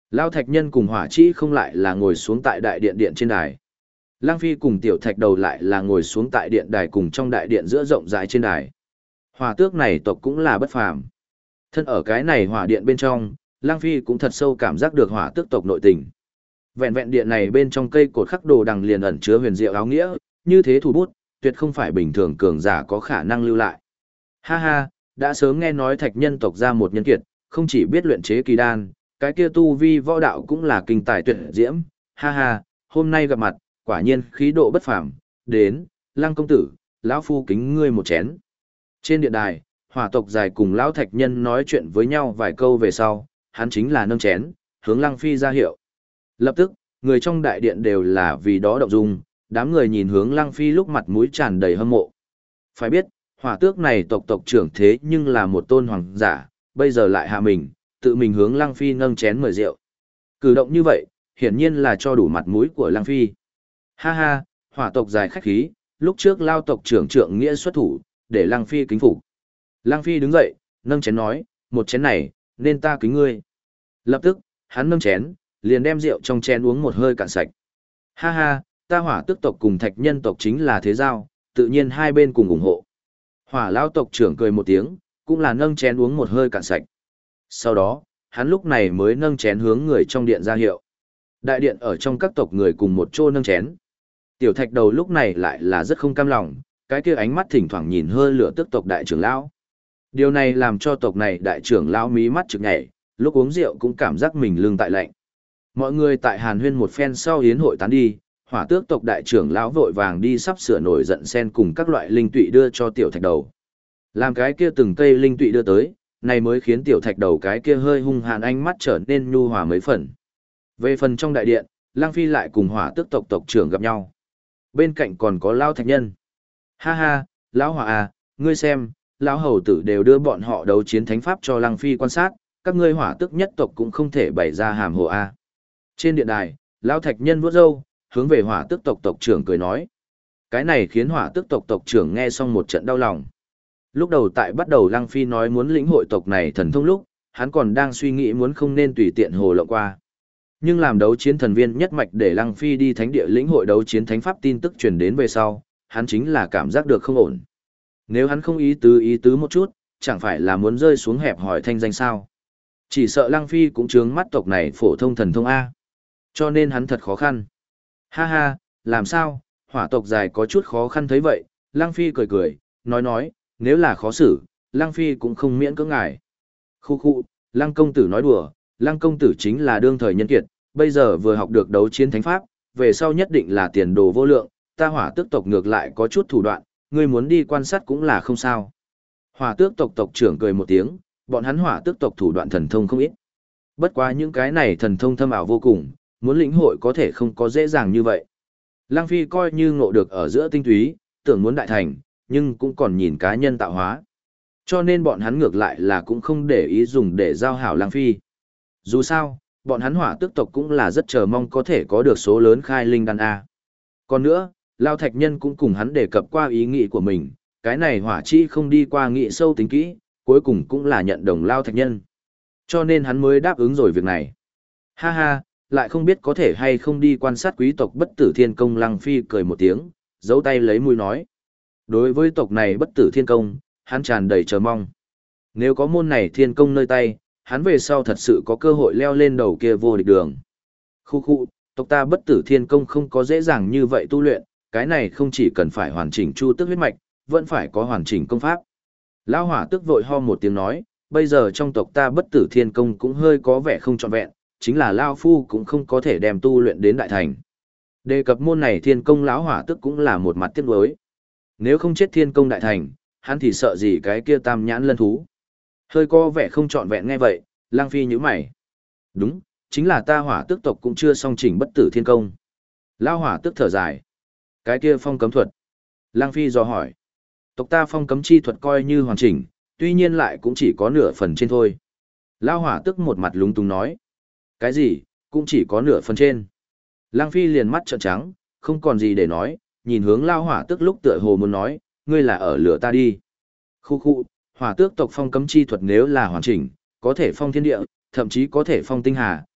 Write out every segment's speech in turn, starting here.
Lao thạch nhân cùng hỏa trĩ không lại là ngồi xuống tại đại điện điện trên đài. Lang Phi cùng tiểu thạch đầu lại là ngồi xuống tại điện đài cùng trong đại điện giữa rộng rãi trên đài. Hỏa tước này tộc cũng là bất phàm. Thân ở cái này hỏa điện bên trong, Lang Phi cũng thật sâu cảm giác được hỏa tước tộc nội tình. Vẹn vẹn điện này bên trong cây cột khắc đồ đằng liền ẩn chứa huyền diệu áo nghĩa, như thế thủ bút, tuyệt không phải bình thường cường giả có khả năng lưu lại. Ha ha, đã sớm nghe nói thạch nhân tộc ra một nhân kiệt, không chỉ biết luyện chế kỳ đan, cái kia tu vi võ đạo cũng là kinh tài tuyệt diễm. Ha ha, hôm nay gặp mặt, quả nhiên khí độ bất phàm. Đến, Lăng công tử, lão phu kính ngươi một chén. Trên điện đài, hỏa tộc dài cùng lão thạch nhân nói chuyện với nhau vài câu về sau, hắn chính là nâng chén, hướng Lăng Phi ra hiệu. Lập tức, người trong đại điện đều là vì đó động dung, đám người nhìn hướng Lăng Phi lúc mặt mũi tràn đầy hâm mộ. Phải biết, hỏa tước này tộc trưởng thế nhưng là một tôn hoàng giả, bây giờ lại hạ mình, tự mình hướng Lăng Phi nâng chén mời rượu. Cử động như vậy, hiển nhiên là cho đủ mặt mũi của Lăng Phi. Ha ha, hỏa tộc dài khách khí, lúc trước lao tộc trưởng trượng nghĩa xuất thủ, để Lăng Phi kính phục. Lăng Phi đứng dậy, nâng chén nói, một chén này, nên ta kính ngươi. Lập tức, hắn nâng chén, liền đem rượu trong chén uống một hơi cạn sạch. Ha ha, ta hỏa tước tộc cùng thạch nhân tộc chính là thế giao, tự nhiên hai bên cùng ủng hộ. Hỏa lao tộc trưởng cười một tiếng, cũng là nâng chén uống một hơi cạn sạch. Sau đó, hắn lúc này mới nâng chén hướng người trong điện ra hiệu. Đại điện ở trong các tộc người cùng một chỗ nâng chén. Tiểu thạch đầu lúc này lại là rất không cam lòng, cái kia ánh mắt thỉnh thoảng nhìn hơi lửa tức tộc đại trưởng lão. Điều này làm cho tộc này đại trưởng lão mí mắt trực nhảy, lúc uống rượu cũng cảm giác mình lưng tại lạnh. Mọi người tại Hàn Huyên một phen sau hiến hội tán đi, hỏa tước tộc đại trưởng lão vội vàng đi sắp sửa nổi giận sen cùng các loại linh tụy đưa cho tiểu thạch đầu. Làm cái kia từng cây linh tụy đưa tới, này mới khiến tiểu thạch đầu cái kia hơi hung hàn ánh mắt trở nên nhu hòa mấy phần. Về phần trong đại điện, Lăng Phi lại cùng hỏa tước tộc tộc trưởng gặp nhau. Bên cạnh còn có Lao Thạch Nhân. Ha ha, lão hỏa à, ngươi xem, lão hầu tử đều đưa bọn họ đấu chiến thánh pháp cho Lăng Phi quan sát, các ngươi hỏa tước nhất tộc cũng không thể bày ra hàm hồ a. Trên điện đài, Lão Thạch Nhân vuốt râu, hướng về hỏa tước tộc tộc trưởng cười nói. Cái này khiến hỏa tước tộc tộc trưởng nghe xong một trận đau lòng. Lúc đầu tại bắt đầu Lăng Phi nói muốn lĩnh hội tộc này thần thông lúc, hắn còn đang suy nghĩ muốn không nên tùy tiện hồ lộng qua. Nhưng làm đấu chiến thần viên nhất mạch để Lăng Phi đi thánh địa lĩnh hội đấu chiến thánh pháp tin tức truyền đến về sau, hắn chính là cảm giác được không ổn. Nếu hắn không ý tứ một chút, chẳng phải là muốn rơi xuống hẹp hỏi thanh danh sao. Chỉ sợ Lăng Phi cũng chướng mắt tộc này phổ thông thần thông A. Cho nên hắn thật khó khăn. Ha ha, làm sao, hỏa tộc dài có chút khó khăn thấy vậy, Lăng Phi cười cười, nói, nếu là khó xử, Lăng Phi cũng không miễn cưỡng ngài. Khu, Lăng công tử nói đùa, Lăng công tử chính là đương thời nhân kiệt, bây giờ vừa học được đấu chiến thánh pháp, về sau nhất định là tiền đồ vô lượng, ta hỏa tước tộc ngược lại có chút thủ đoạn, ngươi muốn đi quan sát cũng là không sao. Hỏa tước tộc tộc trưởng cười một tiếng, bọn hắn hỏa tước tộc thủ đoạn thần thông không ít. Bất quá những cái này thần thông thâm ảo vô cùng, muốn lĩnh hội có thể không có dễ dàng như vậy. Lăng Phi coi như ngộ được ở giữa tinh túy, tưởng muốn đại thành, nhưng cũng còn nhìn cá nhân tạo hóa. Cho nên bọn hắn ngược lại là cũng không để ý dùng để giao hảo Lăng Phi. Dù sao, bọn hắn hỏa tước tộc cũng là rất chờ mong có thể có được số lớn khai linh đan A. Còn nữa, Lao Thạch Nhân cũng cùng hắn đề cập qua ý nghĩ của mình, cái này hỏa chi không đi qua nghị sâu tính kỹ, cuối cùng cũng là nhận đồng Lao Thạch Nhân. Cho nên hắn mới đáp ứng rồi việc này. Ha ha, lại không biết có thể hay không đi quan sát quý tộc bất tử thiên công. Lăng Phi cười một tiếng, giấu tay lấy mũi nói. Đối với tộc này bất tử thiên công, hắn tràn đầy chờ mong. Nếu có môn này thiên công nơi tay, hắn về sau thật sự có cơ hội leo lên đầu kia vô địch đường. Khu, tộc ta bất tử thiên công không có dễ dàng như vậy tu luyện, cái này không chỉ cần phải hoàn chỉnh chu tước huyết mạch, vẫn phải có hoàn chỉnh công pháp. Lão hỏa tức vội ho một tiếng nói, bây giờ trong tộc ta bất tử thiên công cũng hơi có vẻ không trọn vẹn, chính là Lao Phu cũng không có thể đem tu luyện đến đại thành. Đề cập môn này thiên công lão hỏa tức cũng là một mặt tiếc nuối. Nếu không chết thiên công đại thành, hắn thì sợ gì cái kia tam nhãn lân thú. Hơi có vẻ không trọn vẹn nghe vậy, Lang Phi nhíu mày. Đúng, chính là ta hỏa tức tộc cũng chưa song chỉnh bất tử thiên công. Lão hỏa tức thở dài. Cái kia phong cấm thuật. Lang Phi dò hỏi. Tộc ta phong cấm chi thuật coi như hoàn chỉnh, tuy nhiên lại cũng chỉ có nửa phần trên thôi. Lão hỏa tức một mặt lúng túng nói. Cái gì, cũng chỉ có nửa phần trên. Lang Phi liền mắt trợn trắng, không còn gì để nói, nhìn hướng Lão hỏa tức lúc tựa hồ muốn nói, ngươi là ở lửa ta đi. Khu, hỏa tước tộc phong cấm chi thuật nếu là hoàn chỉnh, có thể phong thiên địa, thậm chí có thể phong tinh hà,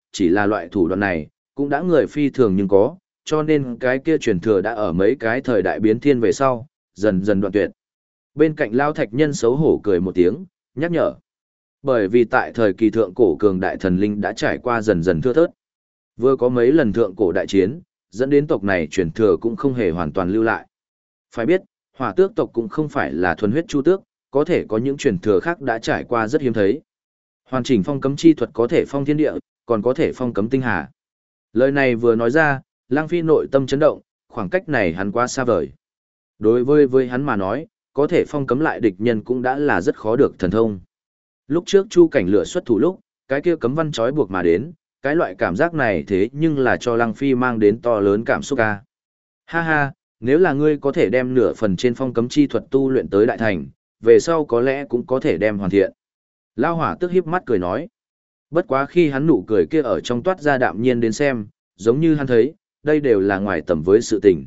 chỉ là loại thủ đoạn này, cũng đã người phi thường nhưng có, cho nên cái kia truyền thừa đã ở mấy cái thời đại biến thiên về sau, dần dần đoạn tuyệt. Bên cạnh Lao Thạch Nhân xấu hổ cười một tiếng, nhắc nhở. Bởi vì tại thời kỳ thượng cổ cường đại thần linh đã trải qua dần dần thưa thớt. Vừa có mấy lần thượng cổ đại chiến, dẫn đến tộc này truyền thừa cũng không hề hoàn toàn lưu lại. Phải biết, Hỏa Tước tộc cũng không phải là thuần huyết chu tước, có thể có những truyền thừa khác đã trải qua rất hiếm thấy. Hoàn chỉnh phong cấm chi thuật có thể phong thiên địa, còn có thể phong cấm tinh hà. Lời này vừa nói ra, Lăng Phi nội tâm chấn động, khoảng cách này hắn quá xa vời. Đối với hắn mà nói, có thể phong cấm lại địch nhân cũng đã là rất khó được thần thông. Lúc trước Chu Cảnh Lửa xuất thủ lúc, cái kia cấm văn trói buộc mà đến, cái loại cảm giác này thế nhưng là cho Lăng Phi mang đến to lớn cảm xúc ca. Ha ha, nếu là ngươi có thể đem nửa phần trên phong cấm chi thuật tu luyện tới đại thành, về sau có lẽ cũng có thể đem hoàn thiện. Lao Hỏa tức híp mắt cười nói. Bất quá khi hắn nụ cười kia ở trong toát ra đạm nhiên đến xem, giống như hắn thấy, đây đều là ngoài tầm với sự tình.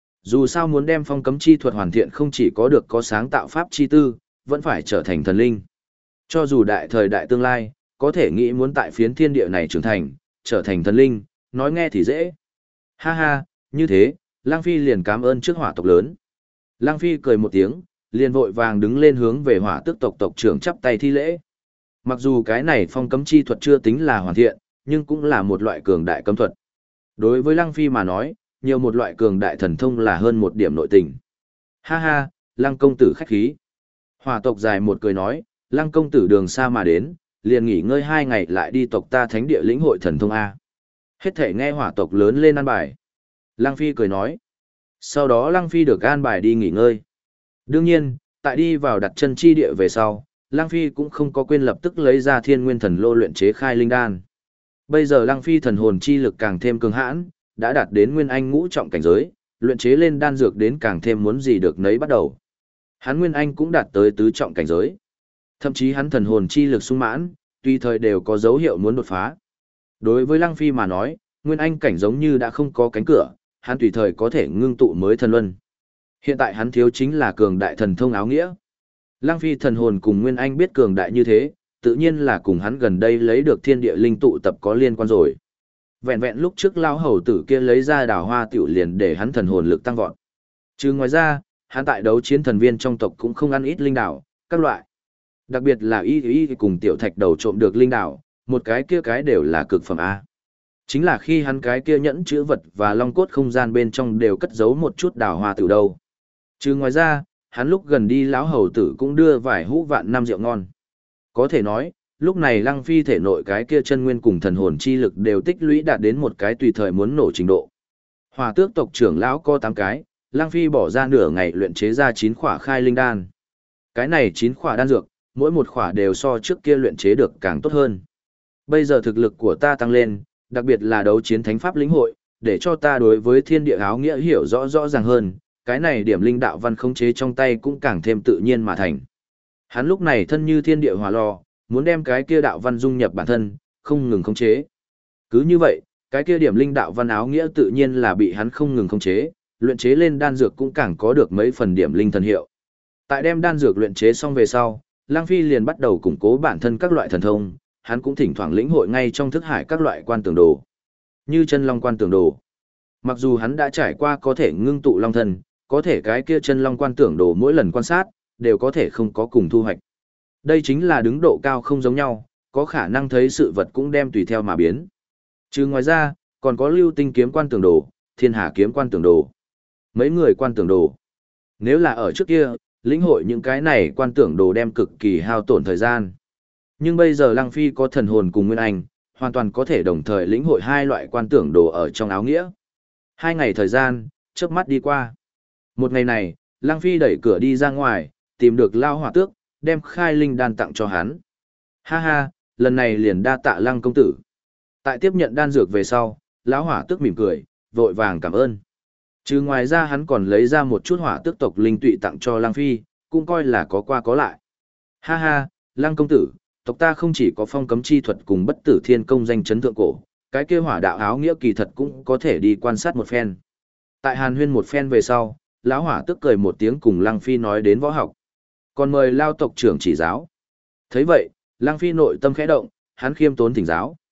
Dù sao muốn đem phong cấm chi thuật hoàn thiện không chỉ có được có sáng tạo pháp chi tư, vẫn phải trở thành thần linh. Cho dù đại thời đại tương lai, có thể nghĩ muốn tại phiến thiên địa này trưởng thành, trở thành thần linh, nói nghe thì dễ. Ha ha, như thế, Lang Phi liền cảm ơn trước Hỏa tộc lớn. Lang Phi cười một tiếng, liền vội vàng đứng lên hướng về Hỏa Tước tộc tộc trưởng chắp tay thi lễ. Mặc dù cái này phong cấm chi thuật chưa tính là hoàn thiện, nhưng cũng là một loại cường đại cấm thuật. Đối với Lăng Phi mà nói, nhiều một loại cường đại thần thông là hơn một điểm nội tình. Ha ha, Lăng công tử khách khí. Hỏa tộc dài một cười nói, Lăng công tử đường xa mà đến, liền nghỉ ngơi 2 ngày lại đi tộc ta thánh địa lĩnh hội thần thông A. Hết thể nghe Hỏa tộc lớn lên an bài. Lăng Phi cười nói. Sau đó Lăng Phi được an bài đi nghỉ ngơi. Đương nhiên, tại đi vào đặt chân chi địa về sau, Lăng Phi cũng không có quên lập tức lấy ra Thiên Nguyên Thần Lô luyện chế khai linh đan. Bây giờ Lăng Phi thần hồn chi lực càng thêm cường hãn, đã đạt đến Nguyên Anh ngũ trọng cảnh giới, luyện chế lên đan dược đến càng thêm muốn gì được nấy bắt đầu. Hắn Nguyên Anh cũng đạt tới tứ trọng cảnh giới. Thậm chí hắn thần hồn chi lực sung mãn, tùy thời đều có dấu hiệu muốn đột phá. Đối với Lăng Phi mà nói, Nguyên Anh cảnh giống như đã không có cánh cửa, hắn tùy thời có thể ngưng tụ mới thần luân. Hiện tại hắn thiếu chính là cường đại thần thông áo nghĩa. Lăng Phi thần hồn cùng Nguyên Anh biết cường đại như thế, tự nhiên là cùng hắn gần đây lấy được thiên địa linh tụ tập có liên quan rồi. Vẹn vẹn lúc trước lao hầu tử kia lấy ra đào hoa tiểu liền để hắn thần hồn lực tăng vọt. Chứ ngoài ra, hắn tại đấu chiến thần viên trong tộc cũng không ăn ít linh đảo, các loại. Đặc biệt là y cùng tiểu thạch đầu trộm được linh đảo, một cái kia cái đều là cực phẩm A. Chính là khi hắn cái kia nhẫn chữ vật và long cốt không gian bên trong đều cất giấu một chút đào hoa tiểu đâu. Chứ ngoài ra, hắn lúc gần đi lão hầu tử cũng đưa vài hũ vạn năm rượu ngon. Có thể nói, lúc này Lăng Phi thể nội cái kia chân nguyên cùng thần hồn chi lực đều tích lũy đạt đến một cái tùy thời muốn nổ trình độ. Hỏa Tước tộc trưởng lão có 8 cái, Lăng Phi bỏ ra nửa ngày luyện chế ra 9 khỏa khai linh đan. Cái này 9 khỏa đan dược, mỗi một khỏa đều so trước kia luyện chế được càng tốt hơn. Bây giờ thực lực của ta tăng lên, đặc biệt là đấu chiến thánh pháp lĩnh hội, để cho ta đối với thiên địa áo nghĩa hiểu rõ rõ ràng hơn, cái này điểm linh đạo văn khống chế trong tay cũng càng thêm tự nhiên mà thành. Hắn lúc này thân như thiên địa hỏa lò, muốn đem cái kia đạo văn dung nhập bản thân, không ngừng khống chế. Cứ như vậy, cái kia điểm linh đạo văn áo nghĩa tự nhiên là bị hắn không ngừng khống chế, luyện chế lên đan dược cũng càng có được mấy phần điểm linh thần hiệu. Tại đem đan dược luyện chế xong về sau, Lăng Phi liền bắt đầu củng cố bản thân các loại thần thông, hắn cũng thỉnh thoảng lĩnh hội ngay trong thức hải các loại quan tưởng đồ, như chân long quan tưởng đồ. Mặc dù hắn đã trải qua có thể ngưng tụ long thân, có thể cái kia chân long quan tưởng đồ mỗi lần quan sát, đều có thể không có cùng thu hoạch. Đây chính là đứng độ cao không giống nhau, có khả năng thấy sự vật cũng đem tùy theo mà biến. Chứ ngoài ra, còn có lưu tinh kiếm quan tưởng đồ, thiên hà kiếm quan tưởng đồ, mấy người quan tưởng đồ. Nếu là ở trước kia, lĩnh hội những cái này quan tưởng đồ đem cực kỳ hao tổn thời gian. Nhưng bây giờ Lăng Phi có thần hồn cùng Nguyên Anh, hoàn toàn có thể đồng thời lĩnh hội 2 loại quan tưởng đồ ở trong áo nghĩa. 2 ngày thời gian, chớp mắt đi qua. Một ngày này, Lăng Phi đẩy cửa đi ra ngoài, tìm được Lao Hỏa Tước, đem khai linh đan tặng cho hắn. Ha ha, lần này liền đa tạ Lăng công tử. Tại tiếp nhận đan dược về sau, lão Hỏa Tước mỉm cười, vội vàng cảm ơn. Chứ ngoài ra hắn còn lấy ra một chút hỏa tước tộc linh tụy tặng cho Lăng Phi, cũng coi là có qua có lại. Ha ha, Lăng công tử, tộc ta không chỉ có phong cấm chi thuật cùng bất tử thiên công danh chấn thượng cổ, cái kia hỏa đạo áo nghĩa kỳ thật cũng có thể đi quan sát một phen. Tại Hàn Huyên một phen về sau, lão Hỏa Tước cười một tiếng cùng Lăng Phi nói đến võ học. Còn mời Lao tộc trưởng chỉ giáo. Thấy vậy, Lăng Phi nội tâm khẽ động, hắn khiêm tốn thỉnh giáo.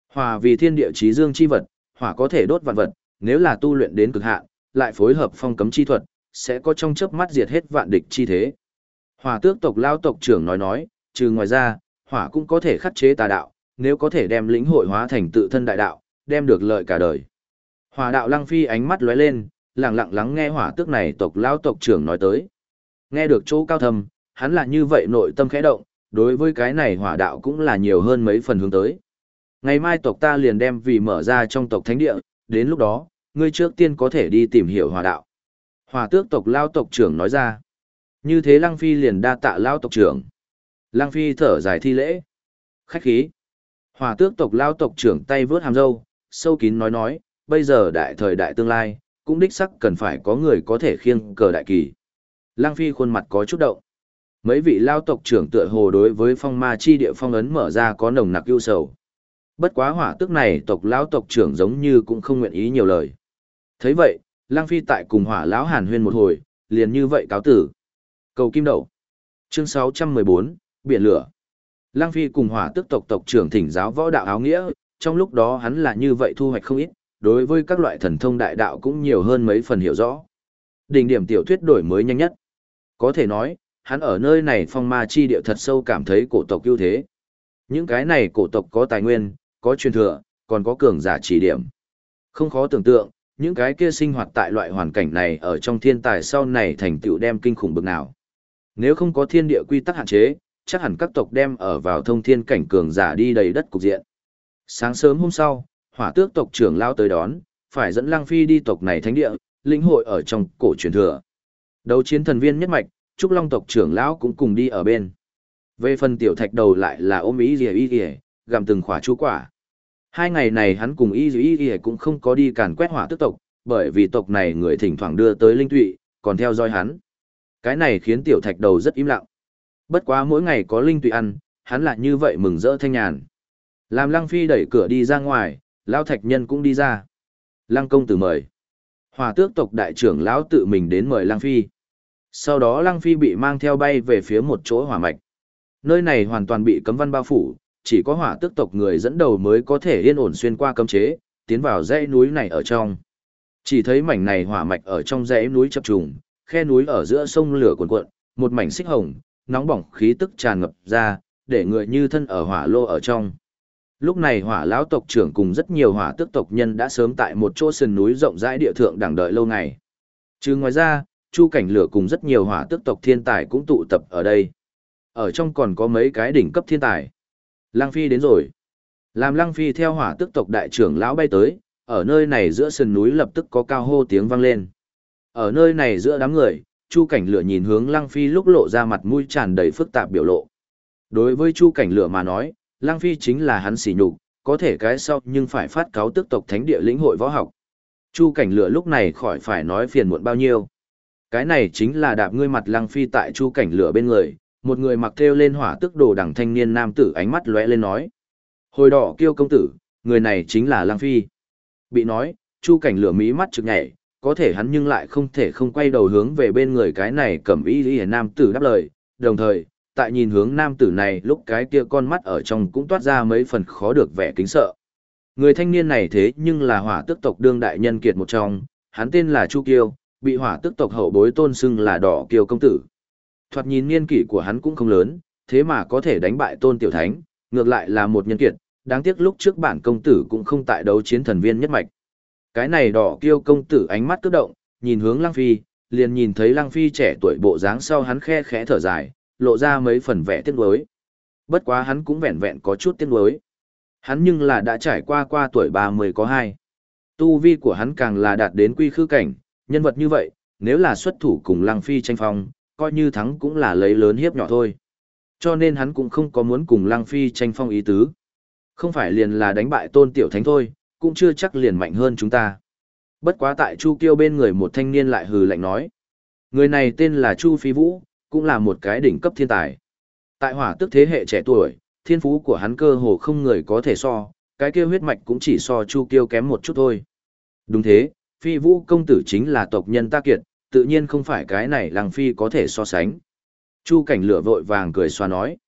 Hỏa vì thiên địa chí dương chi vật, hỏa có thể đốt vạn vật, nếu là tu luyện đến cực hạn, lại phối hợp phong cấm chi thuật, sẽ có trong chớp mắt diệt hết vạn địch chi thế. Hỏa tước tộc lao tộc trưởng nói, trừ ngoài ra, hỏa cũng có thể khắc chế tà đạo, nếu có thể đem lĩnh hội hóa thành tự thân đại đạo, đem được lợi cả đời. Hỏa đạo Lăng Phi ánh mắt lóe lên, lặng lặng lắng nghe hỏa tước này tộc lao tộc trưởng nói tới. Nghe được chỗ cao thâm, hắn là như vậy nội tâm khẽ động, đối với cái này hỏa đạo cũng là nhiều hơn mấy phần hướng tới. Ngày mai tộc ta liền đem vì mở ra trong tộc thánh địa, đến lúc đó, ngươi trước tiên có thể đi tìm hiểu hỏa đạo. Hỏa tước tộc lao tộc trưởng nói ra. Như thế Lăng Phi liền đa tạ lao tộc trưởng. Lăng Phi thở dài thi lễ. Khách khí. Hỏa tước tộc lao tộc trưởng tay vướt hàm râu, sâu kín nói, bây giờ đại thời đại tương lai, cũng đích sắc cần phải có người có thể khiêng cờ đại kỳ. Lăng Phi khuôn mặt có chút động. Mấy vị lao tộc trưởng tựa hồ đối với phong ma chi địa phong ấn mở ra có nồng nặc ưu sầu. Bất quá hỏa tước này tộc lão tộc trưởng giống như cũng không nguyện ý nhiều lời. Thấy vậy, Lăng Phi tại cùng hỏa lão hàn huyên một hồi, liền như vậy cáo tử. Cầu kim đậu. Chương 614, Biển lửa. Lăng Phi cùng hỏa tước tộc tộc trưởng thỉnh giáo võ đạo áo nghĩa, trong lúc đó hắn là như vậy thu hoạch không ít, đối với các loại thần thông đại đạo cũng nhiều hơn mấy phần hiểu rõ. Đỉnh điểm tiểu thuyết đổi mới nhanh nhất. Có thể nói, hắn ở nơi này phong ma chi địa thật sâu cảm thấy cổ tộc ưu thế. Những cái này cổ tộc có tài nguyên, có truyền thừa, còn có cường giả chỉ điểm. Không khó tưởng tượng, những cái kia sinh hoạt tại loại hoàn cảnh này ở trong thiên tài sau này thành tựu đem kinh khủng bực nào. Nếu không có thiên địa quy tắc hạn chế, chắc hẳn các tộc đem ở vào thông thiên cảnh cường giả đi đầy đất cục diện. Sáng sớm hôm sau, hỏa tước tộc trưởng lao tới đón, phải dẫn Lăng Phi đi tộc này thánh địa, lĩnh hội ở trong cổ truyền thừa. Đấu chiến thần viên nhất mạch, Trúc Long tộc trưởng lão cũng cùng đi ở bên. Về phần tiểu thạch đầu lại là ôm ý gì, gặm từng khỏa chú quả. 2 ngày này hắn cùng ý cũng không có đi càn quét hỏa tước tộc, bởi vì tộc này người thỉnh thoảng đưa tới linh tụy, còn theo dõi hắn. Cái này khiến tiểu thạch đầu rất im lặng. Bất quá mỗi ngày có linh tụy ăn, hắn lại như vậy mừng rỡ thanh nhàn. Làm Lăng Phi đẩy cửa đi ra ngoài, lão thạch nhân cũng đi ra. Lăng công tử mời. Hỏa tước tộc đại trưởng lão tự mình đến mời Lăng Phi. Sau đó Lăng Phi bị mang theo bay về phía một chỗ hỏa mạch. Nơi này hoàn toàn bị cấm văn bao phủ, chỉ có hỏa tước tộc người dẫn đầu mới có thể yên ổn xuyên qua cấm chế, tiến vào dãy núi này ở trong. Chỉ thấy mảnh này hỏa mạch ở trong dãy núi chập trùng, khe núi ở giữa sông lửa cuồn cuộn, một mảnh xích hồng, nóng bỏng khí tức tràn ngập ra, để người như thân ở hỏa lô ở trong. Lúc này hỏa lão tộc trưởng cùng rất nhiều hỏa tước tộc nhân đã sớm tại một chỗ sườn núi rộng rãi địa thượng đẳng đợi lâu ngày. Chứ ngoài ra, Chu Cảnh Lửa cùng rất nhiều hỏa tước tộc thiên tài cũng tụ tập ở đây. Ở trong còn có mấy cái đỉnh cấp thiên tài. Lăng Phi đến rồi. Làm Lăng Phi theo hỏa tước tộc đại trưởng lão bay tới, ở nơi này giữa sườn núi lập tức có cao hô tiếng vang lên. Ở nơi này giữa đám người, Chu Cảnh Lửa nhìn hướng Lăng Phi lúc lộ ra mặt mũi tràn đầy phức tạp biểu lộ. Đối với Chu Cảnh Lửa mà nói, Lăng Phi chính là hắn sỉ nhục, có thể cái sau nhưng phải phát cáo tước tộc thánh địa lĩnh hội võ học. Chu Cảnh Lửa lúc này khỏi phải nói phiền muộn bao nhiêu. Cái này chính là đạp ngươi mặt Lăng Phi tại Chu Cảnh Lửa bên người, một người mặc thêu lên hỏa tước đồ đằng thanh niên nam tử ánh mắt lóe lên nói. Hồi đỏ kiêu công tử, người này chính là Lăng Phi. Bị nói, Chu Cảnh Lửa mí mắt trực nhảy, có thể hắn nhưng lại không thể không quay đầu hướng về bên người cái này cẩm y nam tử đáp lời, đồng thời, tại nhìn hướng nam tử này lúc cái kia con mắt ở trong cũng toát ra mấy phần khó được vẻ kính sợ. Người thanh niên này thế nhưng là hỏa tước tộc đương đại nhân kiệt một trong, hắn tên là Chu Kiêu, bị hỏa tước tộc hậu bối tôn xưng là đỏ kiêu công tử. Thoạt nhìn niên kỷ của hắn cũng không lớn, thế mà có thể đánh bại tôn tiểu thánh, ngược lại là một nhân kiệt, đáng tiếc lúc trước bản công tử cũng không tại đấu chiến thần viên nhất mạch. Cái này đỏ kiêu công tử ánh mắt cướp động, nhìn hướng Lăng Phi, liền nhìn thấy Lăng Phi trẻ tuổi bộ dáng sau hắn khe khẽ thở dài, lộ ra mấy phần vẻ tiếc nuối. Bất quá hắn cũng vẹn vẹn có chút tiếc nuối. Hắn nhưng là đã trải qua tuổi 30 có 2. Tu vi của hắn càng là đạt đến quy khư cảnh, nhân vật như vậy, nếu là xuất thủ cùng Lăng Phi tranh phong, coi như thắng cũng là lấy lớn hiếp nhỏ thôi. Cho nên hắn cũng không có muốn cùng Lăng Phi tranh phong ý tứ. Không phải liền là đánh bại tôn tiểu thánh thôi, cũng chưa chắc liền mạnh hơn chúng ta. Bất quá tại Chu Kiêu bên người một thanh niên lại hừ lạnh nói. Người này tên là Chu Phi Vũ, cũng là một cái đỉnh cấp thiên tài. Tại hỏa tước thế hệ trẻ tuổi, thiên phú của hắn cơ hồ không người có thể so, cái kia huyết mạch cũng chỉ so Chu Kiêu kém một chút thôi. Đúng thế, Phi Vũ công tử chính là tộc nhân ta kiệt, tự nhiên không phải cái này Lăng Phi có thể so sánh. Chu Cảnh Lửa vội vàng cười xoa nói.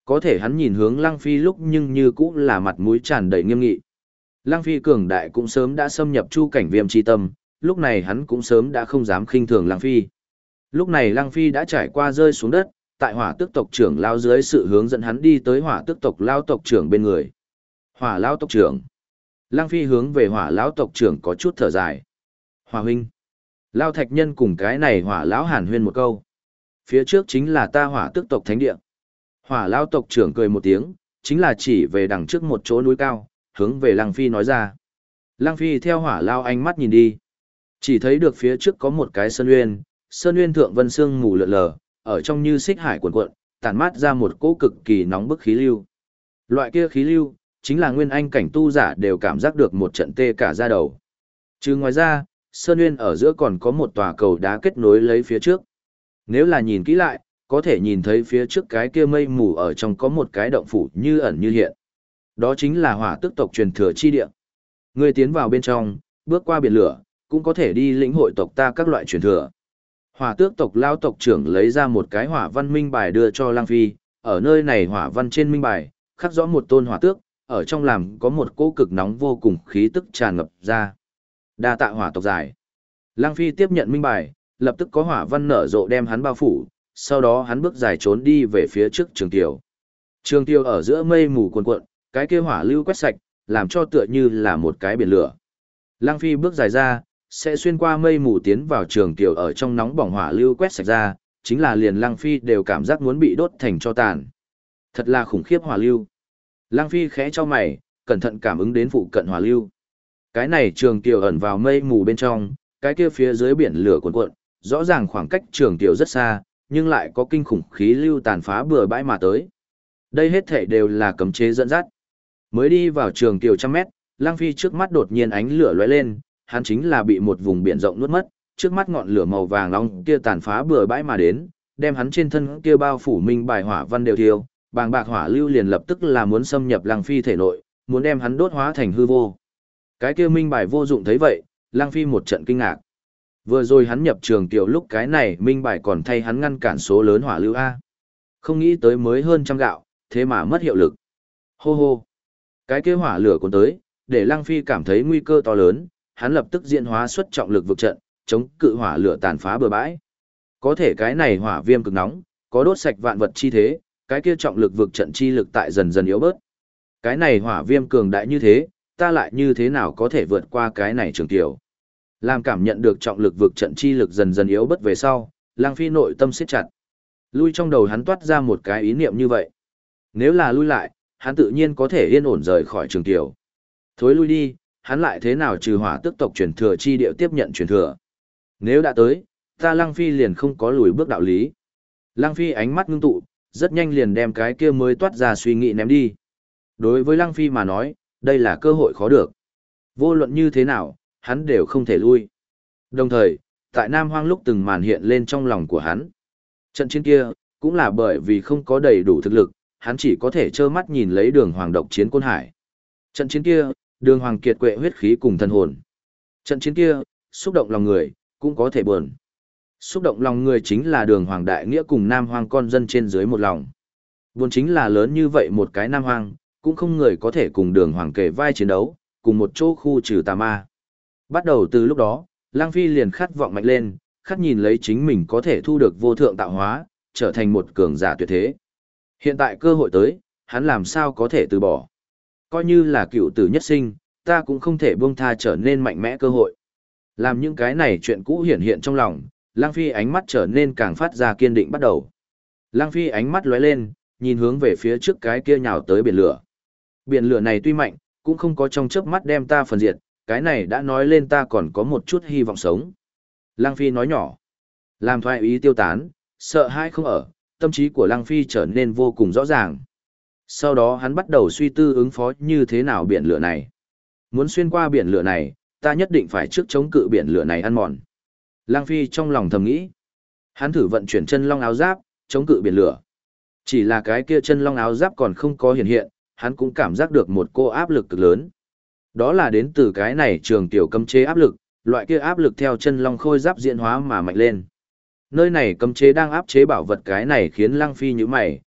Có thể hắn nhìn hướng Lăng Phi lúc nhưng như cũng là mặt mũi tràn đầy nghiêm nghị. Lăng Phi cường đại cũng sớm đã xâm nhập chu cảnh viêm chi tâm, lúc này hắn cũng sớm đã không dám khinh thường Lăng Phi. Lúc này Lăng Phi đã trải qua rơi xuống đất, tại hỏa tước tộc trưởng lao dưới sự hướng dẫn hắn đi tới hỏa tước tộc lao tộc trưởng bên người. Hỏa lao tộc trưởng. Lăng Phi hướng về hỏa lão tộc trưởng có chút thở dài. Hỏa huynh. Lao thạch nhân cùng cái này hỏa lão hàn huyên một câu. Phía trước chính là ta hỏa tước tộc thánh địa. Hỏa lao tộc trưởng cười một tiếng, chính là chỉ về đằng trước một chỗ núi cao, hướng về Lăng Phi nói ra. Lăng Phi theo hỏa lao ánh mắt nhìn đi. Chỉ thấy được phía trước có một cái sơn uyên thượng vân sương mù lượn lờ, ở trong như xích hải cuộn cuộn, tản mát ra một cỗ cực kỳ nóng bức khí lưu. Loại kia khí lưu, chính là nguyên anh cảnh tu giả đều cảm giác được một trận tê cả da đầu. Chứ ngoài ra, sơn uyên ở giữa còn có một tòa cầu đá kết nối lấy phía trước. Nếu là nhìn kỹ lại, có thể nhìn thấy phía trước cái kia mây mù ở trong có một cái động phủ như ẩn như hiện. Đó chính là hỏa tước tộc truyền thừa chi địa. Người tiến vào bên trong, bước qua biển lửa, cũng có thể đi lĩnh hội tộc ta các loại truyền thừa. Hỏa tước tộc lao tộc trưởng lấy ra một cái hỏa văn minh bài đưa cho Lăng Phi, ở nơi này hỏa văn trên minh bài, khắc rõ một tôn hỏa tước, ở trong làm có một cỗ cực nóng vô cùng khí tức tràn ngập ra. Đa tạ hỏa tộc giải. Lăng Phi tiếp nhận minh bài, lập tức có hỏa văn nở rộ đem hắn bao phủ, sau đó hắn bước dài trốn đi về phía trước trường tiểu. Trường tiểu ở giữa mây mù cuồn cuộn, cái kia hỏa lưu quét sạch, làm cho tựa như là một cái biển lửa. Lăng Phi bước dài ra, sẽ xuyên qua mây mù tiến vào trường tiểu ở trong nóng bỏng hỏa lưu quét sạch ra, chính là liền Lăng Phi đều cảm giác muốn bị đốt thành tro tàn. Thật là khủng khiếp hỏa lưu. Lăng Phi khẽ cho mày, cẩn thận cảm ứng đến phụ cận hỏa lưu. Cái này trường tiểu ẩn vào mây mù bên trong, cái kia phía dưới biển lửa cuồn cuộn, rõ ràng khoảng cách trường tiểu rất xa, nhưng lại có kinh khủng khí lưu tàn phá bừa bãi mà tới. Đây hết thảy đều là cấm chế dẫn dắt. Mới đi vào trường tiểu trăm mét, Lăng Phi trước mắt đột nhiên ánh lửa lóe lên, hắn chính là bị một vùng biển rộng nuốt mất, trước mắt ngọn lửa màu vàng long kia tàn phá bừa bãi mà đến, đem hắn trên thân kia bao phủ minh bài hỏa văn đều thiêu, bàng bạc hỏa lưu liền lập tức là muốn xâm nhập Lăng Phi thể nội, muốn đem hắn đốt hóa thành hư vô. Cái kia minh bài vô dụng thấy vậy, Lăng Phi một trận kinh ngạc. Vừa rồi hắn nhập trường tiểu lúc cái này minh bài còn thay hắn ngăn cản số lớn hỏa lưu A. Không nghĩ tới mới hơn trăm gạo, thế mà mất hiệu lực. Hô hô. Cái kia hỏa lửa cuốn tới, để Lăng Phi cảm thấy nguy cơ to lớn, hắn lập tức diễn hóa xuất trọng lực vực trận, chống cự hỏa lửa tàn phá bừa bãi. Có thể cái này hỏa viêm cực nóng, có đốt sạch vạn vật chi thế, cái kia trọng lực vực trận chi lực tại dần dần yếu bớt. Cái này hỏa viêm cường đại như thế, ta lại như thế nào có thể vượt qua cái này trường tiểu. Làm cảm nhận được trọng lực vực trận chi lực dần dần yếu bớt về sau, Lăng Phi nội tâm siết chặt. Lui trong đầu hắn toát ra một cái ý niệm như vậy. Nếu là lui lại, hắn tự nhiên có thể yên ổn rời khỏi trường tiểu. Thối lui đi, hắn lại thế nào trừ hỏa tước tộc truyền thừa chi địa tiếp nhận truyền thừa. Nếu đã tới, ta Lăng Phi liền không có lùi bước đạo lý. Lăng Phi ánh mắt ngưng tụ, rất nhanh liền đem cái kia mới toát ra suy nghĩ ném đi. Đối với Lăng Phi mà nói, đây là cơ hội khó được. Vô luận như thế nào, hắn đều không thể lui. Đồng thời, tại Nam Hoang lúc từng màn hiện lên trong lòng của hắn. Trận chiến kia, cũng là bởi vì không có đầy đủ thực lực, hắn chỉ có thể trơ mắt nhìn lấy Đường Hoàng độc chiến Côn Hải. Trận chiến kia, Đường Hoàng kiệt quệ huyết khí cùng thân hồn. Trận chiến kia, xúc động lòng người, cũng có thể buồn. Xúc động lòng người chính là Đường Hoàng đại nghĩa cùng Nam Hoang con dân trên dưới một lòng. Buồn chính là lớn như vậy một cái Nam Hoang, cũng không người có thể cùng Đường Hoàng kề vai chiến đấu, cùng một chỗ khu trừ tà ma. Bắt đầu từ lúc đó, Lăng Phi liền khát vọng mạnh lên, khát nhìn lấy chính mình có thể thu được vô thượng tạo hóa, trở thành một cường giả tuyệt thế. Hiện tại cơ hội tới, hắn làm sao có thể từ bỏ. Coi như là cựu tử nhất sinh, ta cũng không thể buông tha trở nên mạnh mẽ cơ hội. Làm những cái này chuyện cũ hiển hiện trong lòng, Lăng Phi ánh mắt trở nên càng phát ra kiên định bắt đầu. Lăng Phi ánh mắt lóe lên, nhìn hướng về phía trước cái kia nhào tới biển lửa. Biển lửa này tuy mạnh, cũng không có trong chớp mắt đem ta phần diệt, cái này đã nói lên ta còn có một chút hy vọng sống. Lăng Phi nói nhỏ. Làm thoại ý tiêu tán, sợ hãi không ở, tâm trí của Lăng Phi trở nên vô cùng rõ ràng. Sau đó hắn bắt đầu suy tư ứng phó như thế nào biển lửa này. Muốn xuyên qua biển lửa này, ta nhất định phải trước chống cự biển lửa này ăn mòn. Lăng Phi trong lòng thầm nghĩ. Hắn thử vận chuyển chân long áo giáp, chống cự biển lửa. Chỉ là cái kia chân long áo giáp còn không có hiện hiện, hắn cũng cảm giác được một cô áp lực cực lớn. Đó là đến từ cái này trường tiểu cấm chế áp lực, loại kia áp lực theo chân long khôi giáp diễn hóa mà mạnh lên. Nơi này cấm chế đang áp chế bảo vật cái này khiến Lăng Phi nhíu mày,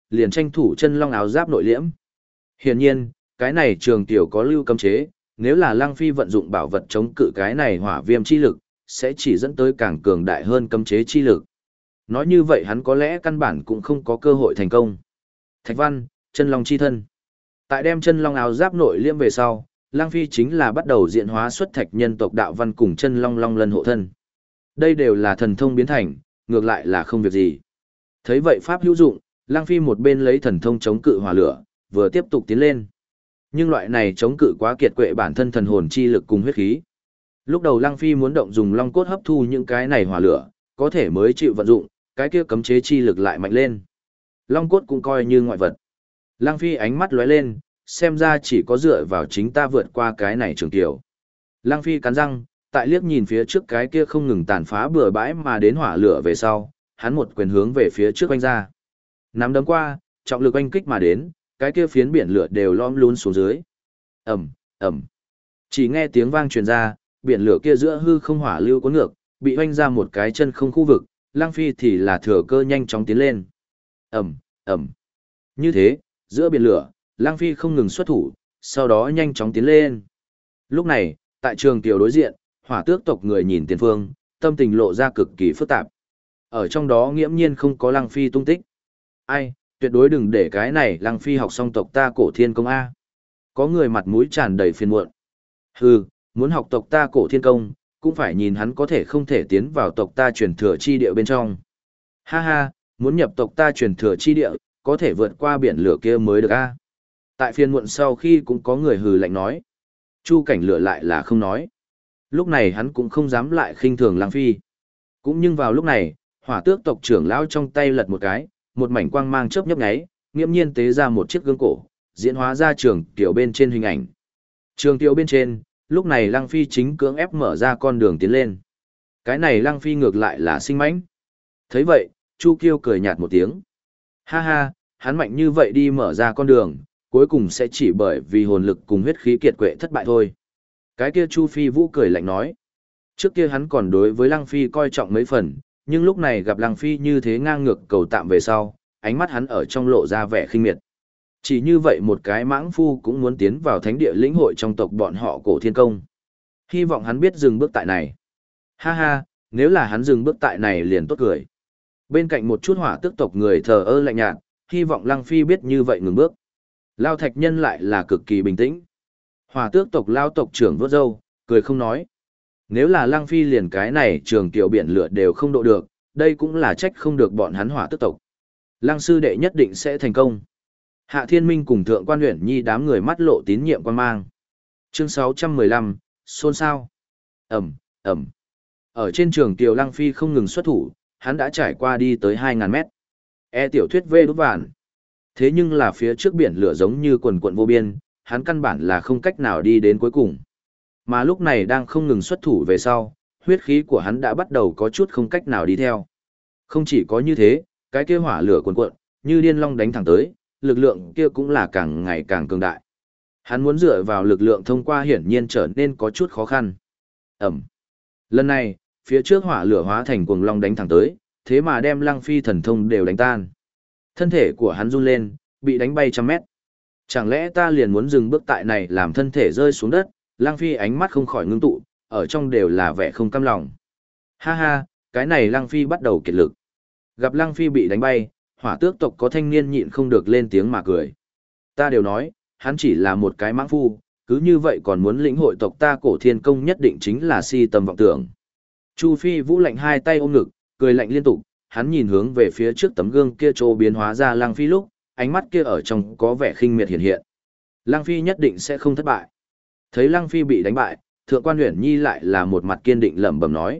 liền tranh thủ chân long áo giáp nội liễm. Hiển nhiên, cái này trường tiểu có lưu cấm chế, nếu là Lăng Phi vận dụng bảo vật chống cự cái này hỏa viêm chi lực, sẽ chỉ dẫn tới càng cường đại hơn cấm chế chi lực. Nói như vậy hắn có lẽ căn bản cũng không có cơ hội thành công. Thạch Văn, chân long chi thân. Tại đem chân long áo giáp nội liễm về sau, Lăng Phi chính là bắt đầu diễn hóa xuất thạch nhân tộc đạo văn cùng chân long long lân hộ thân. Đây đều là thần thông biến thành, ngược lại là không việc gì. Thấy vậy pháp hữu dụng, Lăng Phi một bên lấy thần thông chống cự hỏa lửa, vừa tiếp tục tiến lên. Nhưng loại này chống cự quá kiệt quệ bản thân thần hồn chi lực cùng huyết khí. Lúc đầu Lăng Phi muốn động dùng long cốt hấp thu những cái này hỏa lửa, có thể mới chịu vận dụng, cái kia cấm chế chi lực lại mạnh lên. Long cốt cũng coi như ngoại vật. Lăng Phi ánh mắt lóe lên, xem ra chỉ có dựa vào chính ta vượt qua cái này trường tiểu. Lăng Phi cắn răng, tại liếc nhìn phía trước cái kia không ngừng tàn phá bừa bãi mà đến hỏa lửa về sau, hắn một quyền hướng về phía trước oanh ra. Nắm đấm qua, trọng lực oanh kích mà đến, cái kia phiến biển lửa đều lom lún xuống dưới. Ầm, ầm. Chỉ nghe tiếng vang truyền ra, biển lửa kia giữa hư không hỏa lưu cuốn ngược, bị oanh ra một cái chân không khu vực, Lăng Phi thì là thừa cơ nhanh chóng tiến lên. Ầm, ầm. Như thế, giữa biển lửa, Lăng Phi không ngừng xuất thủ, sau đó nhanh chóng tiến lên. Lúc này, tại trường tiểu đối diện, hỏa tước tộc người nhìn tiền phương, tâm tình lộ ra cực kỳ phức tạp. Ở trong đó nghiễm nhiên không có Lăng Phi tung tích. Ai, tuyệt đối đừng để cái này Lăng Phi học xong tộc ta cổ thiên công A. Có người mặt mũi tràn đầy phiền muộn. Hừ, muốn học tộc ta cổ thiên công, cũng phải nhìn hắn có thể không thể tiến vào tộc ta truyền thừa chi địa bên trong. Ha ha, muốn nhập tộc ta truyền thừa chi địa, có thể vượt qua biển lửa kia mới được A. Tại phiền muộn sau khi cũng có người hừ lạnh nói. Chu Cảnh lửa lại là không nói. Lúc này hắn cũng không dám lại khinh thường Lăng Phi. Cũng nhưng vào lúc này, hỏa tước tộc trưởng lão trong tay lật một cái, một mảnh quang mang chớp nhấp nháy, nghiễm nhiên tế ra một chiếc gương cổ, diễn hóa ra trường tiểu bên trên hình ảnh. Trường tiểu bên trên, lúc này Lăng Phi chính cưỡng ép mở ra con đường tiến lên. Cái này Lăng Phi ngược lại là sinh mãnh. Thấy vậy, Chu Kiêu cười nhạt một tiếng. Ha ha, hắn mạnh như vậy đi mở ra con đường, cuối cùng sẽ chỉ bởi vì hồn lực cùng huyết khí kiệt quệ thất bại thôi. Cái kia Chu Phi Vũ cười lạnh nói. Trước kia hắn còn đối với Lăng Phi coi trọng mấy phần, nhưng lúc này gặp Lăng Phi như thế ngang ngược cầu tạm về sau, ánh mắt hắn ở trong lộ ra vẻ khinh miệt. Chỉ như vậy một cái mãng phu cũng muốn tiến vào thánh địa lĩnh hội trong tộc bọn họ cổ thiên công. Hy vọng hắn biết dừng bước tại này. Ha ha, nếu là hắn dừng bước tại này liền tốt cười. Bên cạnh một chút hỏa tước tộc người thờ ơ lạnh nhạt, hy vọng Lăng Phi biết như vậy ngừng bước. Lao Thạch Nhân lại là cực kỳ bình tĩnh. Hỏa tước tộc Lao tộc trưởng vớt râu, cười không nói. Nếu là Lăng Phi liền cái này trường tiểu biển lửa đều không độ được, đây cũng là trách không được bọn hắn hỏa tước tộc. Lăng sư đệ nhất định sẽ thành công. Hạ Thiên Minh cùng Thượng Quan Uyển Nhi đám người mắt lộ tín nhiệm quan mang. Chương 615, xôn xao. Ẩm, Ẩm. Ở trên trường tiểu Lăng Phi không ngừng xuất thủ, hắn đã trải qua đi tới 2.000 mét. Tiểu thuyết vê đút vạn. Thế nhưng là phía trước biển lửa giống như quần quận vô biên, hắn căn bản là không cách nào đi đến cuối cùng. Mà lúc này đang không ngừng xuất thủ về sau, huyết khí của hắn đã bắt đầu có chút không cách nào đi theo. Không chỉ có như thế, cái kia hỏa lửa cuồn cuộn, như điên long đánh thẳng tới, lực lượng kia cũng là càng ngày càng cường đại. Hắn muốn dựa vào lực lượng thông qua hiển nhiên trở nên có chút khó khăn. Ẩm. Lần này, phía trước hỏa lửa hóa thành cuồng long đánh thẳng tới, thế mà đem Lăng Phi thần thông đều đánh tan. Thân thể của hắn run lên, bị đánh bay trăm mét. Chẳng lẽ ta liền muốn dừng bước tại này làm thân thể rơi xuống đất? Lăng Phi ánh mắt không khỏi ngưng tụ, ở trong đều là vẻ không cam lòng. Ha ha, cái này Lăng Phi bắt đầu kiệt lực. Gặp Lăng Phi bị đánh bay, hỏa tước tộc có thanh niên nhịn không được lên tiếng mà cười. Ta đều nói, hắn chỉ là một cái mãng phu, cứ như vậy còn muốn lĩnh hội tộc ta cổ thiên công nhất định chính là si tầm vọng tưởng. Chu Phi Vũ lạnh hai tay ôm ngực, cười lạnh liên tục, hắn nhìn hướng về phía trước tấm gương kia trô biến hóa ra Lăng Phi lúc, ánh mắt kia ở trong có vẻ khinh miệt hiện hiện. Lăng Phi nhất định sẽ không thất bại. Thấy Lăng Phi bị đánh bại, Thượng Quan Uyển Nhi lại là một mặt kiên định lẩm bẩm nói.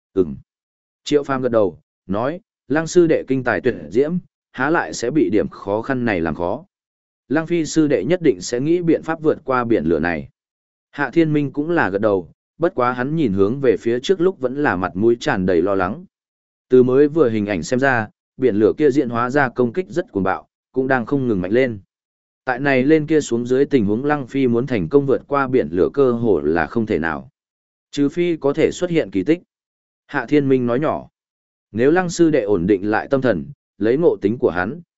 Triệu Phàm gật đầu, nói, Lăng sư đệ kinh tài tuyệt diễm, há lại sẽ bị điểm khó khăn này làm khó. Lăng Phi sư đệ nhất định sẽ nghĩ biện pháp vượt qua biển lửa này. Hạ Thiên Minh cũng là gật đầu, bất quá hắn nhìn hướng về phía trước lúc vẫn là mặt mũi tràn đầy lo lắng. Từ mới vừa hình ảnh xem ra, biển lửa kia diễn hóa ra công kích rất cuồng bạo, cũng đang không ngừng mạnh lên. Tại này lên kia xuống dưới tình huống Lăng Phi muốn thành công vượt qua biển lửa cơ hồ là không thể nào. Trừ phi có thể xuất hiện kỳ tích. Hạ Thiên Minh nói nhỏ. Nếu Lăng sư đệ ổn định lại tâm thần, lấy ngộ tính của hắn,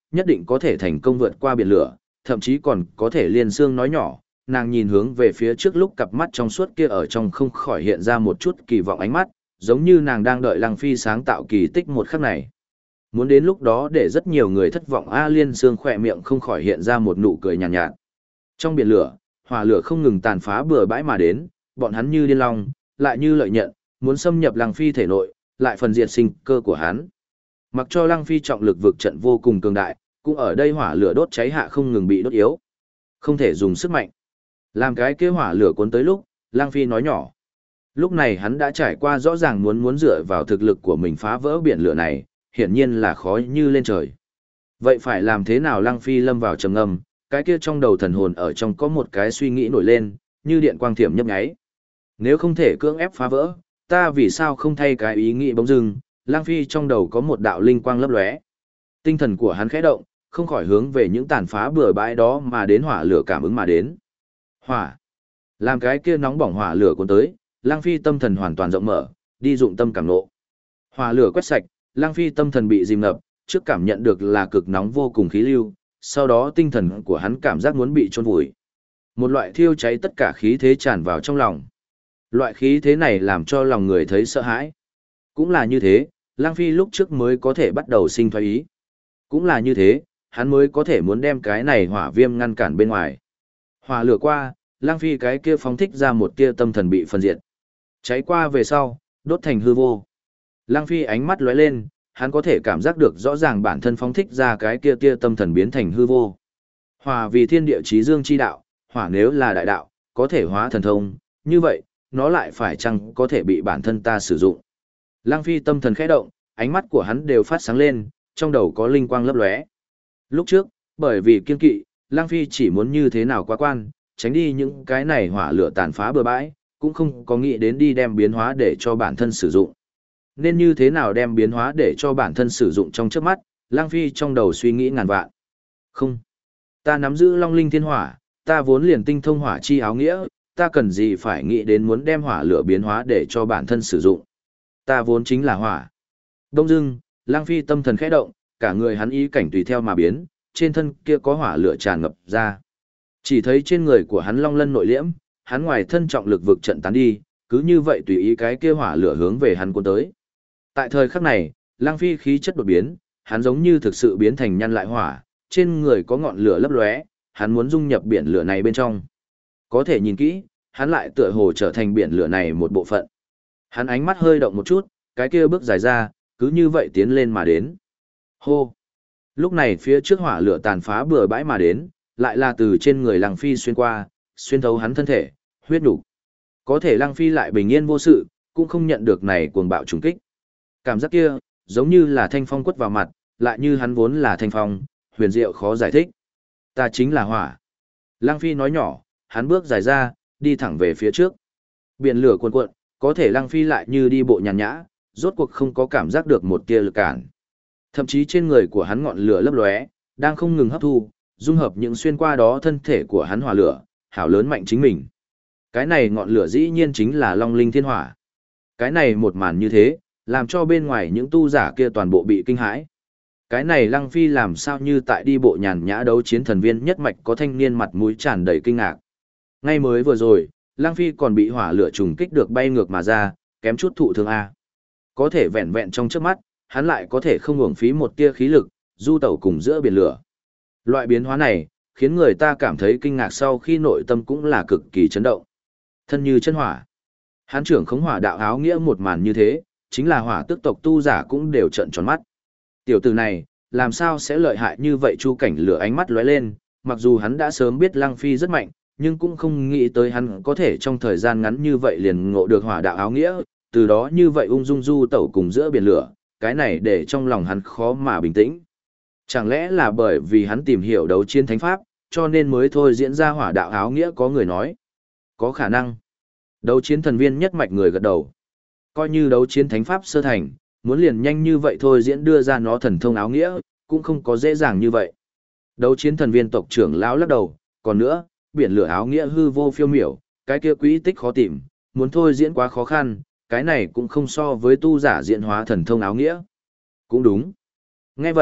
nhất định có thể thành công vượt qua biển lửa, thậm chí còn có thể liên xương nói nhỏ. Nàng nhìn hướng về phía trước lúc cặp mắt trong suốt kia ở trong không khỏi hiện ra một chút kỳ vọng ánh mắt, giống như nàng đang đợi Lăng Phi sáng tạo kỳ tích một khắc này. Muốn đến lúc đó để rất nhiều người thất vọng A Liên Sương khỏe miệng không khỏi hiện ra một nụ cười nhàn nhạt. Trong biển lửa, hỏa lửa không ngừng tàn phá bừa bãi mà đến, bọn hắn như điên long, lại như lợi nhận, muốn xâm nhập Lăng Phi thể nội, lại phần diệt sinh cơ của hắn. Mặc cho Lăng Phi trọng lực vực trận vô cùng cường đại, cũng ở đây hỏa lửa đốt cháy hạ không ngừng bị đốt yếu. Không thể dùng sức mạnh. Làm cái kia hỏa lửa cuốn tới lúc, Lăng Phi nói nhỏ. Lúc này hắn đã trải qua rõ ràng muốn dựa vào thực lực của mình phá vỡ biển lửa này, hiển nhiên là khó như lên trời. Vậy phải làm thế nào? Lăng Phi lâm vào trầm ngâm, cái kia trong đầu thần hồn ở trong có một cái suy nghĩ nổi lên, như điện quang thiểm nhấp nháy. Nếu không thể cưỡng ép phá vỡ, ta vì sao không thay cái ý nghĩ bỗng dưng? Lăng Phi trong đầu có một đạo linh quang lấp lóe. Tinh thần của hắn khẽ động, không khỏi hướng về những tàn phá bừa bãi đó mà đến hỏa lửa cảm ứng mà đến. Hỏa. Làm cái kia nóng bỏng hỏa lửa cuốn tới, Lăng Phi tâm thần hoàn toàn rộng mở, đi dụng tâm cảm nộ. Hỏa lửa quét sạch, Lăng Phi tâm thần bị dìm ngập, trước cảm nhận được là cực nóng vô cùng khí lưu, sau đó tinh thần của hắn cảm giác muốn bị chôn vùi. Một loại thiêu cháy tất cả khí thế tràn vào trong lòng. Loại khí thế này làm cho lòng người thấy sợ hãi. Cũng là như thế, Lăng Phi lúc trước mới có thể bắt đầu sinh thoái ý. Cũng là như thế, hắn mới có thể muốn đem cái này hỏa viêm ngăn cản bên ngoài. Hỏa lửa qua, Lăng Phi cái kia phóng thích ra một tia tâm thần bị phân diệt. Cháy qua về sau, đốt thành hư vô. Lăng Phi ánh mắt lóe lên, hắn có thể cảm giác được rõ ràng bản thân phóng thích ra cái kia tia tâm thần biến thành hư vô. Hỏa vì thiên địa chí dương chi đạo, hỏa nếu là đại đạo, có thể hóa thần thông, như vậy, nó lại phải chăng có thể bị bản thân ta sử dụng. Lăng Phi tâm thần khẽ động, ánh mắt của hắn đều phát sáng lên, trong đầu có linh quang lấp lóe. Lúc trước, bởi vì kiên kỵ, Lăng Phi chỉ muốn như thế nào qua quan, tránh đi những cái này hỏa lửa tàn phá bừa bãi, cũng không có nghĩ đến đi đem biến hóa để cho bản thân sử dụng. Nên như thế nào đem biến hóa để cho bản thân sử dụng trong chớp mắt, Lăng Phi trong đầu suy nghĩ ngàn vạn. Không, ta nắm giữ Long Linh Thiên Hỏa, ta vốn liền tinh thông hỏa chi áo nghĩa, ta cần gì phải nghĩ đến muốn đem hỏa lửa biến hóa để cho bản thân sử dụng. Ta vốn chính là hỏa. Đông dưng, Lăng Phi tâm thần khẽ động, cả người hắn ý cảnh tùy theo mà biến, trên thân kia có hỏa lửa tràn ngập ra. Chỉ thấy trên người của hắn long lân nội liễm, hắn ngoài thân trọng lực vực trận tán đi, cứ như vậy tùy ý cái kia hỏa lửa hướng về hắn cuốn tới. Tại thời khắc này, Lăng Phi khí chất đột biến, hắn giống như thực sự biến thành nhăn lại hỏa, trên người có ngọn lửa lấp lóe, hắn muốn dung nhập biển lửa này bên trong. Có thể nhìn kỹ, hắn lại tựa hồ trở thành biển lửa này một bộ phận. Hắn ánh mắt hơi động một chút, cái kia bước dài ra, cứ như vậy tiến lên mà đến. Hô! Lúc này phía trước hỏa lửa tàn phá bừa bãi mà đến, lại là từ trên người Lăng Phi xuyên qua, xuyên thấu hắn thân thể, huyết nục. Có thể Lăng Phi lại bình yên vô sự, cũng không nhận được này cuồng bạo trùng kích. Cảm giác kia, giống như là thanh phong quất vào mặt, lại như hắn vốn là thanh phong, huyền diệu khó giải thích. Ta chính là hỏa. Lăng Phi nói nhỏ, hắn bước dài ra, đi thẳng về phía trước. Biển lửa cuồn cuộn, có thể Lăng Phi lại như đi bộ nhàn nhã, rốt cuộc không có cảm giác được một tia lực cản. Thậm chí trên người của hắn ngọn lửa lấp lóe, đang không ngừng hấp thu, dung hợp những xuyên qua đó thân thể của hắn hỏa lửa, hảo lớn mạnh chính mình. Cái này ngọn lửa dĩ nhiên chính là Long Linh Thiên Hỏa. Cái này một màn như thế, làm cho bên ngoài những tu giả kia toàn bộ bị kinh hãi. Cái này Lăng Phi làm sao như tại đi bộ nhàn nhã đấu chiến thần viên nhất mạch có thanh niên mặt mũi tràn đầy kinh ngạc. Ngay mới vừa rồi, Lăng Phi còn bị hỏa lửa trùng kích được bay ngược mà ra, kém chút thụ thương A. Có thể vẹn vẹn trong trước mắt, hắn lại có thể không uổng phí một tia khí lực, du tẩu cùng giữa biển lửa. Loại biến hóa này, khiến người ta cảm thấy kinh ngạc sau khi nội tâm cũng là cực kỳ chấn động. Thân như chân hỏa. Hắn trưởng khống hỏa đạo áo nghĩa một màn như thế, chính là hỏa tước tộc tu giả cũng đều trợn tròn mắt. Tiểu tử này, làm sao sẽ lợi hại như vậy? Chu Cảnh lửa ánh mắt lóe lên, mặc dù hắn đã sớm biết Lăng Phi rất mạnh, nhưng cũng không nghĩ tới hắn có thể trong thời gian ngắn như vậy liền ngộ được hỏa đạo áo nghĩa, từ đó như vậy ung dung du tẩu cùng giữa biển lửa, cái này để trong lòng hắn khó mà bình tĩnh. Chẳng lẽ là bởi vì hắn tìm hiểu đấu chiến thánh pháp, cho nên mới thôi diễn ra hỏa đạo áo nghĩa? Có người nói, có khả năng. Đấu chiến thần viên nhất mạch người gật đầu. Coi như đấu chiến thánh pháp sơ thành, muốn liền nhanh như vậy thôi diễn đưa ra nó thần thông áo nghĩa, cũng không có dễ dàng như vậy. Đấu chiến thần viên tộc trưởng lão lắc đầu, còn nữa, biển lửa áo nghĩa hư vô phiêu miểu, cái kia quỹ tích khó tìm, muốn thôi diễn quá khó khăn, cái này cũng không so với tu giả diễn hóa thần thông áo nghĩa. Cũng đúng. Nghe vậy,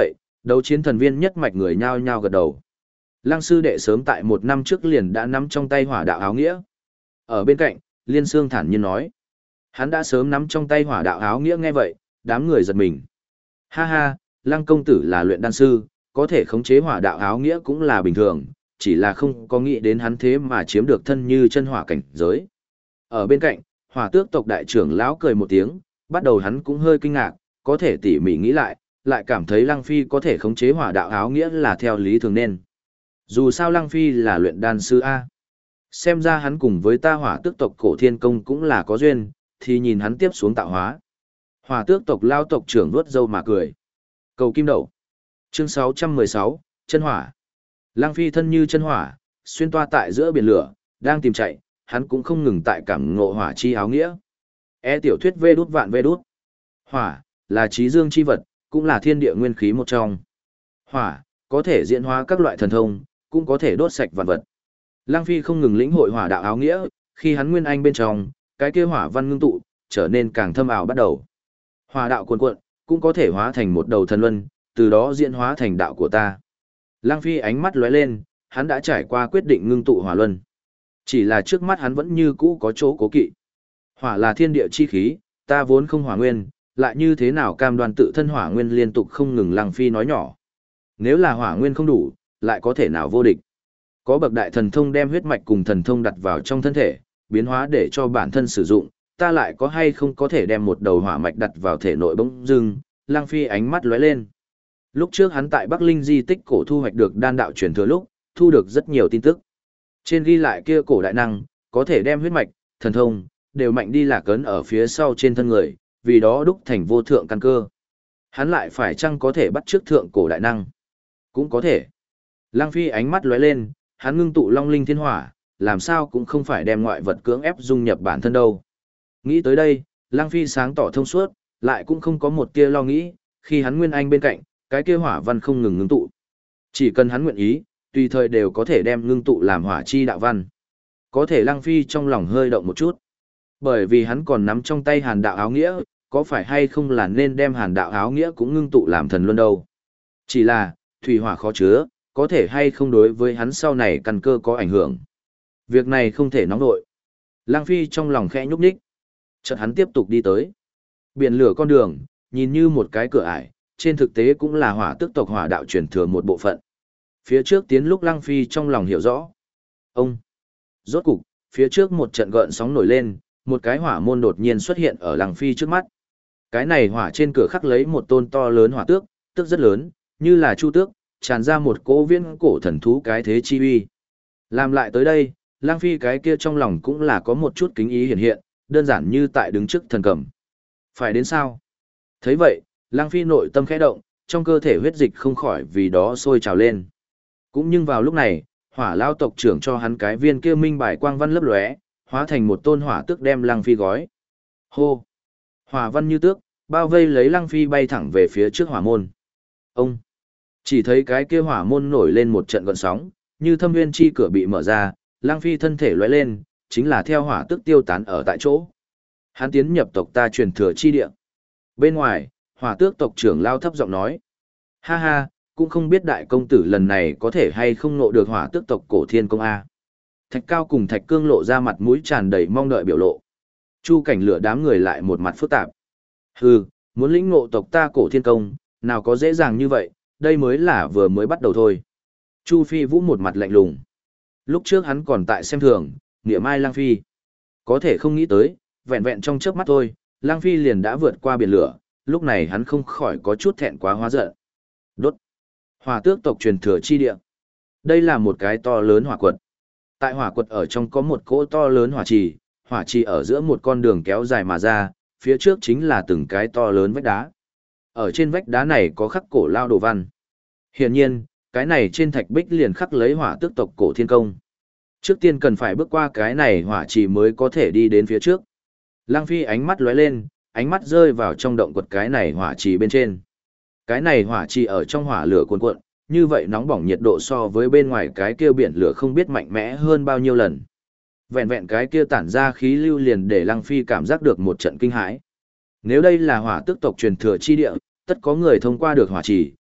Đấu chiến thần viên nhất mạch người nhao nhao gật đầu. Lăng sư đệ sớm tại 1 năm trước liền đã nắm trong tay hỏa đạo áo nghĩa. Ở bên cạnh, Liên Sương thản nhiên nói. Hắn đã sớm nắm trong tay hỏa đạo áo nghĩa nghe vậy, đám người giật mình. Ha ha, Lăng công tử là luyện đan sư, có thể khống chế hỏa đạo áo nghĩa cũng là bình thường, chỉ là không có nghĩ đến hắn thế mà chiếm được thân như chân hỏa cảnh giới. Ở bên cạnh, hỏa tước tộc đại trưởng lão cười một tiếng, bắt đầu hắn cũng hơi kinh ngạc, có thể tỉ mỉ nghĩ lại cảm thấy Lăng Phi có thể khống chế hỏa đạo áo nghĩa là theo lý thường nên. Dù sao Lăng Phi là luyện đan sư A. Xem ra hắn cùng với ta hỏa tước tộc cổ thiên công cũng là có duyên, thì nhìn hắn tiếp xuống tạo hóa. Hỏa tước tộc lao tộc trưởng vuốt râu mà cười. Cầu kim đậu. Chương 616, chân hỏa. Lăng Phi thân như chân hỏa, xuyên toa tại giữa biển lửa, đang tìm chạy, hắn cũng không ngừng tại cảm ngộ hỏa chi áo nghĩa. Tiểu thuyết vê đút vạn vê đút. Hỏa, là trí dương chi vật, cũng là thiên địa nguyên khí một trong. Hỏa, có thể diễn hóa các loại thần thông, cũng có thể đốt sạch vạn vật. Lăng Phi không ngừng lĩnh hội hỏa đạo áo nghĩa, khi hắn nguyên anh bên trong, cái kia hỏa văn ngưng tụ, trở nên càng thâm ảo bắt đầu. Hỏa đạo cuồn cuộn, cũng có thể hóa thành một đầu thần luân, từ đó diễn hóa thành đạo của ta. Lăng Phi ánh mắt lóe lên, hắn đã trải qua quyết định ngưng tụ hỏa luân. Chỉ là trước mắt hắn vẫn như cũ có chỗ cố kỵ. Hỏa là thiên địa chi khí, ta vốn không hỏa nguyên, lại như thế nào cam đoan tự thân hỏa nguyên liên tục không ngừng. Lăng Phi nói nhỏ. Nếu là hỏa nguyên không đủ, lại có thể nào vô địch. Có bậc đại thần thông đem huyết mạch cùng thần thông đặt vào trong thân thể, biến hóa để cho bản thân sử dụng, ta lại có hay không có thể đem một đầu hỏa mạch đặt vào thể nội bỗng dưng. Lăng Phi ánh mắt lóe lên. Lúc trước hắn tại Bắc Linh di tích cổ thu hoạch được đan đạo truyền thừa lúc, thu được rất nhiều tin tức. Trên ghi lại kia cổ đại năng, có thể đem huyết mạch, thần thông, đều mạnh đi lạc ấn ở phía sau trên thân người, vì đó đúc thành vô thượng căn cơ. Hắn lại phải chăng có thể bắt chước thượng cổ đại năng? Cũng có thể. Lăng Phi ánh mắt lóe lên, hắn ngưng tụ long linh thiên hỏa, làm sao cũng không phải đem ngoại vật cưỡng ép dung nhập bản thân đâu. Nghĩ tới đây, Lăng Phi sáng tỏ thông suốt, lại cũng không có một tia lo nghĩ, khi hắn nguyên anh bên cạnh, cái kia hỏa văn không ngừng ngưng tụ. Chỉ cần hắn nguyện ý, tùy thời đều có thể đem ngưng tụ làm hỏa chi đạo văn. Có thể Lăng Phi trong lòng hơi động một chút. Bởi vì hắn còn nắm trong tay hàn đạo áo nghĩa, có phải hay không là nên đem hàn đạo áo nghĩa cũng ngưng tụ làm thần luân đâu. Chỉ là, thủy hỏa khó chứa, có thể hay không đối với hắn sau này căn cơ có ảnh hưởng. Việc này không thể nóng nội. Lăng Phi trong lòng khẽ nhúc nhích. Chợt hắn tiếp tục đi tới. Biển lửa con đường, nhìn như một cái cửa ải, trên thực tế cũng là hỏa tước tộc hỏa đạo truyền thừa một bộ phận. Phía trước tiến lúc Lăng Phi trong lòng hiểu rõ. Ông! Rốt cục, phía trước một trận gợn sóng nổi lên, một cái hỏa môn đột nhiên xuất hiện ở Lăng Phi trước mắt. Cái này hỏa trên cửa khắc lấy một tôn to lớn hỏa tước, tước rất lớn, như là chu tước, tràn ra một cỗ viễn cổ thần thú cái thế chi uy. Làm lại tới đây, Lăng Phi cái kia trong lòng cũng là có một chút kính ý hiện hiện, đơn giản như tại đứng trước thần cầm. Phải đến sao? Thấy vậy, Lăng Phi nội tâm khẽ động, trong cơ thể huyết dịch không khỏi vì đó sôi trào lên. Cũng nhưng vào lúc này, hỏa lao tộc trưởng cho hắn cái viên kia minh bài quang văn lấp lóe, hóa thành một tôn hỏa tước đem Lăng Phi gói. Hô! Hỏa văn như tước, bao vây lấy Lăng Phi bay thẳng về phía trước hỏa môn. Ông! Chỉ thấy cái kia hỏa môn nổi lên một trận gợn sóng, như thâm nguyên chi cửa bị mở ra, Lăng Phi thân thể lóe lên, chính là theo hỏa tước tiêu tán ở tại chỗ. Hắn tiến nhập tộc ta truyền thừa chi địa. Bên ngoài, hỏa tước tộc trưởng lao thấp giọng nói. Ha ha, cũng không biết đại công tử lần này có thể hay không nộ được hỏa tước tộc cổ thiên công A. Thạch Cao cùng Thạch Cương lộ ra mặt mũi tràn đầy mong đợi biểu lộ. Chu Cảnh lửa đám người lại một mặt phức tạp. Hừ, muốn lĩnh ngộ tộc ta cổ thiên công, nào có dễ dàng như vậy, đây mới là vừa mới bắt đầu thôi. Chu Phi Vũ một mặt lạnh lùng. Lúc trước hắn còn tại xem thường, nghĩa mai Lăng Phi. Có thể không nghĩ tới, vẹn vẹn trong chớp mắt thôi, Lăng Phi liền đã vượt qua biển lửa, lúc này hắn không khỏi có chút thẹn quá hóa giận. Đốt. Hỏa tước tộc truyền thừa chi địa. Đây là một cái to lớn hỏa quật. Tại hỏa quật ở trong có một cỗ to lớn hỏa trì ở giữa một con đường kéo dài mà ra, phía trước chính là từng cái to lớn vách đá. Ở trên vách đá này có khắc cổ lao đồ văn. Hiển nhiên, cái này trên thạch bích liền khắc lấy hỏa tước tộc cổ thiên công. Trước tiên cần phải bước qua cái này hỏa trì mới có thể đi đến phía trước. Lăng Phi ánh mắt lóe lên, ánh mắt rơi vào trong động quật cái này hỏa trì bên trên. Cái này hỏa trì ở trong hỏa lửa cuồn cuộn, như vậy nóng bỏng nhiệt độ so với bên ngoài cái kia biển lửa không biết mạnh mẽ hơn bao nhiêu lần. Vẹn vẹn cái kia tản ra khí lưu liền để Lăng Phi cảm giác được một trận kinh hãi. Nếu đây là hỏa tước tộc truyền thừa chi địa, tất có người thông qua được hỏa trì,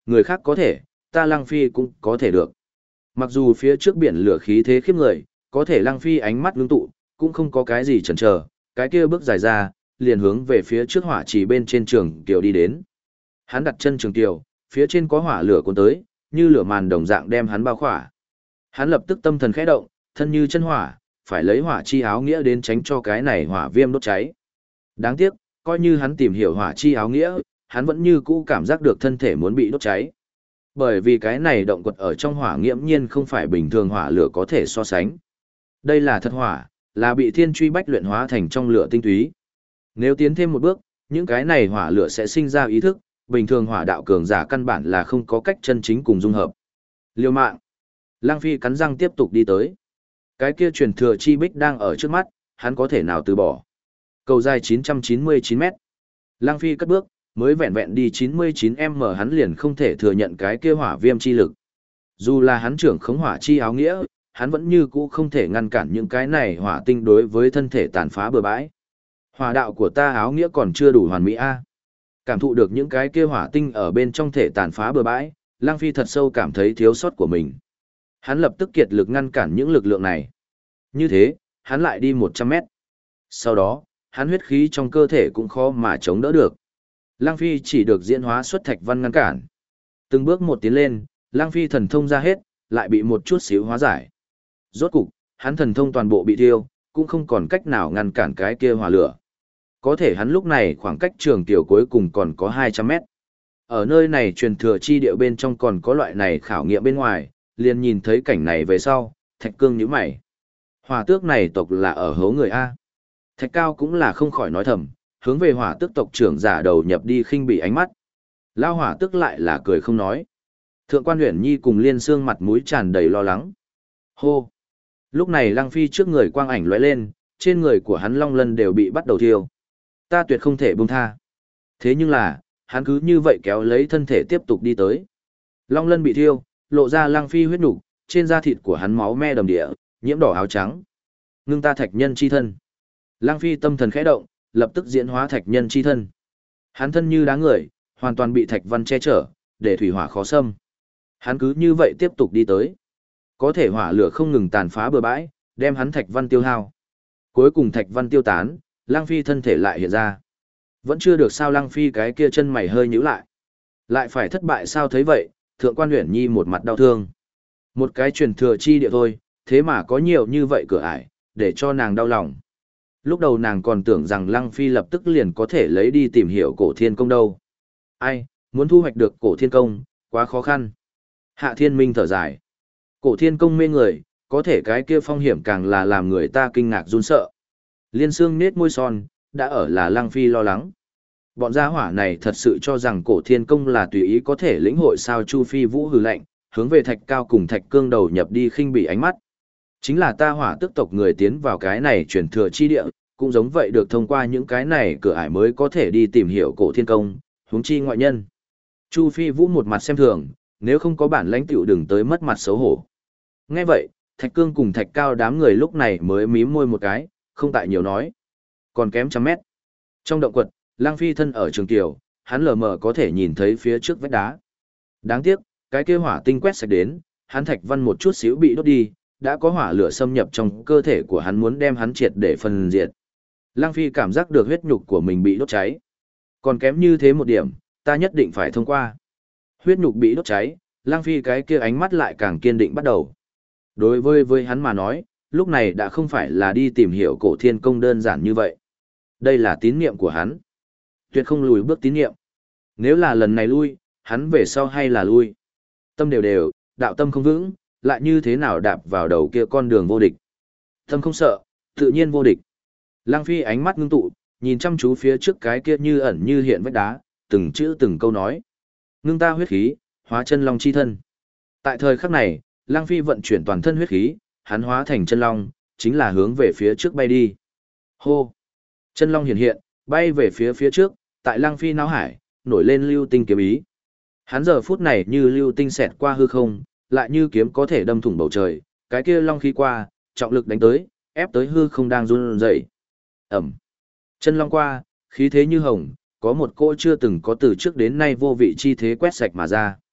người khác có thể, ta Lăng Phi cũng có thể được. Mặc dù phía trước biển lửa khí thế khiếp người, có thể Lăng Phi ánh mắt ngưng tụ, cũng không có cái gì chần chờ, cái kia bước dài ra, liền hướng về phía trước hỏa chỉ bên trên trường kiều đi đến. Hắn đặt chân trường kiều, phía trên có hỏa lửa cuốn tới, như lửa màn đồng dạng đem hắn bao khỏa. Hắn lập tức tâm thần khẽ động, thân như chân hỏa, phải lấy hỏa chi áo nghĩa đến tránh cho cái này hỏa viêm đốt cháy. Đáng tiếc, coi như hắn tìm hiểu hỏa chi áo nghĩa, hắn vẫn như cũ cảm giác được thân thể muốn bị đốt cháy. Bởi vì cái này động quật ở trong hỏa nghiễm nhiên không phải bình thường hỏa lửa có thể so sánh. Đây là thật hỏa, là bị thiên truy bách luyện hóa thành trong lửa tinh túy. Nếu tiến thêm một bước, những cái này hỏa lửa sẽ sinh ra ý thức, bình thường hỏa đạo cường giả căn bản là không có cách chân chính cùng dung hợp. Liêu mạng. Lăng Phi cắn răng tiếp tục đi tới. Cái kia truyền thừa chi bích đang ở trước mắt, hắn có thể nào từ bỏ. Cầu dài 999 mét. Lăng Phi cất bước, mới vẹn vẹn đi 99m hắn liền không thể thừa nhận cái kia hỏa viêm chi lực. Dù là hắn trưởng khống hỏa chi áo nghĩa, hắn vẫn như cũ không thể ngăn cản những cái này hỏa tinh đối với thân thể tàn phá bừa bãi. Hỏa đạo của ta áo nghĩa còn chưa đủ hoàn mỹ a. Cảm thụ được những cái kia hỏa tinh ở bên trong thể tàn phá bừa bãi, Lăng Phi thật sâu cảm thấy thiếu sót của mình. Hắn lập tức kiệt lực ngăn cản những lực lượng này. Như thế, hắn lại đi 100 mét. Sau đó, hắn huyết khí trong cơ thể cũng khó mà chống đỡ được. Lăng Phi chỉ được diễn hóa xuất thạch văn ngăn cản. Từng bước một tiến lên, Lăng Phi thần thông ra hết, lại bị một chút xíu hóa giải. Rốt cục, hắn thần thông toàn bộ bị thiêu, cũng không còn cách nào ngăn cản cái kia hỏa lửa. Có thể hắn lúc này khoảng cách trường tiểu cuối cùng còn có 200 mét. Ở nơi này truyền thừa chi địa bên trong còn có loại này khảo nghiệm bên ngoài, liền nhìn thấy cảnh này về sau, Thạch Cương nhíu mày. Hỏa tước này tộc là ở hố người A. Thạch Cao cũng là không khỏi nói thầm, hướng về hỏa tước tộc trưởng giả đầu nhập đi khinh bỉ ánh mắt. Lao hỏa tước lại là cười không nói. Thượng quan Uyển Nhi cùng Liên Xương mặt mũi tràn đầy lo lắng. Hô! Lúc này Lăng Phi trước người quang ảnh lóe lên, trên người của hắn long lân đều bị bắt đầu thiêu. Ta tuyệt không thể buông tha. Thế nhưng là, hắn cứ như vậy kéo lấy thân thể tiếp tục đi tới. Long lân bị thiêu, lộ ra Lăng Phi huyết nục, trên da thịt của hắn máu me đầm địa, nhiễm đỏ áo trắng. Ngưng ta thạch nhân chi thân. Lăng Phi tâm thần khẽ động, lập tức diễn hóa thạch nhân chi thân. Hắn thân như đá người, hoàn toàn bị thạch văn che chở, để thủy hỏa khó xâm. Hắn cứ như vậy tiếp tục đi tới. Có thể hỏa lửa không ngừng tàn phá bừa bãi, đem hắn thạch văn tiêu hao. Cuối cùng thạch văn tiêu tán, Lăng Phi thân thể lại hiện ra. Vẫn chưa được sao Lăng Phi cái kia chân mày hơi nhíu lại. Lại phải thất bại sao thấy vậy, Thượng quan Uyển Nhi một mặt đau thương. Một cái truyền thừa chi địa thôi, thế mà có nhiều như vậy cửa ải, để cho nàng đau lòng. Lúc đầu nàng còn tưởng rằng Lăng Phi lập tức liền có thể lấy đi tìm hiểu cổ thiên công đâu. Ai, muốn thu hoạch được cổ thiên công, quá khó khăn. Hạ Thiên Minh thở dài. Cổ thiên công mê người, có thể cái kia phong hiểm càng là làm người ta kinh ngạc run sợ. Liên Xương nết môi son, đã ở là Lăng Phi lo lắng. Bọn gia hỏa này thật sự cho rằng cổ thiên công là tùy ý có thể lĩnh hội sao Chu Phi Vũ hừ lạnh, hướng về Thạch Cao cùng Thạch Cương đầu nhập đi khinh bỉ ánh mắt. Chính là ta hỏa tức tộc người tiến vào cái này truyền thừa chi địa, cũng giống vậy được thông qua những cái này cửa ải mới có thể đi tìm hiểu cổ thiên công, huống chi ngoại nhân. Chu Phi Vũ một mặt xem thường, nếu không có bản lãnh tiểu đừng tới mất mặt xấu hổ. Nghe vậy, Thạch Cương cùng Thạch Cao đám người lúc này mới mím môi một cái, không tại nhiều nói. Còn kém 100 mét. Trong động quật, Lăng Phi thân ở trường tiểu, hắn lờ mờ có thể nhìn thấy phía trước vách đá. Đáng tiếc, cái kia hỏa tinh quét sạch đến, hắn thạch văn một chút xíu bị đốt đi, đã có hỏa lửa xâm nhập trong cơ thể của hắn muốn đem hắn triệt để phân diệt. Lăng Phi cảm giác được huyết nhục của mình bị đốt cháy. Còn kém như thế một điểm, ta nhất định phải thông qua. Huyết nhục bị đốt cháy, Lăng Phi cái kia ánh mắt lại càng kiên định bắt đầu. Đối với hắn mà nói, lúc này đã không phải là đi tìm hiểu cổ thiên công đơn giản như vậy. Đây là tín niệm của hắn. Tuyệt không lùi bước tín niệm. Nếu là lần này lui, hắn về sau hay là lui. Tâm đều đều, đạo tâm không vững, lại như thế nào đạp vào đầu kia con đường vô địch. Tâm không sợ, tự nhiên vô địch. Lăng Phi ánh mắt ngưng tụ, nhìn chăm chú phía trước cái kia như ẩn như hiện vách đá, từng chữ từng câu nói. Ngưng ta huyết khí, hóa chân long chi thân. Tại thời khắc này, Lăng Phi vận chuyển toàn thân huyết khí, hắn hóa thành chân long, chính là hướng về phía trước bay đi. Hô! Chân long hiện hiện, bay về phía trước, tại Lăng Phi não hải, nổi lên lưu tinh kiếm ý. Hắn giờ phút này như lưu tinh xẹt qua hư không, lại như kiếm có thể đâm thủng bầu trời, cái kia long khí qua, trọng lực đánh tới, ép tới hư không đang run rẩy. Ẩm. Chân long qua, khí thế như hồng, có một cỗ chưa từng có từ trước đến nay vô vị chi thế quét sạch mà ra.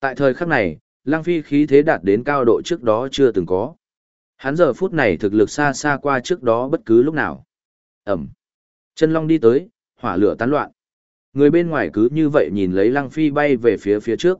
Tại thời khắc này, Lăng Phi khí thế đạt đến cao độ trước đó chưa từng có. Hắn giờ phút này thực lực xa xa qua trước đó bất cứ lúc nào. Ẩm. Chân long đi tới, hỏa lửa tán loạn. Người bên ngoài cứ như vậy nhìn lấy Lăng Phi bay về phía trước.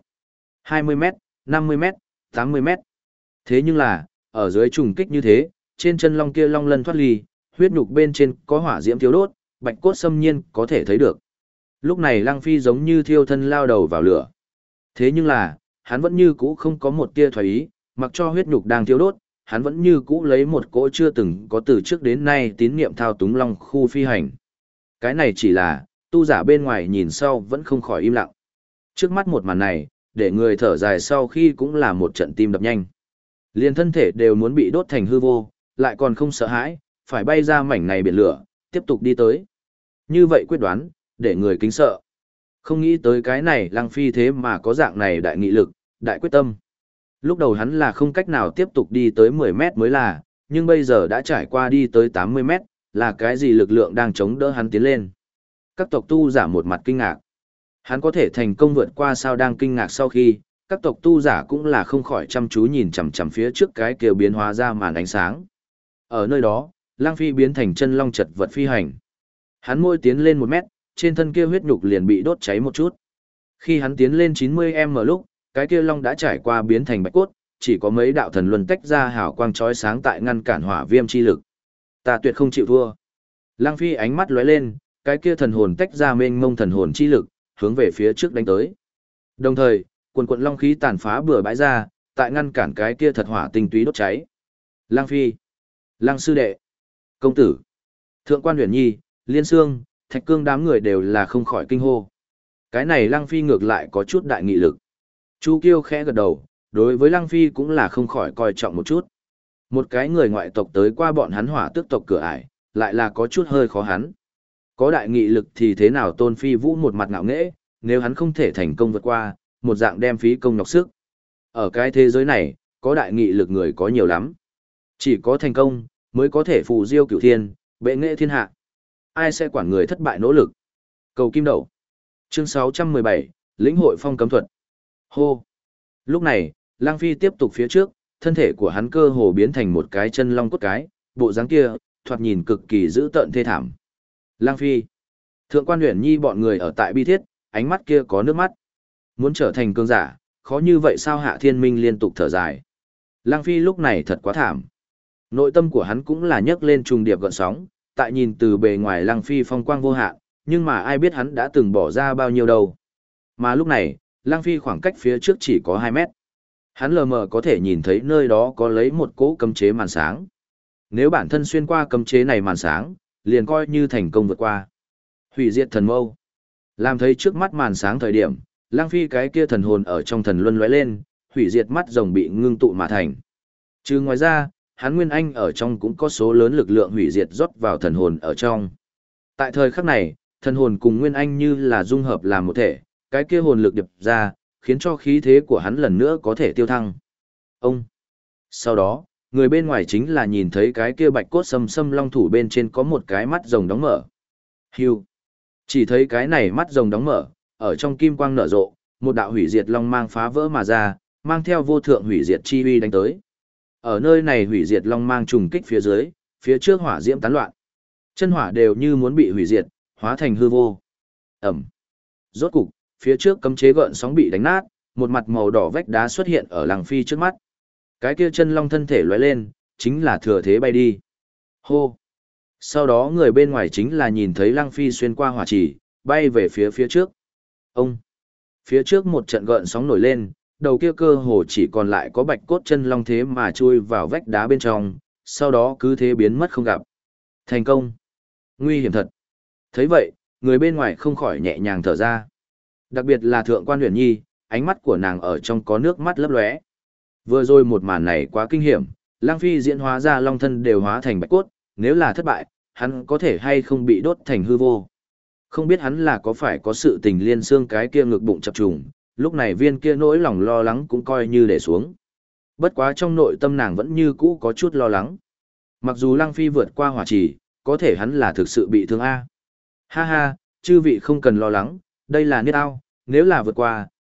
20m, 50m, 80m. Thế nhưng là, ở dưới trùng kích như thế, trên chân long kia long lân thoát ly, huyết nhục bên trên có hỏa diễm thiếu đốt, bạch cốt xâm nhiên có thể thấy được. Lúc này Lăng Phi giống như thiêu thân lao đầu vào lửa. Thế nhưng là, hắn vẫn như cũ không có một tia thoái ý, mặc cho huyết nhục đang thiêu đốt, hắn vẫn như cũ lấy một cỗ chưa từng có từ trước đến nay tín niệm thao túng long khu phi hành. Cái này chỉ là, tu giả bên ngoài nhìn sau vẫn không khỏi im lặng. Trước mắt một màn này, để người thở dài sau khi cũng là một trận tim đập nhanh. Liền thân thể đều muốn bị đốt thành hư vô, lại còn không sợ hãi, phải bay ra mảnh này biển lửa, tiếp tục đi tới. Như vậy quyết đoán, để người kính sợ. Không nghĩ tới cái này Lăng Phi thế mà có dạng này đại nghị lực, đại quyết tâm. Lúc đầu hắn là không cách nào tiếp tục đi tới 10 mét mới là, nhưng bây giờ đã trải qua đi tới 80 mét, là cái gì lực lượng đang chống đỡ hắn tiến lên. Các tộc tu giả một mặt kinh ngạc. Hắn có thể thành công vượt qua sao đang kinh ngạc sau khi, các tộc tu giả cũng là không khỏi chăm chú nhìn chằm chằm phía trước cái kia biến hóa ra màn ánh sáng. Ở nơi đó, Lăng Phi biến thành chân long chật vật phi hành. Hắn môi tiến lên 1 mét, trên thân kia huyết nhục liền bị đốt cháy một chút. Khi hắn tiến lên 90m lúc, cái kia long đã trải qua biến thành bạch cốt, chỉ có mấy đạo thần luân tách ra hào quang chói sáng tại ngăn cản hỏa viêm chi lực. Ta tuyệt không chịu thua. Lăng Phi ánh mắt lóe lên, cái kia thần hồn tách ra mênh mông thần hồn chi lực, hướng về phía trước đánh tới. Đồng thời, quần quần long khí tàn phá bừa bãi ra, tại ngăn cản cái kia thật hỏa tinh túy đốt cháy. Lăng Phi, Lăng sư đệ, công tử, Thượng quan Huyền Nhi, Liên Xương, Thạch Cương đám người đều là không khỏi kinh hô. Cái này Lăng Phi ngược lại có chút đại nghị lực. Chu Kiêu khẽ gật đầu, đối với Lăng Phi cũng là không khỏi coi trọng một chút. Một cái người ngoại tộc tới qua bọn hắn hỏa tước tộc cửa ải, lại là có chút hơi khó hắn. Có đại nghị lực thì thế nào Tôn Phi Vũ một mặt ngạo nghễ, nếu hắn không thể thành công vượt qua, một dạng đem phí công nhọc sức. Ở cái thế giới này, có đại nghị lực người có nhiều lắm. Chỉ có thành công, mới có thể phù diêu cửu thiên, bệ nghệ thiên hạ. Ai sẽ quản người thất bại nỗ lực? Cầu kim đậu. Chương 617, lĩnh hội phong cấm thuật. Hô. Lúc này, Lăng Phi tiếp tục phía trước, thân thể của hắn cơ hồ biến thành một cái chân long cốt cái, bộ dáng kia, thoạt nhìn cực kỳ dữ tợn thê thảm. Lăng Phi. Thượng quan Huyền Nhi bọn người ở tại bi thiết, ánh mắt kia có nước mắt. Muốn trở thành cường giả, khó như vậy sao Hạ Thiên Minh liên tục thở dài. Lăng Phi lúc này thật quá thảm. Nội tâm của hắn cũng là nhấc lên trùng điệp gợn sóng, tại nhìn từ bề ngoài Lăng Phi phong quang vô hạn, nhưng mà ai biết hắn đã từng bỏ ra bao nhiêu đâu. Mà lúc này, Lăng Phi khoảng cách phía trước chỉ có 2 mét. Hắn lờ mờ có thể nhìn thấy nơi đó có lấy một cỗ cấm chế màn sáng. Nếu bản thân xuyên qua cấm chế này màn sáng, liền coi như thành công vượt qua. Hủy diệt thần mâu. Làm thấy trước mắt màn sáng thời điểm, Lăng Phi cái kia thần hồn ở trong thần luân lóe lên, hủy diệt mắt rồng bị ngưng tụ mà thành. Chứ ngoài ra, hắn Nguyên Anh ở trong cũng có số lớn lực lượng hủy diệt rót vào thần hồn ở trong. Tại thời khắc này, thần hồn cùng Nguyên Anh như là dung hợp làm một thể, cái kia hồn lực điệp ra, khiến cho khí thế của hắn lần nữa có thể tiêu thăng. Ông. Sau đó, người bên ngoài chính là nhìn thấy cái kia bạch cốt sâm sâm long thủ bên trên có một cái mắt rồng đóng mở. Hưu. Chỉ thấy cái này mắt rồng đóng mở, ở trong kim quang nở rộ, một đạo hủy diệt long mang phá vỡ mà ra, mang theo vô thượng hủy diệt chi uy đánh tới. Ở nơi này hủy diệt long mang trùng kích phía dưới, phía trước hỏa diễm tán loạn. Chân hỏa đều như muốn bị hủy diệt, hóa thành hư vô. Ẩm. Rốt cục, phía trước cấm chế gợn sóng bị đánh nát, một mặt màu đỏ vách đá xuất hiện ở Lăng Phi trước mắt. Cái kia chân long thân thể lóe lên, chính là thừa thế bay đi. Hô. Sau đó người bên ngoài chính là nhìn thấy Lăng Phi xuyên qua hỏa trì, bay về phía trước. Ông. Phía trước một trận gợn sóng nổi lên, đầu kia cơ hồ chỉ còn lại có bạch cốt chân long thế mà chui vào vách đá bên trong, sau đó cứ thế biến mất không gặp. Thành công. Nguy hiểm thật. Thấy vậy, người bên ngoài không khỏi nhẹ nhàng thở ra. Đặc biệt là Thượng quan Huyền Nhi, ánh mắt của nàng ở trong có nước mắt lấp lóe. Vừa rồi một màn này quá kinh hiểm, Lăng Phi diễn hóa ra long thân đều hóa thành bạch cốt, nếu là thất bại, hắn có thể hay không bị đốt thành hư vô. Không biết hắn là có phải có sự tình liên xương cái kia ngực bụng chập trùng, lúc này viên kia nỗi lòng lo lắng cũng coi như để xuống. Bất quá trong nội tâm nàng vẫn như cũ có chút lo lắng. Mặc dù Lăng Phi vượt qua hỏa trì, có thể hắn là thực sự bị thương A. Ha ha, chư vị không cần lo lắng, đây là niết ao, nếu là vượt qua,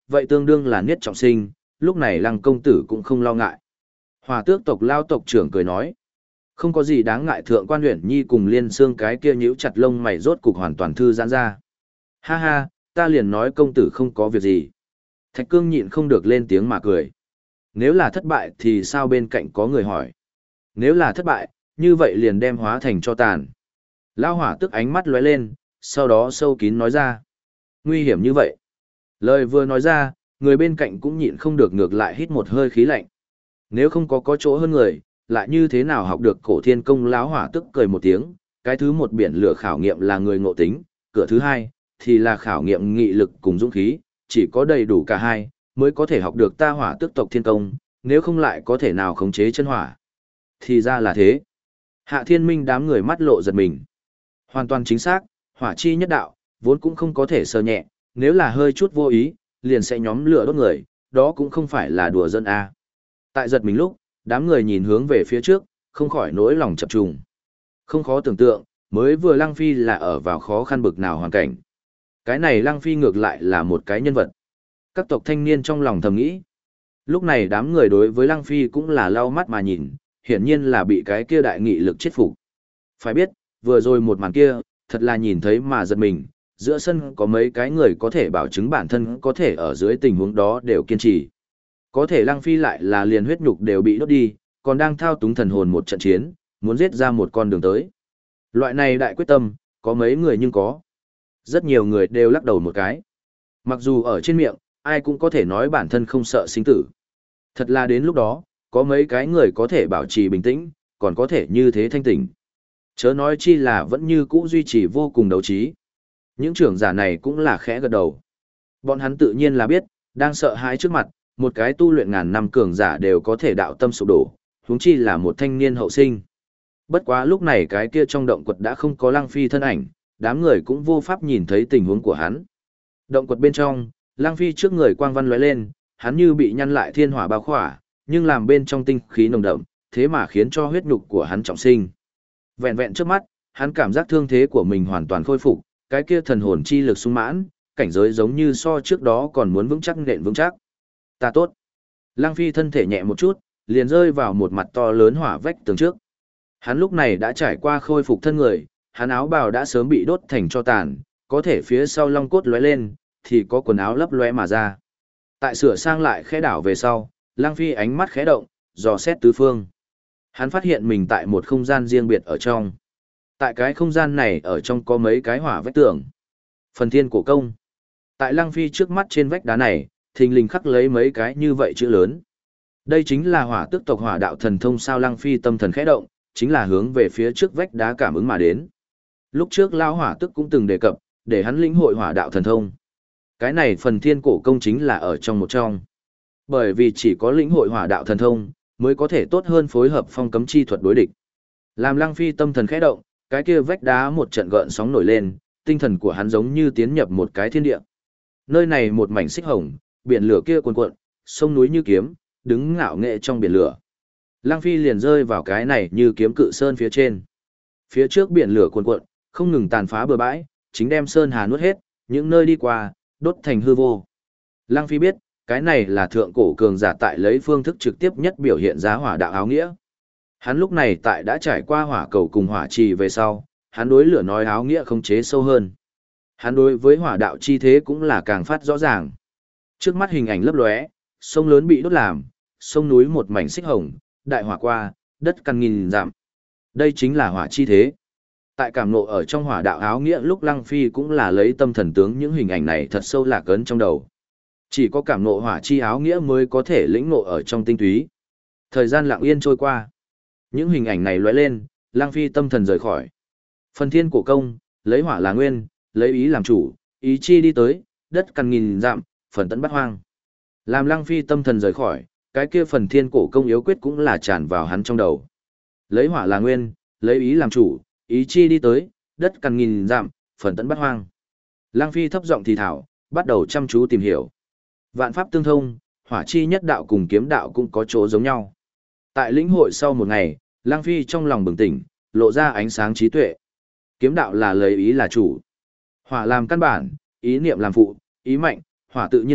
vậy tương đương là niết trọng sinh, lúc này Lăng công tử cũng không lo ngại. Hỏa tước tộc lao tộc trưởng cười nói, không có gì đáng ngại. Thượng quan Uyển Nhi cùng Liên Xương cái kia nhíu chặt lông mày rốt cục hoàn toàn thư giãn ra. Ha ha, ta liền nói công tử không có việc gì. Thạch Cương nhịn không được lên tiếng mà cười. Nếu là thất bại thì sao, bên cạnh có người hỏi. Nếu là thất bại, như vậy liền đem hóa thành cho tàn. Lao hỏa tức ánh mắt lóe lên, sau đó sâu kín nói ra. Nguy hiểm như vậy. Lời vừa nói ra, người bên cạnh cũng nhịn không được ngược lại hít một hơi khí lạnh. Nếu không có chỗ hơn người, lại như thế nào học được cổ thiên công. Lão hỏa tức cười một tiếng, cái thứ một biển lửa khảo nghiệm là người ngộ tính, cửa thứ hai thì là khảo nghiệm nghị lực cùng dũng khí, chỉ có đầy đủ cả hai mới có thể học được ta hỏa tức tộc thiên công, nếu không lại có thể nào khống chế chân hỏa. Thì ra là thế. Hạ Thiên Minh đám người mắt lộ giật mình. Hoàn toàn chính xác, hỏa chi nhất đạo, vốn cũng không có thể sơ nhẹ, nếu là hơi chút vô ý, liền sẽ nhóm lửa đốt người, đó cũng không phải là đùa dân a. Tại giật mình lúc, đám người nhìn hướng về phía trước, không khỏi nỗi lòng chập trùng. Không khó tưởng tượng, mới vừa Lăng Phi là ở vào khó khăn bực nào hoàn cảnh. Cái này Lăng Phi ngược lại là một cái nhân vật. Các tộc thanh niên trong lòng thầm nghĩ. Lúc này đám người đối với Lăng Phi cũng là lau mắt mà nhìn, hiển nhiên là bị cái kia đại nghị lực chết phục. Phải biết, vừa rồi một màn kia, thật là nhìn thấy mà giật mình, giữa sân có mấy cái người có thể bảo chứng bản thân có thể ở dưới tình huống đó đều kiên trì. Có thể Lăng Phi lại là liền huyết nhục đều bị đốt đi, còn đang thao túng thần hồn một trận chiến, muốn giết ra một con đường tới. Loại này đại quyết tâm, có mấy người nhưng có. Rất nhiều người đều lắc đầu một cái. Mặc dù ở trên miệng, ai cũng có thể nói bản thân không sợ sinh tử. Thật là đến lúc đó, có mấy cái người có thể bảo trì bình tĩnh, còn có thể như thế thanh tỉnh. Chớ nói chi là vẫn như cũ duy trì vô cùng đấu trí. Những trưởng giả này cũng là khẽ gật đầu. Bọn hắn tự nhiên là biết, đang sợ hãi trước mặt, một cái tu luyện ngàn năm cường giả đều có thể đạo tâm sụp đổ, huống chi là một thanh niên hậu sinh. Bất quá lúc này cái kia trong động quật đã không có Lăng Phi thân ảnh, đám người cũng vô pháp nhìn thấy tình huống của hắn. Động quật bên trong, Lăng Phi trước người quang văn lóe lên, hắn như bị nhăn lại thiên hỏa bao khỏa, nhưng làm bên trong tinh khí nồng đậm, thế mà khiến cho huyết nhục của hắn trọng sinh. Vẹn vẹn trước mắt, hắn cảm giác thương thế của mình hoàn toàn khôi phục, cái kia thần hồn chi lực sung mãn, cảnh giới giống như so trước đó còn muốn vững chắc nện vững chắc. Ta tốt. Lăng Phi thân thể nhẹ một chút, liền rơi vào một mặt to lớn hỏa vách tường trước. Hắn lúc này đã trải qua khôi phục thân người, hắn áo bào đã sớm bị đốt thành tro tàn, có thể phía sau long cốt lóe lên, thì có quần áo lấp lóe mà ra. Tại sửa sang lại khẽ đảo về sau, Lăng Phi ánh mắt khẽ động, dò xét tứ phương. Hắn phát hiện mình tại một không gian riêng biệt ở trong. Tại cái không gian này ở trong có mấy cái hỏa vách tường. Phần thiên cổ công. Tại Lăng Phi trước mắt trên vách đá này, thình lình khắc lấy mấy cái như vậy chữ lớn. Đây chính là hỏa tước tộc hỏa đạo thần thông sao. Lăng Phi tâm thần khẽ động, chính là hướng về phía trước vách đá cảm ứng mà đến. Lúc trước Lao hỏa tước cũng từng đề cập, để hắn lĩnh hội hỏa đạo thần thông. Cái này phần thiên cổ công chính là ở trong một trong. Bởi vì chỉ có lĩnh hội hỏa đạo thần thông, mới có thể tốt hơn phối hợp phong cấm chi thuật đối địch. Làm Lăng Phi tâm thần khẽ động, cái kia vách đá một trận gợn sóng nổi lên, tinh thần của hắn giống như tiến nhập một cái thiên địa. Nơi này một mảnh xích hồng, biển lửa kia cuồn cuộn, sông núi như kiếm, đứng ngạo nghệ trong biển lửa. Lăng Phi liền rơi vào cái này như kiếm cự sơn phía trên. Phía trước biển lửa cuồn cuộn, không ngừng tàn phá bờ bãi, chính đem sơn hà nuốt hết, những nơi đi qua, đốt thành hư vô. Lăng Phi biết, cái này là thượng cổ cường giả tại lấy phương thức trực tiếp nhất biểu hiện ra hỏa đạo áo nghĩa. Hắn lúc này tại đã trải qua hỏa cầu cùng hỏa trì về sau, hắn đối lửa nói áo nghĩa không chế sâu hơn. Hắn đối với hỏa đạo chi thế cũng là càng phát rõ ràng. Trước mắt hình ảnh lấp lóe, sông lớn bị đốt làm, sông núi một mảnh xích hồng, đại hỏa qua, đất căn nghìn dặm. Đây chính là hỏa chi thế. Tại cảm nộ ở trong hỏa đạo áo nghĩa lúc Lăng Phi cũng là lấy tâm thần tướng những hình ảnh này thật sâu lạc ấn trong đầu. Chỉ có cảm nộ hỏa chi áo nghĩa mới có thể lĩnh ngộ ở trong tinh túy. Thời gian lặng yên trôi qua. Những hình ảnh này lóe lên, Lăng Phi tâm thần rời khỏi. Phần thiên cổ công, lấy hỏa là nguyên, lấy ý làm chủ, ý chi đi tới, đất căn nghìn dặm, phần tận bắt hoang. Làm Lăng Phi tâm thần rời khỏi, cái kia phần thiên cổ công yếu quyết cũng là tràn vào hắn trong đầu. Lấy hỏa là nguyên, lấy ý làm chủ, ý chi đi tới, đất căn nghìn dặm, phần tận bắt hoang. Lăng Phi thấp giọng thì thảo, bắt đầu chăm chú tìm hiểu. Vạn pháp tương thông, hỏa chi nhất đạo cùng kiếm đạo cũng có chỗ giống nhau. Tại lĩnh hội sau một ngày, Lăng Phi trong lòng bừng tỉnh, lộ ra ánh sáng trí tuệ. Kiếm đạo là lấy ý là chủ. Hỏa làm căn bản, ý niệm làm phụ, ý mạnh, hỏa tự nhiên mạnh,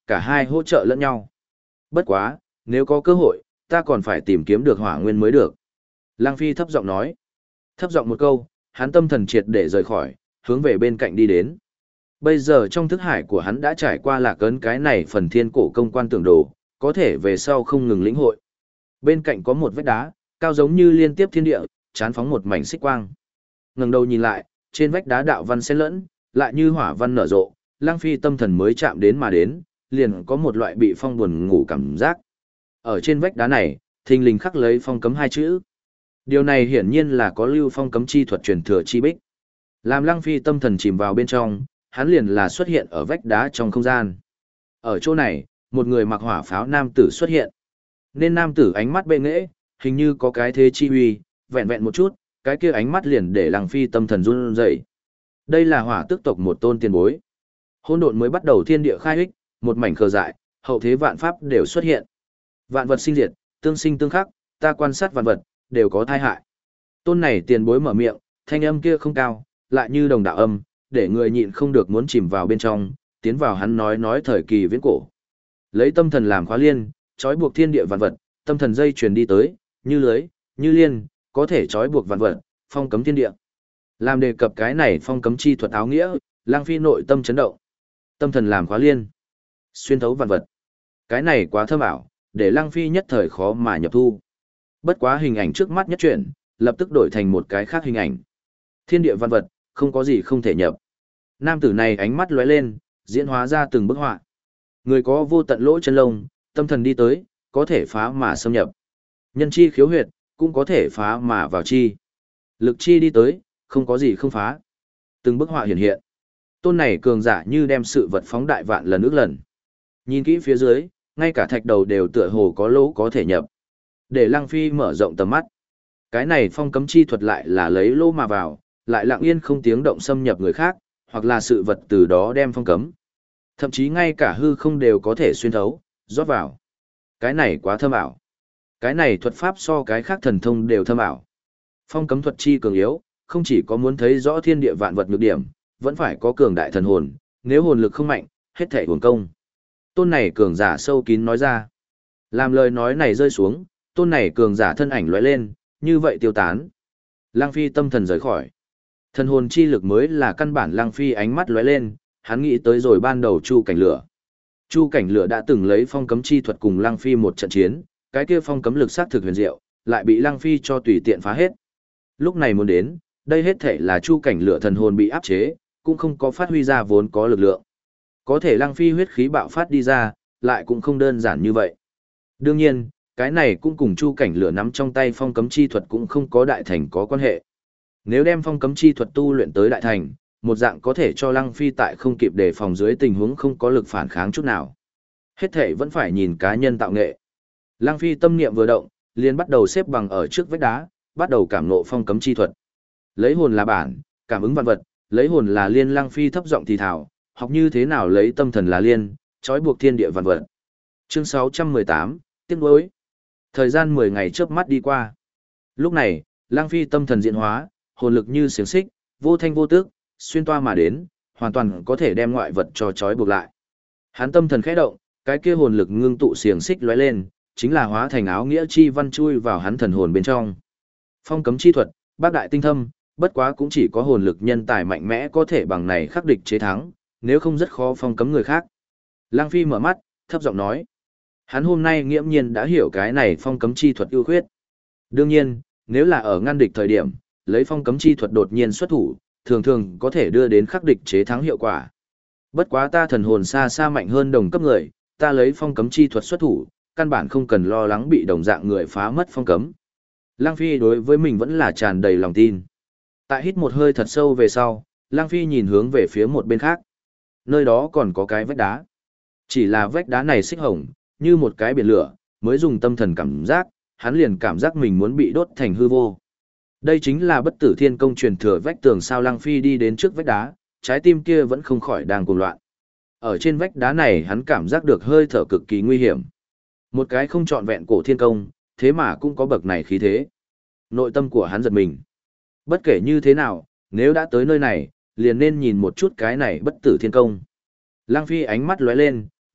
cả hai hỗ trợ lẫn nhau. Bất quá, nếu có cơ hội, ta còn phải tìm kiếm được hỏa nguyên mới được. Lăng Phi thấp giọng nói. Thấp giọng một câu, hắn tâm thần triệt để rời khỏi, hướng về bên cạnh đi đến. Bây giờ trong thức hải của hắn đã trải qua lạc ấn cái này phần thiên cổ công quan tưởng đồ, có thể về sau không ngừng lĩnh hội. Bên cạnh có một vách đá, cao giống như liên tiếp thiên địa, chán phóng một mảnh xích quang. Ngẩng đầu nhìn lại, trên vách đá đạo văn xen lẫn, lại như hỏa văn nở rộ, Lăng Phi tâm thần mới chạm đến mà đến, liền có một loại bị phong buồn ngủ cảm giác. Ở trên vách đá này, thình lình khắc lấy phong cấm hai chữ. Điều này hiển nhiên là có lưu phong cấm chi thuật truyền thừa chi bích. Làm Lăng Phi tâm thần chìm vào bên trong, hắn liền là xuất hiện ở vách đá trong không gian. Ở chỗ này, một người mặc hỏa pháo nam tử xuất hiện. Nên nam tử ánh mắt bệ nghệ, hình như có cái thế chi huy, vẹn vẹn một chút, cái kia ánh mắt liền để Lăng Phi tâm thần run rẩy. Đây là hỏa tước tộc một tôn tiền bối. Hỗn độn mới bắt đầu thiên địa khai ích, một mảnh khờ dại, hậu thế vạn pháp đều xuất hiện. Vạn vật sinh diệt, tương sinh tương khắc, ta quan sát vạn vật, đều có thai hại. Tôn này tiền bối mở miệng, thanh âm kia không cao, lại như đồng đạo âm, để người nhịn không được muốn chìm vào bên trong, tiến vào hắn nói thời kỳ viễn cổ. Lấy tâm thần làm khóa liên, trói buộc thiên địa vạn vật, tâm thần dây truyền đi tới, như lưới, như liên, có thể trói buộc vạn vật, phong cấm thiên địa. Làm đề cập cái này phong cấm chi thuật áo nghĩa, Lăng Phi nội tâm chấn động. Tâm thần làm khóa liên, xuyên thấu vạn vật. Cái này quá thâm ảo, để Lăng Phi nhất thời khó mà nhập thu. Bất quá hình ảnh trước mắt nhất chuyển, lập tức đổi thành một cái khác hình ảnh. Thiên địa vạn vật, không có gì không thể nhập. Nam tử này ánh mắt lóe lên, diễn hóa ra từng bức họa. Người có vô tận lỗ chân lông, tâm thần đi tới, có thể phá mà xâm nhập. Nhân chi khiếu huyệt, cũng có thể phá mà vào chi. Lực chi đi tới, không có gì không phá. Từng bức họa hiện hiện. Tôn này cường giả như đem sự vật phóng đại vạn lần ước lần. Nhìn kỹ phía dưới, ngay cả thạch đầu đều tựa hồ có lỗ có thể nhập. Để Lăng Phi mở rộng tầm mắt. Cái này phong cấm chi thuật lại là lấy lỗ mà vào, lại lặng yên không tiếng động xâm nhập người khác, hoặc là sự vật từ đó đem phong cấm. Thậm chí ngay cả hư không đều có thể xuyên thấu, rót vào. Cái này quá thâm ảo. Cái này thuật pháp so cái khác thần thông đều thâm ảo. Phong cấm thuật chi cường yếu, không chỉ có muốn thấy rõ thiên địa vạn vật nhược điểm, vẫn phải có cường đại thần hồn, nếu hồn lực không mạnh, hết thảy uổng công. Tôn này cường giả sâu kín nói ra. Làm lời nói này rơi xuống, tôn này cường giả thân ảnh lóe lên, như vậy tiêu tán. Lăng Phi tâm thần rời khỏi. Thần hồn chi lực mới là căn bản. Lăng Phi ánh mắt lóe lên, hắn nghĩ tới rồi ban đầu Chu Cảnh Lửa. Chu Cảnh Lửa đã từng lấy phong cấm chi thuật cùng Lăng Phi một trận chiến, cái kia phong cấm lực sát thực huyền diệu, lại bị Lăng Phi cho tùy tiện phá hết. Lúc này muốn đến, đây hết thể là Chu Cảnh Lửa thần hồn bị áp chế, cũng không có phát huy ra vốn có lực lượng. Có thể Lăng Phi huyết khí bạo phát đi ra, lại cũng không đơn giản như vậy. Đương nhiên, cái này cũng cùng Chu Cảnh Lửa nắm trong tay phong cấm chi thuật cũng không có đại thành có quan hệ. Nếu đem phong cấm chi thuật tu luyện tới đại thành, một dạng có thể cho Lăng Phi tại không kịp đề phòng dưới tình huống không có lực phản kháng chút nào. Hết thể vẫn phải nhìn cá nhân tạo nghệ. Lăng Phi tâm niệm vừa động, liền bắt đầu xếp bằng ở trước vách đá, bắt đầu cảm ngộ phong cấm chi thuật. Lấy hồn là bản, cảm ứng vạn vật, lấy hồn là liên. Lăng Phi thấp giọng thì thào, học như thế nào lấy tâm thần là liên, trói buộc thiên địa vạn vật. Chương 618, tiếc nuối. Thời gian 10 ngày chớp mắt đi qua. Lúc này, Lăng Phi tâm thần diễn hóa, hồn lực như xiềng xích, vô thanh vô tức, xuyên toa mà đến, hoàn toàn có thể đem ngoại vật cho trói buộc lại. Hắn tâm thần khẽ động, cái kia hồn lực ngưng tụ xiềng xích lóe lên, chính là hóa thành áo nghĩa chi văn chui vào hắn thần hồn bên trong. Phong cấm chi thuật, bác đại tinh thâm, bất quá cũng chỉ có hồn lực nhân tài mạnh mẽ có thể bằng này khắc địch chế thắng, nếu không rất khó phong cấm người khác. Lăng Phi mở mắt, thấp giọng nói. Hắn hôm nay nghiễm nhiên đã hiểu cái này phong cấm chi thuật ưu khuyết. Đương nhiên, nếu là ở ngăn địch thời điểm, lấy phong cấm chi thuật đột nhiên xuất thủ, thường thường có thể đưa đến khắc địch chế thắng hiệu quả. Bất quá ta thần hồn xa xa mạnh hơn đồng cấp người, ta lấy phong cấm chi thuật xuất thủ, căn bản không cần lo lắng bị đồng dạng người phá mất phong cấm. Lăng Phi đối với mình vẫn là tràn đầy lòng tin. Tại hít một hơi thật sâu về sau, Lăng Phi nhìn hướng về phía một bên khác. Nơi đó còn có cái vách đá. Chỉ là vách đá này xích hồng, như một cái biển lửa, mới dùng tâm thần cảm giác, hắn liền cảm giác mình muốn bị đốt thành hư vô. Đây chính là bất tử thiên công truyền thừa vách tường sao. Lăng Phi đi đến trước vách đá, trái tim kia vẫn không khỏi đang cuồng loạn. Ở trên vách đá này hắn cảm giác được hơi thở cực kỳ nguy hiểm. Một cái không trọn vẹn cổ thiên công, thế mà cũng có bậc này khí thế. Nội tâm của hắn giật mình. Bất kể như thế nào, nếu đã tới nơi này, liền nên nhìn một chút cái này bất tử thiên công. Lăng Phi ánh mắt lóe lên,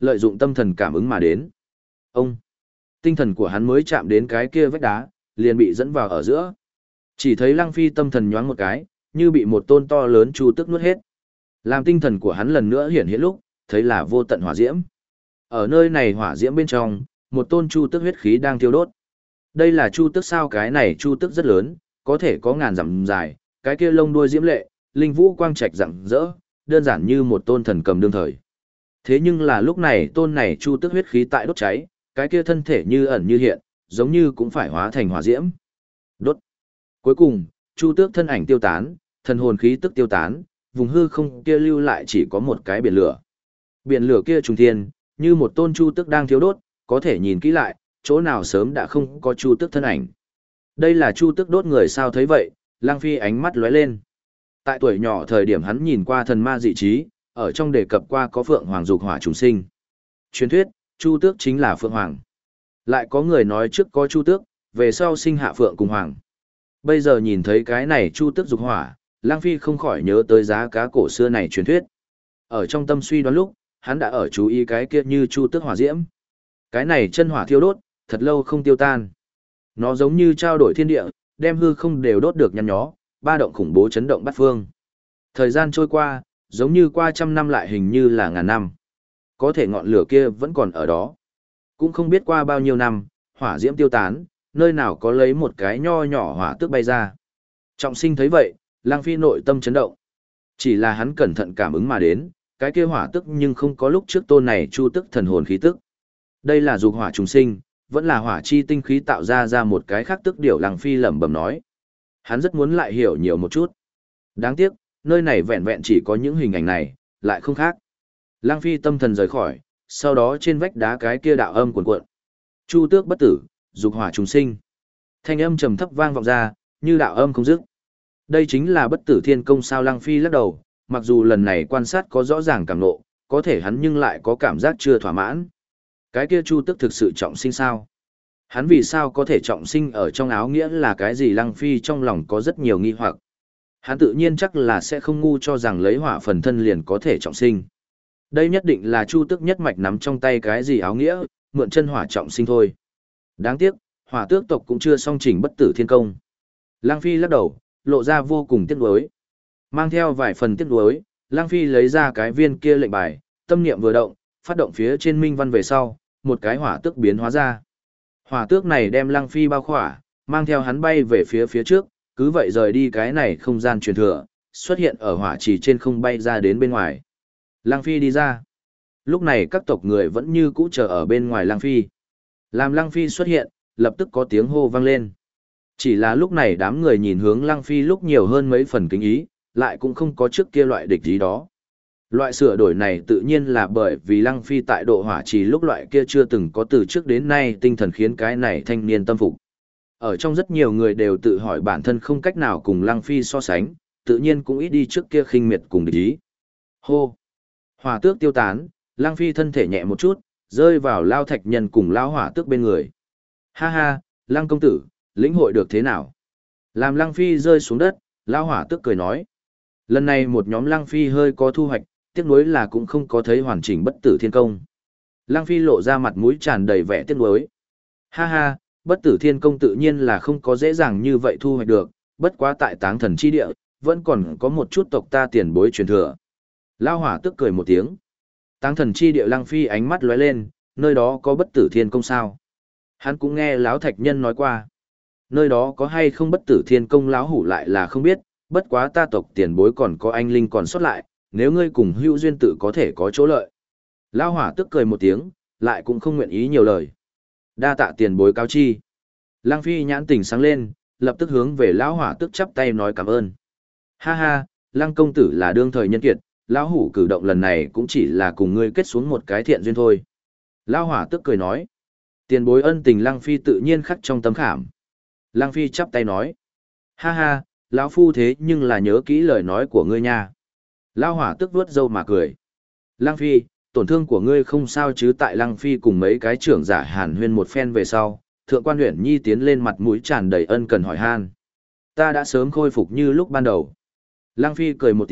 lợi dụng tâm thần cảm ứng mà đến. Ông, tinh thần của hắn mới chạm đến cái kia vách đá, liền bị dẫn vào ở giữa. Chỉ thấy Lăng Phi tâm thần nhoáng một cái, như bị một tôn to lớn chu tức nuốt hết. Làm tinh thần của hắn lần nữa hiện hiện lúc, thấy là vô tận hỏa diễm. Ở nơi này hỏa diễm bên trong, một tôn chu tức huyết khí đang thiêu đốt. Đây là chu tức sao? Cái này chu tức rất lớn, có thể có ngàn dặm dài, cái kia lông đuôi diễm lệ, linh vũ quang trạch rạng rỡ, đơn giản như một tôn thần cầm đương thời. Thế nhưng là lúc này tôn này chu tức huyết khí tại đốt cháy, cái kia thân thể như ẩn như hiện, giống như cũng phải hóa thành hỏa diễm. Đốt. Cuối cùng, chu tước thân ảnh tiêu tán, thần hồn khí tức tiêu tán, vùng hư không kia lưu lại chỉ có một cái biển lửa. Biển lửa kia trùng thiên, như một tôn chu tước đang thiêu đốt, có thể nhìn kỹ lại, chỗ nào sớm đã không có chu tước thân ảnh. Đây là chu tước đốt người sao? Thấy vậy, Lăng Phi ánh mắt lóe lên. Tại tuổi nhỏ thời điểm hắn nhìn qua thần ma dị trí, ở trong đề cập qua có phượng hoàng dục hỏa trùng sinh. Truyền thuyết, chu tước chính là phượng hoàng. Lại có người nói trước có chu tước, về sau sinh hạ phượng cùng hoàng. Bây giờ nhìn thấy cái này chu tước dục hỏa, Lăng Phi không khỏi nhớ tới giá cá cổ xưa này truyền thuyết. Ở trong tâm suy đoán lúc, hắn đã ở chú ý cái kia như chu tước hỏa diễm. Cái này chân hỏa thiêu đốt, thật lâu không tiêu tan. Nó giống như trao đổi thiên địa, đem hư không đều đốt được nhăn nhó, ba động khủng bố chấn động bát phương. Thời gian trôi qua, giống như qua trăm năm lại hình như là ngàn năm. Có thể ngọn lửa kia vẫn còn ở đó. Cũng không biết qua bao nhiêu năm, hỏa diễm tiêu tán, nơi nào có lấy một cái nho nhỏ hỏa tước bay ra. Trọng sinh thấy vậy, Lăng Phi nội tâm chấn động. Chỉ là hắn cẩn thận cảm ứng mà đến, cái kia hỏa tức nhưng không có lúc trước tôn này chu tức thần hồn khí tức. Đây là dục hỏa trùng sinh, vẫn là hỏa chi tinh khí tạo ra một cái khác tức điều. Lăng Phi lẩm bẩm nói. Hắn rất muốn lại hiểu nhiều một chút. Đáng tiếc, nơi này vẹn vẹn chỉ có những hình ảnh này, lại không khác. Lăng Phi tâm thần rời khỏi, sau đó trên vách đá cái kia đạo âm cuồn cuộn. Chu tước bất tử, dục hỏa trùng sinh. Thanh âm trầm thấp vang vọng ra, như đạo âm không dứt. Đây chính là bất tử thiên công sao? Lăng Phi lắc đầu, mặc dù lần này quan sát có rõ ràng cảm nộ, có thể hắn nhưng lại có cảm giác chưa thỏa mãn. Cái kia chu tước thực sự trọng sinh sao? Hắn vì sao có thể trọng sinh ở trong áo nghĩa là cái gì? Lăng Phi trong lòng có rất nhiều nghi hoặc. Hắn tự nhiên chắc là sẽ không ngu cho rằng lấy hỏa phần thân liền có thể trọng sinh. Đây nhất định là chu tước nhất mạch nắm trong tay cái gì áo nghĩa, mượn chân hỏa trọng sinh thôi. Đáng tiếc, hỏa tước tộc cũng chưa song chỉnh bất tử thiên công. Lăng Phi lắc đầu, lộ ra vô cùng tiếc nuối. Mang theo vài phần tiếc nuối, Lăng Phi lấy ra cái viên kia lệnh bài, tâm niệm vừa động, phát động phía trên minh văn về sau, một cái hỏa tước biến hóa ra. Hỏa tước này đem Lăng Phi bao khỏa, mang theo hắn bay về phía trước, cứ vậy rời đi cái này không gian truyền thừa, xuất hiện ở hỏa trì trên không bay ra đến bên ngoài. Lăng Phi đi ra. Lúc này các tộc người vẫn như cũ chờ ở bên ngoài Lăng Phi. Làm Lăng Phi xuất hiện, lập tức có tiếng hô vang lên. Chỉ là lúc này đám người nhìn hướng Lăng Phi lúc nhiều hơn mấy phần kính ý, lại cũng không có trước kia loại địch ý đó. Loại sửa đổi này tự nhiên là bởi vì Lăng Phi tại độ hỏa trì lúc loại kia chưa từng có từ trước đến nay tinh thần khiến cái này thanh niên tâm phục. Ở trong rất nhiều người đều tự hỏi bản thân không cách nào cùng Lăng Phi so sánh, tự nhiên cũng ít đi trước kia khinh miệt cùng địch ý. Hô! Hỏa tước tiêu tán, Lăng Phi thân thể nhẹ một chút, rơi vào Lao Thạch Nhân cùng Lao Hỏa tước bên người. Ha ha, Lăng công tử, lĩnh hội được thế nào? Làm Lăng Phi rơi xuống đất, Lao Hỏa tước cười nói. Lần này một nhóm Lăng Phi hơi có thu hoạch, tiếc nuối là cũng không có thấy hoàn chỉnh bất tử thiên công. Lăng Phi lộ ra mặt mũi tràn đầy vẻ tiếc nuối. Ha ha, bất tử thiên công tự nhiên là không có dễ dàng như vậy thu hoạch được, bất quá tại Táng Thần chi địa, vẫn còn có một chút tộc ta tiền bối truyền thừa. Lao Hỏa tức cười một tiếng. Táng Thần chi địa. Lăng Phi ánh mắt lóe lên, nơi đó có bất tử thiên công sao? Hắn cũng nghe Lão Thạch Nhân nói qua. Nơi đó có hay không bất tử thiên công lão hủ lại là không biết, bất quá ta tộc tiền bối còn có anh linh còn sót lại, nếu ngươi cùng hữu duyên tự có thể có chỗ lợi. Lao Hỏa tức cười một tiếng, lại cũng không nguyện ý nhiều lời. Đa tạ tiền bối cáo chi. Lăng Phi nhãn tỉnh sáng lên, lập tức hướng về Lão Hỏa tức chắp tay nói cảm ơn. Ha ha, Lăng công tử là đương thời nhân kiệt, lão hủ cử động lần này cũng chỉ là cùng ngươi kết xuống một cái thiện duyên thôi. Lão Hỏa tức cười nói. Tiền bối ân tình Lăng Phi tự nhiên khắc trong tấm khảm. Lăng Phi chắp tay nói. Ha ha, lão phu thế nhưng là nhớ kỹ lời nói của ngươi nha. Lão Hỏa tức vuốt râu mà cười. Lăng Phi, tổn thương của ngươi không sao chứ? Tại Lăng Phi cùng mấy cái trưởng giả hàn huyên một phen về sau, Thượng quan Uyển Nhi tiến lên mặt mũi tràn đầy ân cần hỏi han. Ta đã sớm khôi phục như lúc ban đầu. Lăng Phi cười một tiếng,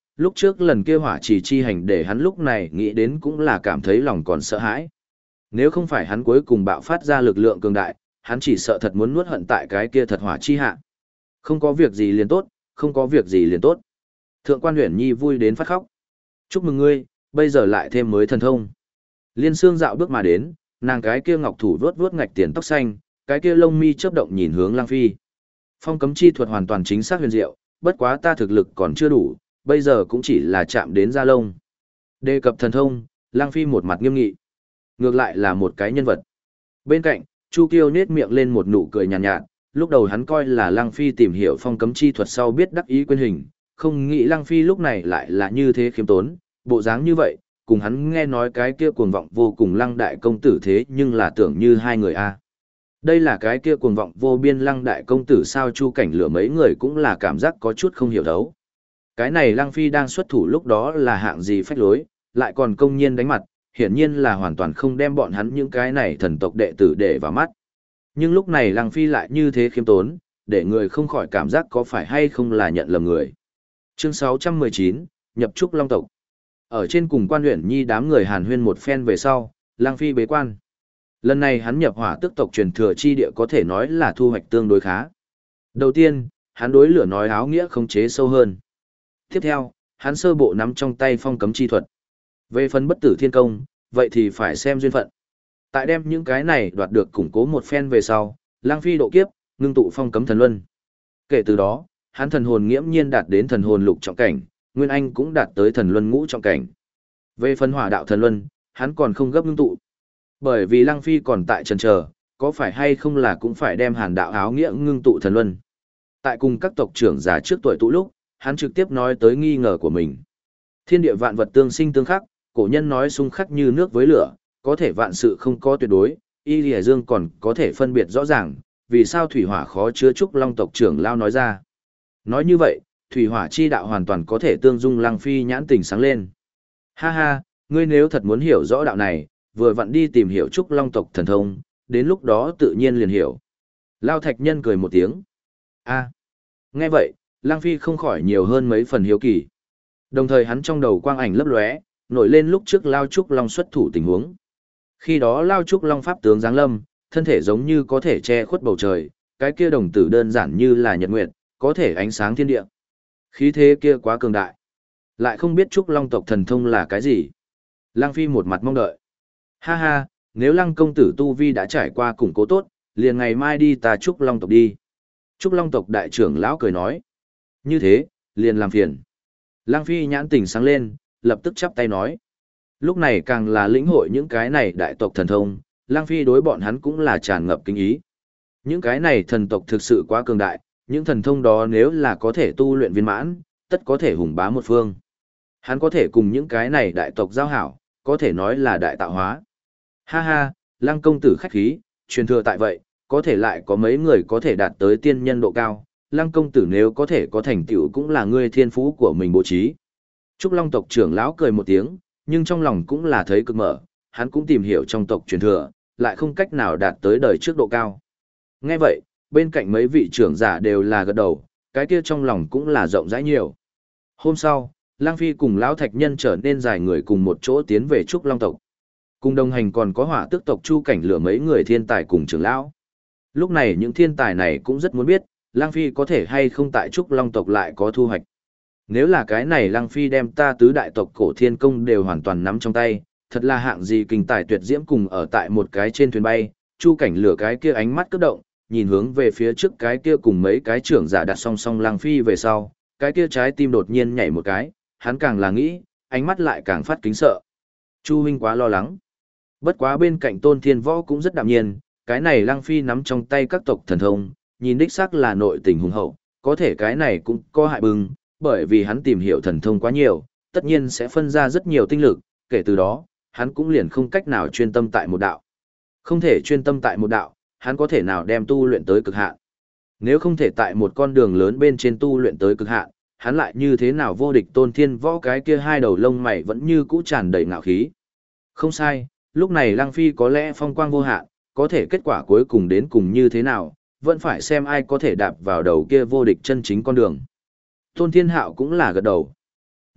lúc trước lần kia hỏa trì chi hành để hắn lúc này nghĩ đến cũng là cảm thấy lòng còn sợ hãi. Nếu không phải hắn cuối cùng bạo phát ra lực lượng cường đại, hắn chỉ sợ thật muốn nuốt hận tại cái kia thật hỏa chi hạ. Không có việc gì liền tốt, không có việc gì liền tốt. Thượng quan Uyển Nhi vui đến phát khóc. Chúc mừng ngươi, bây giờ lại thêm mới thần thông. Liên Sương dạo bước mà đến, nàng cái kia ngọc thủ vuốt vuốt ngạch tiền tóc xanh, cái kia lông mi chớp động nhìn hướng Lăng Phi. Phong cấm chi thuật hoàn toàn chính xác huyền diệu, bất quá ta thực lực còn chưa đủ, bây giờ cũng chỉ là chạm đến da lông. Đề cập thần thông, Lăng Phi một mặt nghiêm nghị. Ngược lại là một cái nhân vật. Bên cạnh, Chu Kiêu nết miệng lên một nụ cười nhàn nhạt, lúc đầu hắn coi là Lăng Phi tìm hiểu phong cấm chi thuật sau biết đắc ý quên hình, không nghĩ Lăng Phi lúc này lại là như thế khiêm tốn, bộ dáng như vậy, cùng hắn nghe nói cái kia cuồng vọng vô cùng Lăng đại công tử thế nhưng là tưởng như hai người a. Đây là cái kia cuồng vọng vô biên Lăng đại công tử sao? Chu Cảnh Lửa mấy người cũng là cảm giác có chút không hiểu thấu. Cái này Lăng Phi đang xuất thủ lúc đó là hạng gì phách lối, lại còn công nhiên đánh mặt, hiển nhiên là hoàn toàn không đem bọn hắn những cái này thần tộc đệ tử để vào mắt. Nhưng lúc này Lăng Phi lại như thế khiêm tốn, để người không khỏi cảm giác có phải hay không là nhận lầm người. Chương 619, nhập trúc Long tộc. Ở trên cùng Quan Uyển Nhi đám người hàn huyên một phen về sau, Lăng Phi bế quan. Lần này hắn nhập hỏa tước tộc truyền thừa chi địa có thể nói là thu hoạch tương đối khá. Đầu tiên, hắn đối lửa nói áo nghĩa không chế sâu hơn. Tiếp theo, hắn sơ bộ nắm trong tay phong cấm chi thuật. Về phần bất tử thiên công, vậy thì phải xem duyên phận. Tại đem những cái này đoạt được củng cố một phen về sau, Lăng Phi độ kiếp, ngưng tụ phong cấm thần luân. Kể từ đó, hắn thần hồn nghiễm nhiên đạt đến thần hồn lục trọng cảnh, Nguyên Anh cũng đạt tới thần luân ngũ trọng cảnh. Về phần hỏa đạo thần luân, hắn còn không gấp ngưng tụ. Bởi vì Lăng Phi còn tại chần chờ, có phải hay không là cũng phải đem hàn đạo áo nghĩa ngưng tụ thần luân. Tại cùng các tộc trưởng già trước tuổi tụ lúc, hắn trực tiếp nói tới nghi ngờ của mình. Thiên địa vạn vật tương sinh tương khắc, cổ nhân nói xung khắc như nước với lửa, có thể vạn sự không có tuyệt đối, Y Lìa Dương còn có thể phân biệt rõ ràng, vì sao thủy hỏa khó chứa trúc Long tộc trưởng lao nói ra. Nói như vậy, thủy hỏa chi đạo hoàn toàn có thể tương dung. Lăng Phi nhãn tình sáng lên. Ha ha, ngươi nếu thật muốn hiểu rõ đạo này, vừa vặn đi tìm hiểu trúc Long tộc thần thông, đến lúc đó tự nhiên liền hiểu. Lao Thạch Nhân cười một tiếng. A, nghe vậy, Lăng Phi không khỏi nhiều hơn mấy phần hiếu kỳ. Đồng thời hắn trong đầu quang ảnh lấp lóe, nổi lên lúc trước Lao Trúc Long xuất thủ tình huống. Khi đó Lao Trúc Long pháp tướng giáng lâm, thân thể giống như có thể che khuất bầu trời, cái kia đồng tử đơn giản như là nhật nguyệt, có thể ánh sáng thiên địa. Khí thế kia quá cường đại. Lại không biết Trúc Long tộc thần thông là cái gì. Lăng Phi một mặt mong đợi. Ha ha, nếu Lăng công tử tu vi đã trải qua củng cố tốt, liền ngày mai đi ta Trúc Long tộc đi. Trúc Long tộc đại trưởng lão cười nói. Như thế, liền làm phiền. Lăng Phi nhãn tình sáng lên, lập tức chắp tay nói. Lúc này càng là lĩnh hội những cái này đại tộc thần thông, Lăng Phi đối bọn hắn cũng là tràn ngập kinh ý. Những cái này thần tộc thực sự quá cường đại, những thần thông đó nếu là có thể tu luyện viên mãn, tất có thể hùng bá một phương. Hắn có thể cùng những cái này đại tộc giao hảo, có thể nói là đại tạo hóa. Ha ha, Lăng công tử khách khí, truyền thừa tại vậy, có thể lại có mấy người có thể đạt tới tiên nhân độ cao. Lăng công tử nếu có thể có thành tựu cũng là ngươi thiên phú của mình bố trí. Trúc Long tộc trưởng lão cười một tiếng, nhưng trong lòng cũng là thấy cực mở, hắn cũng tìm hiểu trong tộc truyền thừa, lại không cách nào đạt tới đời trước độ cao. Nghe vậy, bên cạnh mấy vị trưởng giả đều là gật đầu, cái kia trong lòng cũng là rộng rãi nhiều. Hôm sau, Lăng Phi cùng lão Thạch Nhân trở nên dài người cùng một chỗ tiến về Trúc Long tộc. Cùng đồng hành còn có Hỏa Tước tộc Chu Cảnh Lửa mấy người thiên tài cùng trưởng lão. Lúc này những thiên tài này cũng rất muốn biết, Lăng Phi có thể hay không tại Trúc Long tộc lại có thu hoạch. Nếu là cái này Lăng Phi đem ta tứ đại tộc cổ thiên công đều hoàn toàn nắm trong tay, thật là hạng gì kinh tài tuyệt diễm. Cùng ở tại một cái trên thuyền bay, Chu Cảnh Lửa cái kia ánh mắt cấp động, nhìn hướng về phía trước cái kia cùng mấy cái trưởng giả đặt song song Lăng Phi về sau, cái kia trái tim đột nhiên nhảy một cái, hắn càng là nghĩ, ánh mắt lại càng phát kính sợ. Chu huynh quá lo lắng. Bất quá bên cạnh Tôn Thiên Võ cũng rất đạm nhiên, cái này Lăng Phi nắm trong tay các tộc thần thông, nhìn đích xác là nội tình hùng hậu, có thể cái này cũng có hại bừng, bởi vì hắn tìm hiểu thần thông quá nhiều, tất nhiên sẽ phân ra rất nhiều tinh lực, kể từ đó, hắn cũng liền không cách nào chuyên tâm tại một đạo. Không thể chuyên tâm tại một đạo, hắn có thể nào đem tu luyện tới cực hạn. Nếu không thể tại một con đường lớn bên trên tu luyện tới cực hạn, hắn lại như thế nào vô địch. Tôn Thiên Võ cái kia hai đầu lông mày vẫn như cũ tràn đầy ngạo khí. Không sai, lúc này Lăng Phi có lẽ phong quang vô hạn, có thể kết quả cuối cùng đến cùng như thế nào, vẫn phải xem ai có thể đạp vào đầu kia vô địch chân chính con đường. Tôn Thiên Hạo cũng là gật đầu.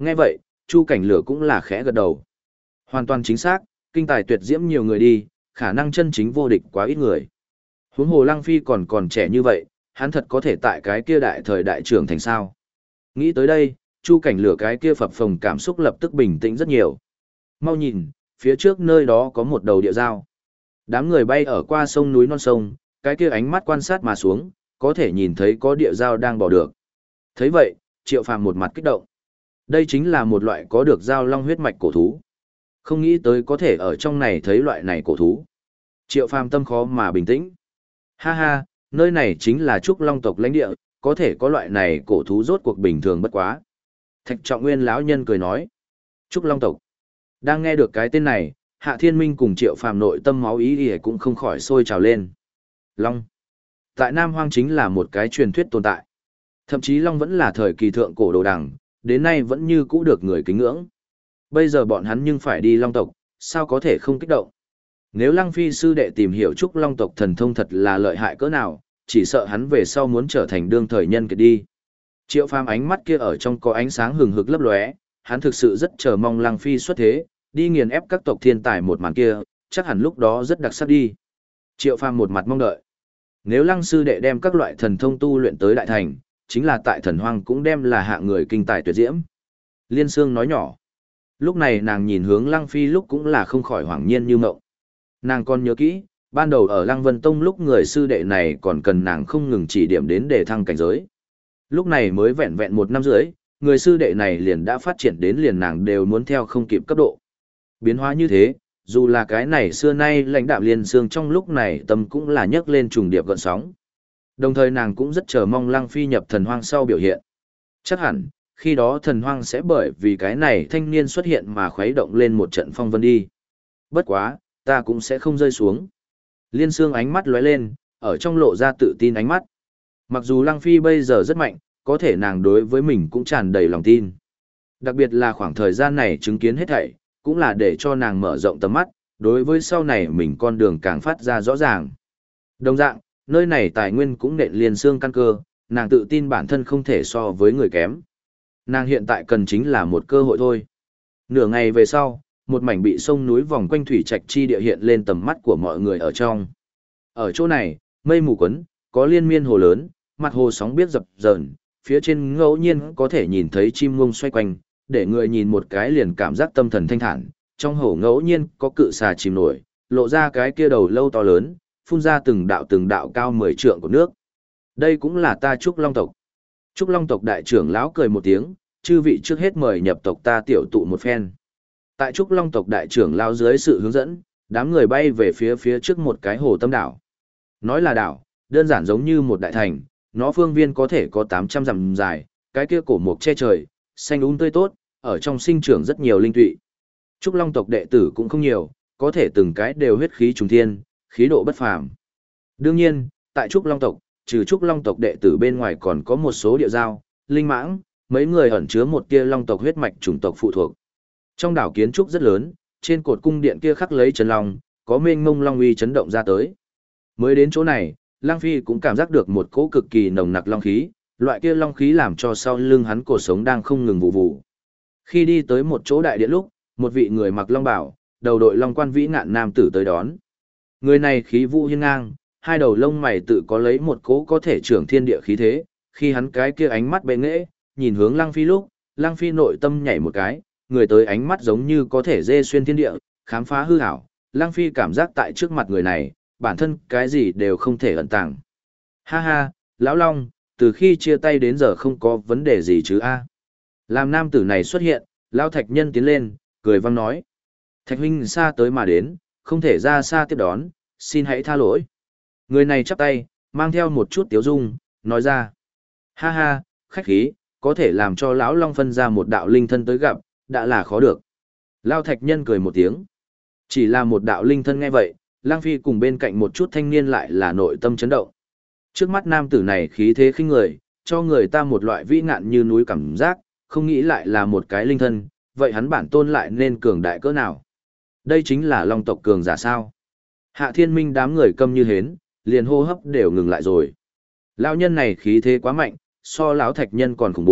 Nghe vậy, Chu Cảnh Lửa cũng là khẽ gật đầu. Hoàn toàn chính xác, kinh tài tuyệt diễm nhiều người đi, khả năng chân chính vô địch quá ít người. Huống hồ Lăng Phi còn trẻ như vậy, hắn thật có thể tại cái kia đại thời đại trưởng thành sao. Nghĩ tới đây, Chu Cảnh Lửa cái kia phập phồng cảm xúc lập tức bình tĩnh rất nhiều. Mau nhìn, phía trước nơi đó có một đầu địa dao. Đám người bay ở qua sông núi non sông, cái kia ánh mắt quan sát mà xuống, có thể nhìn thấy có địa dao đang bỏ được. Thấy vậy, Triệu Phàm một mặt kích động. Đây chính là một loại có được dao long huyết mạch cổ thú. Không nghĩ tới có thể ở trong này thấy loại này cổ thú. Triệu Phàm tâm khó mà bình tĩnh. Ha ha, nơi này chính là Trúc Long tộc lãnh địa, có thể có loại này cổ thú rốt cuộc bình thường bất quá. Thạch Trọng Nguyên lão nhân cười nói. Trúc Long tộc. Đang nghe được cái tên này, Hạ Thiên Minh cùng Triệu Phàm nội tâm máu ý cũng không khỏi sôi trào lên. Long. Tại Nam Hoang chính là một cái truyền thuyết tồn tại. Thậm chí Long vẫn là thời kỳ thượng cổ đồ đằng, đến nay vẫn như cũ được người kính ngưỡng. Bây giờ bọn hắn nhưng phải đi Long tộc, sao có thể không kích động. Nếu Lăng Phi sư đệ tìm hiểu Trúc Long tộc thần thông thật là lợi hại cỡ nào, chỉ sợ hắn về sau muốn trở thành đương thời nhân kiệt đi. Triệu Phàm ánh mắt kia ở trong có ánh sáng hừng hực lấp lóe, hắn thực sự rất chờ mong Lăng Phi xuất thế, đi nghiền ép các tộc thiên tài một màn kia, chắc hẳn lúc đó rất đặc sắc đi. Triệu Phàm một mặt mong đợi. Nếu Lăng sư đệ đem các loại thần thông tu luyện tới đại thành, chính là tại thần hoang cũng đem là hạng người kinh tài tuyệt diễm. Liên Sương nói nhỏ. Lúc này nàng nhìn hướng Lăng Phi lúc cũng là không khỏi hoảng nhiên như mộng. Nàng còn nhớ kỹ, ban đầu ở Lăng Vân Tông lúc người sư đệ này còn cần nàng không ngừng chỉ điểm đến để thăng cảnh giới. Lúc này mới vẹn vẹn 1 năm rưỡi, người sư đệ này liền đã phát triển đến liền nàng đều muốn theo không kịp cấp độ. Biến hóa như thế, dù là cái này xưa nay lãnh đạm Liên Sương trong lúc này tâm cũng là nhấc lên trùng điệp gợn sóng. Đồng thời nàng cũng rất chờ mong Lăng Phi nhập thần hoang sau biểu hiện. Chắc hẳn, khi đó thần hoang sẽ bởi vì cái này thanh niên xuất hiện mà khuấy động lên một trận phong vân đi. Bất quá, ta cũng sẽ không rơi xuống. Liên Sương ánh mắt lóe lên, ở trong lộ ra tự tin ánh mắt. Mặc dù Lăng Phi bây giờ rất mạnh, có thể nàng đối với mình cũng tràn đầy lòng tin. Đặc biệt là khoảng thời gian này chứng kiến hết thảy, cũng là để cho nàng mở rộng tầm mắt, đối với sau này mình con đường càng phát ra rõ ràng. Đồng dạng, nơi này tài nguyên cũng nện Liên Sương căn cơ, nàng tự tin bản thân không thể so với người kém. Nàng hiện tại cần chính là một cơ hội thôi. Nửa ngày về sau, một mảnh bị sông núi vòng quanh thủy trạch chi địa hiện lên tầm mắt của mọi người ở trong. Ở chỗ này, mây mù quấn, có liên miên hồ lớn, mặt hồ sóng biết dập dờn, phía trên ngẫu nhiên có thể nhìn thấy chim ngông xoay quanh, để người nhìn một cái liền cảm giác tâm thần thanh thản. Trong hồ ngẫu nhiên có cự xà chìm nổi, lộ ra cái kia đầu lâu to lớn, phun ra từng đạo cao 10 trượng của nước. Đây cũng là ta Trúc Long tộc. Trúc Long tộc đại trưởng lão cười một tiếng, chư vị trước hết mời nhập tộc ta tiểu tụ một phen. Tại Trúc Long tộc đại trưởng lão dưới sự hướng dẫn, đám người bay về phía trước một cái hồ tâm đảo. Nói là đảo, đơn giản giống như một đại thành, nó phương viên có thể có 800 dặm dài, cái kia cổ mục che trời, xanh tươi tốt, ở trong sinh trưởng rất nhiều linh tụy. Trúc Long tộc đệ tử cũng không nhiều, có thể từng cái đều huyết khí trùng thiên, khí độ bất phàm. Đương nhiên, tại Trúc Long tộc, trừ Trúc Long tộc đệ tử bên ngoài còn có một số địa giao, linh mãng, mấy người ẩn chứa một tia Long tộc huyết mạch chủng tộc phụ thuộc. Trong đảo kiến trúc rất lớn, trên cột cung điện kia khắc lấy chân long, có mênh mông long uy chấn động ra tới. Mới đến chỗ này, Lang Phi cũng cảm giác được một cỗ cực kỳ nồng nặc long khí, loại kia long khí làm cho sau lưng hắn cổ sống đang không ngừng vụ vụ. Khi đi tới một chỗ đại điện lúc, một vị người mặc long bào, đầu đội long quan vĩ ngạn nam tử tới đón. Người này khí vũ hiên ngang, hai đầu lông mày tự có lấy một cỗ có thể trưởng thiên địa khí thế, khi hắn cái kia ánh mắt bệ nghệ, nhìn hướng Lăng Phi lúc, Lăng Phi nội tâm nhảy một cái, người tới ánh mắt giống như có thể dê xuyên thiên địa, khám phá hư ảo, Lăng Phi cảm giác tại trước mặt người này, bản thân cái gì đều không thể ẩn tàng. Ha ha, lão Long, từ khi chia tay đến giờ không có vấn đề gì chứ a? Làm nam tử này xuất hiện, lão Thạch Nhân tiến lên, cười vang nói: "Thạch huynh xa tới mà đến, không thể ra xa tiếp đón, xin hãy tha lỗi." Người này chắp tay, mang theo một chút tiếu dung, nói ra: "Ha ha, khách khí, có thể làm cho lão Long phân ra một đạo linh thân tới gặp, đã là khó được." Lão Thạch Nhân cười một tiếng. Chỉ là một đạo linh thân nghe vậy, Lang Phi cùng bên cạnh một chút thanh niên lại là nội tâm chấn động. Trước mắt nam tử này khí thế khinh người, cho người ta một loại vĩ ngạn như núi cảm giác, không nghĩ lại là một cái linh thân, vậy hắn bản tôn lại nên cường đại cỡ nào? Đây chính là Long tộc cường giả sao? Hạ Thiên Minh đám người câm như hến, liền hô hấp đều ngừng lại rồi. Lão nhân này khí thế quá mạnh, so lão Thạch Nhân còn khủng bố,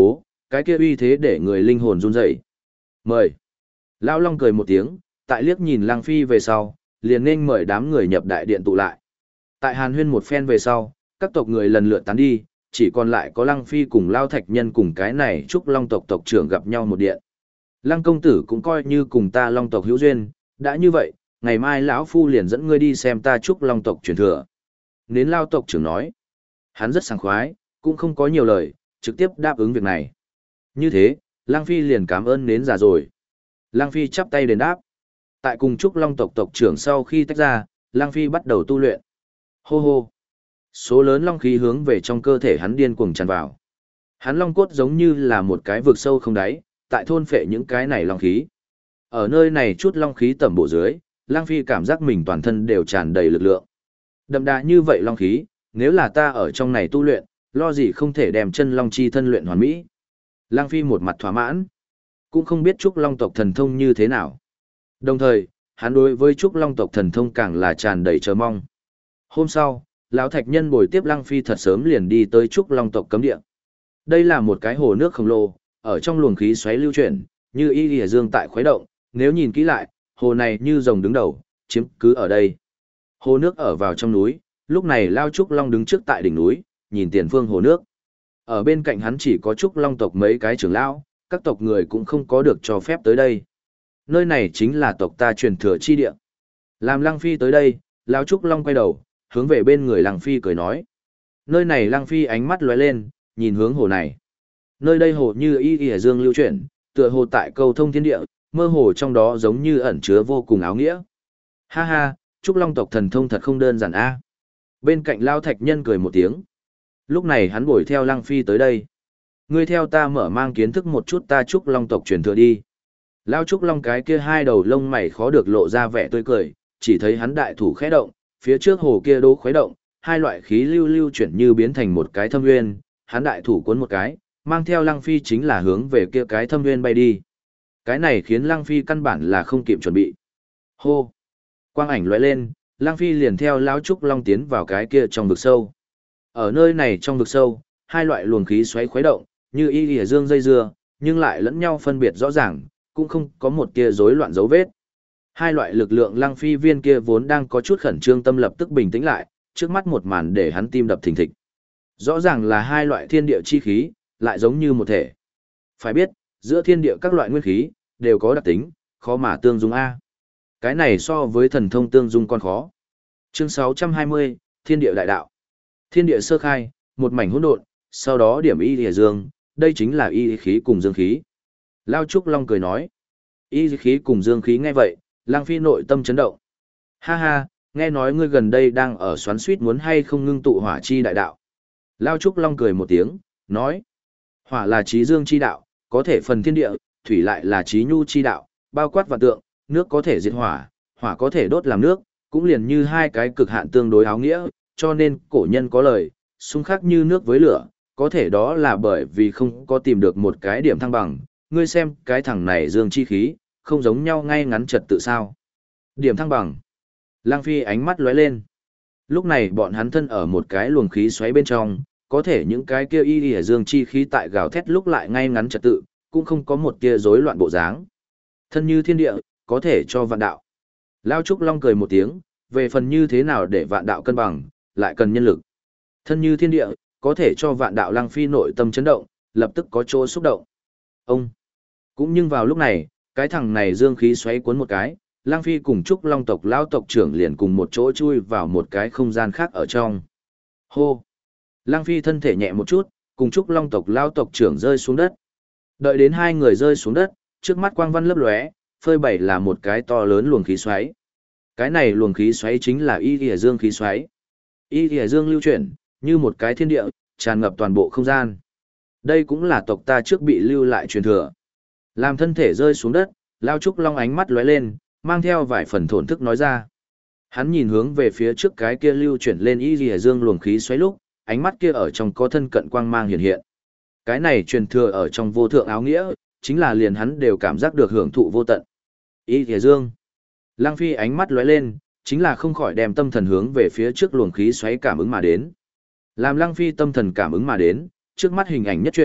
cái kia uy thế để người linh hồn run rẩy. Mời. Lão Long cười một tiếng, tại liếc nhìn Lăng Phi về sau, liền nên mời đám người nhập đại điện tụ lại. Tại Hàn Huyên một phen về sau, các tộc người lần lượt tán đi, chỉ còn lại có Lăng Phi cùng Lao Thạch Nhân cùng cái này Trúc Long tộc tộc trưởng gặp nhau một điện. Lăng công tử cũng coi như cùng ta Long tộc hữu duyên, đã như vậy, ngày mai lão phu liền dẫn ngươi đi xem ta Trúc Long tộc truyền thừa. Nến Lao tộc trưởng nói, hắn rất sảng khoái, cũng không có nhiều lời, trực tiếp đáp ứng việc này. Như thế, Lăng Phi liền cảm ơn Nến già rồi. Lăng Phi chắp tay đền đáp. Tại cùng Trúc Long tộc tộc trưởng sau khi tách ra, Lăng Phi bắt đầu tu luyện. Hô hô. Số lớn long khí hướng về trong cơ thể hắn điên cuồng tràn vào. Hắn long cốt giống như là một cái vực sâu không đáy, tại thôn phệ những cái này long khí. Ở nơi này chút long khí tẩm bổ dưới, Lăng Phi cảm giác mình toàn thân đều tràn đầy lực lượng. Đậm đà như vậy long khí, nếu là ta ở trong này tu luyện, lo gì không thể đem chân long chi thân luyện hoàn mỹ. Lăng Phi một mặt thỏa mãn, cũng không biết Trúc Long tộc thần thông như thế nào. Đồng thời, hắn đối với Trúc Long tộc thần thông càng là tràn đầy chờ mong. Hôm sau, lão Thạch Nhân bồi tiếp Lăng Phi thật sớm liền đi tới Trúc Long tộc cấm địa. Đây là một cái hồ nước khổng lồ, ở trong luồng khí xoáy lưu chuyển, như y lìa dương tại khuấy động, nếu nhìn kỹ lại, hồ này như rồng đứng đầu, chiếm cứ ở đây. Hồ nước ở vào trong núi, lúc này Lao Trúc Long đứng trước tại đỉnh núi, nhìn tiền phương hồ nước. Ở bên cạnh hắn chỉ có Trúc Long tộc mấy cái trưởng lão, các tộc người cũng không có được cho phép tới đây. Nơi này chính là tộc ta truyền thừa chi địa. Làm Lăng Phi tới đây, Lao Trúc Long quay đầu, hướng về bên người Lăng Phi cười nói. Nơi này Lăng Phi ánh mắt lóe lên, nhìn hướng hồ này. Nơi đây hồ như y y dương lưu chuyển, tựa hồ tại cầu thông thiên địa, mơ hồ trong đó giống như ẩn chứa vô cùng áo nghĩa. Ha ha, Trúc Long tộc thần thông thật không đơn giản a. Bên cạnh Lao Thạch Nhân cười một tiếng. Lúc này hắn bồi theo Lăng Phi tới đây. Ngươi theo ta mở mang kiến thức một chút ta Trúc Long tộc truyền thừa đi. Lao Trúc Long cái kia hai đầu lông mày khó được lộ ra vẻ tươi cười, chỉ thấy hắn đại thủ khẽ động, phía trước hồ kia đố khuấy động, hai loại khí lưu lưu chuyển như biến thành một cái thâm nguyên, hắn đại thủ cuốn một cái, mang theo Lăng Phi chính là hướng về kia cái thâm nguyên bay đi. Cái này khiến Lăng Phi căn bản là không kịp chuẩn bị. Hô! Quang ảnh lóe lên, Lăng Phi liền theo Lão Trúc Long tiến vào cái kia trong vực sâu. Ở nơi này trong vực sâu, hai loại luồng khí xoáy khuấy động, như y lìa dương dây dưa, nhưng lại lẫn nhau phân biệt rõ ràng, cũng không có một tia rối loạn dấu vết. Hai loại lực lượng Lăng Phi viên kia vốn đang có chút khẩn trương tâm lập tức bình tĩnh lại, trước mắt một màn để hắn tim đập thình thịch. Rõ ràng là hai loại thiên địa chi khí, lại giống như một thể. Phải biết, giữa thiên địa các loại nguyên khí, đều có đặc tính, khó mà tương dung A. Cái này so với thần thông tương dung còn khó. Chương 620, Thiên địa đại đạo. Thiên địa sơ khai, một mảnh hỗn độn, sau đó điểm y lìa dương, đây chính là y khí cùng dương khí. Lao Trúc Long cười nói, y khí cùng dương khí nghe vậy, Lăng Phi nội tâm chấn động. Ha ha, nghe nói ngươi gần đây đang ở xoắn suýt muốn hay không ngưng tụ hỏa chi đại đạo. Lao Trúc Long cười một tiếng, nói, hỏa là trí dương chi đạo, có thể phần thiên địa, thủy lại là trí nhu chi đạo, bao quát vạn tượng, nước có thể diệt hỏa, hỏa có thể đốt làm nước, cũng liền như hai cái cực hạn tương đối áo nghĩa, cho nên cổ nhân có lời, xung khắc như nước với lửa, có thể đó là bởi vì không có tìm được một cái điểm thăng bằng, ngươi xem cái thằng này dương chi khí, không giống nhau ngay ngắn trật tự sao. Điểm thăng bằng. Lăng Phi ánh mắt lóe lên. Lúc này bọn hắn thân ở một cái luồng khí xoáy bên trong, có thể những cái kia y y dương chi khí tại gào thét lúc lại ngay ngắn trật tự, cũng không có một tia rối loạn bộ dáng. Thân như thiên địa, có thể cho vạn đạo. Lao Trúc Long cười một tiếng, về phần như thế nào để vạn đạo cân bằng, lại cần nhân lực. Thân như thiên địa, có thể cho vạn đạo. Lăng Phi nội tâm chấn động, lập tức có chỗ xúc động. Ông! Cũng nhưng vào lúc này, cái thằng này dương khí xoáy cuốn một cái, Lăng Phi cùng Trúc Long tộc lão tộc trưởng liền cùng một chỗ chui vào một cái không gian khác ở trong. Hô! Lăng Phi thân thể nhẹ một chút, cùng Trúc Long tộc lão tộc trưởng rơi xuống đất. Đợi đến hai người rơi xuống đất, trước mắt quang văn lấp lóe, phơi bày là một cái to lớn luồng khí xoáy. Cái này luồng khí xoáy chính là y lìa dương khí xoáy. Y lìa dương lưu chuyển, như một cái thiên địa, tràn ngập toàn bộ không gian. Đây cũng là tộc ta trước bị lưu lại truyền thừa. Làm thân thể rơi xuống đất, Lao Trúc Long ánh mắt lóe lên, mang theo vài phần thổn thức nói ra. Hắn nhìn hướng về phía trước cái kia lưu chuyển lên y lìa dương luồng khí xoáy lúc, ánh mắt kia ở trong có thân cận quang mang hiện hiện. Cái này truyền thừa ở trong vô thượng áo nghĩa, chính là liền hắn đều cảm giác được hưởng thụ vô tận. Y lìa dương. Lăng Phi ánh mắt lóe lên, chính là không khỏi đem tâm thần hướng về phía trước luồng khí xoáy cảm ứng mà đến. Làm Lăng Phi tâm thần cảm ứng mà đến, trước mắt hình ảnh nhất chuyển,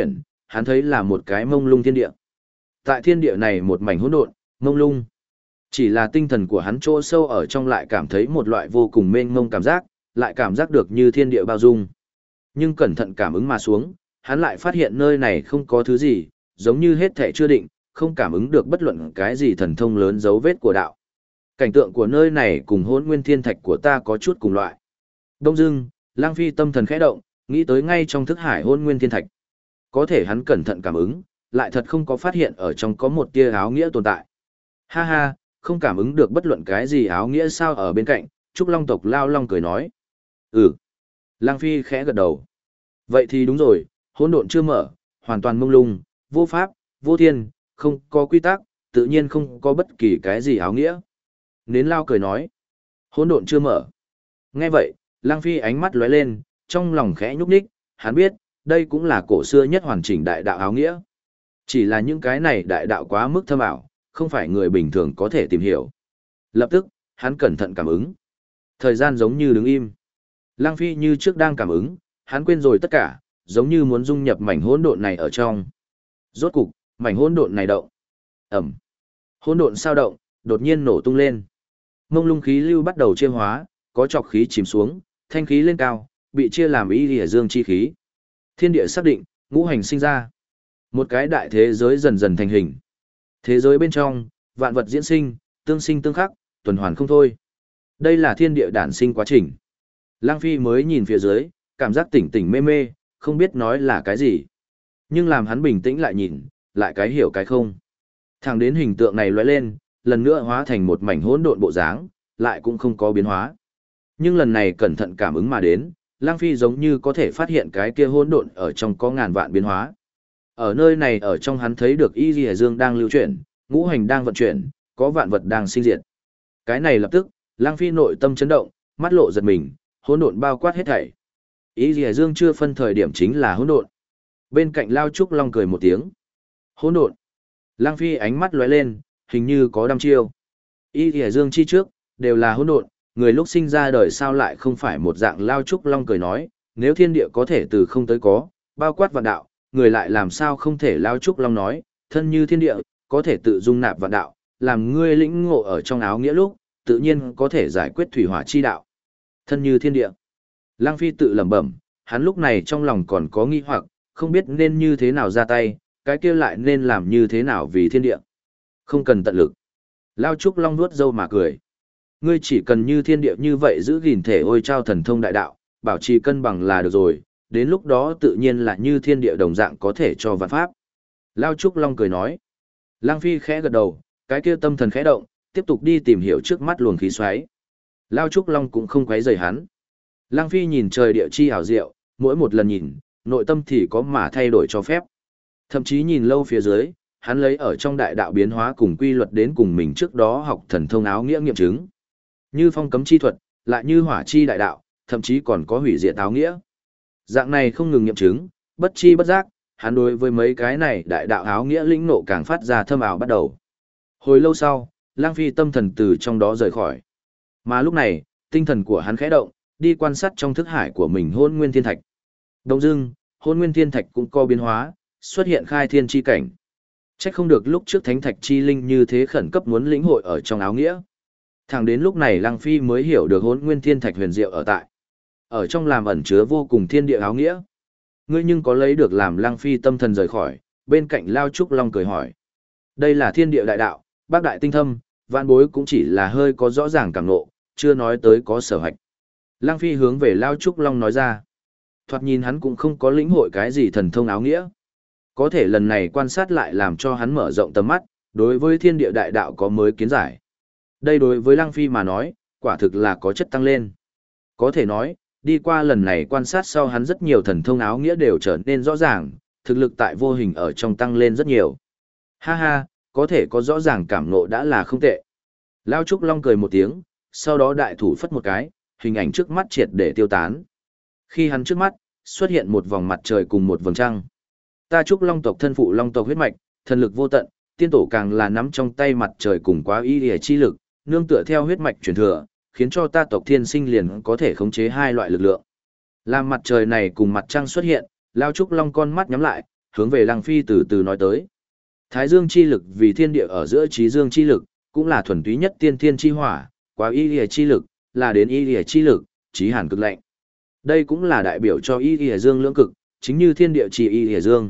hắn thấy là một cái mông lung thiên địa. Tại thiên địa này một mảnh hỗn độn, mông lung. Chỉ là tinh thần của hắn chỗ sâu ở trong lại cảm thấy một loại vô cùng mênh mông cảm giác, lại cảm giác được như thiên địa bao dung. Nhưng cẩn thận cảm ứng mà xuống, hắn lại phát hiện nơi này không có thứ gì, giống như hết thảy chưa định, không cảm ứng được bất luận cái gì thần thông lớn dấu vết của đạo. Cảnh tượng của nơi này cùng Hỗn Nguyên Thiên Thạch của ta có chút cùng loại. Đông dưng, Lang Phi tâm thần khẽ động, nghĩ tới ngay trong thức hải Hỗn Nguyên Thiên Thạch. Có thể hắn cẩn thận cảm ứng, lại thật không có phát hiện ở trong có một tia áo nghĩa tồn tại. Ha ha, không cảm ứng được bất luận cái gì áo nghĩa sao ở bên cạnh, Trúc Long tộc Lao Long cười nói. Ừ. Lang Phi khẽ gật đầu. Vậy thì đúng rồi, hỗn độn chưa mở, hoàn toàn mông lung, vô pháp, vô thiên, không có quy tắc, tự nhiên không có bất kỳ cái gì áo nghĩa. Nến Lao cười nói. Hỗn độn chưa mở. Nghe vậy, Lang Phi ánh mắt lóe lên, trong lòng khẽ nhúc nhích, hắn biết, đây cũng là cổ xưa nhất hoàn chỉnh đại đạo áo nghĩa. Chỉ là những cái này đại đạo quá mức thâm ảo, không phải người bình thường có thể tìm hiểu. Lập tức, hắn cẩn thận cảm ứng. Thời gian giống như đứng im. Lang Phi như trước đang cảm ứng, hắn quên rồi tất cả, giống như muốn dung nhập mảnh hỗn độn này ở trong. Rốt cục, mảnh hỗn độn này động. Ẩm. Hỗn độn sao động, đột nhiên nổ tung lên. Mông lung khí lưu bắt đầu chia hóa, có trọc khí chìm xuống, thanh khí lên cao, bị chia làm ý lìa dương chi khí. Thiên địa xác định, ngũ hành sinh ra. Một cái đại thế giới dần dần thành hình. Thế giới bên trong, vạn vật diễn sinh tương khắc, tuần hoàn không thôi. Đây là thiên địa đản sinh quá trình. Lang Phi mới nhìn phía dưới, cảm giác tỉnh tỉnh mê mê, không biết nói là cái gì. Nhưng làm hắn bình tĩnh lại nhìn, lại cái hiểu cái không. Thẳng đến hình tượng này lóe lên, lần nữa hóa thành một mảnh hỗn độn bộ dáng, lại cũng không có biến hóa. Nhưng lần này cẩn thận cảm ứng mà đến, Lang Phi giống như có thể phát hiện cái kia hỗn độn ở trong có ngàn vạn biến hóa. Ở nơi này ở trong hắn thấy được Y Lìa Dương đang lưu chuyển, ngũ hành đang vận chuyển, có vạn vật đang sinh diệt. Cái này lập tức, Lang Phi nội tâm chấn động, mắt lộ giật mình, hỗn độn bao quát hết thảy. Y Lìa Dương chưa phân thời điểm chính là hỗn độn. Bên cạnh Lao Trúc Long cười một tiếng. Hỗn độn. Lang Phi ánh mắt lóe lên, hình như có đăm chiêu. Y Lìa Dương chi trước, đều là hỗn độn, người lúc sinh ra đời sao lại không phải một dạng. Lao Trúc Long cười nói, nếu thiên địa có thể từ không tới có, bao quát vạn đạo, người lại làm sao không thể. Lao Trúc Long nói, thân như thiên địa, có thể tự dung nạp vạn đạo, làm ngươi lĩnh ngộ ở trong áo nghĩa lúc, tự nhiên có thể giải quyết thủy hỏa chi đạo. Thân như thiên địa. Lang Phi tự lẩm bẩm, hắn lúc này trong lòng còn có nghi hoặc, không biết nên như thế nào ra tay, cái kia lại nên làm như thế nào vì thiên địa. Không cần tận lực. Lao Trúc Long nuốt râu mà cười. Ngươi chỉ cần như thiên địa như vậy giữ gìn thể ôi trao thần thông đại đạo, bảo trì cân bằng là được rồi, đến lúc đó tự nhiên là như thiên địa đồng dạng có thể cho vạn pháp. Lao Trúc Long cười nói. Lang Phi khẽ gật đầu, cái kia tâm thần khẽ động, tiếp tục đi tìm hiểu trước mắt luồng khí xoáy. Lao Trúc Long cũng không quấy rầy hắn. Lang Phi nhìn trời địa chi ảo diệu, mỗi một lần nhìn, nội tâm thì có mà thay đổi cho phép. Thậm chí nhìn lâu phía dưới, hắn lấy ở trong đại đạo biến hóa cùng quy luật đến cùng mình trước đó học thần thông áo nghĩa nghiệm chứng. Như phong cấm chi thuật, lại như hỏa chi đại đạo, thậm chí còn có hủy diệt áo nghĩa. Dạng này không ngừng nghiệm chứng, bất chi bất giác, hắn đối với mấy cái này đại đạo áo nghĩa lĩnh nộ càng phát ra thâm ảo bắt đầu. Hồi lâu sau, Lang Phi tâm thần từ trong đó rời khỏi. Mà lúc này, tinh thần của hắn khẽ động, đi quan sát trong thức hải của mình Hỗn Nguyên Thiên Thạch. Đông dưng, Hỗn Nguyên Thiên Thạch cũng có biến hóa, xuất hiện khai thiên chi cảnh. Chắc không được lúc trước Thánh Thạch chi linh như thế khẩn cấp muốn lĩnh hội ở trong áo nghĩa. Thẳng đến lúc này Lang Phi mới hiểu được Hỗn Nguyên Thiên Thạch huyền diệu ở tại. Ở trong làm ẩn chứa vô cùng thiên địa áo nghĩa. Ngươi nhưng có lấy được làm Lang Phi tâm thần rời khỏi, bên cạnh Lao Trúc Long cười hỏi. Đây là thiên địa đại đạo, bác đại tinh thâm, vạn bối cũng chỉ là hơi có rõ ràng cảm ngộ, chưa nói tới có sở hạch. Lang Phi hướng về Lao Trúc Long nói ra. Thoạt nhìn hắn cũng không có lĩnh hội cái gì thần thông áo nghĩa. Có thể lần này quan sát lại làm cho hắn mở rộng tầm mắt, đối với thiên địa đại đạo có mới kiến giải. Đây đối với Lang Phi mà nói, quả thực là có chất tăng lên. Có thể nói, đi qua lần này quan sát sau hắn rất nhiều thần thông áo nghĩa đều trở nên rõ ràng, thực lực tại vô hình ở trong tăng lên rất nhiều. Ha ha, có thể có rõ ràng cảm ngộ đã là không tệ. Lao Trúc Long cười một tiếng, sau đó đại thủ phất một cái, hình ảnh trước mắt triệt để tiêu tán. Khi hắn trước mắt, xuất hiện một vòng mặt trời cùng một vầng trăng. Ta Trúc Long tộc thân phụ Long tộc huyết mạch, thần lực vô tận, tiên tổ càng là nắm trong tay mặt trời cùng quá y lìa chi lực, nương tựa theo huyết mạch truyền thừa, khiến cho ta tộc thiên sinh liền có thể khống chế hai loại lực lượng. Làm mặt trời này cùng mặt trăng xuất hiện, Lao Trúc Long con mắt nhắm lại, hướng về Lăng Phi từ từ nói tới. Thái dương chi lực vì thiên địa ở giữa trí dương chi lực, cũng là thuần túy nhất tiên thiên chi hỏa, quá y lìa chi lực, là đến y lìa chi lực, trí hàn cực lạnh. Đây cũng là đại biểu cho y lìa dương lưỡng cực, chính như thiên địa chỉ y lìa dương.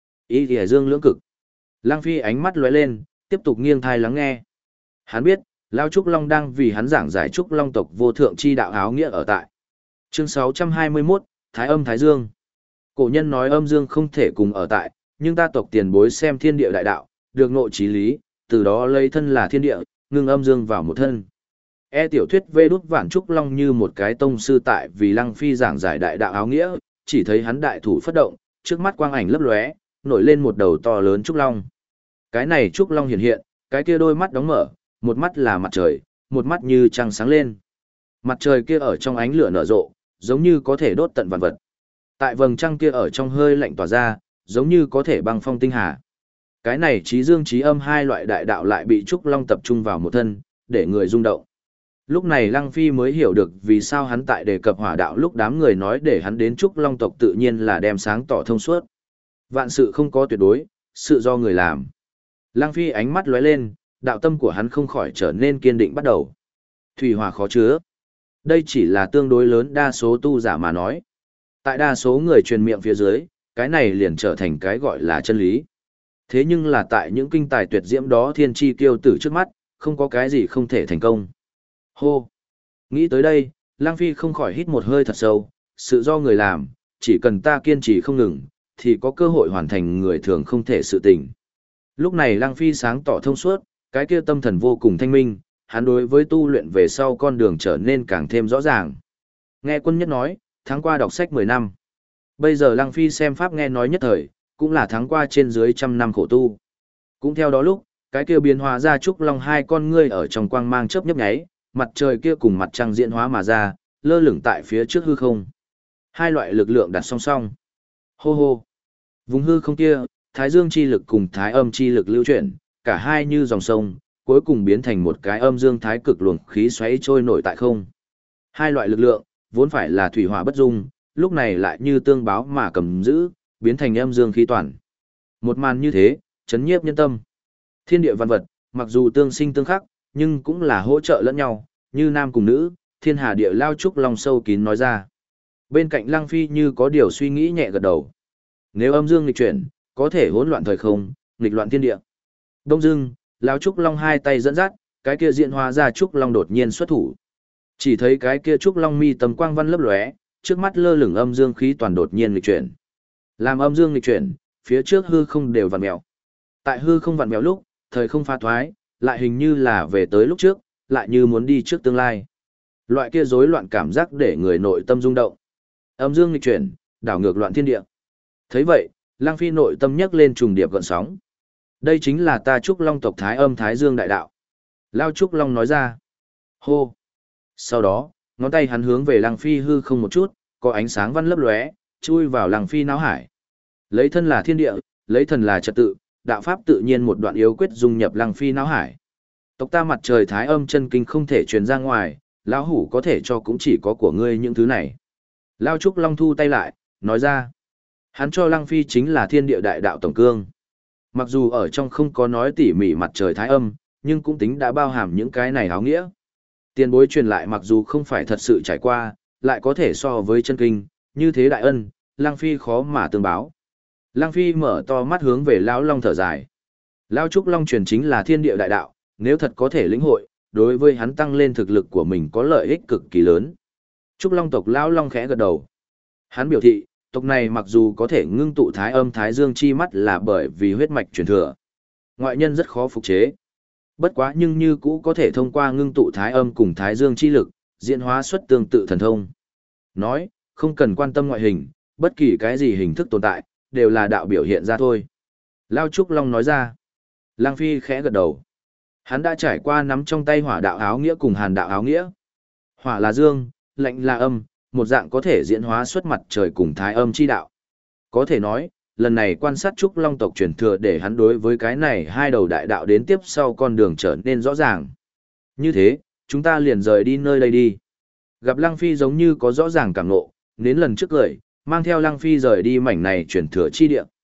Y lìa dương lưỡng cực. Lăng Phi ánh mắt lóe lên, tiếp tục nghiêng thai lắng nghe. Hắn biết, Lao Trúc Long đang vì hắn giảng giải Trúc Long tộc vô thượng chi đạo áo nghĩa ở tại. Chương 621, Thái âm Thái dương. Cổ nhân nói âm dương không thể cùng ở tại, nhưng ta tộc tiền bối xem thiên địa đại đạo, được ngộ chí lý, từ đó lấy thân là thiên địa, ngưng âm dương vào một thân. Tiểu thuyết vê đút vạn Trúc Long như một cái tông sư tại vì Lăng Phi giảng giải đại đạo áo nghĩa, chỉ thấy hắn đại thủ phất động, trước mắt quang ảnh lấp lóe, nổi lên một đầu to lớn Trúc Long. Cái này Trúc Long hiện hiện, cái kia đôi mắt đóng mở, một mắt là mặt trời, một mắt như trăng sáng lên. Mặt trời kia ở trong ánh lửa nở rộ, giống như có thể đốt tận vạn vật. Tại vầng trăng kia ở trong hơi lạnh tỏa ra, giống như có thể băng phong tinh hà. Cái này trí dương trí âm hai loại đại đạo lại bị Trúc Long tập trung vào một thân, để người rung động. Lúc này Lăng Phi mới hiểu được vì sao hắn tại đề cập hỏa đạo lúc đám người nói để hắn đến Trúc Long tộc tự nhiên là đem sáng tỏ thông suốt. Vạn sự không có tuyệt đối, sự do người làm. Lăng Phi ánh mắt lóe lên, đạo tâm của hắn không khỏi trở nên kiên định bắt đầu. Thủy hỏa khó chứa. Đây chỉ là tương đối lớn đa số tu giả mà nói. Tại đa số người truyền miệng phía dưới, cái này liền trở thành cái gọi là chân lý. Thế nhưng là tại những kinh tài tuyệt diễm đó thiên chi kiêu tử trước mắt, không có cái gì không thể thành công. Hô! Nghĩ tới đây, Lăng Phi không khỏi hít một hơi thật sâu, sự do người làm, chỉ cần ta kiên trì không ngừng, thì có cơ hội hoàn thành người thường không thể sự tình. Lúc này Lăng Phi sáng tỏ thông suốt, cái kia tâm thần vô cùng thanh minh, hắn đối với tu luyện về sau con đường trở nên càng thêm rõ ràng. Nghe quân nhất nói, tháng qua đọc sách 10 năm. Bây giờ Lăng Phi xem pháp nghe nói nhất thời, cũng là tháng qua trên dưới trăm năm khổ tu. Cũng theo đó lúc, cái kia biến hóa ra Trúc Long hai con ngươi ở trong quang mang chớp nhấp nháy, mặt trời kia cùng mặt trăng diễn hóa mà ra, lơ lửng tại phía trước hư không. Hai loại lực lượng đặt song song. Hô hô. Vùng hư không kia, Thái dương chi lực cùng Thái âm chi lực lưu chuyển, cả hai như dòng sông, cuối cùng biến thành một cái âm dương thái cực luồng khí xoáy trôi nổi tại không. Hai loại lực lượng, vốn phải là thủy hỏa bất dung, lúc này lại như tương báo mà cầm giữ, biến thành âm dương khí toàn. Một màn như thế, chấn nhiếp nhân tâm. Thiên địa văn vật, mặc dù tương sinh tương khắc, nhưng cũng là hỗ trợ lẫn nhau, như nam cùng nữ, thiên hà địa lao Trúc Long sâu kín nói ra. Bên cạnh Lăng Phi như có điều suy nghĩ nhẹ gật đầu. Nếu âm dương nghịch chuyển, có thể hỗn loạn thời không, nghịch loạn thiên địa. Đông dưng, lão Trúc Long hai tay dẫn dắt, cái kia diễn hóa ra Trúc Long đột nhiên xuất thủ. Chỉ thấy cái kia Trúc Long mi tầm quang văn lấp lóe, trước mắt lơ lửng âm dương khí toàn đột nhiên nghịch chuyển. Làm âm dương nghịch chuyển, phía trước hư không đều vặn mèo. Tại hư không vặn mèo lúc, thời không pha thoái, lại hình như là về tới lúc trước, lại như muốn đi trước tương lai. Loại kia rối loạn cảm giác để người nội tâm rung động. Âm dương nghịch chuyển, đảo ngược loạn thiên địa. Thấy vậy, Lăng Phi nội tâm nhấc lên trùng điệp gợn sóng. Đây chính là ta Trúc Long tộc Thái âm Thái dương đại đạo. Lao Trúc Long nói ra. Hô. Sau đó, ngón tay hắn hướng về Lăng Phi hư không một chút, có ánh sáng văn lấp lóe, chui vào Lăng Phi não hải. Lấy thân là thiên địa, lấy thần là trật tự, đạo pháp tự nhiên một đoạn yếu quyết dung nhập Lăng Phi não hải. Tộc ta mặt trời Thái âm chân kinh không thể truyền ra ngoài, lão hủ có thể cho cũng chỉ có của ngươi những thứ này. Lao Trúc Long thu tay lại, nói ra. Hắn cho Lăng Phi chính là thiên địa đại đạo tổng cương. Mặc dù ở trong không có nói tỉ mỉ mặt trời Thái âm, nhưng cũng tính đã bao hàm những cái này áo nghĩa. Tiền bối truyền lại mặc dù không phải thật sự trải qua, lại có thể so với chân kinh, như thế đại ân, Lăng Phi khó mà tương báo. Lăng Phi mở to mắt hướng về Lão Long thở dài. Lão Trúc Long truyền chính là thiên địa đại đạo, nếu thật có thể lĩnh hội, đối với hắn tăng lên thực lực của mình có lợi ích cực kỳ lớn. Trúc Long tộc Lão Long khẽ gật đầu. Hắn biểu thị, tộc này mặc dù có thể ngưng tụ Thái âm Thái dương chi mắt là bởi vì huyết mạch truyền thừa. Ngoại nhân rất khó phục chế. Bất quá nhưng như cũ có thể thông qua ngưng tụ Thái âm cùng Thái dương chi lực, diễn hóa xuất tương tự thần thông. Nói, không cần quan tâm ngoại hình, bất kỳ cái gì hình thức tồn tại, đều là đạo biểu hiện ra thôi. Lao Trúc Long nói ra. Lăng Phi khẽ gật đầu. Hắn đã trải qua nắm trong tay hỏa đạo áo nghĩa cùng hàn đạo áo nghĩa. Hỏa là dương, lạnh là âm, một dạng có thể diễn hóa xuất mặt trời cùng Thái âm chi đạo. Có thể nói, lần này quan sát Trúc Long tộc truyền thừa để hắn đối với cái này hai đầu đại đạo đến tiếp sau con đường trở nên rõ ràng. Như thế, chúng ta liền rời đi nơi đây đi. Gặp Lăng Phi giống như có rõ ràng cảm ngộ, đến lần trước cười, mang theo Lăng Phi rời đi mảnh này truyền thừa chi địa.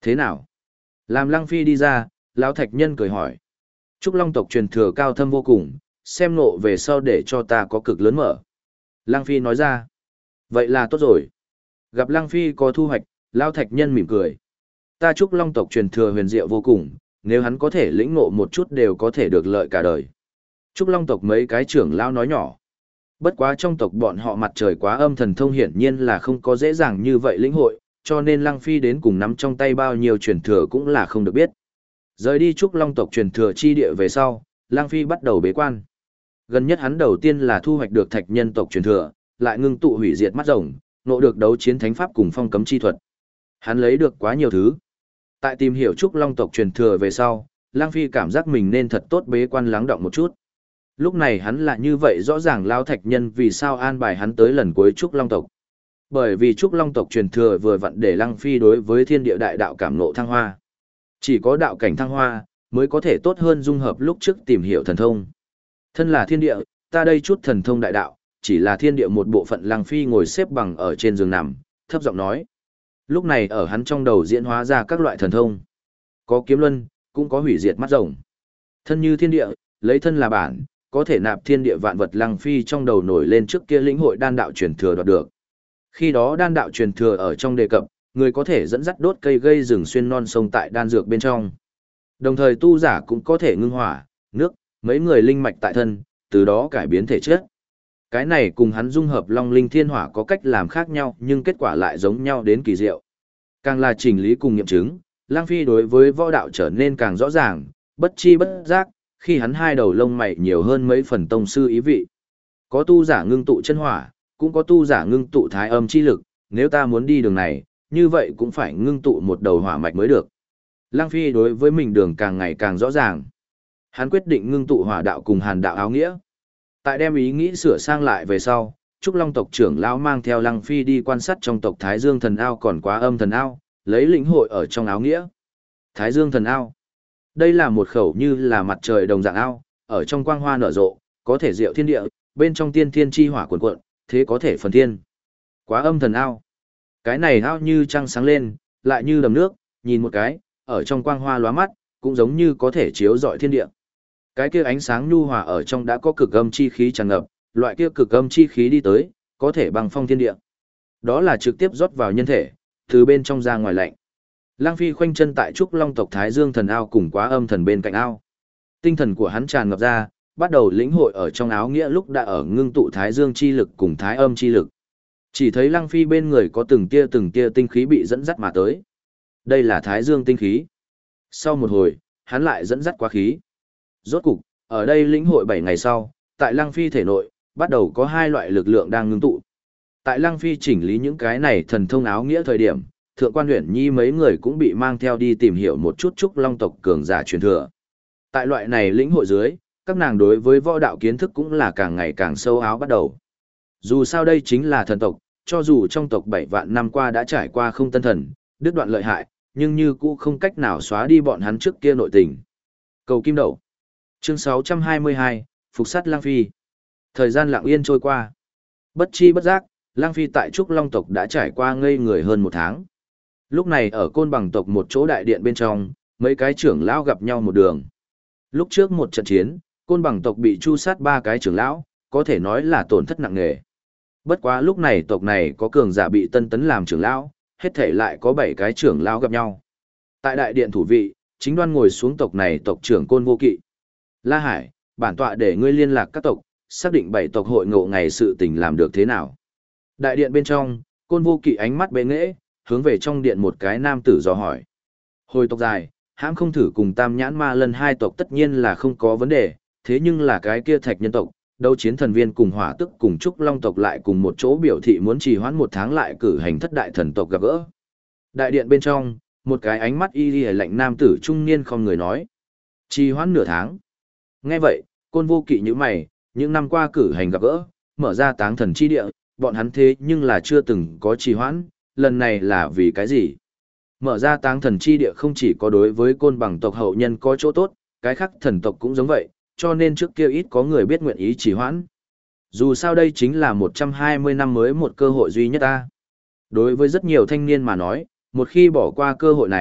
Thế nào? Làm Lăng Phi đi ra, lão thạch nhân cười hỏi. Trúc Long tộc truyền thừa cao thâm vô cùng, xem nộ về sau để cho ta có cực lớn mở. Lăng Phi nói ra. Vậy là tốt rồi. Gặp Lăng Phi có thu hoạch, lão thạch nhân mỉm cười. Ta Trúc Long tộc truyền thừa huyền diệu vô cùng, nếu hắn có thể lĩnh ngộ một chút đều có thể được lợi cả đời. Trúc Long tộc mấy cái trưởng lão nói nhỏ. Bất quá trong tộc bọn họ mặt trời quá âm thần thông hiển nhiên là không có dễ dàng như vậy lĩnh hội, cho nên Lăng Phi đến cùng nắm trong tay bao nhiêu truyền thừa cũng là không được biết. Rời đi Trúc Long tộc truyền thừa chi địa về sau, Lăng Phi bắt đầu bế quan. Gần nhất hắn đầu tiên là thu hoạch được thạch nhân tộc truyền thừa, lại ngưng tụ hủy diệt mắt rồng, nộ được đấu chiến thánh pháp cùng phong cấm chi thuật. Hắn lấy được quá nhiều thứ. Tại tìm hiểu Trúc Long tộc truyền thừa về sau, Lăng Phi cảm giác mình nên thật tốt bế quan lắng động một chút. Lúc này hắn là như vậy rõ ràng lao thạch nhân vì sao an bài hắn tới lần cuối Trúc Long tộc. Bởi vì Trúc Long tộc truyền thừa vừa vặn để Lăng Phi đối với thiên địa đại đạo cảm ngộ thăng hoa. Chỉ có đạo cảnh thăng hoa, mới có thể tốt hơn dung hợp lúc trước tìm hiểu thần thông. Thân là thiên địa, ta đây chút thần thông đại đạo, chỉ là thiên địa một bộ phận. Lăng Phi ngồi xếp bằng ở trên giường nằm, thấp giọng nói. Lúc này ở hắn trong đầu diễn hóa ra các loại thần thông. Có kiếm luân, cũng có hủy diệt mắt rồng. Thân như thiên địa, lấy thân là bản, có thể nạp thiên địa vạn vật. Lăng Phi trong đầu nổi lên trước kia lĩnh hội đan đạo truyền thừa đoạt được. Khi đó đan đạo truyền thừa ở trong đề cập, người có thể dẫn dắt đốt cây gây rừng xuyên non sông tại đan dược bên trong. Đồng thời tu giả cũng có thể ngưng hỏa, nước, mấy người linh mạch tại thân, từ đó cải biến thể chất. Cái này cùng hắn dung hợp long linh thiên hỏa có cách làm khác nhau, nhưng kết quả lại giống nhau đến kỳ diệu. Càng là chỉnh lý cùng nghiệm chứng, Lang Phi đối với võ đạo trở nên càng rõ ràng, bất chi bất giác, khi hắn hai đầu lông mày nhiều hơn mấy phần tông sư ý vị. Có tu giả ngưng tụ chân hỏa, cũng có tu giả ngưng tụ thái âm chi lực, nếu ta muốn đi đường này, như vậy cũng phải ngưng tụ một đầu hỏa mạch mới được. Lang Phi đối với mình đường càng ngày càng rõ ràng. Hắn quyết định ngưng tụ hỏa đạo cùng hàn đạo áo nghĩa. Tại đem ý nghĩ sửa sang lại về sau, Trúc Long tộc trưởng lão mang theo Lăng Phi đi quan sát trong tộc Thái Dương thần ao còn Quá Âm thần ao, lấy lĩnh hội ở trong áo nghĩa. Thái Dương thần ao. Đây là một khẩu như là mặt trời đồng dạng ao, ở trong quang hoa nở rộ, có thể diệu thiên địa, bên trong tiên thiên chi hỏa cuồn cuộn, thế có thể phần thiên. Quá Âm thần ao. Cái này ao như trăng sáng lên, lại như đầm nước, nhìn một cái, ở trong quang hoa lóa mắt, cũng giống như có thể chiếu rọi thiên địa. Cái kia ánh sáng nhu hòa ở trong đã có cực âm chi khí tràn ngập, loại kia cực âm chi khí đi tới, có thể băng phong thiên địa. Đó là trực tiếp rót vào nhân thể, từ bên trong ra ngoài lạnh. Lang Phi khoanh chân tại Trúc Long tộc Thái Dương thần ao cùng Quá Âm thần bên cạnh ao. Tinh thần của hắn tràn ngập ra, bắt đầu lĩnh hội ở trong áo nghĩa lúc đã ở ngưng tụ Thái Dương chi lực cùng Thái Âm chi lực. Chỉ thấy Lang Phi bên người có từng tia tinh khí bị dẫn dắt mà tới. Đây là Thái Dương tinh khí. Sau một hồi, hắn lại dẫn dắt quá khí. Rốt cục, ở đây lĩnh hội 7 ngày sau, tại Lăng Phi thể nội, bắt đầu có hai loại lực lượng đang ngưng tụ. Tại Lăng Phi chỉnh lý những cái này thần thông áo nghĩa thời điểm, Thượng quan Uyển Nhi mấy người cũng bị mang theo đi tìm hiểu một chút Trúc Long tộc cường giả truyền thừa. Tại loại này lĩnh hội dưới, các nàng đối với võ đạo kiến thức cũng là càng ngày càng sâu áo bắt đầu. Dù sao đây chính là thần tộc, cho dù trong tộc 7 vạn năm qua đã trải qua không tân thần, đứt đoạn lợi hại, nhưng như cũ không cách nào xóa đi bọn hắn trước kia nội tình. Cầu kim đậu. Chương 622, Phục sát Lang Phi. Thời gian lặng yên trôi qua. Bất chi bất giác, Lang Phi tại Trúc Long tộc đã trải qua ngây người hơn 1 tháng. Lúc này ở Côn Bằng tộc một chỗ đại điện bên trong, mấy cái trưởng lão gặp nhau một đường. Lúc trước một trận chiến, Côn Bằng tộc bị chu sát 3 cái trưởng lão, có thể nói là tổn thất nặng nề. Bất quá lúc này tộc này có cường giả bị tân tấn làm trưởng lão, hết thể lại có 7 cái trưởng lão gặp nhau. Tại đại điện thủ vị, chính đoan ngồi xuống tộc này tộc trưởng Côn Vô Kỵ. La Hải, bản tọa để ngươi liên lạc các tộc, xác định 7 tộc hội ngộ ngày sự tình làm được thế nào. Đại điện bên trong, Côn Vô Kỵ ánh mắt bệ nghễ, hướng về trong điện một cái nam tử dò hỏi. Hồi tộc dài, hãm không thử cùng Tam Nhãn Ma Lân 2 tộc tất nhiên là không có vấn đề, thế nhưng là cái kia Thạch nhân tộc, đấu chiến thần viên cùng Hỏa Tức cùng Trúc Long tộc lại cùng một chỗ biểu thị muốn trì hoãn 1 tháng lại cử hành thất đại thần tộc gặp gỡ. Đại điện bên trong, một cái ánh mắt y lạnh nam tử trung niên không người nói. Trì hoãn nửa tháng. Nghe vậy, Côn Vô Kỵ như mày, những năm qua cử hành gặp gỡ, mở ra táng thần chi địa, bọn hắn thế nhưng là chưa từng có trì hoãn, lần này là vì cái gì? Mở ra táng thần chi địa không chỉ có đối với Côn Bằng tộc hậu nhân có chỗ tốt, cái khác thần tộc cũng giống vậy, cho nên trước kia ít có người biết nguyện ý trì hoãn. Dù sao đây chính là 120 năm mới một cơ hội duy nhất ta. Đối với rất nhiều thanh niên mà nói, một khi bỏ qua cơ hội này,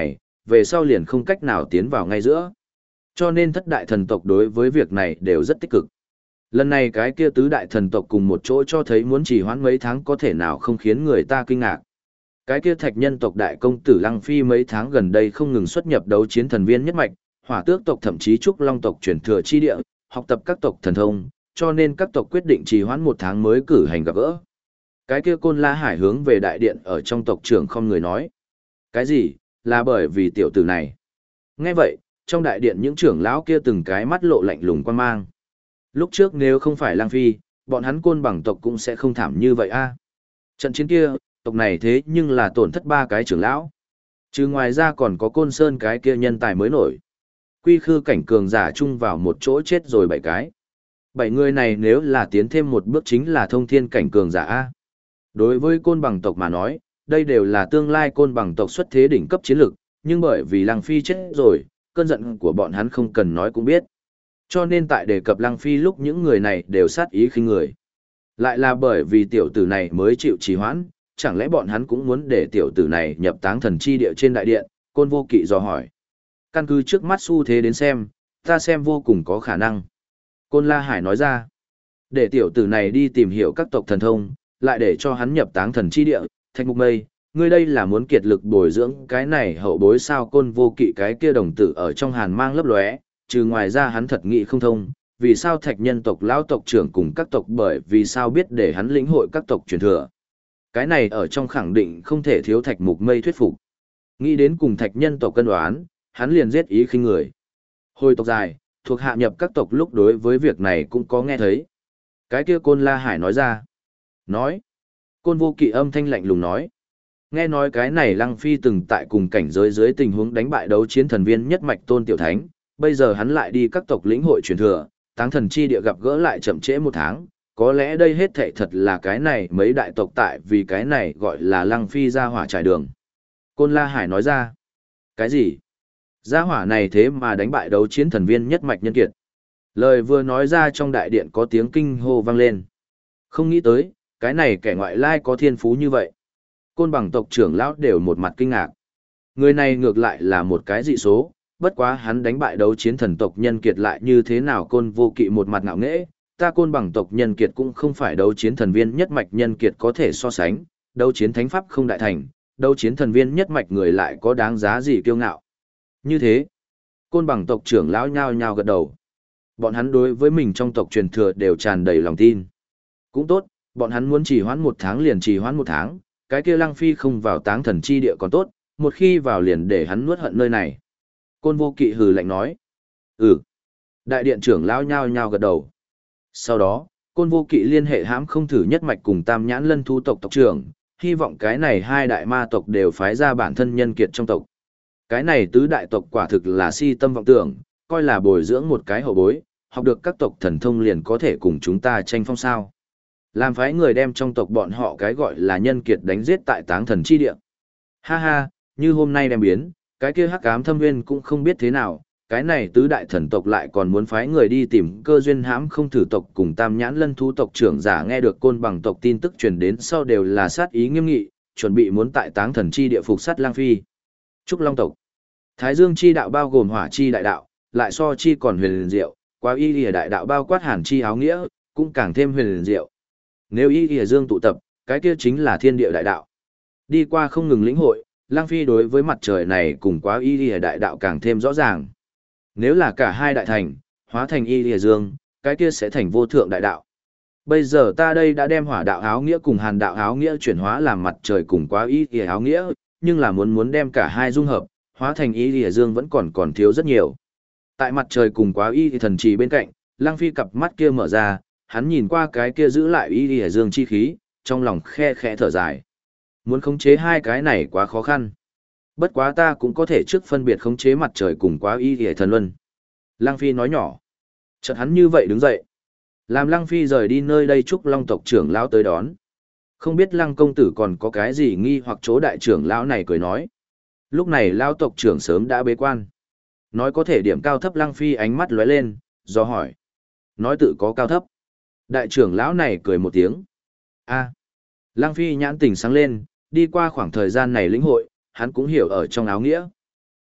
về sau liền không cách nào tiến vào ngay giữa. Cho nên thất đại thần tộc đối với việc này đều rất tích cực. Lần này cái kia tứ đại thần tộc cùng một chỗ cho thấy muốn trì hoãn mấy tháng có thể nào không khiến người ta kinh ngạc. Cái kia thạch nhân tộc đại công tử Lăng Phi mấy tháng gần đây không ngừng xuất nhập đấu chiến thần viên nhất mạch, hỏa tước tộc thậm chí trúc long tộc chuyển thừa chi địa, học tập các tộc thần thông, cho nên các tộc quyết định trì hoãn một tháng mới cử hành gặp gỡ. Cái kia Côn La Hải hướng về đại điện ở trong tộc trưởng không người nói. Cái gì, là bởi vì tiểu tử này. Nghe vậy, trong đại điện những trưởng lão kia từng cái mắt lộ lạnh lùng quan mang. Lúc trước nếu không phải Lang Phi, bọn hắn Côn bằng tộc cũng sẽ không thảm như vậy a. Trận chiến kia, tộc này thế nhưng là tổn thất 3 cái trưởng lão. Chứ ngoài ra còn có Côn Sơn cái kia nhân tài mới nổi. Quy khư cảnh cường giả chung vào một chỗ chết rồi 7 cái. 7 người này nếu là tiến thêm một bước chính là thông thiên cảnh cường giả a. Đối với Côn bằng tộc mà nói, đây đều là tương lai Côn bằng tộc xuất thế đỉnh cấp chiến lực, nhưng bởi vì Lăng Phi chết rồi, cơn giận của bọn hắn không cần nói cũng biết. Cho nên tại đề cập Lăng Phi lúc những người này đều sát ý khinh người. Lại là bởi vì tiểu tử này mới chịu trì hoãn, chẳng lẽ bọn hắn cũng muốn để tiểu tử này nhập táng thần chi địa trên đại điện, Côn Vô Kỵ dò hỏi. Căn cứ trước mắt xu thế đến xem, ta xem vô cùng có khả năng. Côn La Hải nói ra, để tiểu tử này đi tìm hiểu các tộc thần thông, lại để cho hắn nhập táng thần chi địa, Thạch Mục Mây, ngươi đây là muốn kiệt lực bồi dưỡng cái này hậu bối sao? Côn Vô Kỵ cái kia đồng tử ở trong hàn mang lấp lóe, trừ ngoài ra hắn thật nghĩ không thông, vì sao Thạch nhân tộc lão tộc trưởng cùng các tộc bởi vì sao biết để hắn lĩnh hội các tộc truyền thừa. Cái này ở trong khẳng định không thể thiếu Thạch Mục Mây thuyết phục. Nghĩ đến cùng Thạch nhân tộc cân đoán, hắn liền giết ý khinh người. Hồi tộc dài, thuộc hạ nhập các tộc lúc đối với việc này cũng có nghe thấy. Cái kia Côn La Hải nói ra. Nói. Côn Vô Kỵ âm thanh lạnh lùng nói. Nghe nói cái này Lăng Phi từng tại cùng cảnh giới dưới tình huống đánh bại đấu chiến thần viên nhất mạch Tôn Tiểu Thánh, bây giờ hắn lại đi các tộc lĩnh hội truyền thừa, táng thần chi địa gặp gỡ lại chậm trễ 1 tháng, có lẽ đây hết thảy thật là cái này mấy đại tộc tại vì cái này gọi là Lăng Phi ra hỏa trải đường. Côn La Hải nói ra. Cái gì? Gia hỏa này thế mà đánh bại đấu chiến thần viên nhất mạch nhân kiệt. Lời vừa nói ra trong đại điện có tiếng kinh hô vang lên. Không nghĩ tới, cái này kẻ ngoại lai có thiên phú như vậy. Côn bằng tộc trưởng lão đều một mặt kinh ngạc. Người này ngược lại là một cái dị số, bất quá hắn đánh bại đấu chiến thần tộc nhân kiệt lại như thế nào? Côn Vô Kỵ một mặt ngạo nghễ, ta Côn bằng tộc nhân kiệt cũng không phải đấu chiến thần viên nhất mạch nhân kiệt có thể so sánh, đấu chiến thánh pháp không đại thành, đấu chiến thần viên nhất mạch người lại có đáng giá gì kiêu ngạo. Như thế, Côn bằng tộc trưởng lão nhao nhao gật đầu. Bọn hắn đối với mình trong tộc truyền thừa đều tràn đầy lòng tin. Cũng tốt, bọn hắn muốn trì hoãn 1 tháng liền trì hoãn 1 tháng, cái kia Lăng Phi không vào táng thần chi địa còn tốt, một khi vào liền để hắn nuốt hận nơi này. Côn Vô Kỵ hừ lạnh nói. Ừ. Đại điện trưởng lão nhao nhao gật đầu. Sau đó, Côn Vô Kỵ liên hệ hãm không thử nhất mạch cùng Tam Nhãn Lân Thú tộc tộc trưởng, hy vọng cái này 2 đại ma tộc đều phái ra bản thân nhân kiệt trong tộc. Cái này tứ đại tộc quả thực là si tâm vọng tưởng, coi là bồi dưỡng một cái hậu bối, học được các tộc thần thông liền có thể cùng chúng ta tranh phong sao. Làm phái người đem trong tộc bọn họ cái gọi là nhân kiệt đánh giết tại táng thần chi địa. Ha ha, như hôm nay đem biến, cái kia hắc ám thâm nguyên cũng không biết thế nào, cái này tứ đại thần tộc lại còn muốn phái người đi tìm cơ duyên hãm không thử tộc cùng Tam Nhãn Lân Thú tộc trưởng giả nghe được Côn bằng tộc tin tức truyền đến sau đều là sát ý nghiêm nghị, chuẩn bị muốn tại táng thần chi địa phục sát Lang Phi. Trúc Long tộc. Thái Dương chi đạo bao gồm hỏa chi đại đạo, lại so chi còn huyền liền diệu, qua y lìa đại đạo bao quát hàn chi áo nghĩa, cũng càng thêm huyền liền diệu. Nếu y lìa dương tụ tập, cái kia chính là thiên địa đại đạo. Đi qua không ngừng lĩnh hội, Lang Phi đối với mặt trời này cùng quá y lìa đại đạo càng thêm rõ ràng. Nếu là cả hai đại thành, hóa thành y lìa dương, cái kia sẽ thành vô thượng đại đạo. Bây giờ ta đây đã đem hỏa đạo áo nghĩa cùng hàn đạo áo nghĩa chuyển hóa làm mặt trời cùng quá y lìa áo nghĩa, nhưng là muốn đem cả hai dung hợp, hóa thành y lìa dương vẫn còn thiếu rất nhiều. Tại mặt trời cùng quá y thần trì bên cạnh, Lang Phi cặp mắt kia mở ra, hắn nhìn qua cái kia giữ lại y lìa dương chi khí, trong lòng khe khẽ thở dài. Muốn khống chế hai cái này quá khó khăn. Bất quá ta cũng có thể trước phân biệt khống chế mặt trời cùng quá y lìa thần luân. Lang Phi nói nhỏ. Chợt hắn như vậy đứng dậy. Làm Lang Phi rời đi nơi đây, Trúc Long tộc trưởng lão tới đón. Không biết Lăng công tử còn có cái gì nghi hoặc chỗ đại trưởng lão này cười nói. Lúc này lão tộc trưởng sớm đã bế quan. Nói có thể điểm cao thấp, Lăng Phi ánh mắt lóe lên, do hỏi. Nói tự có cao thấp. Đại trưởng lão này cười một tiếng. A. Lăng Phi nhãn tỉnh sáng lên, đi qua khoảng thời gian này lĩnh hội, hắn cũng hiểu ở trong áo nghĩa.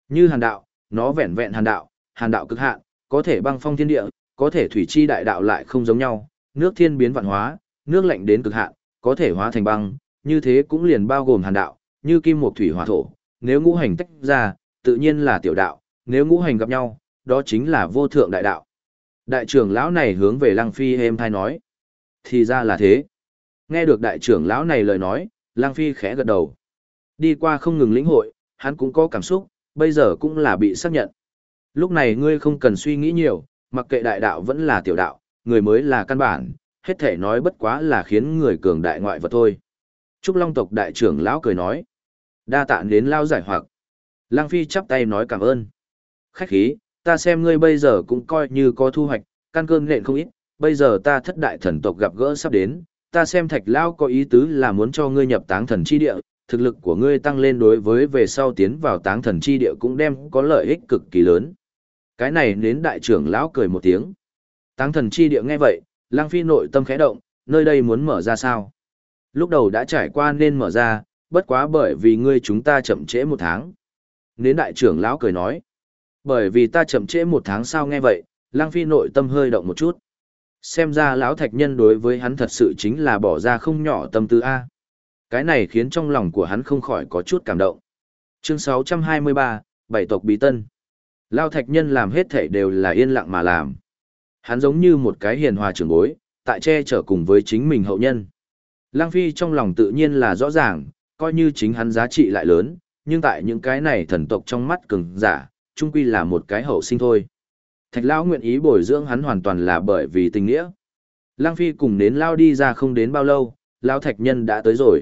Như hàn đạo, nó vẹn vẹn hàn đạo cực hạn, có thể băng phong thiên địa, có thể thủy chi đại đạo lại không giống nhau, nước thiên biến vạn hóa, nước lạnh đến cực hạn, có thể hóa thành băng, như thế cũng liền bao gồm hàn đạo, như kim mộc thủy hỏa thổ, nếu ngũ hành tách ra, tự nhiên là tiểu đạo, nếu ngũ hành gặp nhau, đó chính là vô thượng đại đạo. Đại trưởng lão này hướng về Lăng Phi êm thai nói. Thì ra là thế. Nghe được đại trưởng lão này lời nói, Lăng Phi khẽ gật đầu. Đi qua không ngừng lĩnh hội, hắn cũng có cảm xúc, bây giờ cũng là bị xác nhận. Lúc này ngươi không cần suy nghĩ nhiều, mặc kệ đại đạo vẫn là tiểu đạo, người mới là căn bản, hết thể nói bất quá là khiến người cường đại ngoại vật thôi. Trúc Long tộc đại trưởng lão cười nói. Đa tạ đến lao giải hoặc. Lăng Phi chắp tay nói cảm ơn. Khách khí, ta xem ngươi bây giờ cũng coi như có thu hoạch, căn cơm nện không ít, bây giờ ta thất đại thần tộc gặp gỡ sắp đến, ta xem Thạch Lao có ý tứ là muốn cho ngươi nhập táng thần chi địa, thực lực của ngươi tăng lên đối với về sau tiến vào táng thần chi địa cũng đem có lợi ích cực kỳ lớn. Cái này đến đại trưởng lão cười một tiếng. Táng thần chi địa nghe vậy, Lăng Phi nội tâm khẽ động, nơi đây muốn mở ra sao? Lúc đầu đã trải qua nên mở ra, bất quá bởi vì ngươi chúng ta chậm trễ 1 tháng. Đến đại trưởng lão cười nói, bởi vì ta chậm trễ 1 tháng sao nghe vậy, Lăng Phi nội tâm hơi động một chút. Xem ra lão thạch nhân đối với hắn thật sự chính là bỏ ra không nhỏ tâm tư A. Cái này khiến trong lòng của hắn không khỏi có chút cảm động. Chương 623, Bảy tộc bí tân. Lão thạch nhân làm hết thảy đều là yên lặng mà làm. Hắn giống như một cái hiền hòa trưởng bối, tại che chở cùng với chính mình hậu nhân. Lăng Phi trong lòng tự nhiên là rõ ràng, coi như chính hắn giá trị lại lớn, nhưng tại những cái này thần tộc trong mắt cường giả, chung quy là một cái hậu sinh thôi. Thạch Lão nguyện ý bồi dưỡng hắn hoàn toàn là bởi vì tình nghĩa. Lăng Phi cùng đến Lao đi ra không đến bao lâu, Lão Thạch Nhân đã tới rồi.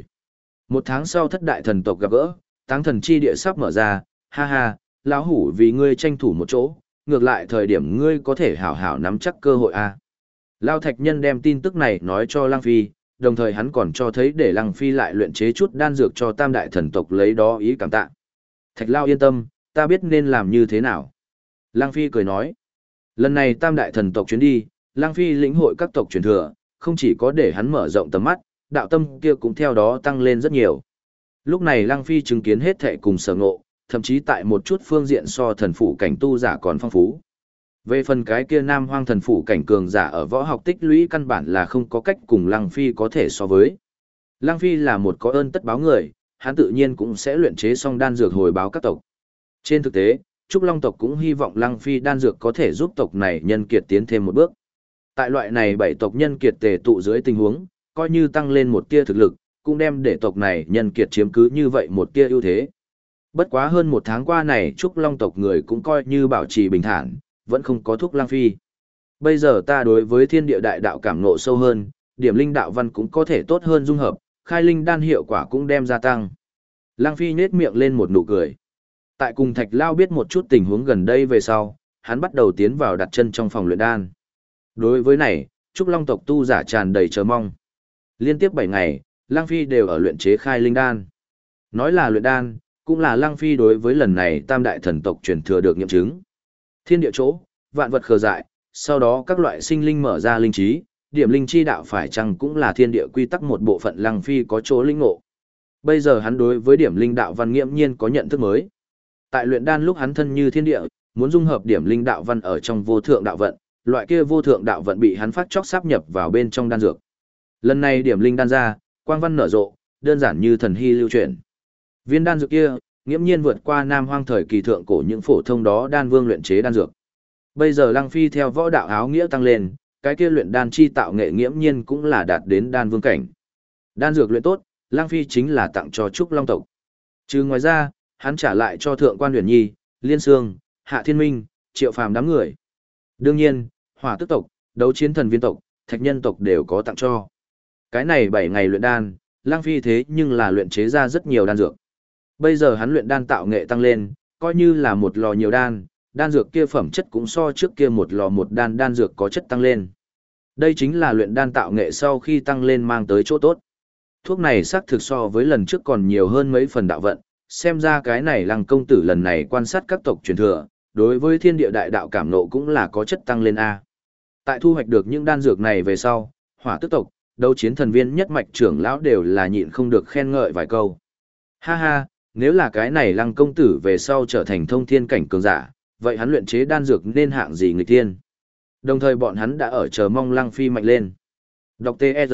1 tháng sau thất đại thần tộc gặp gỡ, táng thần chi địa sắp mở ra, ha ha, Lão Hủ vì ngươi tranh thủ một chỗ, ngược lại thời điểm ngươi có thể hảo hảo nắm chắc cơ hội a. Lão Thạch Nhân đem tin tức này nói cho Lăng Phi, đồng thời hắn còn cho thấy để Lăng Phi lại luyện chế chút đan dược cho tam đại thần tộc lấy đó ý cảm tạ. Thạch Lão yên tâm, ta biết nên làm như thế nào. Lăng Phi cười nói. Lần này tam đại thần tộc chuyến đi, Lăng Phi lĩnh hội các tộc truyền thừa, không chỉ có để hắn mở rộng tầm mắt, đạo tâm kia cũng theo đó tăng lên rất nhiều. Lúc này Lăng Phi chứng kiến hết thệ cùng sở ngộ, thậm chí tại một chút phương diện so thần phủ cảnh tu giả còn phong phú. Về phần cái kia nam hoang thần phủ cảnh cường giả ở võ học tích lũy căn bản là không có cách cùng Lăng Phi có thể so với. Lăng Phi là một có ơn tất báo người, hắn tự nhiên cũng sẽ luyện chế xong đan dược hồi báo các tộc. Trên thực tế, Trúc Long tộc cũng hy vọng Lăng Phi đan dược có thể giúp tộc này nhân kiệt tiến thêm một bước. Tại loại này 7 tộc nhân kiệt tề tụ dưới tình huống, coi như tăng lên một tia thực lực, cũng đem để tộc này nhân kiệt chiếm cứ như vậy một tia ưu thế. Bất quá hơn 1 tháng qua này Trúc Long tộc người cũng coi như bảo trì bình thản, vẫn không có thúc Lăng Phi. Bây giờ ta đối với thiên địa đại đạo cảm ngộ sâu hơn, điểm linh đạo văn cũng có thể tốt hơn dung hợp, khai linh đan hiệu quả cũng đem gia tăng. Lăng Phi nhếch miệng lên một nụ cười. Tại cùng Thạch Lao biết một chút tình huống gần đây về sau, hắn bắt đầu tiến vào đặt chân trong phòng luyện đan. Đối với này, Trúc Long tộc tu giả tràn đầy chờ mong. Liên tiếp 7 ngày, Lăng Phi đều ở luyện chế khai linh đan. Nói là luyện đan, cũng là Lăng Phi đối với lần này tam đại thần tộc truyền thừa được nghiệm chứng. Thiên địa chỗ, vạn vật khờ dại, sau đó các loại sinh linh mở ra linh trí, điểm linh chi đạo phải chăng cũng là thiên địa quy tắc một bộ phận Lăng Phi có chỗ linh ngộ. Bây giờ hắn đối với điểm linh đạo văn nghiễm nhiên có nhận thức mới. Tại luyện đan lúc hắn thân như thiên địa, muốn dung hợp điểm linh đạo văn ở trong vô thượng đạo vận, loại kia vô thượng đạo vận bị hắn phát chóc sáp nhập vào bên trong đan dược. Lần này điểm linh đan ra, quang văn nở rộ, đơn giản như thần hy lưu chuyển. Viên đan dược kia, nghiễm nhiên vượt qua Nam Hoang thời kỳ thượng cổ những phổ thông đó đan vương luyện chế đan dược. Bây giờ Lăng Phi theo võ đạo áo nghĩa tăng lên, cái kia luyện đan chi tạo nghệ nghiễm nhiên cũng là đạt đến đan vương cảnh. Đan dược luyện tốt, Lăng Phi chính là tặng cho Trúc Long tộc. Trừ ngoài ra, hắn trả lại cho Thượng quan Huyền Nhi, Liên Sương, Hạ Thiên Minh, Triệu Phàm đám người. Đương nhiên, Hỏa Tức tộc, Đấu Chiến Thần Viên tộc, Thạch Nhân tộc đều có tặng cho. Cái này 7 ngày luyện đan, Lăng Phi thế nhưng là luyện chế ra rất nhiều đan dược. Bây giờ hắn luyện đan tạo nghệ tăng lên, coi như là một lò nhiều đan, đan dược kia phẩm chất cũng so trước kia một lò một đan dược có chất tăng lên. Đây chính là luyện đan tạo nghệ sau khi tăng lên mang tới chỗ tốt. Thuốc này xác thực so với lần trước còn nhiều hơn mấy phần đạo vận, xem ra cái này Lăng công tử lần này quan sát các tộc truyền thừa, đối với thiên địa đại đạo cảm nộ cũng là có chất tăng lên a. Tại thu hoạch được những đan dược này về sau, Hỏa Tức tộc, Đấu Chiến Thần Viên nhất mạch trưởng lão đều là nhịn không được khen ngợi vài câu. Ha ha, Nếu là cái này Lăng công tử về sau trở thành thông thiên cảnh cường giả, vậy hắn luyện chế đan dược nên hạng gì nghịch thiên? Đồng thời bọn hắn đã ở chờ mong Lăng Phi mạnh lên. Đọc T.E.R.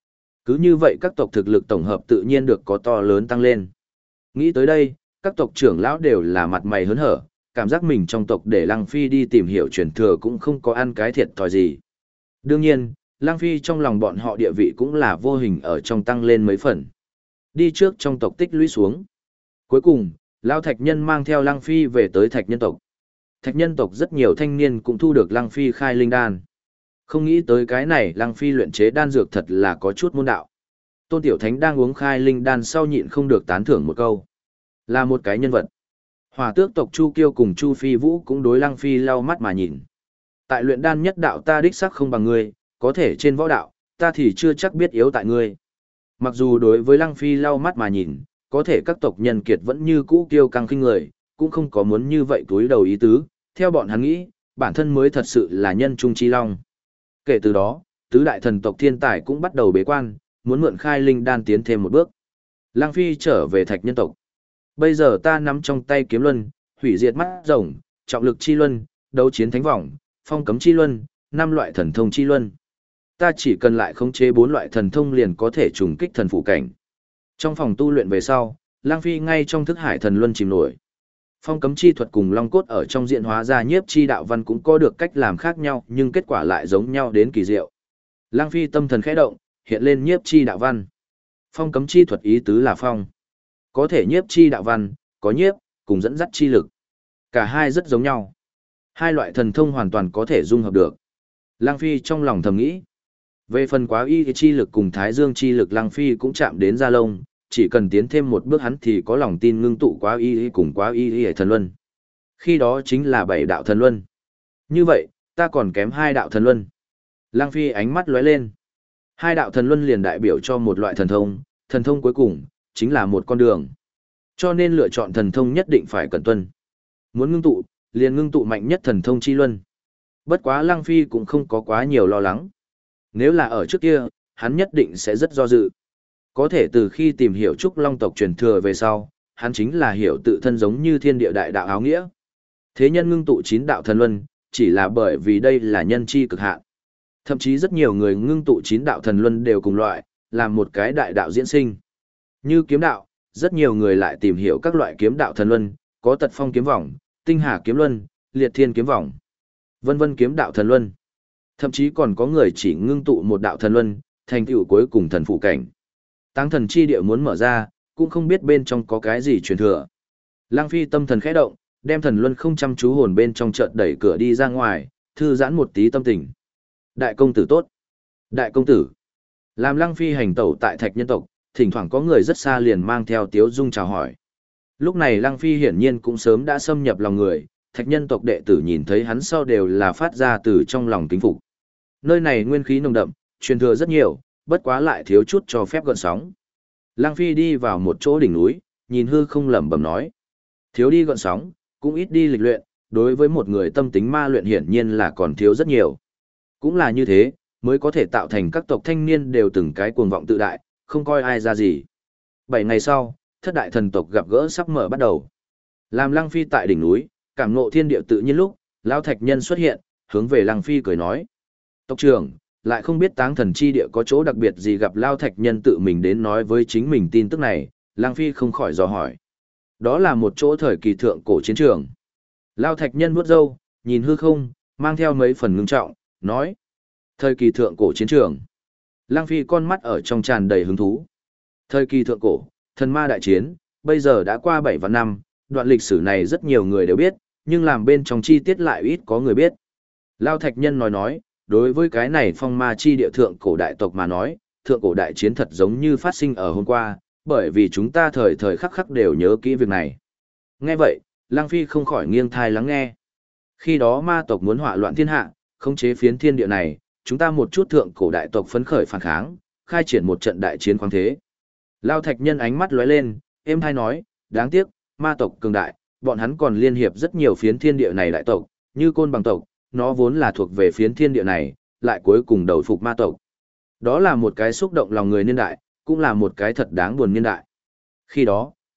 Cứ như vậy các tộc thực lực tổng hợp tự nhiên được có to lớn tăng lên. Nghĩ tới đây, các tộc trưởng lão đều là mặt mày hớn hở, cảm giác mình trong tộc để Lăng Phi đi tìm hiểu truyền thừa cũng không có ăn cái thiệt thòi gì. Đương nhiên, Lăng Phi trong lòng bọn họ địa vị cũng là vô hình ở trong tăng lên mấy phần. Đi trước trong tộc tích lũy xuống. Cuối cùng, Lão Thạch Nhân mang theo Lăng Phi về tới Thạch Nhân tộc. Thạch Nhân tộc rất nhiều thanh niên cũng thu được Lăng Phi khai linh đan. Không nghĩ tới cái này Lăng Phi luyện chế đan dược thật là có chút môn đạo. Tôn Tiểu Thánh đang uống khai linh đan sau nhịn không được tán thưởng một câu. Là một cái nhân vật. Hỏa tước tộc Chu Kiêu cùng Chu Phi Vũ cũng đối Lăng Phi lau mắt mà nhìn. Tại luyện đan nhất đạo ta đích xác không bằng ngươi, có thể trên võ đạo, ta thì chưa chắc biết yếu tại ngươi. Mặc dù đối với Lăng Phi lau mắt mà nhìn, có thể các tộc nhân kiệt vẫn như cũ kiêu căng khinh người, cũng không có muốn như vậy túi đầu ý tứ, theo bọn hắn nghĩ, bản thân mới thật sự là nhân trung chi long. Kể từ đó, tứ đại thần tộc thiên tài cũng bắt đầu bế quan, muốn mượn khai linh đan tiến thêm một bước. Lăng Phi trở về Thạch Nhân tộc. Bây giờ ta nắm trong tay kiếm luân, hủy diệt mắt rồng, trọng lực chi luân, đấu chiến thánh vọng, phong cấm chi luân, 5 loại thần thông chi luân. Ta chỉ cần lại khống chế 4 loại thần thông liền có thể trùng kích thần phụ cảnh. Trong phòng tu luyện về sau, Lang Phi ngay trong thức hải thần luân chìm nổi. Phong cấm chi thuật cùng long cốt ở trong diện hóa ra nhiếp chi đạo văn cũng có được cách làm khác nhau, nhưng kết quả lại giống nhau đến kỳ diệu. Lang Phi tâm thần khẽ động, hiện lên nhiếp chi đạo văn. Phong cấm chi thuật ý tứ là phong. Có thể nhiếp chi đạo văn, có nhiếp, cùng dẫn dắt chi lực. Cả hai rất giống nhau. Hai loại thần thông hoàn toàn có thể dung hợp được. Lang Phi trong lòng thầm nghĩ. Về phần quá y chi lực cùng thái dương chi lực Lang Phi cũng chạm đến Gia Lông, chỉ cần tiến thêm một bước hắn thì có lòng tin ngưng tụ quá y cùng quá y thần luân. Khi đó chính là 7 đạo thần luân. Như vậy, ta còn kém 2 đạo thần luân. Lang Phi ánh mắt lóe lên. 2 đạo thần luân liền đại biểu cho một loại thần thông cuối cùng, chính là một con đường. Cho nên lựa chọn thần thông nhất định phải cẩn tuân. Muốn ngưng tụ, liền ngưng tụ mạnh nhất thần thông chi luân. Bất quá Lang Phi cũng không có quá nhiều lo lắng. Nếu là ở trước kia, hắn nhất định sẽ rất do dự. Có thể từ khi tìm hiểu Trúc Long tộc truyền thừa về sau, hắn chính là hiểu tự thân giống như thiên địa đại đạo áo nghĩa. Thế nhân ngưng tụ 9 đạo thần luân, chỉ là bởi vì đây là nhân chi cực hạn. Thậm chí rất nhiều người ngưng tụ 9 đạo thần luân đều cùng loại, làm một cái đại đạo diễn sinh. Như kiếm đạo, rất nhiều người lại tìm hiểu các loại kiếm đạo thần luân, có Tật Phong kiếm vòng, Tinh Hà kiếm luân, Liệt Thiên kiếm vòng, vân vân kiếm đạo thần luân. Thậm chí còn có người chỉ ngưng tụ một đạo thần luân, thành tựu cuối cùng thần phụ cảnh. Táng thần chi địa muốn mở ra, cũng không biết bên trong có cái gì truyền thừa. Lang Phi tâm thần khẽ động, đem thần luân không chăm chú hồn bên trong chợt đẩy cửa đi ra ngoài, thư giãn một tí tâm tình. Đại công tử tốt. Đại công tử. Làm Lang Phi hành tẩu tại Thạch Nhân tộc, thỉnh thoảng có người rất xa liền mang theo tiếu dung chào hỏi. Lúc này Lang Phi hiển nhiên cũng sớm đã xâm nhập lòng người, Thạch Nhân tộc đệ tử nhìn thấy hắn sau đều là phát ra từ trong lòng kính phục. Nơi này nguyên khí nồng đậm, truyền thừa rất nhiều, bất quá lại thiếu chút cho phép gợn sóng. Lang Phi đi vào một chỗ đỉnh núi, nhìn hư không lẩm bẩm nói: thiếu đi gợn sóng, cũng ít đi lịch luyện, đối với một người tâm tính ma luyện hiển nhiên là còn thiếu rất nhiều. Cũng là như thế, mới có thể tạo thành các tộc thanh niên đều từng cái cuồng vọng tự đại, không coi ai ra gì. 7 ngày sau, thất đại thần tộc gặp gỡ sắp mở bắt đầu. Làm Lang Phi tại đỉnh núi, cảm ngộ thiên địa tự nhiên lúc, lão Thạch Nhân xuất hiện, hướng về Lang Phi cười nói: tộc trưởng, lại không biết Táng thần chi địa có chỗ đặc biệt gì, gặp Lao Thạch Nhân tự mình đến nói với chính mình tin tức này, Lang Phi không khỏi dò hỏi. Đó là một chỗ thời kỳ thượng cổ chiến trường. Lao Thạch Nhân vuốt râu, nhìn hư không, mang theo mấy phần ngưng trọng, nói: thời kỳ thượng cổ chiến trường. Lang Phi con mắt ở trong tràn đầy hứng thú. Thời kỳ thượng cổ, thần ma đại chiến, bây giờ đã qua 7 vạn năm, đoạn lịch sử này rất nhiều người đều biết, nhưng làm bên trong chi tiết lại ít có người biết. Lao Thạch Nhân nói, đối với cái này phong ma chi địa thượng cổ đại tộc mà nói, thượng cổ đại chiến thật giống như phát sinh ở hôm qua, bởi vì chúng ta thời thời khắc khắc đều nhớ kỹ việc này. Nghe vậy, Lang Phi không khỏi nghiêng thai lắng nghe. Khi đó ma tộc muốn họa loạn thiên hạ, khống chế phiến thiên địa này, chúng ta một chút thượng cổ đại tộc phấn khởi phản kháng, khai triển một trận đại chiến khoáng thế. Lao Thạch Nhân ánh mắt lóe lên, êm thai nói, đáng tiếc, ma tộc cường đại, bọn hắn còn liên hiệp rất nhiều phiến thiên địa này đại tộc, như Côn Bằng tộc, nó vốn là thuộc về phiến thiên địa này, lại cuối cùng đầu phục ma tộc. Đó là một cái xúc động lòng người niên đại, cũng là một cái thật đáng buồn niên đại. Khi đó,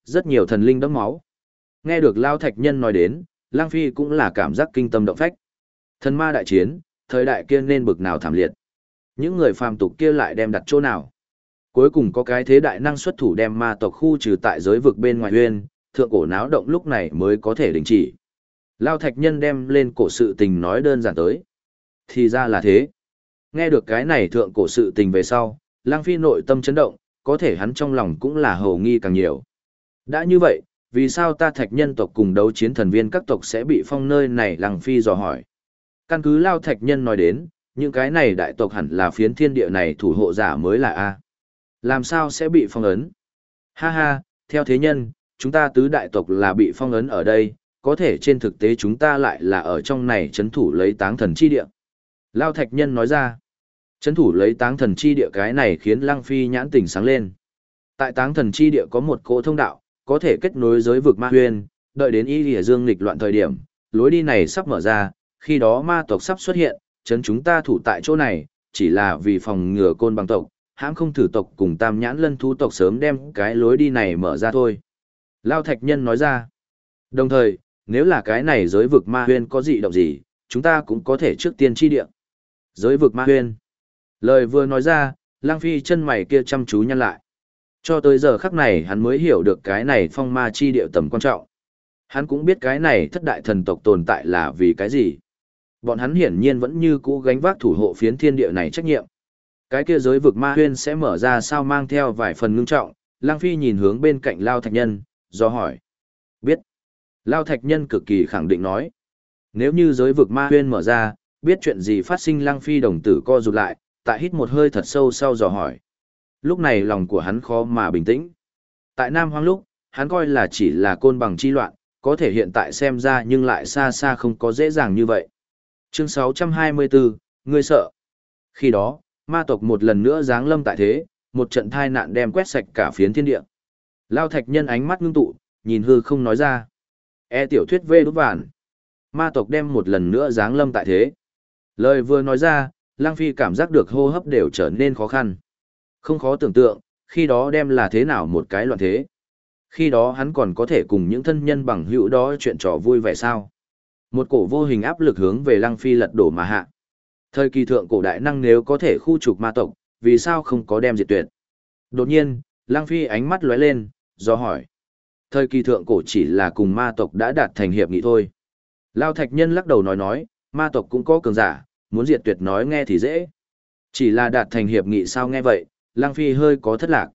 rất nhiều thần linh đẫm máu. Nghe được Lao Thạch Nhân nói đến, Lang Phi cũng là cảm giác kinh tâm động phách. Thần ma đại chiến, thời đại kia nên bực nào thảm liệt. Những người phàm tục kia lại đem đặt chỗ nào. Cuối cùng có cái thế đại năng xuất thủ đem ma tộc khu trừ tại giới vực bên ngoài huyên, thượng cổ náo động lúc này mới có thể đình chỉ. Lao Thạch Nhân đem lên cổ sự tình nói đơn giản tới. Thì ra là thế. Nghe được cái này thượng cổ sự tình về sau, Lang Phi nội tâm chấn động, có thể hắn trong lòng cũng là hầu nghi càng nhiều. Đã như vậy, vì sao ta Thạch Nhân tộc cùng đấu chiến thần viên các tộc sẽ bị phong nơi này? Lang Phi dò hỏi. Căn cứ Lao Thạch Nhân nói đến, những cái này đại tộc hẳn là phiến thiên địa này thủ hộ giả mới là A. Làm sao sẽ bị phong ấn? Ha ha, theo thế nhân, chúng ta tứ đại tộc là bị phong ấn ở đây, có thể trên thực tế chúng ta lại là ở trong này chấn thủ lấy táng thần chi địa. Lao Thạch Nhân nói ra, chấn thủ lấy táng thần chi địa, cái này khiến Lăng Phi nhãn tỉnh sáng lên. Tại táng thần chi địa có một cỗ thông đạo, có thể kết nối giới vực ma huyên, đợi đến Y Lìa Dương nghịch loạn thời điểm, lối đi này sắp mở ra, khi đó ma tộc sắp xuất hiện, chấn chúng ta thủ tại chỗ này, chỉ là vì phòng ngừa Côn Bằng tộc, hãm không thử tộc cùng Tam Nhãn Lân thú tộc sớm đem cái lối đi này mở ra thôi. Lao Thạch Nhân nói ra, đồng thời, nếu là cái này giới vực ma huyên có dị động gì, chúng ta cũng có thể trước tiên chi địa. Giới vực ma huyên. Lời vừa nói ra, Lang Phi chân mày kia chăm chú nhăn lại. Cho tới giờ khắc này hắn mới hiểu được cái này phong ma chi địa tầm quan trọng. Hắn cũng biết cái này thất đại thần tộc tồn tại là vì cái gì. Bọn hắn hiển nhiên vẫn như cũ gánh vác thủ hộ phiến thiên địa này trách nhiệm. Cái kia giới vực ma huyên sẽ mở ra sao, mang theo vài phần ngưng trọng. Lang Phi nhìn hướng bên cạnh Lao Thạch Nhân, do hỏi. Biết. Lao Thạch Nhân cực kỳ khẳng định nói. Nếu như giới vực ma huyên mở ra, biết chuyện gì phát sinh? Lăng Phi đồng tử co rụt lại, tại hít một hơi thật sâu sau dò hỏi. Lúc này lòng của hắn khó mà bình tĩnh. Tại Nam Hoang lúc, hắn coi là chỉ là Côn Bằng chi loạn, có thể hiện tại xem ra nhưng lại xa xa không có dễ dàng như vậy. Chương 624, ngươi sợ. Khi đó, ma tộc một lần nữa giáng lâm tại thế, một trận thai nạn đem quét sạch cả phiến thiên địa. Lao Thạch Nhân ánh mắt ngưng tụ, nhìn hư không nói ra. Tiểu thuyết vê đút vàn. Ma tộc đem một lần nữa giáng lâm tại thế. Lời vừa nói ra, Lang Phi cảm giác được hô hấp đều trở nên khó khăn. Không khó tưởng tượng, khi đó đem là thế nào một cái loạn thế. Khi đó hắn còn có thể cùng những thân nhân bằng hữu đó chuyện trò vui vẻ sao. Một cổ vô hình áp lực hướng về Lang Phi lật đổ mà hạ. Thời kỳ thượng cổ đại năng nếu có thể khu trục ma tộc, vì sao không có đem diệt tuyệt? Đột nhiên, Lang Phi ánh mắt lóe lên, do hỏi. Thời kỳ thượng cổ chỉ là cùng ma tộc đã đạt thành hiệp nghị thôi. Lao Thạch Nhân lắc đầu nói, ma tộc cũng có cường giả, muốn diệt tuyệt nói nghe thì dễ. Chỉ là đạt thành hiệp nghị sao? Nghe vậy, Lang Phi hơi có thất lạc.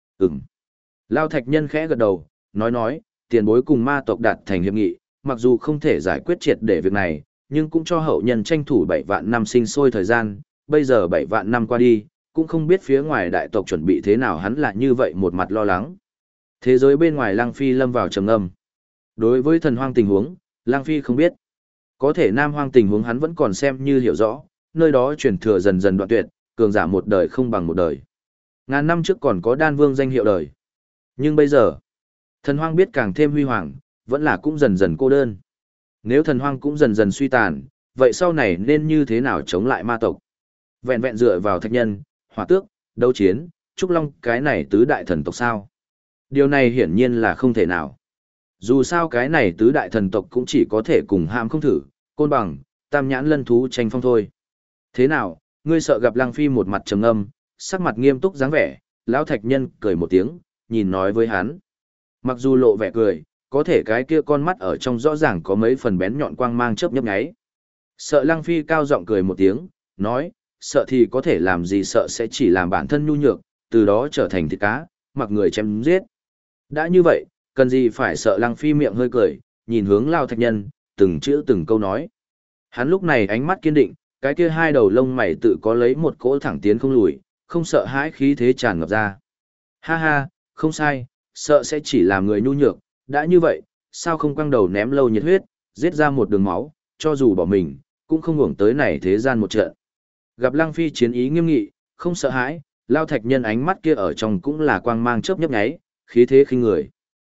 Lao Thạch Nhân khẽ gật đầu, nói, tiền bối cùng ma tộc đạt thành hiệp nghị, mặc dù không thể giải quyết triệt để việc này, nhưng cũng cho hậu nhân tranh thủ 7 vạn năm sinh sôi thời gian, bây giờ 7 vạn năm qua đi, cũng không biết phía ngoài đại tộc chuẩn bị thế nào. Hắn là như vậy một mặt lo lắng. Thế giới bên ngoài Lang Phi lâm vào trầm ngâm. Đối với thần hoang tình huống, Lang Phi không biết. Có thể Nam Hoang tình huống hắn vẫn còn xem như hiểu rõ, nơi đó truyền thừa dần dần đoạn tuyệt, cường giả một đời không bằng một đời. Ngàn năm trước còn có đan vương danh hiệu đời. Nhưng bây giờ, thần hoang biết càng thêm huy hoàng, vẫn là cũng dần dần cô đơn. Nếu thần hoang cũng dần dần suy tàn, vậy sau này nên như thế nào chống lại ma tộc? Vẹn vẹn dựa vào Thạch Nhân, Hỏa Tước, Đấu Chiến, Trúc Long cái này tứ đại thần tộc sao? Điều này hiển nhiên là không thể nào. Dù sao cái này tứ đại thần tộc cũng chỉ có thể cùng hãm không thử, Côn Bằng, Tam Nhãn Lân thú tranh phong thôi. Thế nào, ngươi sợ? Gặp Lang Phi một mặt trầm ngâm, sắc mặt nghiêm túc dáng vẻ, lão Thạch Nhân cười một tiếng, nhìn nói với hắn. Mặc dù lộ vẻ cười, có thể cái kia con mắt ở trong rõ ràng có mấy phần bén nhọn quang mang chớp nhấp nháy. Sợ? Lang Phi cao giọng cười một tiếng, nói, sợ thì có thể làm gì? Sợ sẽ chỉ làm bản thân nhu nhược, từ đó trở thành thịt cá, mặc người chém giết. Đã như vậy, cần gì phải sợ? Lang Phi miệng hơi cười, nhìn hướng Lao Thạch Nhân, từng chữ từng câu nói. Hắn lúc này ánh mắt kiên định, cái kia hai đầu lông mày tự có lấy một cỗ thẳng tiến không lùi, không sợ hãi khí thế tràn ngập ra. Ha ha, không sai, sợ sẽ chỉ làm người nhu nhược, đã như vậy, sao không quăng đầu ném lâu nhiệt huyết, giết ra một đường máu, cho dù bỏ mình, cũng không hưởng tới này thế gian một trận. Gặp Lang Phi chiến ý nghiêm nghị, không sợ hãi, Lao Thạch Nhân ánh mắt kia ở trong cũng là quang mang chớp nhấp nháy, khí thế khinh người.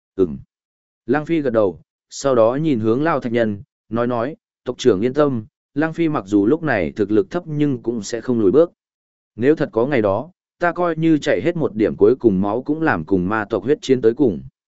Lang Phi gật đầu, sau đó nhìn hướng Lao Thạch Nhân, nói, tộc trưởng yên tâm, Lang Phi mặc dù lúc này thực lực thấp nhưng cũng sẽ không lùi bước. Nếu thật có ngày đó, ta coi như chạy hết một điểm cuối cùng máu cũng làm cùng ma tộc huyết chiến tới cùng.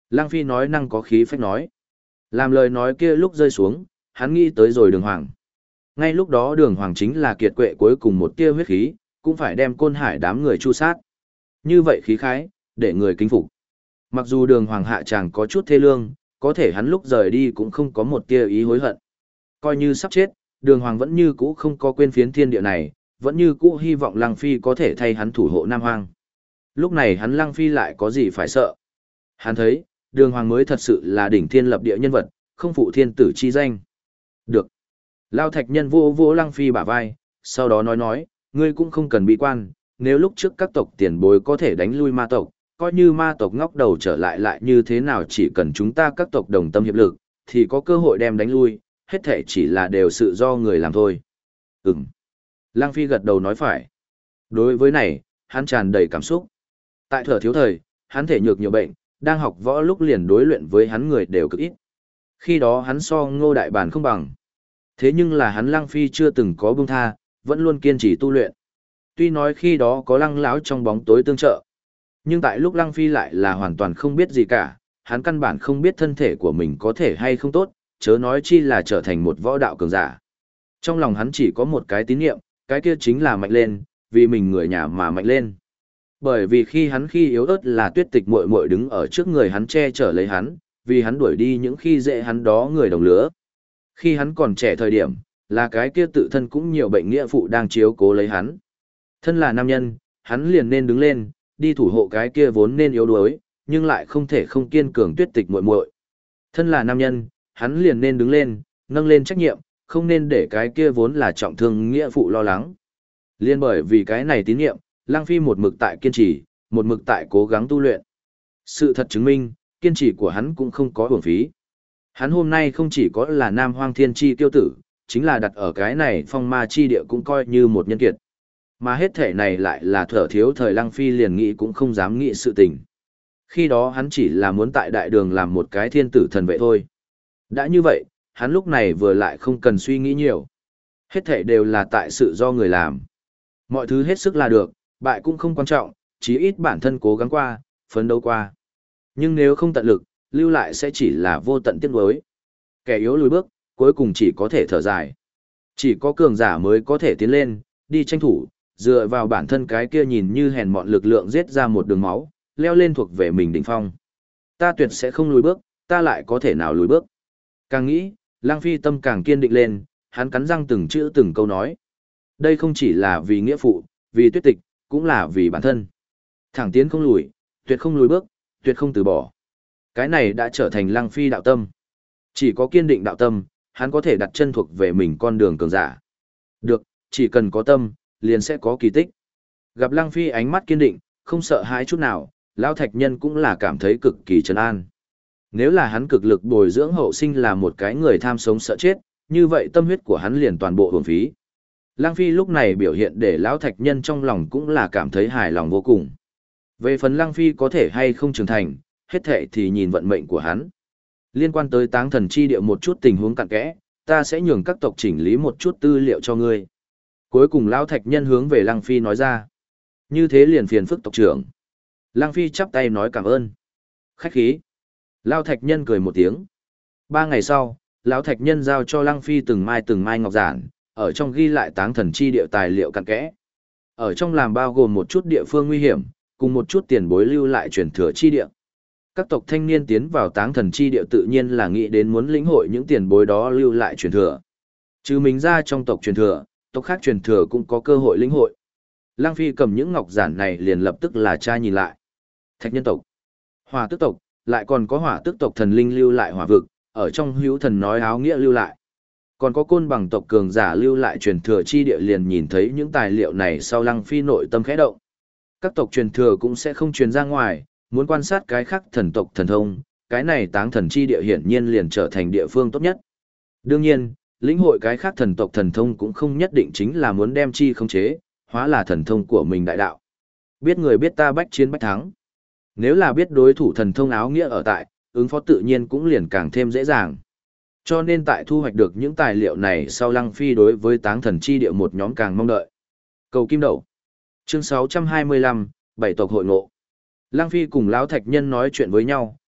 Lăng Phi nói năng có khí phách nói. Làm lời nói kia lúc rơi xuống, hắn nghĩ tới rồi Đường Hoàng. Ngay lúc đó Đường Hoàng chính là kiệt quệ cuối cùng một tia huyết khí, cũng phải đem Côn Hải đám người chu sát. Như vậy khí khái, để người kính phục. Mặc dù Đường Hoàng hạ chàng có chút thê lương, có thể hắn lúc rời đi cũng không có một tia ý hối hận. Coi như sắp chết, Đường Hoàng vẫn như cũ không có quên phiến thiên địa này, vẫn như cũ hy vọng Lăng Phi có thể thay hắn thủ hộ Nam Hoang. Lúc này hắn Lăng Phi lại có gì phải sợ. Hắn thấy, Đường Hoàng mới thật sự là đỉnh thiên lập địa nhân vật, không phụ thiên tử chi danh. Được. Lao Thạch Nhân vô vô Lăng Phi bả vai, sau đó nói, ngươi cũng không cần bị quan, nếu lúc trước các tộc tiền bối có thể đánh lui ma tộc, coi như ma tộc ngóc đầu trở lại như thế nào chỉ cần chúng ta các tộc đồng tâm hiệp lực, thì có cơ hội đem đánh lui, hết thể chỉ là đều sự do người làm thôi. Ừm. Lăng Phi gật đầu nói phải. Đối với này, hắn tràn đầy cảm xúc. Tại Thuở thiếu thời, hắn thể nhược nhiều bệnh, đang học võ lúc liền đối luyện với hắn người đều cực ít. Khi đó hắn so Ngô Đại Bản không bằng. Thế nhưng là hắn Lăng Phi chưa từng có buông tha, vẫn luôn kiên trì tu luyện. Tuy nói khi đó có Lăng lão trong bóng tối tương trợ, nhưng tại lúc Lăng Phi lại là hoàn toàn không biết gì cả, hắn căn bản không biết thân thể của mình có thể hay không tốt, chớ nói chi là trở thành một võ đạo cường giả. Trong lòng hắn chỉ có một cái tín niệm, cái kia chính là mạnh lên, vì mình người nhà mà mạnh lên. Bởi vì khi yếu ớt là Tuyết Tịch muội muội đứng ở trước người hắn che chở lấy hắn, vì hắn đuổi đi những khi dễ hắn đó người đồng lứa. Khi hắn còn trẻ thời điểm, là cái kia tự thân cũng nhiều bệnh nghĩa phụ đang chiếu cố lấy hắn. Thân là nam nhân, hắn liền nên đứng lên, đi thủ hộ cái kia vốn nên yếu đuối, nhưng lại không thể không kiên cường Tuyết Tịch muội muội. Thân là nam nhân, hắn liền nên đứng lên, nâng lên trách nhiệm, không nên để cái kia vốn là trọng thương nghĩa phụ lo lắng. Liên bởi vì cái này tín nhiệm, Lăng Phi một mực tại kiên trì, một mực tại cố gắng tu luyện. Sự thật chứng minh, kiên trì của hắn cũng không có uổng phí. Hắn hôm nay không chỉ có là Nam Hoang Thiên Chi tiêu tử, chính là đặt ở cái này phong ma chi địa cũng coi như một nhân kiệt. Mà hết thể này lại là Thuở thiếu thời Lăng Phi liền nghĩ cũng không dám nghĩ sự tình. Khi đó hắn chỉ là muốn tại đại đường làm một cái thiên tử thần vệ thôi. Đã như vậy, hắn lúc này vừa lại không cần suy nghĩ nhiều. Hết thể đều là tại sự do người làm. Mọi thứ hết sức là được, bại cũng không quan trọng, chí ít bản thân cố gắng qua, phấn đấu qua. Nhưng nếu không tận lực, lưu lại sẽ chỉ là vô tận tiếc nuối. Kẻ yếu lùi bước, cuối cùng chỉ có thể thở dài. Chỉ có cường giả mới có thể tiến lên, đi tranh thủ, dựa vào bản thân cái kia nhìn như hèn mọn lực lượng giết ra một đường máu, leo lên thuộc về mình đỉnh phong. Ta tuyệt sẽ không lùi bước, ta lại có thể nào lùi bước. Càng nghĩ, Lăng Phi tâm càng kiên định lên, hắn cắn răng từng chữ từng câu nói. Đây không chỉ là vì nghĩa phụ, vì Tuyết Tịch, cũng là vì bản thân. Thẳng tiến không lùi, tuyệt không lùi bước, tuyệt không từ bỏ. Cái này đã trở thành Lăng Phi đạo tâm. Chỉ có kiên định đạo tâm, hắn có thể đặt chân thuộc về mình con đường cường giả. Được, chỉ cần có tâm, liền sẽ có kỳ tích. Gặp Lăng Phi ánh mắt kiên định, không sợ hãi chút nào, Lão Thạch Nhân cũng là cảm thấy cực kỳ trấn an. Nếu là hắn cực lực bồi dưỡng hậu sinh là một cái người tham sống sợ chết, như vậy tâm huyết của hắn liền toàn bộ uổng phí. Lăng Phi lúc này biểu hiện để Lão Thạch Nhân trong lòng cũng là cảm thấy hài lòng vô cùng. Về phần Lăng Phi có thể hay không trưởng thành, hết thệ thì nhìn vận mệnh của hắn. Liên quan tới Táng Thần Chi Địa một chút tình huống cặn kẽ, ta sẽ nhường các tộc chỉnh lý một chút tư liệu cho ngươi. Cuối cùng Lão Thạch Nhân hướng về Lăng Phi nói ra. Như thế liền phiền phức tộc trưởng. Lăng Phi chắp tay nói cảm ơn. Khách khí. Lão Thạch Nhân cười một tiếng. 3 ngày sau, Lão Thạch Nhân giao cho Lăng Phi từng mai ngọc giản, ở trong ghi lại Táng Thần Chi Địa tài liệu cặn kẽ. Ở trong làm bao gồm một chút địa phương nguy hiểm, cùng một chút tiền bối lưu lại truyền thừa chi địa. Các tộc thanh niên tiến vào Táng Thần Chi Địa tự nhiên là nghĩ đến muốn lĩnh hội những tiền bối đó lưu lại truyền thừa. Trừ mình ra trong tộc truyền thừa, tộc khác truyền thừa cũng có cơ hội lĩnh hội. Lăng Phi cầm những ngọc giản này liền lập tức là tra nhìn lại. Thạch nhân tộc, Hỏa Tước tộc, lại còn có Hỏa Tước tộc thần linh lưu lại hỏa vực, ở trong hữu thần nói áo nghĩa lưu lại. Còn có Côn Bằng tộc cường giả lưu lại truyền thừa chi địa liền nhìn thấy những tài liệu này sau Lăng Phi nội tâm khẽ động. Các tộc truyền thừa cũng sẽ không truyền ra ngoài, muốn quan sát cái khác thần tộc thần thông, cái này Táng Thần Chi Địa hiển nhiên liền trở thành địa phương tốt nhất. Đương nhiên, lĩnh hội cái khác thần tộc thần thông cũng không nhất định chính là muốn đem chi khống chế, hóa là thần thông của mình đại đạo. Biết người biết ta bách chiến bách thắng. Nếu là biết đối thủ thần thông áo nghĩa ở tại, ứng phó tự nhiên cũng liền càng thêm dễ dàng. Cho nên tại thu hoạch được những tài liệu này sau Lăng Phi đối với Táng Thần Chi Địa một nhóm càng mong đợi. Cầu kim đậu. Chương 625, 7 tộc hội ngộ. Lăng Phi cùng Lão Thạch Nhân nói chuyện với nhau,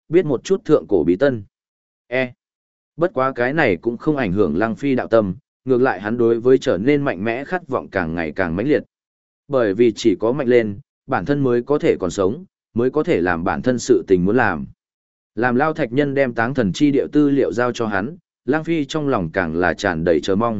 biết một chút thượng cổ bí tân. Bất quá cái này cũng không ảnh hưởng Lăng Phi đạo tâm, ngược lại hắn đối với trở nên mạnh mẽ khát vọng càng ngày càng mãnh liệt. Bởi vì chỉ có mạnh lên, bản thân mới có thể còn sống, mới có thể làm bản thân sự tình muốn làm. Làm Lao Thạch Nhân đem Táng Thần Chi Địa tư liệu giao cho hắn, Lăng Phi trong lòng càng là tràn đầy chờ mong.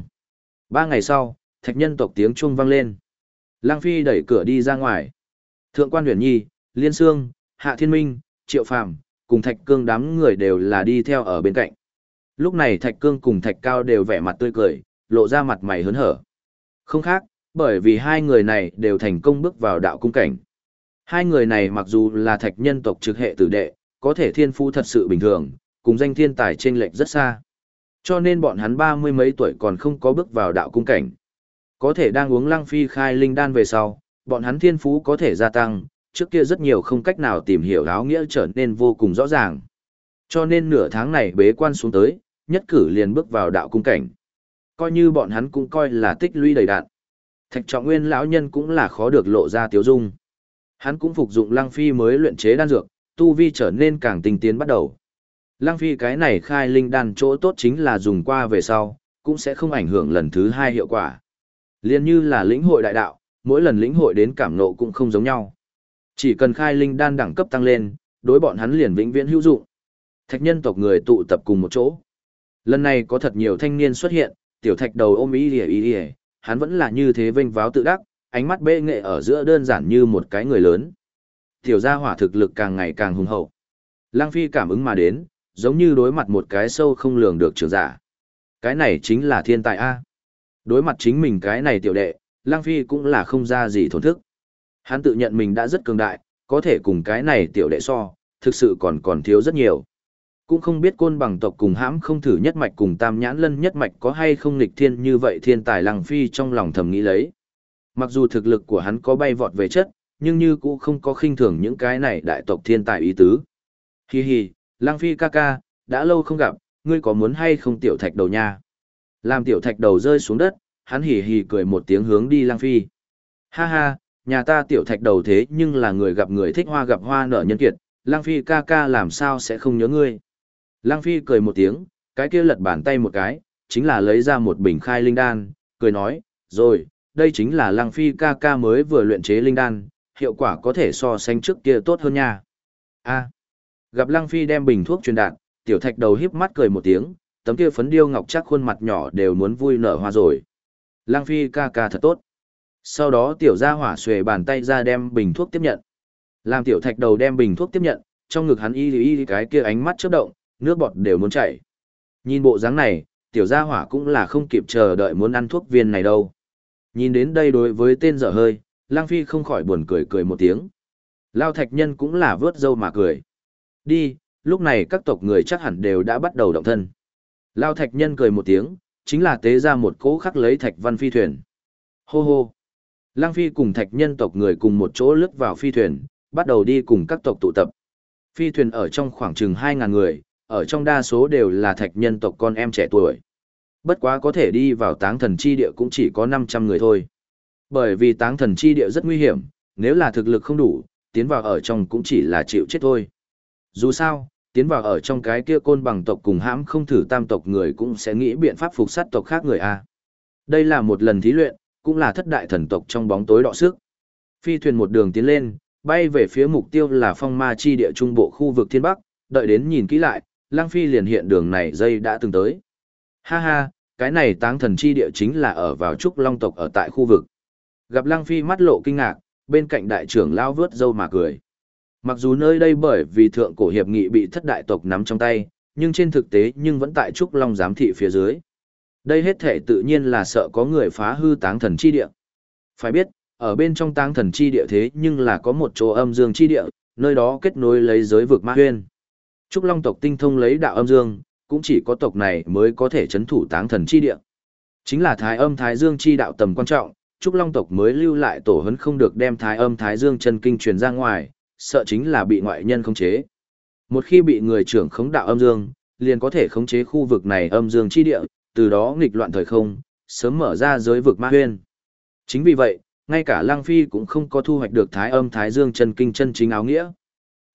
3 ngày sau, Thạch Nhân tộc tiếng chuông vang lên. Lăng Phi đẩy cửa đi ra ngoài. Thượng quan Huyền Nhi, Liên Sương, Hạ Thiên Minh, Triệu Phàm cùng Thạch Cương đám người đều là đi theo ở bên cạnh. Lúc này Thạch Cương cùng Thạch Cao đều vẻ mặt tươi cười, lộ ra mặt mày hớn hở. Không khác, bởi vì hai người này đều thành công bước vào đạo cung cảnh. Hai người này mặc dù là Thạch Nhân tộc trực hệ tử đệ, có thể thiên phú thật sự bình thường, cùng danh thiên tài chênh lệch rất xa. Cho nên bọn hắn 30 mấy tuổi còn không có bước vào đạo cung cảnh. Có thể đang uống Lăng Phi khai linh đan về sau, bọn hắn thiên phú có thể gia tăng, trước kia rất nhiều không cách nào tìm hiểu áo nghĩa trở nên vô cùng rõ ràng. Cho nên nửa tháng này bế quan xuống tới, nhất cử liền bước vào đạo cung cảnh. Coi như bọn hắn cũng coi là tích lũy đầy đạn. Thạch Trọng Nguyên lão nhân cũng là khó được lộ ra tiếu dung. Hắn cũng phục dụng Lăng Phi mới luyện chế đan dược, tu vi trở nên càng tinh tiến bắt đầu. Lăng Phi cái này khai linh đan chỗ tốt chính là dùng qua về sau, cũng sẽ không ảnh hưởng lần thứ 2 hiệu quả. Liên như là lĩnh hội đại đạo, mỗi lần lĩnh hội đến cảm ngộ cũng không giống nhau. Chỉ cần khai linh đan đẳng cấp tăng lên, đối bọn hắn liền vĩnh viễn hữu dụng. Thạch Nhân tộc người tụ tập cùng một chỗ. Lần này có thật nhiều thanh niên xuất hiện, tiểu Thạch đầu ôm ý ỉa, hắn vẫn là như thế vênh váo tự đắc, ánh mắt bệ nghệ ở giữa đơn giản như một cái người lớn. Tiểu gia hỏa thực lực càng ngày càng hùng hậu. Lăng Phi cảm ứng mà đến, giống như đối mặt một cái sâu không lường được trưởng giả. Cái này chính là thiên tài A. Đối mặt chính mình cái này tiểu đệ, Lăng Phi cũng là không ra gì thổn thức. Hắn tự nhận mình đã rất cường đại, có thể cùng cái này tiểu đệ so, thực sự còn thiếu rất nhiều. Cũng không biết Côn Bằng tộc cùng Hãm Không Thử nhất mạch cùng Tam Nhãn Lân nhất mạch có hay không nghịch thiên như vậy, thiên tài Lăng Phi trong lòng thầm nghĩ lấy. Mặc dù thực lực của hắn có bay vọt về chất, nhưng như cũng không có khinh thường những cái này đại tộc thiên tài ý tứ. Hi hi, Lăng Phi ca ca, đã lâu không gặp, ngươi có muốn hay không tiểu Thạch đầu nha? Làm tiểu Thạch đầu rơi xuống đất, hắn hì hì cười một tiếng hướng đi Lăng Phi. Ha ha, nhà ta tiểu Thạch đầu thế nhưng là người gặp người thích hoa gặp hoa nở nhân kiệt, Lăng Phi ca ca làm sao sẽ không nhớ ngươi. Lăng Phi cười một tiếng, cái kia lật bàn tay một cái, chính là lấy ra một bình khai linh đan, cười nói, rồi, đây chính là Lăng Phi ca ca mới vừa luyện chế linh đan, hiệu quả có thể so sánh trước kia tốt hơn nha. Gặp Lăng Phi đem bình thuốc truyền đạt, tiểu Thạch đầu híp mắt cười một tiếng, tấm kia phấn điêu ngọc chắc khuôn mặt nhỏ đều muốn vui nở hoa rồi. Lăng Phi ca ca thật tốt. Sau đó tiểu gia hỏa xuề bàn tay ra đem bình thuốc tiếp nhận. Làm tiểu Thạch đầu đem bình thuốc tiếp nhận, trong ngực hắn y cái kia ánh mắt chớp động, nước bọt đều muốn chảy. Nhìn bộ dáng này, tiểu gia hỏa cũng là không kịp chờ đợi muốn ăn thuốc viên này đâu. Nhìn đến đây đối với tên dở hơi, Lăng Phi không khỏi buồn cười một tiếng. Lao Thạch Nhân cũng là vớt râu mà cười. Đi, lúc này các tộc người chắc hẳn đều đã bắt đầu động thân. Lao Thạch Nhân cười một tiếng, chính là tế ra một cỗ khắc lấy thạch văn phi thuyền. Hô hô. Lăng Phi cùng Thạch Nhân tộc người cùng một chỗ lướt vào phi thuyền, bắt đầu đi cùng các tộc tụ tập. Phi thuyền ở trong khoảng chừng 2.000 người, ở trong đa số đều là Thạch Nhân tộc con em trẻ tuổi. Bất quá có thể đi vào Táng Thần Chi Địa cũng chỉ có 500 người thôi. Bởi vì Táng Thần Chi Địa rất nguy hiểm, nếu là thực lực không đủ, tiến vào ở trong cũng chỉ là chịu chết thôi. Dù sao, tiến vào ở trong cái kia Côn Bằng tộc cùng Hãm Không Thử tam tộc người cũng sẽ nghĩ biện pháp phục sát tộc khác người a. Đây là một lần thí luyện, cũng là thất đại thần tộc trong bóng tối đọ sức. Phi thuyền một đường tiến lên, bay về phía mục tiêu là Phong Ma Chi Địa trung bộ khu vực thiên bắc, đợi đến nhìn kỹ lại, Lăng Phi liền hiện đường này dây đã từng tới. Ha ha, cái này Táng Thần Chi Địa chính là ở vào Trúc Long tộc ở tại khu vực. Gặp Lăng Phi mắt lộ kinh ngạc, bên cạnh đại trưởng lão vớt râu mà cười. Mặc dù nơi đây bởi vì thượng cổ hiệp nghị bị thất đại tộc nắm trong tay, nhưng trên thực tế nhưng vẫn tại Trúc Long giám thị phía dưới. Đây hết thể tự nhiên là sợ có người phá hư Táng Thần Chi Địa. Phải biết, ở bên trong Táng Thần Chi Địa thế nhưng là có một chỗ âm dương chi địa, nơi đó kết nối lấy giới vực Ma Huyên. Trúc Long tộc tinh thông lấy đạo âm dương, cũng chỉ có tộc này mới có thể chấn thủ Táng Thần Chi Địa. Chính là Thái Âm Thái Dương chi đạo tầm quan trọng, Trúc Long tộc mới lưu lại tổ huấn không được đem Thái Âm Thái Dương chân kinh truyền ra ngoài, sợ chính là bị ngoại nhân khống chế. Một khi bị người trưởng khống đạo âm dương, liền có thể khống chế khu vực này âm dương chi địa, từ đó nghịch loạn thời không, sớm mở ra giới vực Ma Huyên. Chính vì vậy, ngay cả Lăng Phi cũng không có thu hoạch được Thái Âm Thái Dương chân kinh chân chính áo nghĩa.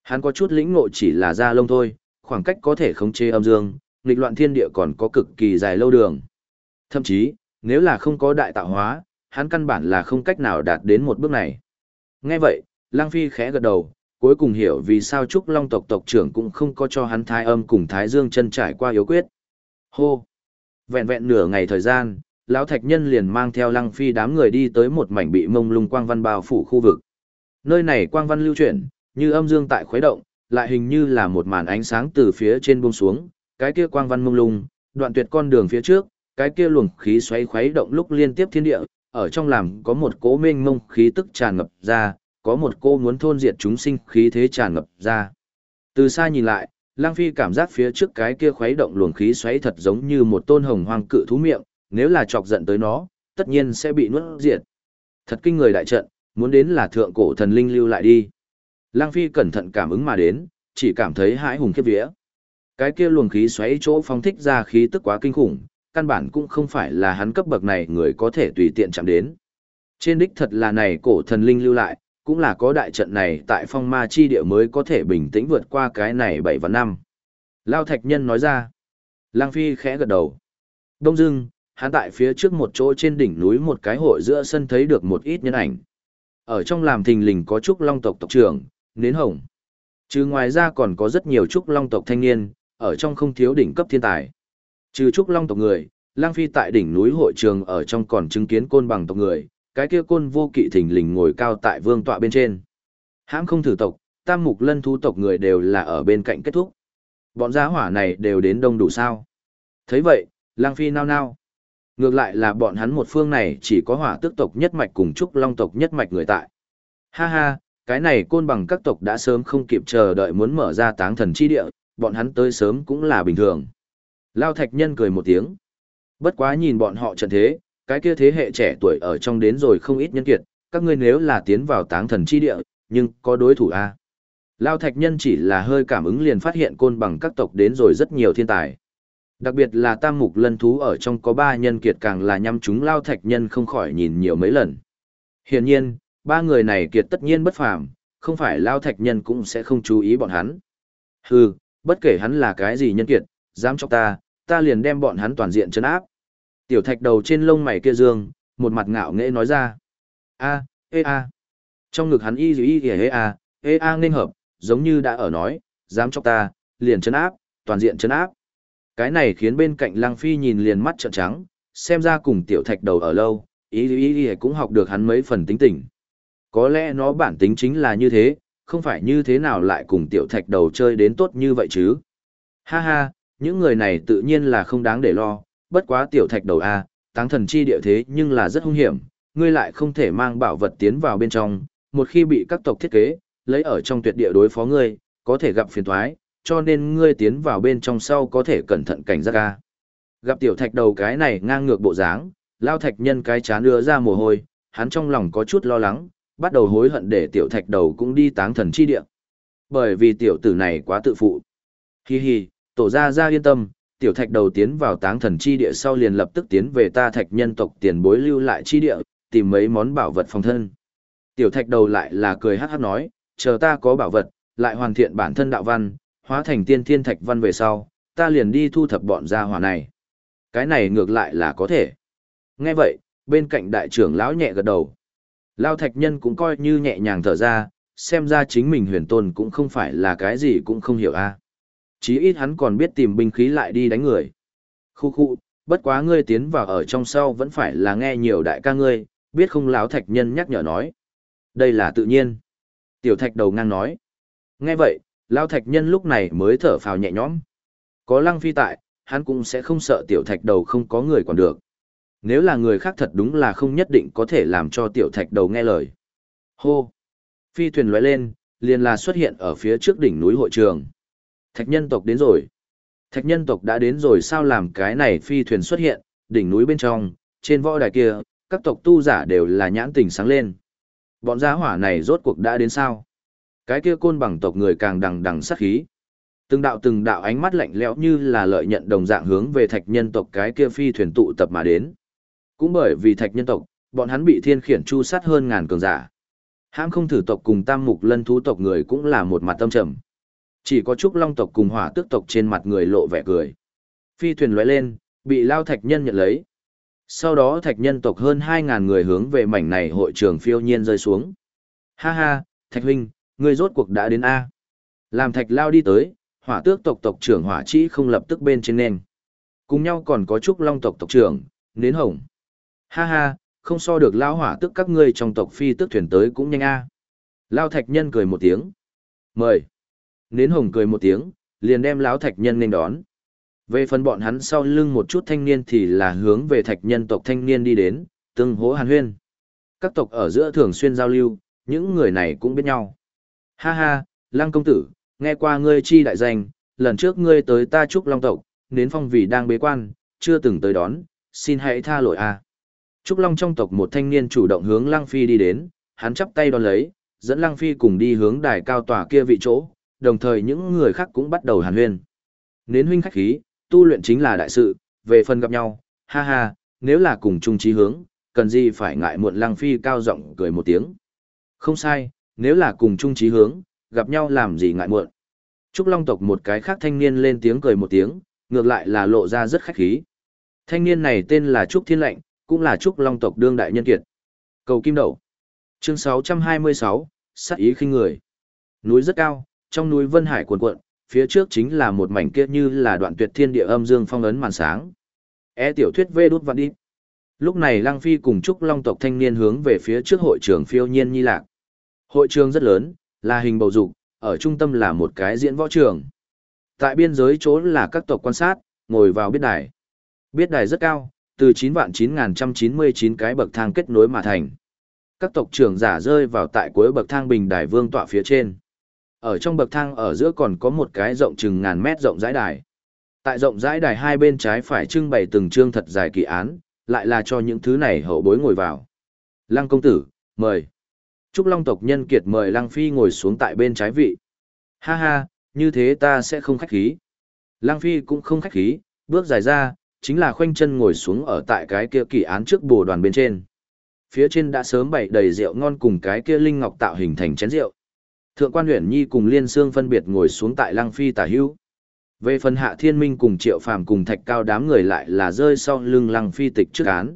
Hắn có chút lĩnh ngộ chỉ là da lông thôi, khoảng cách có thể khống chế âm dương, nghịch loạn thiên địa còn có cực kỳ dài lâu đường. Thậm chí, nếu là không có đại tạo hóa, hắn căn bản là không cách nào đạt đến một bước này. Nghe vậy, Lăng Phi khẽ gật đầu, cuối cùng hiểu vì sao Trúc Long tộc tộc trưởng cũng không có cho hắn Thái Âm cùng Thái Dương chân trải qua yếu quyết. Hô! Vẹn vẹn nửa ngày thời gian, lão thạch nhân liền mang theo Lăng Phi đám người đi tới một mảnh bị mông lung quang văn bao phủ khu vực. Nơi này quang văn lưu chuyển, như âm dương tại khuấy động, lại hình như là một màn ánh sáng từ phía trên buông xuống, cái kia quang văn mông lung, đoạn tuyệt con đường phía trước, cái kia luồng khí xoáy khuấy động lúc liên tiếp thiên địa, ở trong làm có một cỗ mênh mông khí tức tràn ngập ra, có một cô muốn thôn diệt chúng sinh khí thế tràn ngập ra. Từ xa nhìn lại, Lăng Phi cảm giác phía trước cái kia khuấy động luồng khí xoáy thật giống như một tôn hồng hoang cự thú miệng, nếu là chọc giận tới nó, tất nhiên sẽ bị nuốt diệt. Thật kinh người đại trận, muốn đến là thượng cổ thần linh lưu lại đi. Lăng Phi cẩn thận cảm ứng mà đến, chỉ cảm thấy hãi hùng khiếp vía. Cái kia luồng khí xoáy chỗ phóng thích ra khí tức quá kinh khủng, căn bản cũng không phải là hắn cấp bậc này người có thể tùy tiện chạm đến. Trên đích thật là này cổ thần linh lưu lại, cũng là có đại trận này tại phong ma chi địa mới có thể bình tĩnh vượt qua cái này 7 và 5. Lao Thạch Nhân nói ra. Lăng Phi khẽ gật đầu. Đông dưng, hắn tại phía trước một chỗ trên đỉnh núi một cái hội giữa sân thấy được một ít nhân ảnh. Ở trong làm thình lình có Trúc Long tộc tộc trưởng, Nến Hồng. Trừ ngoài ra còn có rất nhiều Trúc Long tộc thanh niên, ở trong không thiếu đỉnh cấp thiên tài. Trừ Trúc Long tộc người, Lang Phi tại đỉnh núi hội trường ở trong còn chứng kiến côn bằng tộc người, cái kia côn vô kỵ thình lình ngồi cao tại vương tọa bên trên. Hãm không thử tộc, tam mục lân thú tộc người đều là ở bên cạnh kết thúc. Bọn giá hỏa này đều đến đông đủ sao. Thấy vậy, Lang Phi nao nao. Ngược lại là bọn hắn một phương này chỉ có hỏa tước tộc nhất mạch cùng Trúc Long tộc nhất mạch người tại. Ha ha, cái này côn bằng các tộc đã sớm không kịp chờ đợi muốn mở ra táng thần chi địa, bọn hắn tới sớm cũng là bình thường. Lao Thạch Nhân cười một tiếng. Bất quá nhìn bọn họ trận thế, cái kia thế hệ trẻ tuổi ở trong đến rồi không ít nhân kiệt, các ngươi nếu là tiến vào táng thần chi địa, nhưng có đối thủ a? Lao Thạch Nhân chỉ là hơi cảm ứng liền phát hiện côn bằng các tộc đến rồi rất nhiều thiên tài. Đặc biệt là tam mục lân thú ở trong có 3 nhân kiệt càng là nhắm chúng Lao Thạch Nhân không khỏi nhìn nhiều mấy lần. Hiển nhiên, 3 người này kiệt tất nhiên bất phàm, không phải Lao Thạch Nhân cũng sẽ không chú ý bọn hắn. Hừ, bất kể hắn là cái gì nhân kiệt, dám chọc ta liền đem bọn hắn toàn diện trấn áp. Tiểu Thạch đầu trên lông mày kia dương, một mặt ngạo nghễ nói ra. A. Trong ngực hắn a nên hợp, giống như đã ở nói, dám chọc ta, liền trấn áp, toàn diện trấn áp. Cái này khiến bên cạnh Lăng Phi nhìn liền mắt trợn trắng, xem ra cùng Tiểu Thạch đầu ở lâu, ý cũng học được hắn mấy phần tính tình. Có lẽ nó bản tính chính là như thế, không phải như thế nào lại cùng Tiểu Thạch đầu chơi đến tốt như vậy chứ. Ha ha, những người này tự nhiên là không đáng để lo, bất quá Tiểu Thạch đầu a, táng thần chi địa thế nhưng là rất hung hiểm, ngươi lại không thể mang bảo vật tiến vào bên trong, một khi bị các tộc thiết kế, lấy ở trong tuyệt địa đối phó ngươi, có thể gặp phiền toái, cho nên ngươi tiến vào bên trong sau có thể cẩn thận cảnh giác a. Gặp Tiểu Thạch đầu cái này ngang ngược bộ dáng, Lao Thạch Nhân cái chán đưa ra mồ hôi, hắn trong lòng có chút lo lắng, bắt đầu hối hận để Tiểu Thạch đầu cũng đi táng thần chi địa. Bởi vì tiểu tử này quá tự phụ. Hi hi, tổ gia yên tâm, Tiểu Thạch đầu tiến vào táng thần chi địa sau liền lập tức tiến về ta Thạch nhân tộc tiền bối lưu lại chi địa, tìm mấy món bảo vật phòng thân. Tiểu Thạch đầu lại là cười hát hát nói, chờ ta có bảo vật, lại hoàn thiện bản thân đạo văn, hóa thành tiên thiên thạch văn về sau, ta liền đi thu thập bọn gia hỏa này. Cái này ngược lại là có thể. Nghe vậy, bên cạnh đại trưởng lão nhẹ gật đầu. Lao Thạch Nhân cũng coi như nhẹ nhàng thở ra, xem ra chính mình huyền tôn cũng không phải là cái gì cũng không hiểu a. Chí ít hắn còn biết tìm binh khí lại đi đánh người. Khu, bất quá ngươi tiến vào ở trong sau vẫn phải là nghe nhiều đại ca ngươi, biết không? Lão Thạch Nhân nhắc nhở nói. Đây là tự nhiên. Tiểu Thạch đầu ngang nói. Nghe vậy, Lão Thạch Nhân lúc này mới thở phào nhẹ nhõm. Có Lăng Phi tại, hắn cũng sẽ không sợ Tiểu Thạch đầu không có người còn được. Nếu là người khác thật đúng là không nhất định có thể làm cho Tiểu Thạch đầu nghe lời. Hô! Phi thuyền lóe lên, liền là xuất hiện ở phía trước đỉnh núi hội trường. Thạch nhân tộc đến rồi. Thạch nhân tộc đã đến rồi sao làm cái này phi thuyền xuất hiện, đỉnh núi bên trong, trên võ đài kia, các tộc tu giả đều là nhãn tình sáng lên. Bọn gia hỏa này rốt cuộc đã đến sao? Cái kia côn bằng tộc người càng đằng đằng sát khí. Từng đạo ánh mắt lạnh lẽo như là lợi nhận đồng dạng hướng về thạch nhân tộc cái kia phi thuyền tụ tập mà đến. Cũng bởi vì thạch nhân tộc, bọn hắn bị thiên khiển chu sát hơn ngàn cường giả. Hãm không thử tộc cùng tam mục lân thú tộc người cũng là một mặt tâm trầm. Chỉ có Trúc Long tộc cùng Hỏa Tước tộc trên mặt người lộ vẻ cười. Phi thuyền lóe lên, bị Lao Thạch Nhân nhận lấy. Sau đó Thạch Nhân tộc hơn 2.000 người hướng về mảnh này hội trường phiêu nhiên rơi xuống. Ha ha, Thạch huynh, ngươi rốt cuộc đã đến A. Làm Thạch Lao đi tới, Hỏa Tước tộc tộc trưởng Hỏa Trĩ không lập tức bên trên nền. Cùng nhau còn có Trúc Long tộc tộc trưởng, Nến Hồng. Ha ha, không so được Lao Hỏa Tước các ngươi trong tộc phi tước thuyền tới cũng nhanh A. Lao Thạch Nhân cười một tiếng. Mời. Nến Hồng cười một tiếng, liền đem Lão Thạch Nhân nên đón. Về phần bọn hắn sau lưng một chút thanh niên thì là hướng về Thạch Nhân tộc thanh niên đi đến, tương hỗ hàn huyên. Các tộc ở giữa thường xuyên giao lưu, những người này cũng biết nhau. Ha ha, Lăng công tử, nghe qua ngươi chi đại danh, lần trước ngươi tới ta Trúc Long tộc, Nến Phong vì đang bế quan, chưa từng tới đón, xin hãy tha lỗi a. Trúc Long trong tộc một thanh niên chủ động hướng Lăng Phi đi đến, hắn chắp tay đón lấy, dẫn Lăng Phi cùng đi hướng đài cao tòa kia vị chỗ, đồng thời những người khác cũng bắt đầu hàn huyên. Nến huynh khách khí, tu luyện chính là đại sự, về phần gặp nhau, ha ha, nếu là cùng chung chí hướng, cần gì phải ngại muộn. Lăng Phi cao giọng cười một tiếng. Không sai, nếu là cùng chung chí hướng, gặp nhau làm gì ngại muộn. Trúc Long tộc một cái khác thanh niên lên tiếng cười một tiếng, ngược lại là lộ ra rất khách khí. Thanh niên này tên là Trúc Thiên Lệnh, cũng là Trúc Long tộc đương đại nhân kiệt. Cầu kim đậu. Chương 626, sát ý khinh người. Núi rất cao, trong núi Vân Hải cuồn cuộn, phía trước chính là một mảnh kia như là đoạn tuyệt thiên địa âm dương phong ấn màn sáng. Tiểu thuyết vê đút vạn đi. Lúc này Lăng Phi cùng Trúc Long tộc thanh niên hướng về phía trước hội trường phiêu nhiên nhi lạc. Hội trường rất lớn, là hình bầu dục, ở trung tâm là một cái diễn võ trường. Tại biên giới chỗ là các tộc quan sát, ngồi vào biết đài. Biết đài rất cao, từ 9.999 cái bậc thang kết nối mà thành. Các tộc trưởng giả rơi vào tại cuối bậc thang bình đài vương tọa phía trên. Ở trong bậc thang ở giữa còn có một cái rộng chừng ngàn mét rộng rãi đài. Tại rộng rãi đài hai bên trái phải trưng bày từng chương thật dài kỳ án, lại là cho những thứ này hậu bối ngồi vào. Lăng công tử, mời. Trúc Long tộc nhân kiệt mời Lăng Phi ngồi xuống tại bên trái vị. Ha ha, như thế ta sẽ không khách khí. Lăng Phi cũng không khách khí, bước dài ra, chính là khoanh chân ngồi xuống ở tại cái kia kỳ án trước bồ đoàn bên trên. Phía trên đã sớm bày đầy rượu ngon cùng cái kia linh ngọc tạo hình thành chén rượu. Thượng quan Uyển Nhi cùng Liên Sương phân biệt ngồi xuống tại Lăng Phi tả hữu. Về phần Hạ Thiên Minh cùng Triệu Phàm cùng Thạch Cao đám người lại là rơi sau lưng Lăng Phi tịch trước án.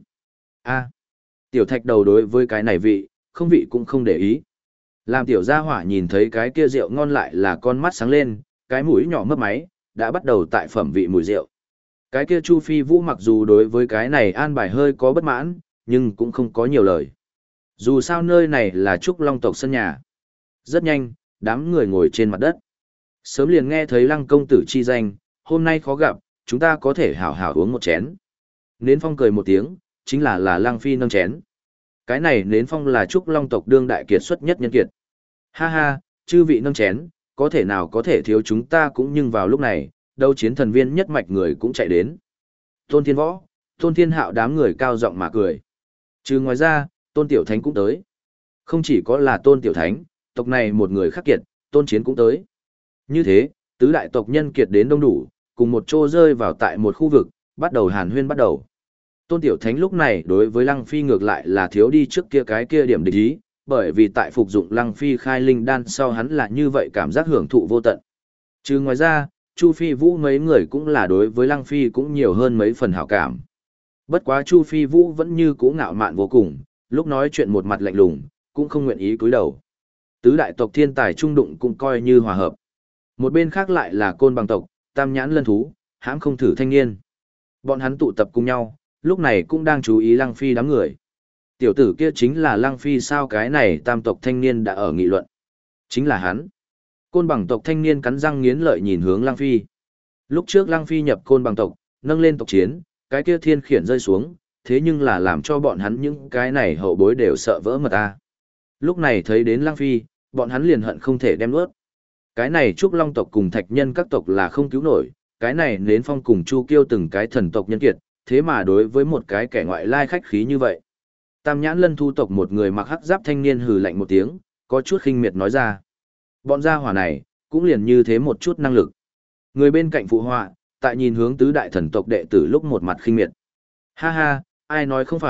Tiểu Thạch đầu đối với cái này vị cũng không để ý. Làm tiểu gia hỏa nhìn thấy cái kia rượu ngon lại là con mắt sáng lên, cái mũi nhỏ mấp máy, đã bắt đầu tại phẩm vị mùi rượu. Cái kia Chu Phi Vũ mặc dù đối với cái này an bài hơi có bất mãn, nhưng cũng không có nhiều lời. Dù sao nơi này là Trúc Long tộc sân nhà. Rất nhanh, đám người ngồi trên mặt đất. Sớm liền nghe thấy Lăng công tử chi danh, hôm nay khó gặp, chúng ta có thể hảo hảo uống một chén. Nến Phong cười một tiếng, chính là Lăng Phi nâng chén. Cái này Nến Phong là Trúc Long tộc đương đại kiệt xuất nhất nhân kiệt. Ha ha, chư vị nâng chén, có thể nào có thể thiếu chúng ta cũng, nhưng vào lúc này, đấu chiến thần viên nhất mạch người cũng chạy đến. Tôn Thiên Võ, Tôn Thiên Hạo đám người cao giọng mà cười. Trừ ngoài ra, Tôn Tiểu Thánh cũng tới. Không chỉ có là Tôn Tiểu Thánh, tộc này một người khắc kiệt, Tôn Chiến cũng tới. Như thế, tứ đại tộc nhân kiệt đến đông đủ, cùng một chỗ rơi vào tại một khu vực, bắt đầu hàn huyên bắt đầu. Tôn Tiểu Thánh lúc này đối với Lăng Phi ngược lại là thiếu đi trước kia cái kia điểm địch ý, bởi vì tại phục dụng Lăng Phi khai linh đan sau hắn là như vậy cảm giác hưởng thụ vô tận. Trừ ngoài ra, Chu Phi Vũ mấy người cũng là đối với Lăng Phi cũng nhiều hơn mấy phần hảo cảm. Bất quá Chu Phi Vũ vẫn như cũ ngạo mạn vô cùng, lúc nói chuyện một mặt lạnh lùng, cũng không nguyện ý cúi đầu. Tứ đại tộc thiên tài trung đụng cũng coi như hòa hợp. Một bên khác lại là Côn Bằng tộc, Tam Nhãn Lân thú, hãm không thử thanh niên. Bọn hắn tụ tập cùng nhau, lúc này cũng đang chú ý Lăng Phi đám người. Tiểu tử kia chính là Lăng Phi sao, cái này tam tộc thanh niên đã ở nghị luận. Chính là hắn. Côn Bằng tộc thanh niên cắn răng nghiến lợi nhìn hướng Lăng Phi. Lúc trước Lăng Phi nhập Côn Bằng tộc, nâng lên tộc chiến, cái kia thiên khiển rơi xuống, thế nhưng là làm cho bọn hắn những cái này hậu bối đều sợ vỡ mật ta. Lúc này thấy đến Lăng Phi, bọn hắn liền hận không thể đem nuốt. Cái này Trúc Long tộc cùng Thạch Nhân các tộc là không cứu nổi, cái này Nến Phong cùng Chu Kiêu từng cái thần tộc nhân kiệt, thế mà đối với một cái kẻ ngoại lai khách khí như vậy. Tam Nhãn Lân thu tộc một người mặc hắc giáp thanh niên hừ lạnh một tiếng, có chút khinh miệt nói ra. Bọn gia hỏa này, cũng liền như thế một chút năng lực. Người bên cạnh phụ họa, tại nhìn hướng tứ đại thần tộc đệ tử lúc một mặt khinh miệt. Ha ha, ai nói không phải,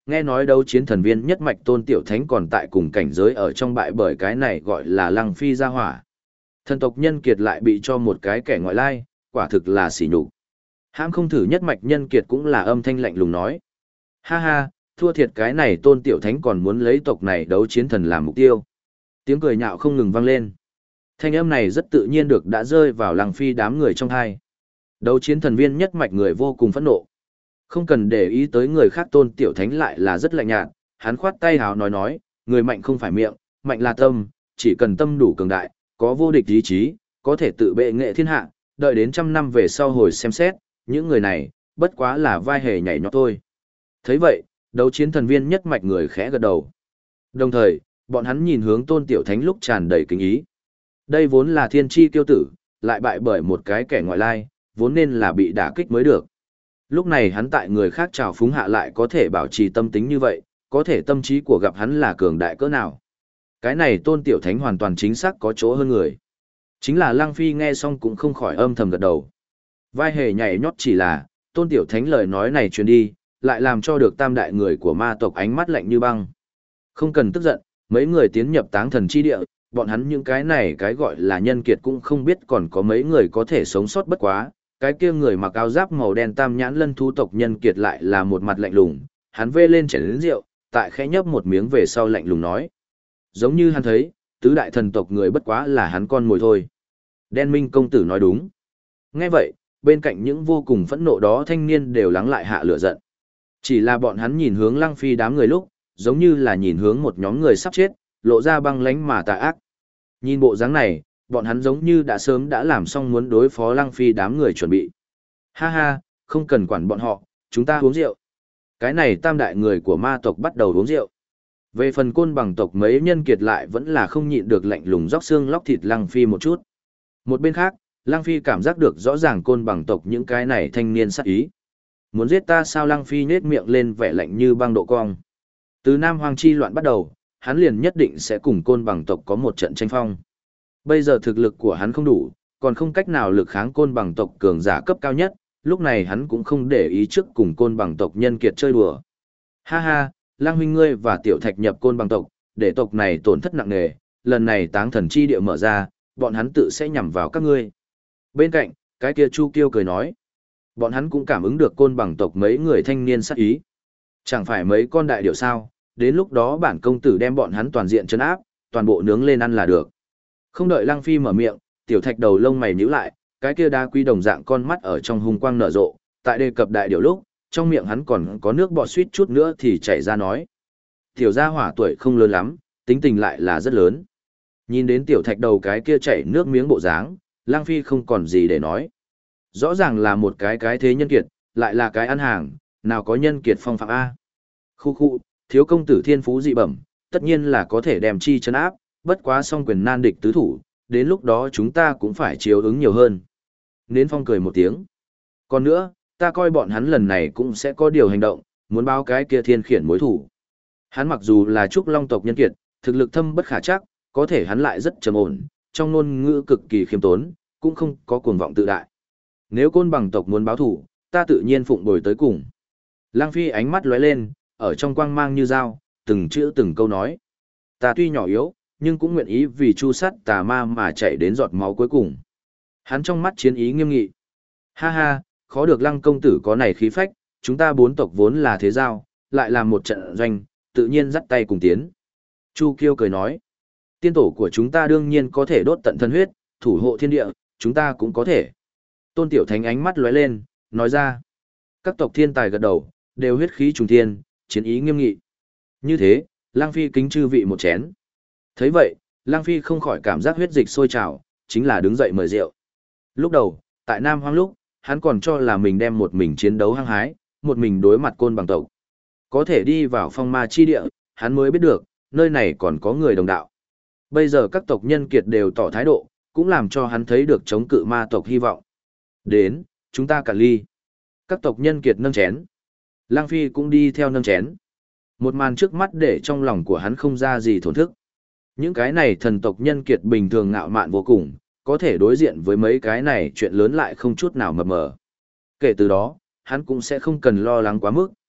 nghe nói đấu chiến thần viên nhất mạch Tôn Tiểu Thánh còn tại cùng cảnh giới ở trong bại bởi cái này gọi là Lăng Phi gia hỏa. Thần tộc nhân kiệt lại bị cho một cái kẻ ngoại lai, quả thực là sỉ nhục. Hãm không thử nhất mạch nhân kiệt cũng là âm thanh lạnh lùng nói. Ha ha, thua thiệt cái này Tôn Tiểu Thánh còn muốn lấy tộc này đấu chiến thần làm mục tiêu. Tiếng cười nhạo không ngừng vang lên. Thanh âm này rất tự nhiên được đã rơi vào Lăng Phi đám người trong hai. Đấu chiến thần viên nhất mạch người vô cùng phẫn nộ. Không cần để ý tới người khác Tôn Tiểu Thánh lại là rất lạnh nhạt, hắn khoát tay hào nói, người mạnh không phải miệng, mạnh là tâm, chỉ cần tâm đủ cường đại, có vô địch ý chí, có thể tự bệ nghệ thiên hạ, đợi đến 100 năm về sau hồi xem xét, những người này, bất quá là vai hề nhảy nhót thôi. Thấy vậy, đấu chiến thần viên nhất mạch người khẽ gật đầu. Đồng thời, bọn hắn nhìn hướng Tôn Tiểu Thánh lúc tràn đầy kính ý. Đây vốn là thiên chi kiêu tử, lại bại bởi một cái kẻ ngoại lai, vốn nên là bị đả kích mới được. Lúc này hắn tại người khác trào phúng hạ lại có thể bảo trì tâm tính như vậy, có thể tâm trí của gặp hắn là cường đại cỡ nào. Cái này Tôn Tiểu Thánh hoàn toàn chính xác có chỗ hơn người. Chính là Lăng Phi nghe xong cũng không khỏi âm thầm gật đầu. Vai hề nhảy nhót chỉ là, Tôn Tiểu Thánh lời nói này truyền đi, lại làm cho được tam đại người của ma tộc ánh mắt lạnh như băng. Không cần tức giận, mấy người tiến nhập táng thần chi địa, bọn hắn những cái này cái gọi là nhân kiệt cũng không biết còn có mấy người có thể sống sót bất quá. Cái kia người mặc áo giáp màu đen tam nhãn lân thú tộc nhân kiệt lại là một mặt lạnh lùng, hắn vê lên chén lớn rượu, tại khẽ nhấp một miếng về sau lạnh lùng nói. Giống như hắn thấy, tứ đại thần tộc người bất quá là hắn con mồi thôi. Đen Minh công tử nói đúng. Nghe vậy, bên cạnh những vô cùng phẫn nộ đó thanh niên đều lắng lại hạ lửa giận. Chỉ là bọn hắn nhìn hướng Lăng Phi đám người lúc, giống như là nhìn hướng một nhóm người sắp chết, lộ ra băng lánh mà tà ác. Nhìn bộ dáng này, bọn hắn giống như đã sớm đã làm xong muốn đối phó Lăng Phi đám người chuẩn bị. Ha ha, không cần quản bọn họ, chúng ta uống rượu. Cái này tam đại người của ma tộc bắt đầu uống rượu. Về phần côn bằng tộc mấy nhân kiệt lại vẫn là không nhịn được lạnh lùng róc xương lóc thịt Lăng Phi một chút. Một bên khác, Lăng Phi cảm giác được rõ ràng côn bằng tộc những cái này thanh niên sát ý. Muốn giết ta sao? Lăng Phi nhếch miệng lên vẻ lạnh như băng độ cong. Từ Nam Hoang chi loạn bắt đầu, hắn liền nhất định sẽ cùng côn bằng tộc có một trận tranh phong. Bây giờ thực lực của hắn không đủ, còn không cách nào lực kháng côn bằng tộc cường giả cấp cao nhất, lúc này hắn cũng không để ý trước cùng côn bằng tộc nhân kiệt chơi đùa. Ha ha, Lang huynh ngươi và Tiểu Thạch nhập côn bằng tộc, để tộc này tổn thất nặng nề, lần này táng thần chi địa mở ra, bọn hắn tự sẽ nhằm vào các ngươi. Bên cạnh, cái kia Chu Kiêu cười nói, bọn hắn cũng cảm ứng được côn bằng tộc mấy người thanh niên sát ý. Chẳng phải mấy con đại điểu sao, đến lúc đó bản công tử đem bọn hắn toàn diện trấn áp, toàn bộ nướng lên ăn là được. Không đợi Lăng Phi mở miệng, Tiểu Thạch đầu lông mày nhíu lại, cái kia đá quý đồng dạng con mắt ở trong hung quang nở rộ, tại đề cập đại điểu lúc, trong miệng hắn còn có nước bọt suýt chút nữa thì chảy ra nói. Tiểu gia hỏa tuổi không lớn lắm, tính tình lại là rất lớn. Nhìn đến Tiểu Thạch đầu cái kia chảy nước miếng bộ dáng, Lăng Phi không còn gì để nói. Rõ ràng là một cái thế nhân kiệt, lại là cái ăn hàng, nào có nhân kiệt phong phạm A. Khu khu, thiếu công tử thiên phú dị bẩm, tất nhiên là có thể đem chi trấn áp, bất quá song quyền nan địch tứ thủ, đến lúc đó chúng ta cũng phải chiếu ứng nhiều hơn. Nến Phong cười một tiếng. Còn nữa, ta coi bọn hắn lần này cũng sẽ có điều hành động, muốn báo cái kia thiên khiển mối thủ. Hắn mặc dù là trúc long tộc nhân kiệt, thực lực thâm bất khả chắc, có thể hắn lại rất trầm ổn, trong ngôn ngữ cực kỳ khiêm tốn, cũng không có cuồng vọng tự đại. Nếu côn bằng tộc muốn báo thủ, ta tự nhiên phụng bồi tới cùng. Lăng Phi ánh mắt lóe lên, ở trong quang mang như dao, từng chữ từng câu nói. Ta tuy nhỏ yếu, nhưng cũng nguyện ý vì chu sát tà ma mà chạy đến giọt máu cuối cùng. Hắn trong mắt chiến ý nghiêm nghị. Ha ha, khó được Lăng công tử có này khí phách, chúng ta bốn tộc vốn là thế giao, lại làm một trận doanh, tự nhiên dắt tay cùng tiến. Chu Kiêu cười nói, tiên tổ của chúng ta đương nhiên có thể đốt tận thân huyết, thủ hộ thiên địa, chúng ta cũng có thể. Tôn Tiểu Thánh ánh mắt lóe lên, nói ra. Các tộc thiên tài gật đầu, đều huyết khí trùng thiên, chiến ý nghiêm nghị. Như thế, Lăng Phi kính chư vị một chén. Thấy vậy, Lăng Phi không khỏi cảm giác huyết dịch sôi trào, chính là đứng dậy mời rượu. Lúc đầu, tại Nam Hoang lúc, hắn còn cho là mình đem một mình chiến đấu hăng hái, một mình đối mặt côn bằng tộc. Có thể đi vào phong ma chi địa, hắn mới biết được, nơi này còn có người đồng đạo. Bây giờ các tộc nhân kiệt đều tỏ thái độ, cũng làm cho hắn thấy được chống cự ma tộc hy vọng. Đến, chúng ta cạn ly. Các tộc nhân kiệt nâng chén. Lang Phi cũng đi theo nâng chén. Một màn trước mắt để trong lòng của hắn không ra gì thổn thức. Những cái này thần tộc nhân kiệt bình thường ngạo mạn vô cùng, có thể đối diện với mấy cái này chuyện lớn lại không chút nào mập mờ. Kể từ đó, hắn cũng sẽ không cần lo lắng quá mức.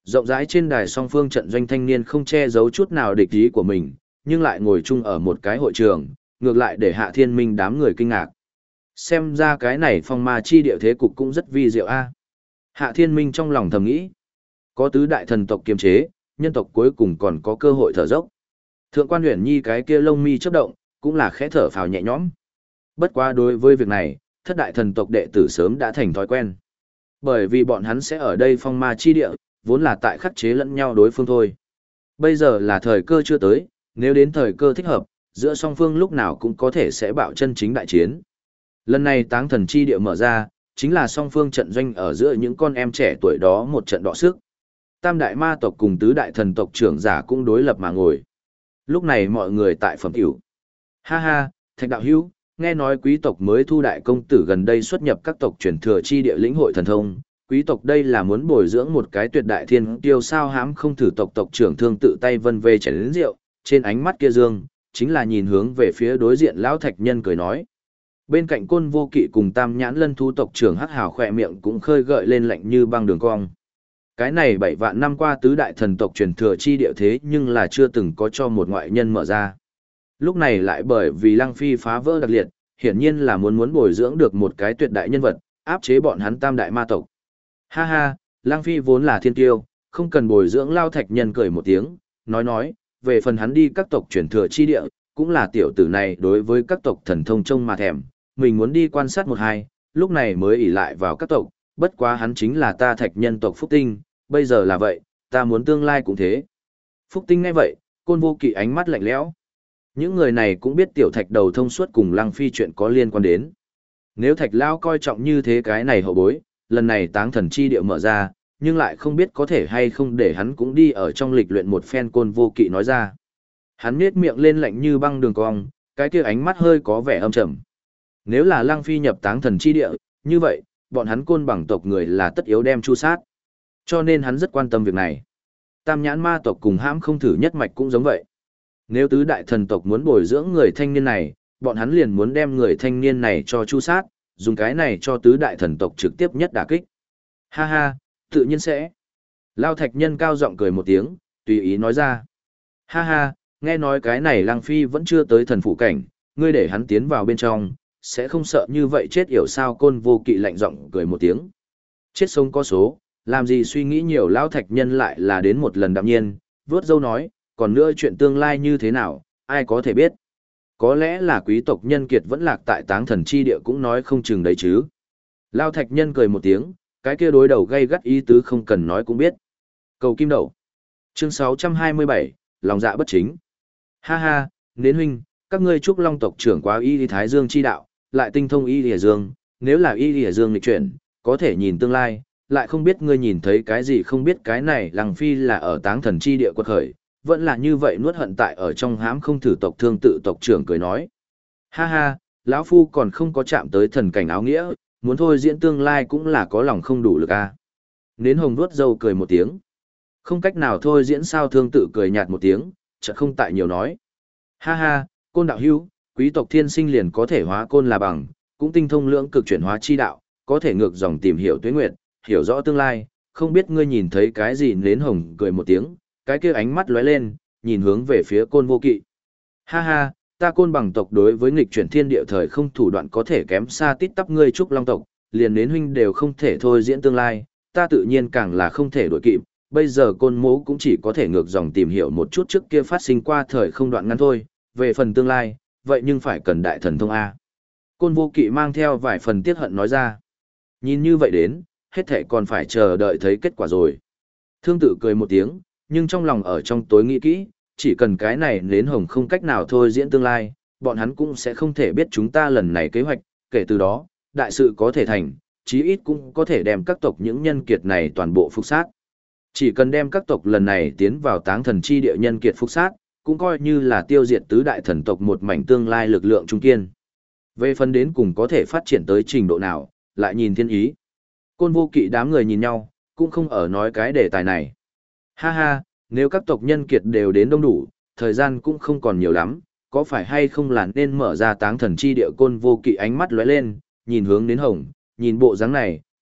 Rộng rãi trên đài song phương trận doanh thanh niên không che giấu chút nào địch ý của mình, nhưng lại ngồi chung ở một cái hội trường, ngược lại để Hạ Thiên Minh đám người kinh ngạc. Xem ra cái này phong ma chi địa thế cục cũng rất vi diệu a. Hạ Thiên Minh trong lòng thầm nghĩ, có tứ đại thần tộc kiềm chế, nhân tộc cuối cùng còn có cơ hội thở dốc. Thượng quan Uyển Nhi cái kia lông mi chớp động, cũng là khẽ thở phào nhẹ nhõm. Bất quá đối với việc này, thất đại thần tộc đệ tử sớm đã thành thói quen. Bởi vì bọn hắn sẽ ở đây phong ma chi địa, vốn là tại khắc chế lẫn nhau đối phương thôi. Bây giờ là thời cơ chưa tới, nếu đến thời cơ thích hợp, giữa song phương lúc nào cũng có thể sẽ bạo chân chính đại chiến. Lần này táng thần chi địa mở ra, chính là song phương trận doanh ở giữa những con em trẻ tuổi đó một trận đọ sức. Tam đại ma tộc cùng tứ đại thần tộc trưởng giả cũng đối lập mà ngồi. Lúc này mọi người tại phẩm tiểu. Ha ha, Thạch đạo hữu, nghe nói quý tộc mới thu đại công tử gần đây xuất nhập các tộc truyền thừa chi địa lĩnh hội thần thông. Quý tộc đây là muốn bồi dưỡng một cái tuyệt đại thiên tiêu sao hãm không thử tộc trưởng thương tự tay vân về chén lớn rượu, trên ánh mắt kia dương, chính là nhìn hướng về phía đối diện lão thạch nhân cười nói. Bên cạnh Côn Vô Kỵ cùng Tam Nhãn Lân thú tộc trưởng Hắc Hào khỏe miệng cũng khơi gợi lên lạnh như băng đường cong. Cái này 7 vạn năm qua tứ đại thần tộc truyền thừa chi địa thế nhưng là chưa từng có cho một ngoại nhân mở ra. Lúc này lại bởi vì Lăng Phi phá vỡ đặc liệt, hiển nhiên là muốn bồi dưỡng được một cái tuyệt đại nhân vật, áp chế bọn hắn tam đại ma tộc. Ha ha, Lăng Phi vốn là thiên tiêu, không cần bồi dưỡng lao thạch nhân cười một tiếng, nói, về phần hắn đi các tộc truyền thừa chi địa, cũng là tiểu tử này đối với các tộc thần thông trông mà thèm, mình muốn đi quan sát một hai, lúc này mới ỷ lại vào các tộc, bất quá hắn chính là ta thạch nhân tộc Phúc Tinh, bây giờ là vậy, ta muốn tương lai cũng thế. Phúc Tinh nghe vậy, Côn Vô Kỵ ánh mắt lạnh lẽo. Những người này cũng biết tiểu thạch đầu thông suốt cùng Lăng Phi chuyện có liên quan đến. Nếu thạch lao coi trọng như thế cái này hậu bối, lần này táng thần chi địa mở ra, nhưng lại không biết có thể hay không để hắn cũng đi ở trong lịch luyện một phen. Côn Vô Kỵ nói ra. Hắn nhếch miệng lên lạnh như băng đường cong, cái kia ánh mắt hơi có vẻ âm trầm. Nếu là Lăng Phi nhập táng thần chi địa, như vậy, bọn hắn Côn bằng tộc người là tất yếu đem chu sát. Cho nên hắn rất quan tâm việc này. Tam nhãn ma tộc cùng hãm không thử nhất mạch cũng giống vậy. Nếu tứ đại thần tộc muốn bồi dưỡng người thanh niên này, bọn hắn liền muốn đem người thanh niên này cho chu sát, dùng cái này cho tứ đại thần tộc trực tiếp nhất đả kích. Ha ha, tự nhiên sẽ. Lao thạch nhân cao giọng cười một tiếng, tùy ý nói ra. Ha ha, nghe nói cái này Lăng Phi vẫn chưa tới thần phủ cảnh, ngươi để hắn tiến vào bên trong, sẽ không sợ như vậy chết yểu sao? Côn Vô Kỵ lạnh giọng cười một tiếng. Chết sống có số, làm gì suy nghĩ nhiều. Lão thạch nhân lại là đến một lần đạm nhiên, vớt dâu nói, còn nữa chuyện tương lai như thế nào, ai có thể biết. Có lẽ là quý tộc nhân kiệt vẫn lạc tại táng thần chi địa cũng nói không chừng đấy chứ. Lão thạch nhân cười một tiếng, cái kia đối đầu gây gắt ý tứ không cần nói cũng biết. Cầu kim đậu. Chương 627, lòng dạ bất chính. Ha ha, Nến huynh, các ngươi Trúc Long tộc trưởng quá y Thái Dương chi đạo, lại tinh thông y Lìa Dương, nếu là y Lìa Dương lịch chuyển, có thể nhìn tương lai, lại không biết ngươi nhìn thấy cái gì, không biết cái này Lăng Phi là ở táng thần chi địa quật khởi, vẫn là như vậy nuốt hận tại ở trong hãm không thử tộc thương tự tộc trưởng cười nói. Ha ha, lão phu còn không có chạm tới thần cảnh áo nghĩa, muốn thôi diễn tương lai cũng là có lòng không đủ lực a. Nến hồng vuốt râu cười một tiếng. Không cách nào thôi diễn sao? Thương tự cười nhạt một tiếng, chợt không tại nhiều nói. Ha ha, Côn đạo hữu, quý tộc thiên sinh liền có thể hóa côn là bằng, cũng tinh thông lưỡng cực chuyển hóa chi đạo, có thể ngược dòng tìm hiểu tuế nguyệt, hiểu rõ tương lai, không biết ngươi nhìn thấy cái gì? Nến hồng cười một tiếng, cái kia ánh mắt lóe lên, nhìn hướng về phía Côn Vô Kỵ. Ha ha, ta Côn bằng tộc đối với nghịch chuyển thiên địa thời không thủ đoạn có thể kém xa tít tắp ngươi Trúc Long tộc, liền Nến huynh đều không thể thôi diễn tương lai, ta tự nhiên càng là không thể đổi kịp. Bây giờ Côn mỗ cũng chỉ có thể ngược dòng tìm hiểu một chút trước kia phát sinh qua thời không đoạn ngắn thôi, về phần tương lai, vậy nhưng phải cần đại thần thông A. Côn Vô Kỵ mang theo vài phần tiếc hận nói ra. Nhìn như vậy đến, hết thảy còn phải chờ đợi thấy kết quả rồi. Thương tự cười một tiếng, nhưng trong lòng ở trong tối nghĩ kỹ, chỉ cần cái này Nến hồng không cách nào thôi diễn tương lai, bọn hắn cũng sẽ không thể biết chúng ta lần này kế hoạch, kể từ đó, đại sự có thể thành, chí ít cũng có thể đem các tộc những nhân kiệt này toàn bộ phục sát. Chỉ cần đem các tộc lần này tiến vào táng thần chi địa nhân kiệt phục sát, cũng coi như là tiêu diệt tứ đại thần tộc một mảnh tương lai lực lượng trung kiên. Về phần đến cùng có thể phát triển tới trình độ nào, lại nhìn thiên ý. Côn Vô Kỵ đám người nhìn nhau, cũng không ở nói cái đề tài này. Ha ha, nếu các tộc nhân kiệt đều đến đông đủ, thời gian cũng không còn nhiều lắm, có phải hay không là nên mở ra táng thần chi địa? Côn Vô Kỵ ánh mắt lóe lên, nhìn hướng đến hồng, nhìn bộ dáng này,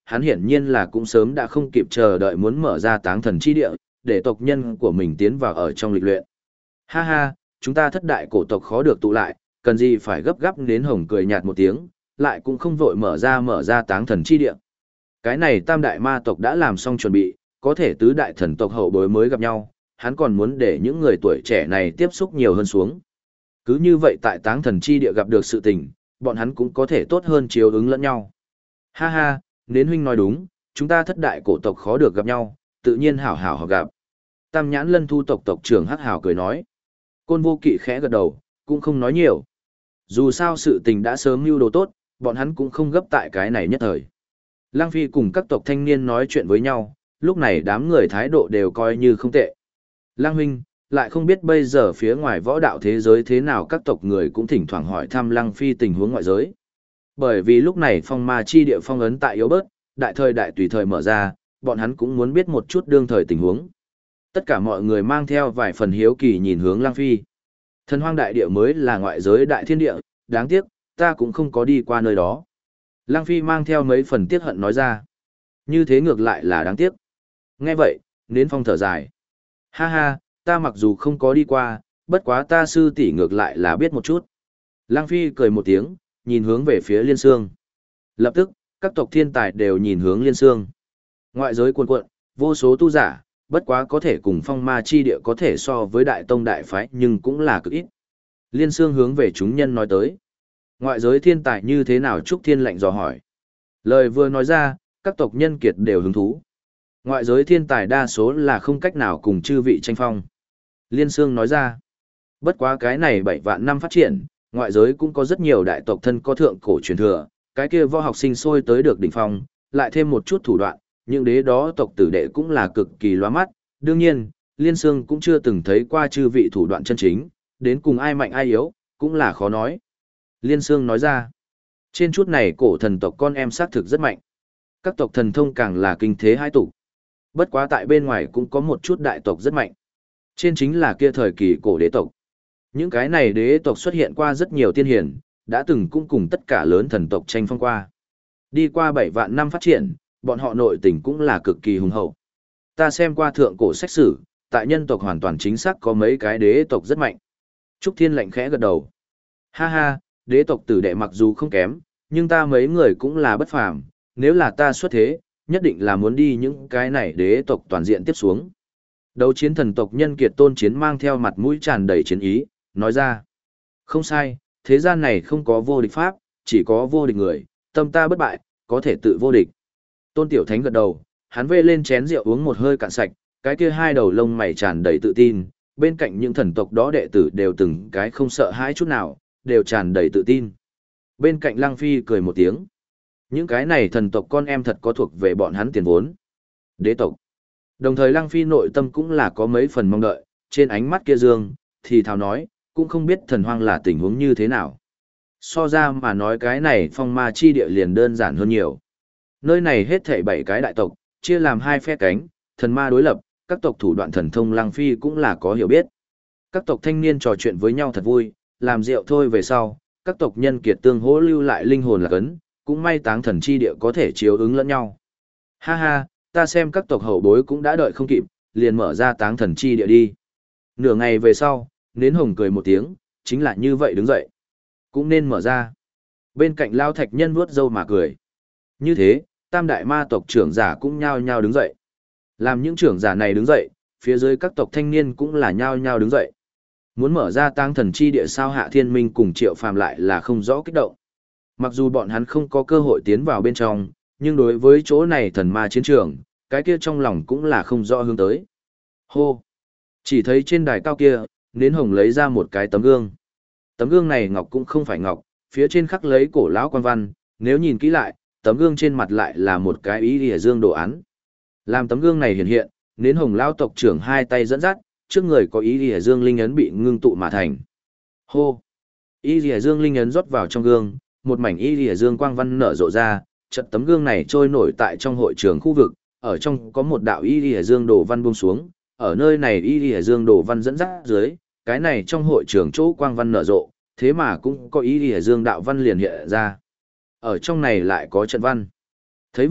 hắn hiển nhiên là cũng sớm đã không kịp chờ đợi muốn mở ra táng thần chi địa, để tộc nhân của mình tiến vào ở trong lịch luyện. Ha ha, chúng ta thất đại cổ tộc khó được tụ lại, cần gì phải gấp gáp. Nến hồng cười nhạt một tiếng, lại cũng không vội mở ra táng thần chi địa. Cái này tam đại ma tộc đã làm xong chuẩn bị, có thể tứ đại thần tộc hậu bối mới gặp nhau, hắn còn muốn để những người tuổi trẻ này tiếp xúc nhiều hơn xuống. Cứ như vậy tại táng thần chi địa gặp được sự tình, bọn hắn cũng có thể tốt hơn chiếu ứng lẫn nhau. Ha ha, Nến huynh nói đúng, chúng ta thất đại cổ tộc khó được gặp nhau, tự nhiên hảo hảo họ gặp. Tam nhãn lân thu tộc tộc trưởng Hắc Hào cười nói. Côn Vô Kỵ khẽ gật đầu, cũng không nói nhiều. Dù sao sự tình đã sớm mưu đồ tốt, bọn hắn cũng không gấp tại cái này nhất thời. Lang Phi cùng các tộc thanh niên nói chuyện với nhau, lúc này đám người thái độ đều coi như không tệ. Lang huynh, lại không biết bây giờ phía ngoài võ đạo thế giới thế nào, các tộc người cũng thỉnh thoảng hỏi thăm Lang Phi tình huống ngoại giới. Bởi vì lúc này phong ma chi địa phong ấn tại yếu bớt, đại thời đại tùy thời mở ra, bọn hắn cũng muốn biết một chút đương thời tình huống. Tất cả mọi người mang theo vài phần hiếu kỳ nhìn hướng Lang Phi. Thần hoang đại địa mới là ngoại giới đại thiên địa, đáng tiếc, ta cũng không có đi qua nơi đó. Lang Phi mang theo mấy phần tiếc hận nói ra. Như thế ngược lại là đáng tiếc. Nghe vậy, Nến Phong thở dài. Ha ha, ta mặc dù không có đi qua, bất quá ta sư tỷ ngược lại là biết một chút. Lang Phi cười một tiếng, nhìn hướng về phía Liên Sương. Lập tức, các tộc thiên tài đều nhìn hướng Liên Sương. Ngoại giới cuồn cuộn, vô số tu giả, bất quá có thể cùng phong ma chi địa có thể so với đại tông đại phái nhưng cũng là cực ít. Liên Sương hướng về chúng nhân nói tới. Ngoại giới thiên tài như thế nào? Trúc Thiên lạnh dò hỏi. Lời vừa nói ra, các tộc nhân kiệt đều hứng thú. Ngoại giới thiên tài đa số là không cách nào cùng chư vị tranh phong. Liên Sương nói ra. Bất quá cái này 7 vạn năm phát triển, ngoại giới cũng có rất nhiều đại tộc thân có thượng cổ truyền thừa, cái kia võ học sinh sôi tới được đỉnh phong, lại thêm một chút thủ đoạn, những đế đó tộc tử đệ cũng là cực kỳ lóa mắt. Đương nhiên, Liên Sương cũng chưa từng thấy qua chư vị thủ đoạn chân chính, đến cùng ai mạnh ai yếu, cũng là khó nói. Liên Sương nói ra, trên chút này cổ thần tộc con em xác thực rất mạnh. Các tộc thần thông càng là kinh thế hai tục. Bất quá tại bên ngoài cũng có một chút đại tộc rất mạnh. Trên chính là kia thời kỳ cổ đế tộc. Những cái này đế tộc xuất hiện qua rất nhiều tiên hiển, đã từng cũng cùng tất cả lớn thần tộc tranh phong qua. Đi qua 7 vạn năm phát triển, bọn họ nội tình cũng là cực kỳ hùng hậu. Ta xem qua thượng cổ sách sử, tại nhân tộc hoàn toàn chính xác có mấy cái đế tộc rất mạnh. Trúc Thiên lạnh khẽ gật đầu. Ha ha, đế tộc tử đệ mặc dù không kém, nhưng ta mấy người cũng là bất phàm, nếu là ta xuất thế, nhất định là muốn đi những cái này đế tộc toàn diện tiếp xuống. Đấu chiến thần tộc nhân kiệt Tôn Chiến mang theo mặt mũi tràn đầy chiến ý, nói ra. Không sai, thế gian này không có vô địch pháp, chỉ có vô địch người, tâm ta bất bại, có thể tự vô địch. Tôn Tiểu Thánh gật đầu, hắn vê lên chén rượu uống một hơi cạn sạch, cái kia hai đầu lông mày tràn đầy tự tin, bên cạnh những thần tộc đó đệ tử đều từng cái không sợ hãi chút nào, đều tràn đầy tự tin. Bên cạnh Lăng Phi cười một tiếng. Những cái này thần tộc con em thật có thuộc về bọn hắn tiền vốn. Đế tộc. Đồng thời Lăng Phi nội tâm cũng là có mấy phần mong đợi, trên ánh mắt kia dương, thì thào nói, cũng không biết thần hoang là tình huống như thế nào. So ra mà nói cái này phong ma chi địa liền đơn giản hơn nhiều. Nơi này hết thảy 7 cái đại tộc, chia làm 2 phe cánh, thần ma đối lập, các tộc thủ đoạn thần thông Lăng Phi cũng là có hiểu biết. Các tộc thanh niên trò chuyện với nhau thật vui, làm rượu thôi về sau, các tộc nhân kiệt tương hỗ lưu lại linh hồn là cấn, cũng may táng thần chi địa có thể chiếu ứng lẫn nhau. Ha ha, ta xem các tộc hậu bối cũng đã đợi không kịp, liền mở ra táng thần chi địa đi. Nửa ngày về sau, Nến Hồng cười một tiếng, chính là như vậy đứng dậy. Cũng nên mở ra. Bên cạnh Lao Thạch Nhân vuốt râu mà cười. Như thế, tam đại ma tộc trưởng giả cũng nhao nhao đứng dậy. Làm những trưởng giả này đứng dậy, phía dưới các tộc thanh niên cũng là nhao nhao đứng dậy. Muốn mở ra táng thần chi địa sao Hạ Thiên Minh cùng Triệu Phàm lại là không rõ kích động. Mặc dù bọn hắn không có cơ hội tiến vào bên trong, nhưng đối với chỗ này thần ma chiến trường, cái kia trong lòng cũng là không rõ hướng tới. Hô! Chỉ thấy trên đài cao kia, Nến Hồng lấy ra một cái tấm gương. Tấm gương này ngọc cũng không phải ngọc, phía trên khắc lấy cổ lão quan văn, nếu nhìn kỹ lại, tấm gương trên mặt lại là một cái ý lìa dương đồ án. Làm tấm gương này hiện hiện, Nến Hồng lão tộc trưởng hai tay dẫn dắt, trước người có ý lìa dương linh ấn bị ngưng tụ mà thành. Hô! Ý lìa dương linh ấn rót vào trong gương, một mảnh ý lìa dương quang văn nở rộ ra, trận tấm gương này trôi nổi tại trong hội trường khu vực, ở trong có một đạo ý lìa dương đồ văn buông xuống, ở nơi này ý lìa dương đồ văn dẫn dắt dưới, cái này trong hội trường chỗ quang văn nở rộ, thế mà cũng có ý lìa dương đạo văn liền hiện ra. Ở trong này lại có trận văn. Thấy vậy,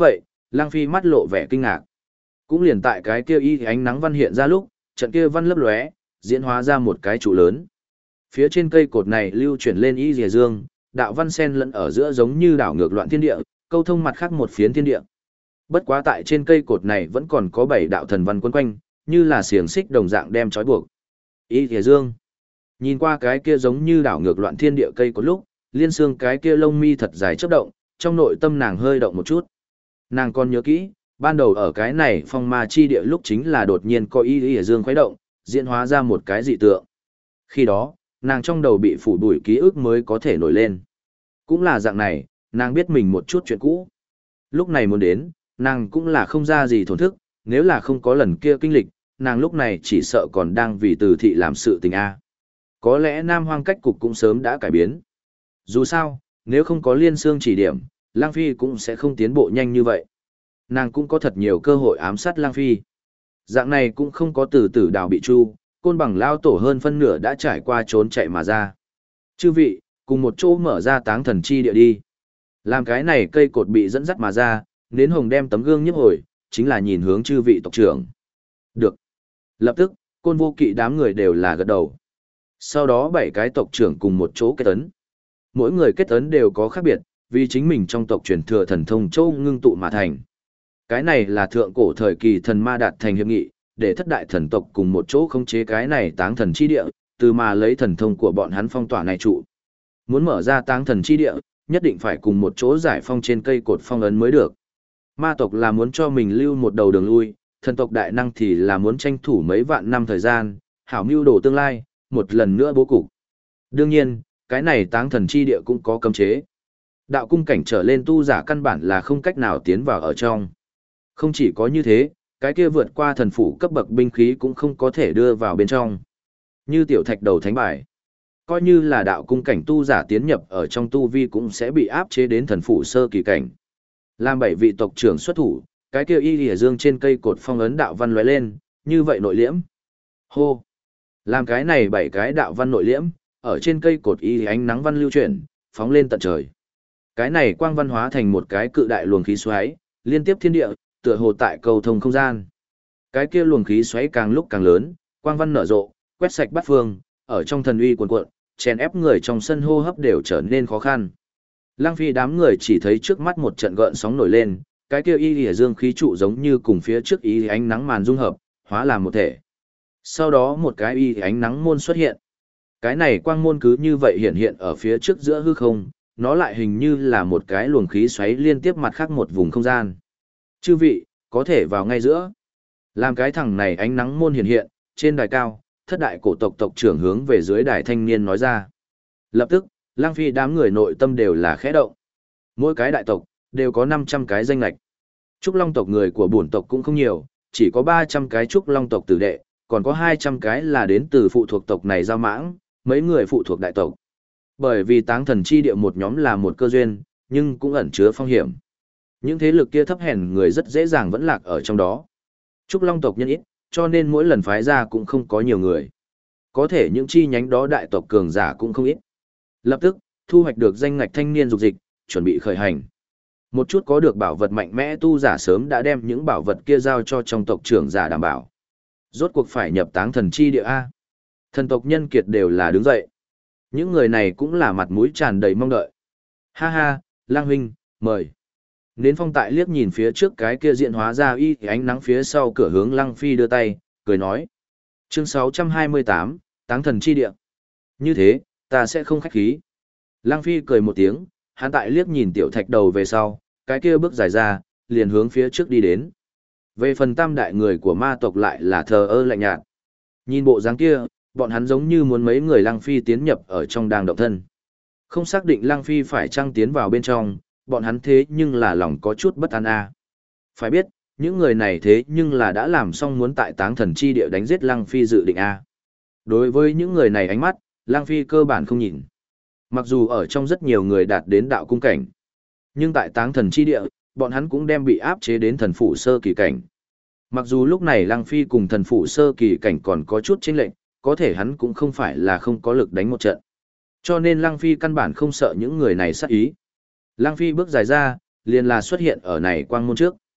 Lăng Phi mắt lộ vẻ kinh ngạc. Cũng liền tại cái kia y ánh nắng văn hiện ra lúc, trận kia văn lấp lóe, diễn hóa ra một cái trụ lớn. Phía trên cây cột này lưu chuyển lên y rìa dương, đạo văn sen lẫn ở giữa giống như đảo ngược loạn thiên địa, câu thông mặt khác một phiến thiên địa. Bất quá tại trên cây cột này vẫn còn có 7 đạo thần văn quấn quanh, như là xiềng xích đồng dạng đem trói buộc. Y rìa dương. Nhìn qua cái kia giống như đảo ngược loạn thiên địa cây cột lúc, Liên Xương cái kia lông mi thật dài chớp động, trong nội tâm nàng hơi động một chút. Nàng còn nhớ kỹ, ban đầu ở cái này phong ma chi địa lúc chính là đột nhiên có y rìa dương khuấy động, diễn hóa ra một cái dị tượng. Khi đó, nàng trong đầu bị phủ bụi ký ức mới có thể nổi lên. Cũng là dạng này, nàng biết mình một chút chuyện cũ. Lúc này muốn đến, nàng cũng là không ra gì thổn thức, nếu là không có lần kia kinh lịch, nàng lúc này chỉ sợ còn đang vì từ thị làm sự tình A. Có lẽ Nam Hoang cách cục cũng sớm đã cải biến. Dù sao, nếu không có Liên Xương chỉ điểm, Lang Phi cũng sẽ không tiến bộ nhanh như vậy. Nàng cũng có thật nhiều cơ hội ám sát Lang Phi. Dạng này cũng không có từ tử đào bị chu, Côn Bằng lao tổ hơn phân nửa đã trải qua trốn chạy mà ra. Chư vị, cùng một chỗ mở ra táng thần chi địa đi. Làm cái này cây cột bị dẫn dắt mà ra, nến hồng đem tấm gương nhấp hồi, chính là nhìn hướng chư vị tộc trưởng. Được. Lập tức, Côn Vô Kỵ đám người đều là gật đầu. Sau đó 7 cái tộc trưởng cùng một chỗ kết ấn. Mỗi người kết ấn đều có khác biệt, vì chính mình trong tộc truyền thừa thần thông châu ngưng tụ mà thành. Cái này là thượng cổ thời kỳ thần ma đạt thành hiệp nghị, để thất đại thần tộc cùng một chỗ khống chế cái này táng thần chi địa, từ mà lấy thần thông của bọn hắn phong tỏa này trụ. Muốn mở ra táng thần chi địa, nhất định phải cùng một chỗ giải phong trên cây cột phong ấn mới được. Ma tộc là muốn cho mình lưu một đầu đường lui, thần tộc đại năng thì là muốn tranh thủ mấy vạn năm thời gian, hảo mưu đồ tương lai, một lần nữa bố cục. Đương nhiên, cái này táng thần chi địa cũng có cấm chế. Đạo cung cảnh trở lên tu giả căn bản là không cách nào tiến vào ở trong. Không chỉ có như thế, cái kia vượt qua thần phủ cấp bậc binh khí cũng không có thể đưa vào bên trong. Như tiểu thạch đầu thánh bài. Coi như là đạo cung cảnh tu giả tiến nhập ở trong tu vi cũng sẽ bị áp chế đến thần phủ sơ kỳ cảnh. Làm 7 vị tộc trưởng xuất thủ, cái kia y lìa dương trên cây cột phong ấn đạo văn lóe lên, như vậy nội liễm. Hô! Làm cái này 7 cái đạo văn nội liễm, ở trên cây cột y ánh nắng văn lưu chuyển, phóng lên tận trời. Cái này quang văn hóa thành một cái cự đại luồng khí xoáy, liên tiếp thiên địa, tựa hồ tại cầu thông không gian. Cái kia luồng khí xoáy càng lúc càng lớn, quang văn nở rộ, quét sạch bát phương, ở trong thần uy cuồn cuộn, chèn ép người trong sân hô hấp đều trở nên khó khăn. Lăng Phi đám người chỉ thấy trước mắt một trận gợn sóng nổi lên, cái kia y lìa dương khí trụ giống như cùng phía trước y ánh nắng màn dung hợp, hóa làm một thể. Sau đó một cái y ánh nắng môn xuất hiện. Cái này quang môn cứ như vậy hiện hiện ở phía trước giữa hư không, nó lại hình như là một cái luồng khí xoáy liên tiếp mặt khác một vùng không gian. Chư vị, có thể vào ngay giữa. Làm cái thằng này ánh nắng môn hiện hiện, trên đài cao, thất đại cổ tộc tộc trưởng hướng về dưới đài thanh niên nói ra. Lập tức, Lăng Phi đám người nội tâm đều là khẽ động. Mỗi cái đại tộc, đều có 500 cái danh lạch. Trúc Long tộc người của bổn tộc cũng không nhiều, chỉ có 300 cái Trúc Long tộc tử đệ, còn có 200 cái là đến từ phụ thuộc tộc này giao mãng, mấy người phụ thuộc đại tộc. Bởi vì táng thần chi địa một nhóm là một cơ duyên, nhưng cũng ẩn chứa phong hiểm. Những thế lực kia thấp hèn người rất dễ dàng vẫn lạc ở trong đó. Trúc Long tộc nhân ít, cho nên mỗi lần phái ra cũng không có nhiều người. Có thể những chi nhánh đó đại tộc cường giả cũng không ít. Lập tức, thu hoạch được danh ngạch thanh niên dục dịch, chuẩn bị khởi hành. Một chút có được bảo vật mạnh mẽ tu giả sớm đã đem những bảo vật kia giao cho trong tộc trưởng giả đảm bảo. Rốt cuộc phải nhập táng thần chi địa A. Thần tộc nhân kiệt đều là đứng dậy. Những người này cũng là mặt mũi tràn đầy mong đợi. Ha ha, Lang huynh, mời. Nến Phong tại liếc nhìn phía trước cái kia diện hóa ra y ánh nắng phía sau cửa hướng Lăng Phi đưa tay, cười nói. Chương 628, Táng thần chi địa. Như thế, ta sẽ không khách khí. Lăng Phi cười một tiếng, hắn tại liếc nhìn tiểu thạch đầu về sau, cái kia bước dài ra, liền hướng phía trước đi đến. Về phần tam đại người của ma tộc lại là thờ ơ lạnh nhạt. Nhìn bộ dáng kia, bọn hắn giống như muốn mấy người Lăng Phi tiến nhập ở trong đang động thân. Không xác định Lăng Phi phải trăng tiến vào bên trong, bọn hắn thế nhưng là lòng có chút bất an a. Phải biết, những người này thế nhưng là đã làm xong muốn tại táng thần chi địa đánh giết Lăng Phi dự định a. Đối với những người này ánh mắt, Lăng Phi cơ bản không nhìn. Mặc dù ở trong rất nhiều người đạt đến đạo cung cảnh, nhưng tại táng thần chi địa, bọn hắn cũng đem bị áp chế đến thần phủ sơ kỳ cảnh. Mặc dù lúc này Lăng Phi cùng thần phủ sơ kỳ cảnh còn có chút chênh lệch, có thể hắn cũng không phải là không có lực đánh một trận. Cho nên Lăng Phi căn bản không sợ những người này sát ý. Lăng Phi bước dài ra, liền là xuất hiện ở này quang môn trước.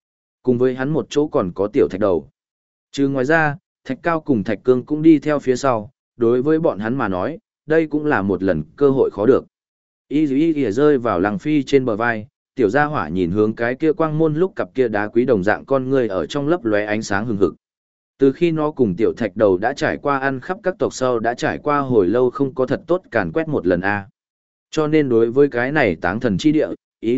Cùng với hắn một chỗ còn có tiểu thạch đầu. Chứ ngoài ra, thạch cao cùng thạch cương cũng đi theo phía sau, đối với bọn hắn mà nói, đây cũng là một lần cơ hội khó được. Y rơi vào Lăng Phi trên bờ vai, tiểu gia hỏa nhìn hướng cái kia quang môn lúc cặp kia đá quý đồng dạng con người ở trong lấp lóe ánh sáng hừng hực. Từ khi nó cùng tiểu thạch đầu đã trải qua ăn khắp các tộc sau đã trải qua hồi lâu không có thật tốt càn quét một lần a. Cho nên đối với cái này táng thần chi địa,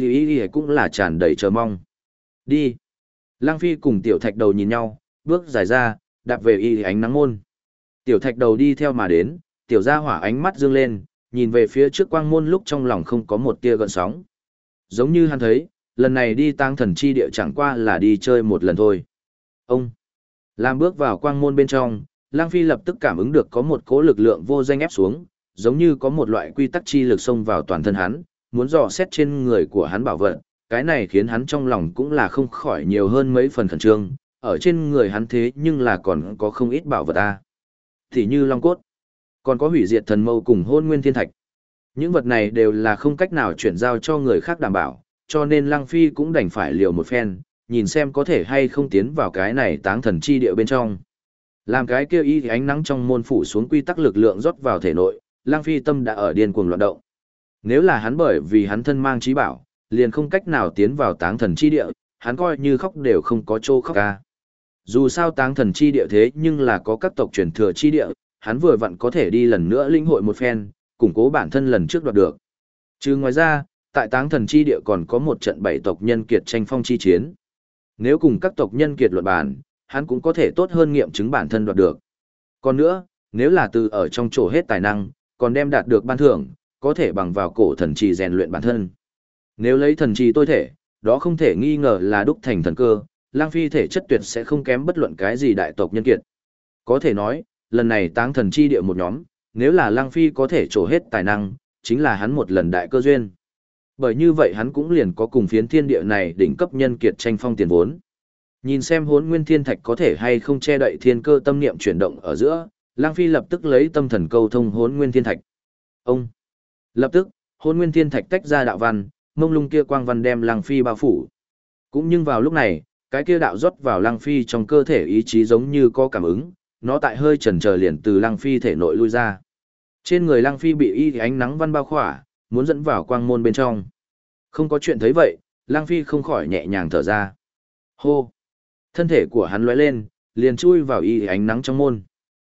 Y cũng là tràn đầy chờ mong. Đi. Lăng Phi cùng tiểu thạch đầu nhìn nhau, bước dài ra, đạp về ánh nắng môn. Tiểu thạch đầu đi theo mà đến, tiểu gia hỏa ánh mắt dương lên, nhìn về phía trước quang môn lúc trong lòng không có một tia gợn sóng. Giống như hắn thấy, lần này đi tang thần chi địa chẳng qua là đi chơi một lần thôi. Ông làm bước vào quang môn bên trong, Lang Phi lập tức cảm ứng được có một cỗ lực lượng vô danh ép xuống, giống như có một loại quy tắc chi lực xông vào toàn thân hắn, muốn dò xét trên người của hắn bảo vật. Cái này khiến hắn trong lòng cũng là không khỏi nhiều hơn mấy phần khẩn trương, ở trên người hắn thế nhưng là còn có không ít bảo vật a. Thì như long cốt, còn có hủy diệt thần mâu cùng hôn nguyên thiên thạch. Những vật này đều là không cách nào chuyển giao cho người khác đảm bảo, cho nên Lăng Phi cũng đành phải liều một phen, nhìn xem có thể hay không tiến vào cái này táng thần chi địa bên trong. Làm cái kia ánh nắng trong môn phủ xuống quy tắc lực lượng rót vào thể nội, Lăng Phi tâm đã ở điên cuồng loạn động. Nếu là hắn bởi vì hắn thân mang trí bảo, liền không cách nào tiến vào táng thần chi địa, hắn coi như khóc đều không có chỗ khóc ca. Dù sao táng thần chi địa thế nhưng là có các tộc truyền thừa chi địa, hắn vừa vặn có thể đi lần nữa linh hội một phen, củng cố bản thân lần trước đoạt được. Chứ ngoài ra, tại táng thần chi địa còn có một trận 7 tộc nhân kiệt tranh phong chi chiến. Nếu cùng các tộc nhân kiệt luận bản, hắn cũng có thể tốt hơn nghiệm chứng bản thân đoạt được. Còn nữa, nếu là từ ở trong chỗ hết tài năng, còn đem đạt được ban thưởng, có thể bằng vào cổ thần trì rèn luyện bản thân. Nếu lấy thần trì tôi thể, đó không thể nghi ngờ là đúc thành thần cơ, Lang Phi thể chất tuyệt sẽ không kém bất luận cái gì đại tộc nhân kiệt. Có thể nói, lần này táng thần chi địa một nhóm, nếu là Lang Phi có thể trổ hết tài năng, chính là hắn một lần đại cơ duyên. Bởi như vậy hắn cũng liền có cùng phiến thiên địa này đỉnh cấp nhân kiệt tranh phong tiền vốn. Nhìn xem Hỗn Nguyên Thiên Thạch có thể hay không che đậy thiên cơ tâm niệm chuyển động ở giữa, Lang Phi lập tức lấy tâm thần câu thông Hỗn Nguyên Thiên Thạch. Ông lập tức, Hỗn Nguyên Thiên Thạch tách ra đạo văn, mông lung kia quang văn đem Lang Phi bao phủ. Cũng nhưng vào lúc này, cái kia đạo rót vào Lang Phi trong cơ thể ý chí giống như có cảm ứng, nó tại hơi chần chờ liền từ Lang Phi thể nội lui ra. Trên người Lang Phi bị ánh nắng văn bao khỏa, muốn dẫn vào quang môn bên trong. Không có chuyện thấy vậy, Lang Phi không khỏi nhẹ nhàng thở ra. Hô! Thân thể của hắn lóe lên, liền chui vào ánh nắng trong môn.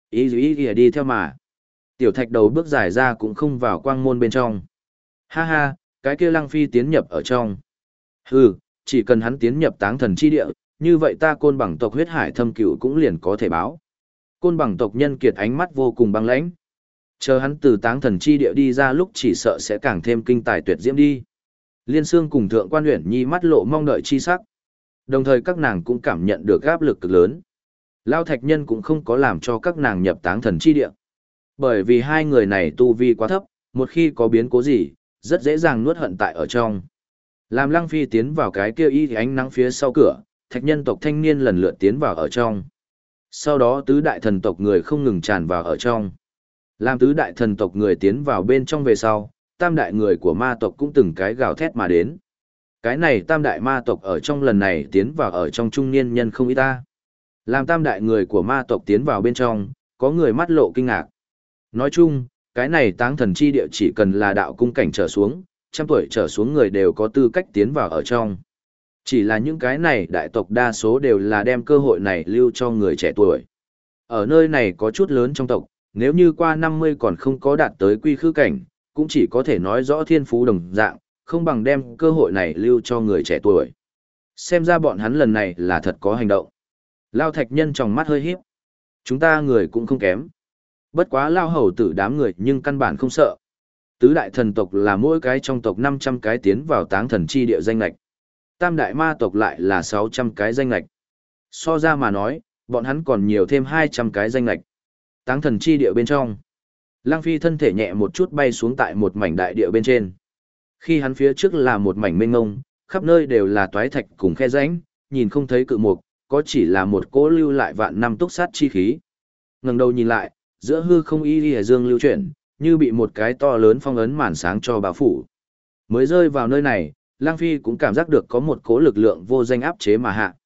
Y đi theo mà. Tiểu thạch đầu bước dài ra cũng không vào quang môn bên trong. Ha ha, cái kia Lang Phi tiến nhập ở trong. Hừ, chỉ cần hắn tiến nhập táng thần chi địa, như vậy ta Côn Bằng tộc huyết hải thâm cửu cũng liền có thể báo. Côn Bằng tộc nhân kiệt ánh mắt vô cùng băng lãnh. Chờ hắn từ táng thần chi địa đi ra lúc chỉ sợ sẽ càng thêm kinh tài tuyệt diễm đi. Liên Sương cùng Thượng Quan Uyển Nhi mắt lộ mong đợi chi sắc. Đồng thời các nàng cũng cảm nhận được áp lực cực lớn. Lao Thạch Nhân cũng không có làm cho các nàng nhập táng thần chi địa. Bởi vì hai người này tu vi quá thấp, một khi có biến cố gì, rất dễ dàng nuốt hận tại ở trong. Làm Lăng Phi tiến vào cái kia ánh nắng phía sau cửa, Thạch Nhân tộc thanh niên lần lượt tiến vào ở trong. Sau đó tứ đại thần tộc người không ngừng tràn vào ở trong. Làm tứ đại thần tộc người tiến vào bên trong về sau, tam đại người của ma tộc cũng từng cái gào thét mà đến. Cái này tam đại ma tộc ở trong lần này tiến vào ở trong trung niên nhân không ít ta. Làm tam đại người của ma tộc tiến vào bên trong, có người mắt lộ kinh ngạc. Nói chung, cái này táng thần chi địa chỉ cần là đạo cung cảnh trở xuống, 100 tuổi trở xuống người đều có tư cách tiến vào ở trong. Chỉ là những cái này đại tộc đa số đều là đem cơ hội này lưu cho người trẻ tuổi. Ở nơi này có chút lớn trong tộc, nếu như qua 50 còn không có đạt tới quy khư cảnh, cũng chỉ có thể nói rõ thiên phú đồng dạng, không bằng đem cơ hội này lưu cho người trẻ tuổi. Xem ra bọn hắn lần này là thật có hành động. Lao Thạch Nhân trong mắt hơi híp. Chúng ta người cũng không kém. Bất quá Lao hầu tử đám người nhưng căn bản không sợ. Tứ đại thần tộc là mỗi cái trong tộc 500 cái tiến vào táng thần chi địa danh lạch. Tam đại ma tộc lại là 600 cái danh lạch. So ra mà nói, bọn hắn còn nhiều thêm 200 cái danh lạch. Táng thần chi địa bên trong. Lang Phi thân thể nhẹ một chút bay xuống tại một mảnh đại địa bên trên. Khi hắn phía trước là một mảnh mênh mông, khắp nơi đều là toái thạch cùng khe rãnh, nhìn không thấy cự mục, có chỉ là một cỗ lưu lại vạn năm túc sát chi khí. Ngẩng đầu nhìn lại, giữa hư không y dương lưu chuyển, như bị một cái to lớn phong ấn màn sáng cho bao phủ. Mới rơi vào nơi này, Lang Phi cũng cảm giác được có một cỗ lực lượng vô danh áp chế mà hạ.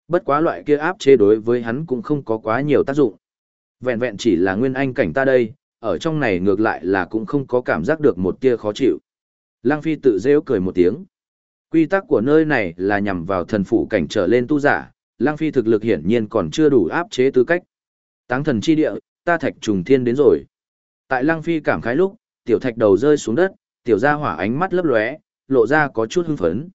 Bất quá loại kia áp chế đối với hắn cũng không có quá nhiều tác dụng. Vẹn vẹn chỉ là nguyên anh cảnh ta đây, ở trong này ngược lại là cũng không có cảm giác được một tia khó chịu. Lăng Phi tự rêu cười một tiếng. Quy tắc của nơi này là nhằm vào thần phủ cảnh trở lên tu giả, Lăng Phi thực lực hiển nhiên còn chưa đủ áp chế tư cách. Táng thần chi địa, ta Thạch Trùng Thiên đến rồi. Tại Lăng Phi cảm khái lúc, tiểu thạch đầu rơi xuống đất, tiểu gia hỏa ánh mắt lấp lóe, lộ ra có chút hưng phấn.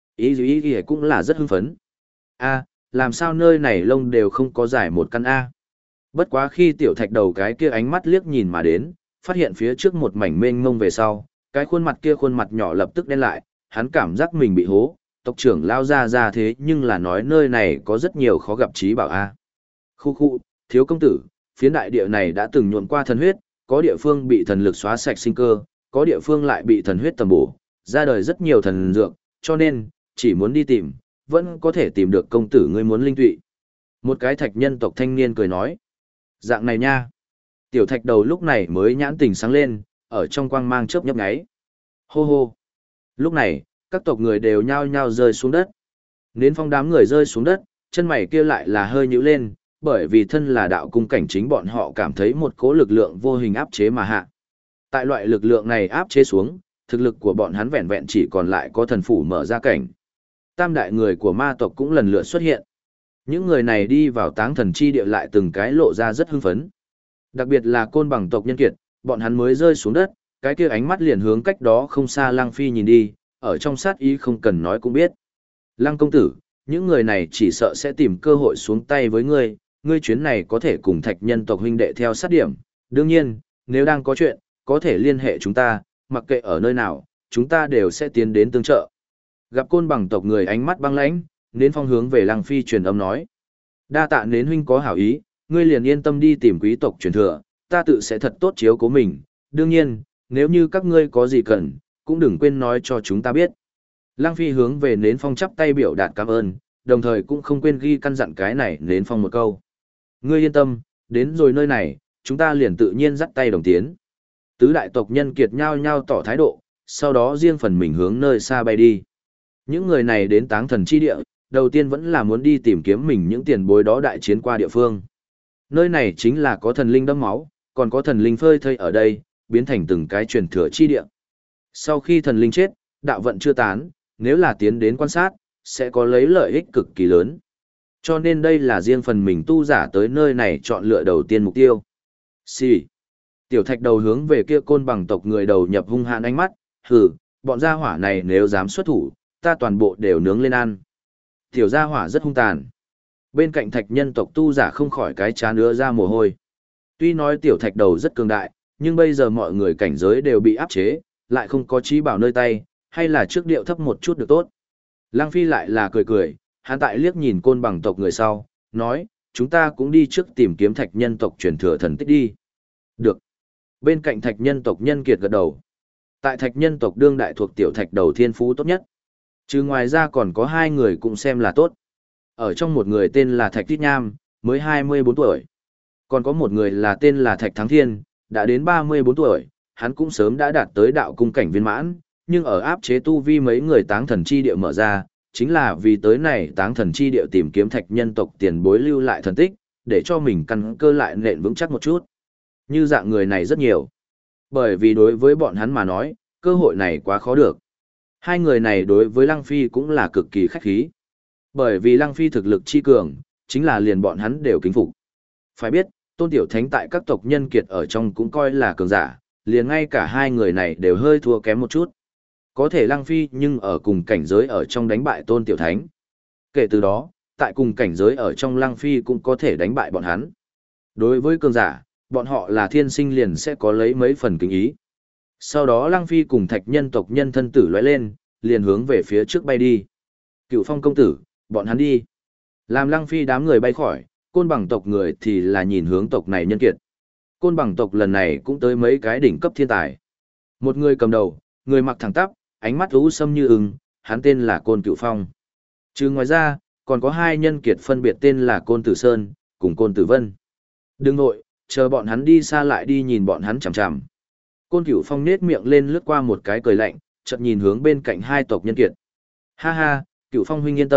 Ý cũng là rất hưng phấn. A, làm sao nơi này lông đều không có giải một căn A. Bất quá khi tiểu thạch đầu cái kia ánh mắt liếc nhìn mà đến, phát hiện phía trước một mảnh mênh mông về sau, cái khuôn mặt kia khuôn mặt nhỏ lập tức đen lại, hắn cảm giác mình bị hố, tộc trưởng lao ra thế nhưng là nói nơi này có rất nhiều khó gặp trí bảo A. Khu khu, thiếu công tử, phiến đại địa này đã từng nhuộm qua thần huyết, có địa phương bị thần lực xóa sạch sinh cơ, có địa phương lại bị thần huyết tầm bổ, ra đời rất nhiều thần dược, cho nên, chỉ muốn đi tìm, vẫn có thể tìm được công tử ngươi muốn linh tụy. Một cái thạch nhân tộc thanh niên cười nói, dạng này nha. Tiểu thạch đầu lúc này mới nhãn tình sáng lên, ở trong quang mang chớp nhấp nháy. Hô hô. Lúc này, các tộc người đều nhao nhao rơi xuống đất. Nến phong đám người rơi xuống đất, chân mày kia lại là hơi nhíu lên, bởi vì thân là đạo cung cảnh chính bọn họ cảm thấy một cỗ lực lượng vô hình áp chế mà hạ. Tại loại lực lượng này áp chế xuống, thực lực của bọn hắn vẹn vẹn chỉ còn lại có thần phủ mở ra cảnh. Tam đại người của ma tộc cũng lần lượt xuất hiện. Những người này đi vào táng thần chi địa lại từng cái lộ ra rất hưng phấn. Đặc biệt là côn bằng tộc nhân kiệt, bọn hắn mới rơi xuống đất, cái kia ánh mắt liền hướng cách đó không xa Lăng Phi nhìn đi, ở trong sát ý không cần nói cũng biết. Lăng công tử, những người này chỉ sợ sẽ tìm cơ hội xuống tay với ngươi, ngươi chuyến này có thể cùng thạch nhân tộc huynh đệ theo sát điểm. Đương nhiên, nếu đang có chuyện, có thể liên hệ chúng ta, mặc kệ ở nơi nào, chúng ta đều sẽ tiến đến tương trợ. Gặp côn bằng tộc người ánh mắt băng lãnh, Nến Phong hướng về Lăng Phi truyền âm nói. Đa tạ Nến huynh có hảo ý, ngươi liền yên tâm đi tìm quý tộc truyền thừa, ta tự sẽ thật tốt chiếu cố mình. Đương nhiên, nếu như các ngươi có gì cần, cũng đừng quên nói cho chúng ta biết. Lăng Phi hướng về Nến Phong chắp tay biểu đạt cảm ơn, đồng thời cũng không quên ghi căn dặn cái này Nến Phong một câu. Ngươi yên tâm, đến rồi nơi này, chúng ta liền tự nhiên dắt tay đồng tiến. Tứ đại tộc nhân kiệt nhau nhau tỏ thái độ, sau đó riêng phần mình hướng nơi xa bay đi. Những người này đến táng thần chi địa, đầu tiên vẫn là muốn đi tìm kiếm mình những tiền bối đó đại chiến qua địa phương. Nơi này chính là có thần linh đẫm máu, còn có thần linh phơi thây ở đây, biến thành từng cái truyền thừa chi địa. Sau khi thần linh chết, đạo vận chưa tán, nếu là tiến đến quan sát, sẽ có lấy lợi ích cực kỳ lớn. Cho nên đây là riêng phần mình tu giả tới nơi này chọn lựa đầu tiên mục tiêu. Xì. Tiểu thạch đầu hướng về kia côn bằng tộc người đầu nhập hung hãn ánh mắt, hừ, bọn gia hỏa này nếu dám xuất thủ, ta toàn bộ đều nướng lên ăn. Tiểu gia hỏa rất hung tàn. Bên cạnh thạch nhân tộc tu giả không khỏi cái chán nữa ra mồ hôi. Tuy nói tiểu thạch đầu rất cường đại, nhưng bây giờ mọi người cảnh giới đều bị áp chế, lại không có trí bảo nơi tay, hay là trước điệu thấp một chút được tốt. Lăng Phi lại là cười cười, hắn tại liếc nhìn côn bằng tộc người sau, nói, chúng ta cũng đi trước tìm kiếm thạch nhân tộc truyền thừa thần tích đi. Được. Bên cạnh thạch nhân tộc nhân kiệt gật đầu. Tại thạch nhân tộc đương đại thuộc tiểu thạch đầu thiên phú tốt nhất. Chứ ngoài ra còn có hai người cũng xem là tốt. Ở trong một người tên là Thạch Tít Nham, mới 24 tuổi. Còn có một người là tên là Thạch Thắng Thiên, đã đến 34 tuổi, hắn cũng sớm đã đạt tới đạo cung cảnh viên mãn, nhưng ở áp chế tu vi mấy người táng thần chi địa mở ra, chính là vì tới này táng thần chi địa tìm kiếm thạch nhân tộc tiền bối lưu lại thần tích, để cho mình căn cơ lại nền vững chắc một chút. Như dạng người này rất nhiều. Bởi vì đối với bọn hắn mà nói, cơ hội này quá khó được. Hai người này đối với Lăng Phi cũng là cực kỳ khách khí. Bởi vì Lăng Phi thực lực chi cường, chính là liền bọn hắn đều kính phục. Phải biết, Tôn Tiểu Thánh tại các tộc nhân kiệt ở trong cũng coi là cường giả, liền ngay cả hai người này đều hơi thua kém một chút. Có thể Lăng Phi nhưng ở cùng cảnh giới ở trong đánh bại Tôn Tiểu Thánh. Kể từ đó, tại cùng cảnh giới ở trong Lăng Phi cũng có thể đánh bại bọn hắn. Đối với cường giả, bọn họ là thiên sinh liền sẽ có lấy mấy phần kính ý. Sau đó Lăng Phi cùng thạch nhân tộc nhân thân tử lóe lên, liền hướng về phía trước bay đi. Cựu Phong công tử, bọn hắn đi. Làm Lăng Phi đám người bay khỏi, côn bằng tộc người thì là nhìn hướng tộc này nhân kiệt. Côn bằng tộc lần này cũng tới mấy cái đỉnh cấp thiên tài. Một người cầm đầu, người mặc thẳng tắp, ánh mắt u sâm như ưng, hắn tên là Côn Cựu Phong. Chứ ngoài ra, còn có hai nhân kiệt phân biệt tên là Côn Tử Sơn, cùng Côn Tử Vân. Đừng nội, chờ bọn hắn đi xa lại đi nhìn bọn hắn chằm chằm. Côn Cửu Phong nết miệng lên lướt qua một cái cười lạnh, chợt nhìn hướng bên cạnh hai tộc nhân kiệt. Ha ha, Cửu Phong huynh yên tâm,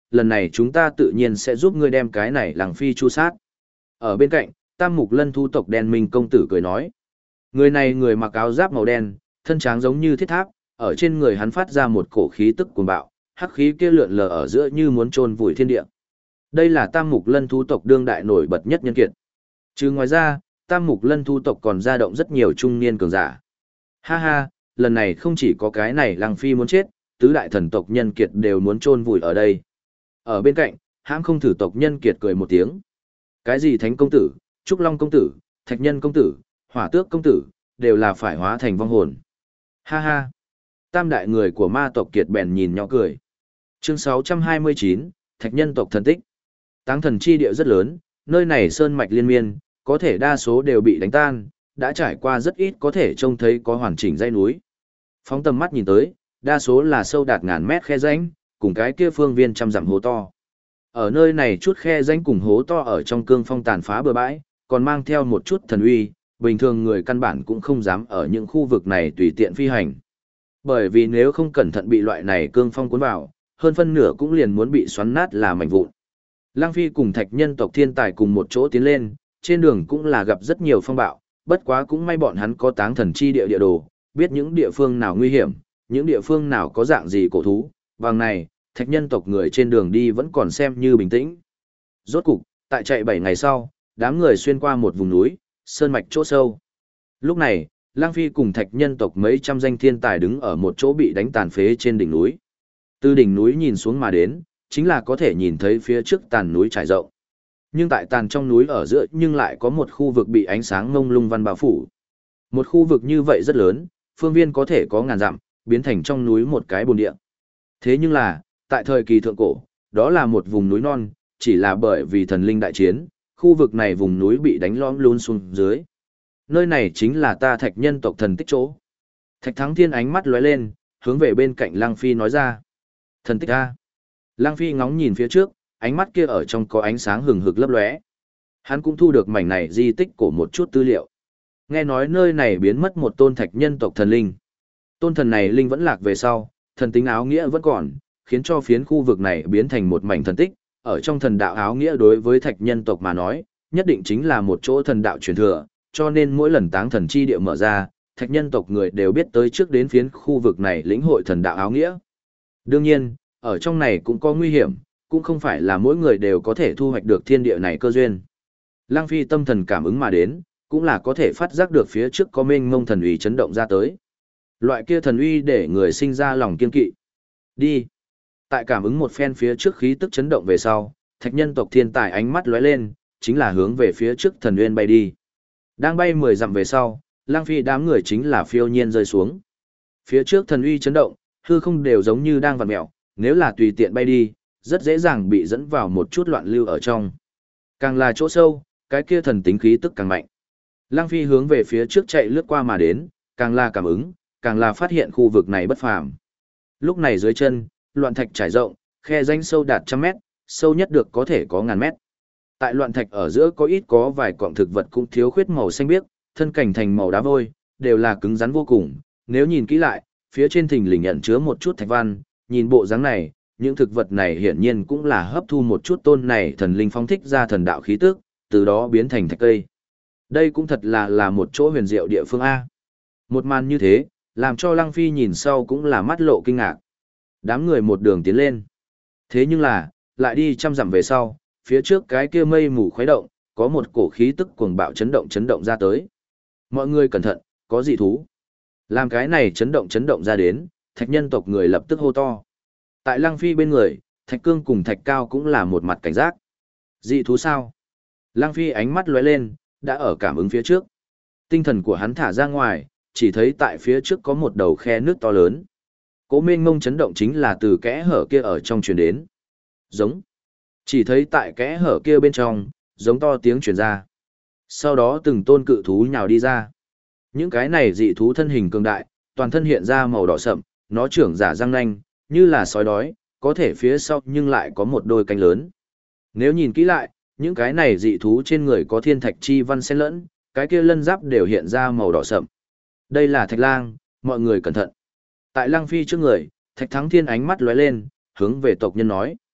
lần này chúng ta tự nhiên sẽ giúp ngươi đem cái này Lăng Phi chu sát. Ở bên cạnh, Tam Mục Lân Thú tộc đen minh công tử cười nói. Người này người mặc áo giáp màu đen, thân tráng giống như thiết tháp, ở trên người hắn phát ra một cổ khí tức cuồng bạo, hắc khí kia lượn lờ ở giữa như muốn chôn vùi thiên địa. Đây là Tam Mục Lân Thú tộc đương đại nổi bật nhất nhân kiệt. Chứ ngoài ra, Tam Mục Lân Thú tộc còn ra động rất nhiều trung niên cường giả. Ha ha, lần này không chỉ có cái này Lăng Phi muốn chết, tứ đại thần tộc nhân kiệt đều muốn chôn vùi ở đây. Ở bên cạnh, hãm không thử tộc nhân kiệt cười một tiếng. Cái gì Thánh công tử, Trúc Long công tử, Thạch Nhân công tử, Hỏa Tước công tử, đều là phải hóa thành vong hồn. Ha ha. Tam đại người của ma tộc kiệt bèn nhìn nhỏ cười. Chương 629, Thạch Nhân tộc thần tích. Táng thần chi địa rất lớn, nơi này sơn mạch liên miên, có thể đa số đều bị đánh tan, đã trải qua rất ít có thể trông thấy có hoàn chỉnh dãy núi. Phóng tầm mắt nhìn tới, đa số là sâu đạt ngàn mét khe rãnh, cùng cái kia phương viên trăm dặm hố to. Ở nơi này chút khe rãnh cùng hố to ở trong cương phong tàn phá bừa bãi, còn mang theo một chút thần uy, bình thường người căn bản cũng không dám ở những khu vực này tùy tiện phi hành. Bởi vì nếu không cẩn thận bị loại này cương phong cuốn vào, hơn phân nửa cũng liền muốn bị xoắn nát là mảnh vụn. Lăng Phi cùng Thạch Nhân tộc thiên tài cùng một chỗ tiến lên, trên đường cũng là gặp rất nhiều phong bạo, bất quá cũng may bọn hắn có táng thần chi địa địa đồ, biết những địa phương nào nguy hiểm, những địa phương nào có dạng gì cổ thú, bằng này, Thạch Nhân tộc người trên đường đi vẫn còn xem như bình tĩnh. Rốt cục, tại chạy 7 ngày sau, đám người xuyên qua một vùng núi, sơn mạch chỗ sâu. Lúc này, Lăng Phi cùng Thạch Nhân tộc mấy trăm danh thiên tài đứng ở một chỗ bị đánh tàn phế trên đỉnh núi. Từ đỉnh núi nhìn xuống mà đến, chính là có thể nhìn thấy phía trước tàn núi trải rộng. Nhưng tại tàn trong núi ở giữa nhưng lại có một khu vực bị ánh sáng ngông lung văn bao phủ. Một khu vực như vậy rất lớn, phương viên có thể có ngàn dặm, biến thành trong núi một cái bồn địa. Thế nhưng là, tại thời kỳ thượng cổ, đó là một vùng núi non, chỉ là bởi vì thần linh đại chiến, khu vực này vùng núi bị đánh lõm luôn xuống dưới. Nơi này chính là ta Thạch Nhân tộc thần tích chỗ. Thạch Thắng Thiên ánh mắt lóe lên, hướng về bên cạnh Lăng Phi nói ra. Thần tích a. Lăng Phi ngóng nhìn phía trước, ánh mắt kia ở trong có ánh sáng hừng hực lấp lóe. Hắn cũng thu được mảnh này di tích của một chút tư liệu. Nghe nói nơi này biến mất một tôn Thạch Nhân tộc thần linh. Tôn thần này linh vẫn lạc về sau, thần tính áo nghĩa vẫn còn, khiến cho phiến khu vực này biến thành một mảnh thần tích. Ở trong thần đạo áo nghĩa đối với Thạch Nhân tộc mà nói, nhất định chính là một chỗ thần đạo truyền thừa, cho nên mỗi lần táng thần chi địa mở ra, Thạch Nhân tộc người đều biết tới trước đến phiến khu vực này lĩnh hội thần đạo áo nghĩa. Đương nhiên, ở trong này cũng có nguy hiểm, cũng không phải là mỗi người đều có thể thu hoạch được thiên địa này cơ duyên. Lăng Phi tâm thần cảm ứng mà đến, cũng là có thể phát giác được phía trước có mênh mông thần uy chấn động ra tới. Loại kia thần uy để người sinh ra lòng kiên kỵ. Đi. Tại cảm ứng một phen phía trước khí tức chấn động về sau, Thạch Nhân tộc thiên tài ánh mắt lóe lên, chính là hướng về phía trước thần uyên bay đi. Đang bay 10 dặm về sau, Lăng Phi đám người chính là phiêu nhiên rơi xuống. Phía trước thần uy chấn động, hư không đều giống như đang vặn mèo, nếu là tùy tiện bay đi, rất dễ dàng bị dẫn vào một chút loạn lưu ở trong. Càng là chỗ sâu, cái kia thần tính khí tức càng mạnh. Lăng Phi hướng về phía trước chạy lướt qua mà đến, càng là cảm ứng, càng là phát hiện khu vực này bất phàm. Lúc này dưới chân, loạn thạch trải rộng, khe rãnh sâu đạt 100 mét, sâu nhất được có thể có ngàn mét. Tại loạn thạch ở giữa có ít có vài cọng thực vật cũng thiếu khuyết màu xanh biếc, thân cảnh thành màu đá vôi, đều là cứng rắn vô cùng. Nếu nhìn kỹ lại, phía trên thình lình ẩn chứa một chút thạch văn, nhìn bộ dáng này, những thực vật này hiển nhiên cũng là hấp thu một chút tôn này thần linh phóng thích ra thần đạo khí tức, từ đó biến thành thạch cây. Đây cũng thật là một chỗ huyền diệu địa phương A. Một màn như thế, làm cho Lăng Phi nhìn sau cũng là mắt lộ kinh ngạc. Đám người một đường tiến lên. Thế nhưng là, lại đi 100 dặm về sau, phía trước cái kia mây mù khuấy động, có một cổ khí tức cuồng bạo chấn động ra tới. Mọi người cẩn thận, có dị thú. Làm cái này chấn động ra đến, Thạch Nhân tộc người lập tức hô to. Tại Lăng Phi bên người, Thạch Cương cùng Thạch Cao cũng là một mặt cảnh giác. Dị thú sao? Lăng Phi ánh mắt lóe lên, đã ở cảm ứng phía trước. Tinh thần của hắn thả ra ngoài, chỉ thấy tại phía trước có một đầu khe nước to lớn. Cố mênh mông chấn động chính là từ kẽ hở kia ở trong truyền đến. Giống. Chỉ thấy tại kẽ hở kia bên trong, giống to tiếng truyền ra. Sau đó từng tôn cự thú nhào đi ra. Những cái này dị thú thân hình cường đại, toàn thân hiện ra màu đỏ sậm, nó trưởng giả răng nanh, như là sói đói, có thể phía sau nhưng lại có một đôi cánh lớn. Nếu nhìn kỹ lại, những cái này dị thú trên người có thiên thạch chi văn xen lẫn, cái kia lân giáp đều hiện ra màu đỏ sậm. Đây là Thạch Lang, mọi người cẩn thận. Tại Lăng Phi trước người, Thạch Thắng Thiên ánh mắt lóe lên, hướng về tộc nhân nói.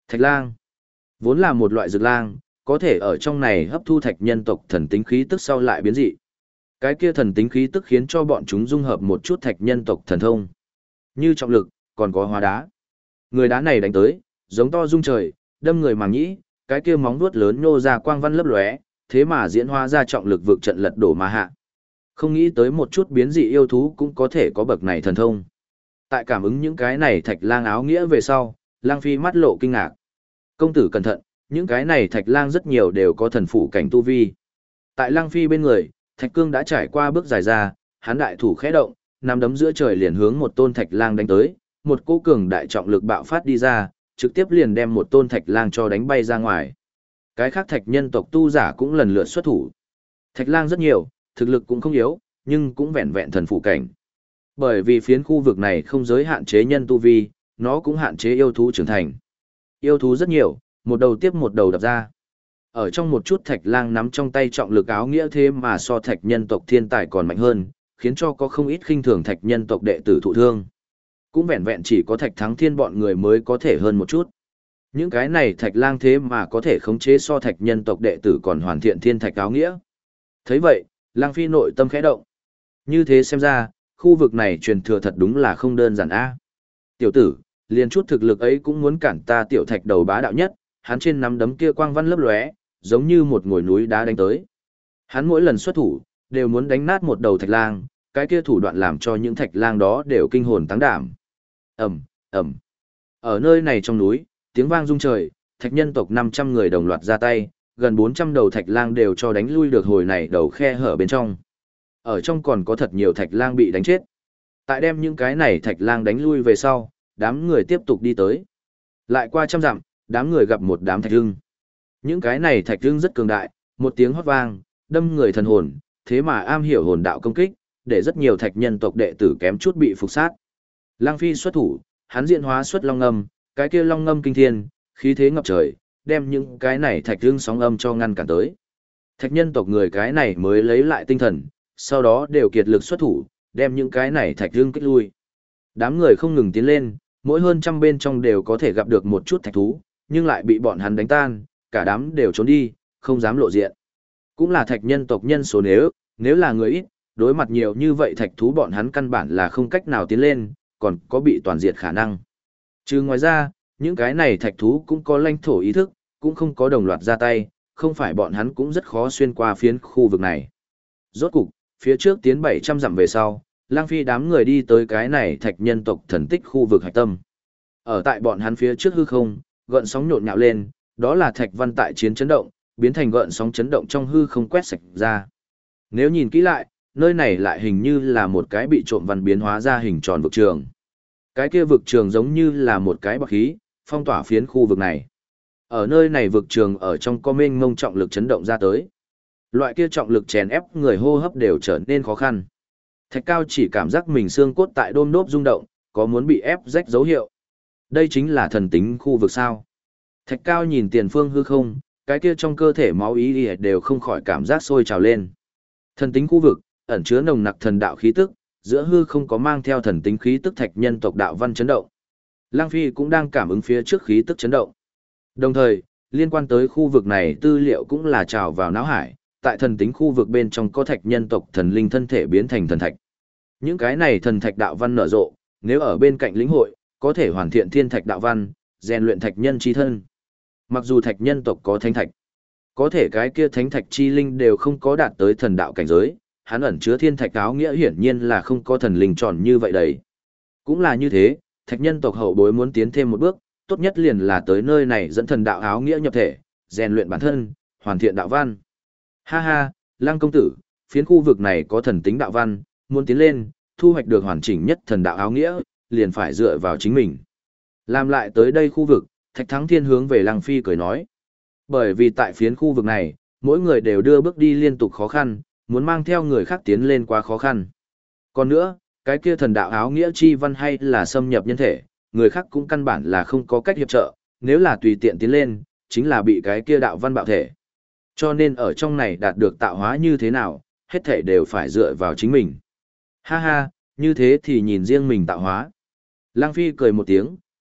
Thạch lang, vốn là một loại dược lang, có thể ở trong này hấp thu thạch nhân tộc thần tính khí tức sau lại biến dị. Cái kia thần tính khí tức khiến cho bọn chúng dung hợp một chút thạch nhân tộc thần thông. Như trọng lực, còn có hóa đá. Người đá này đánh tới, giống to rung trời, đâm người màng nhĩ, cái kia móng vuốt lớn nhô ra quang văn lấp lóe, thế mà diễn hóa ra trọng lực vực trận lật đổ mà hạ. Không nghĩ tới một chút biến dị yêu thú cũng có thể có bậc này thần thông. Tại cảm ứng những cái này thạch lang áo nghĩa về sau, Lang Phi mắt lộ kinh ngạc. Công tử cẩn thận, những cái này thạch lang rất nhiều đều có thần phủ cảnh tu vi. Tại Lang Phi bên người, Thạch Cương đã trải qua bước dài ra, hắn đại thủ khẽ động, nắm đấm giữa trời liền hướng một tôn thạch lang đánh tới, một cỗ cường đại trọng lực bạo phát đi ra, trực tiếp liền đem một tôn thạch lang cho đánh bay ra ngoài. Cái khác thạch nhân tộc tu giả cũng lần lượt xuất thủ. Thạch lang rất nhiều, thực lực cũng không yếu, nhưng cũng vẹn vẹn thần phụ cảnh. Bởi vì phiến khu vực này không giới hạn chế nhân tu vi, nó cũng hạn chế yêu thú trưởng thành. Yêu thú rất nhiều, một đầu tiếp một đầu đập ra. Ở trong một chút thạch lang nắm trong tay trọng lực áo nghĩa thế mà so thạch nhân tộc thiên tài còn mạnh hơn, khiến cho có không ít khinh thường thạch nhân tộc đệ tử thụ thương. Cũng vẹn vẹn chỉ có thạch thắng thiên bọn người mới có thể hơn một chút. Những cái này thạch lang thế mà có thể khống chế so thạch nhân tộc đệ tử còn hoàn thiện thiên thạch áo nghĩa. Thấy vậy, Lang Phi nội tâm khẽ động. Như thế xem ra, khu vực này truyền thừa thật đúng là không đơn giản a. Tiểu tử, liền chút thực lực ấy cũng muốn cản ta tiểu thạch đầu bá đạo nhất, hắn trên nắm đấm kia quang văn lấp lóe, giống như một ngồi núi đá đánh tới. Hắn mỗi lần xuất thủ, đều muốn đánh nát một đầu thạch lang, cái kia thủ đoạn làm cho những thạch lang đó đều kinh hồn táng đảm. Ầm, ầm. Ở nơi này trong núi, tiếng vang rung trời, thạch nhân tộc 500 người đồng loạt ra tay, gần 400 đầu thạch lang đều cho đánh lui được hồi này đầu khe hở bên trong. Ở trong còn có thật nhiều thạch lang bị đánh chết. Tại đem những cái này thạch lang đánh lui về sau, đám người tiếp tục đi tới. Lại qua trăm dặm, đám người gặp một đám thạch hưng. Những cái này thạch hưng rất cường đại, một tiếng hót vang, đâm người thần hồn, thế mà am hiểu hồn đạo công kích, để rất nhiều thạch nhân tộc đệ tử kém chút bị phục sát. Lang Phi xuất thủ, hắn diễn hóa xuất long ngâm, cái kia long ngâm kinh thiên, khí thế ngập trời, đem những cái này thạch hưng sóng âm cho ngăn cản tới. Thạch nhân tộc người cái này mới lấy lại tinh thần, sau đó đều kiệt lực xuất thủ, đem những cái này thạch hưng kích lui. Đám người không ngừng tiến lên, mỗi hơn trăm bên trong đều có thể gặp được một chút thạch thú, nhưng lại bị bọn hắn đánh tan, cả đám đều trốn đi, không dám lộ diện. Cũng là thạch nhân tộc nhân số nếu là người ít, đối mặt nhiều như vậy thạch thú bọn hắn căn bản là không cách nào tiến lên, còn có bị toàn diệt khả năng. Chứ ngoài ra, những cái này thạch thú cũng có lãnh thổ ý thức, cũng không có đồng loạt ra tay, không phải bọn hắn cũng rất khó xuyên qua phiến khu vực này. Rốt cục, phía trước tiến 700 dặm về sau, Lang Phi đám người đi tới cái này thạch nhân tộc thần tích khu vực hạch tâm. Ở tại bọn hắn phía trước hư không, gợn sóng nhộn nhạo lên, đó là thạch văn tại chiến chấn động, biến thành gợn sóng chấn động trong hư không quét sạch ra. Nếu nhìn kỹ lại, nơi này lại hình như là một cái bị trộm văn biến hóa ra hình tròn vực trường. Cái kia vực trường giống như là một cái bạc khí, phong tỏa phiến khu vực này. Ở nơi này vực trường ở trong có mênh mông trọng lực chấn động ra tới. Loại kia trọng lực chèn ép người hô hấp đều trở nên khó khăn. Thạch Cao chỉ cảm giác mình xương cốt tại đôm đốp rung động, có muốn bị ép rách dấu hiệu. Đây chính là thần tính khu vực sao. Thạch Cao nhìn tiền phương hư không, cái kia trong cơ thể máu ý đều không khỏi cảm giác sôi trào lên. Thần tính khu vực, ẩn chứa nồng nặc thần đạo khí tức, giữa hư không có mang theo thần tính khí tức thạch nhân tộc đạo văn chấn động. Lang Phi cũng đang cảm ứng phía trước khí tức chấn động. Đồng thời, liên quan tới khu vực này tư liệu cũng là trào vào não hải, tại thần tính khu vực bên trong có thạch nhân tộc thần linh thân thể biến thành thần thạch. Những cái này thần thạch đạo văn nở rộ, nếu ở bên cạnh lĩnh hội, có thể hoàn thiện thiên thạch đạo văn, rèn luyện thạch nhân chi thân. Mặc dù thạch nhân tộc có thánh thạch, có thể cái kia thánh thạch chi linh đều không có đạt tới thần đạo cảnh giới, hắn ẩn chứa thiên thạch áo nghĩa hiển nhiên là không có thần linh tròn như vậy đấy. Cũng là như thế, thạch nhân tộc hậu bối muốn tiến thêm một bước, tốt nhất liền là tới nơi này dẫn thần đạo áo nghĩa nhập thể, rèn luyện bản thân, hoàn thiện đạo văn. Ha ha, Lăng công tử, phiến khu vực này có thần tính đạo văn, muốn tiến lên, thu hoạch được hoàn chỉnh nhất thần đạo áo nghĩa, liền phải dựa vào chính mình. Làm lại tới đây khu vực, Thạch Thắng Thiên hướng về Lăng Phi cười nói. Bởi vì tại phiến khu vực này, mỗi người đều đưa bước đi liên tục khó khăn, muốn mang theo người khác tiến lên quá khó khăn. Còn nữa, cái kia thần đạo áo nghĩa chi văn hay là xâm nhập nhân thể, người khác cũng căn bản là không có cách hiệp trợ, nếu là tùy tiện tiến lên, chính là bị cái kia đạo văn bạo thể. Cho nên ở trong này đạt được tạo hóa như thế nào, hết thể đều phải dựa vào chính mình. Ha ha, như thế thì nhìn riêng mình tạo hóa. Lăng Phi cười một tiếng,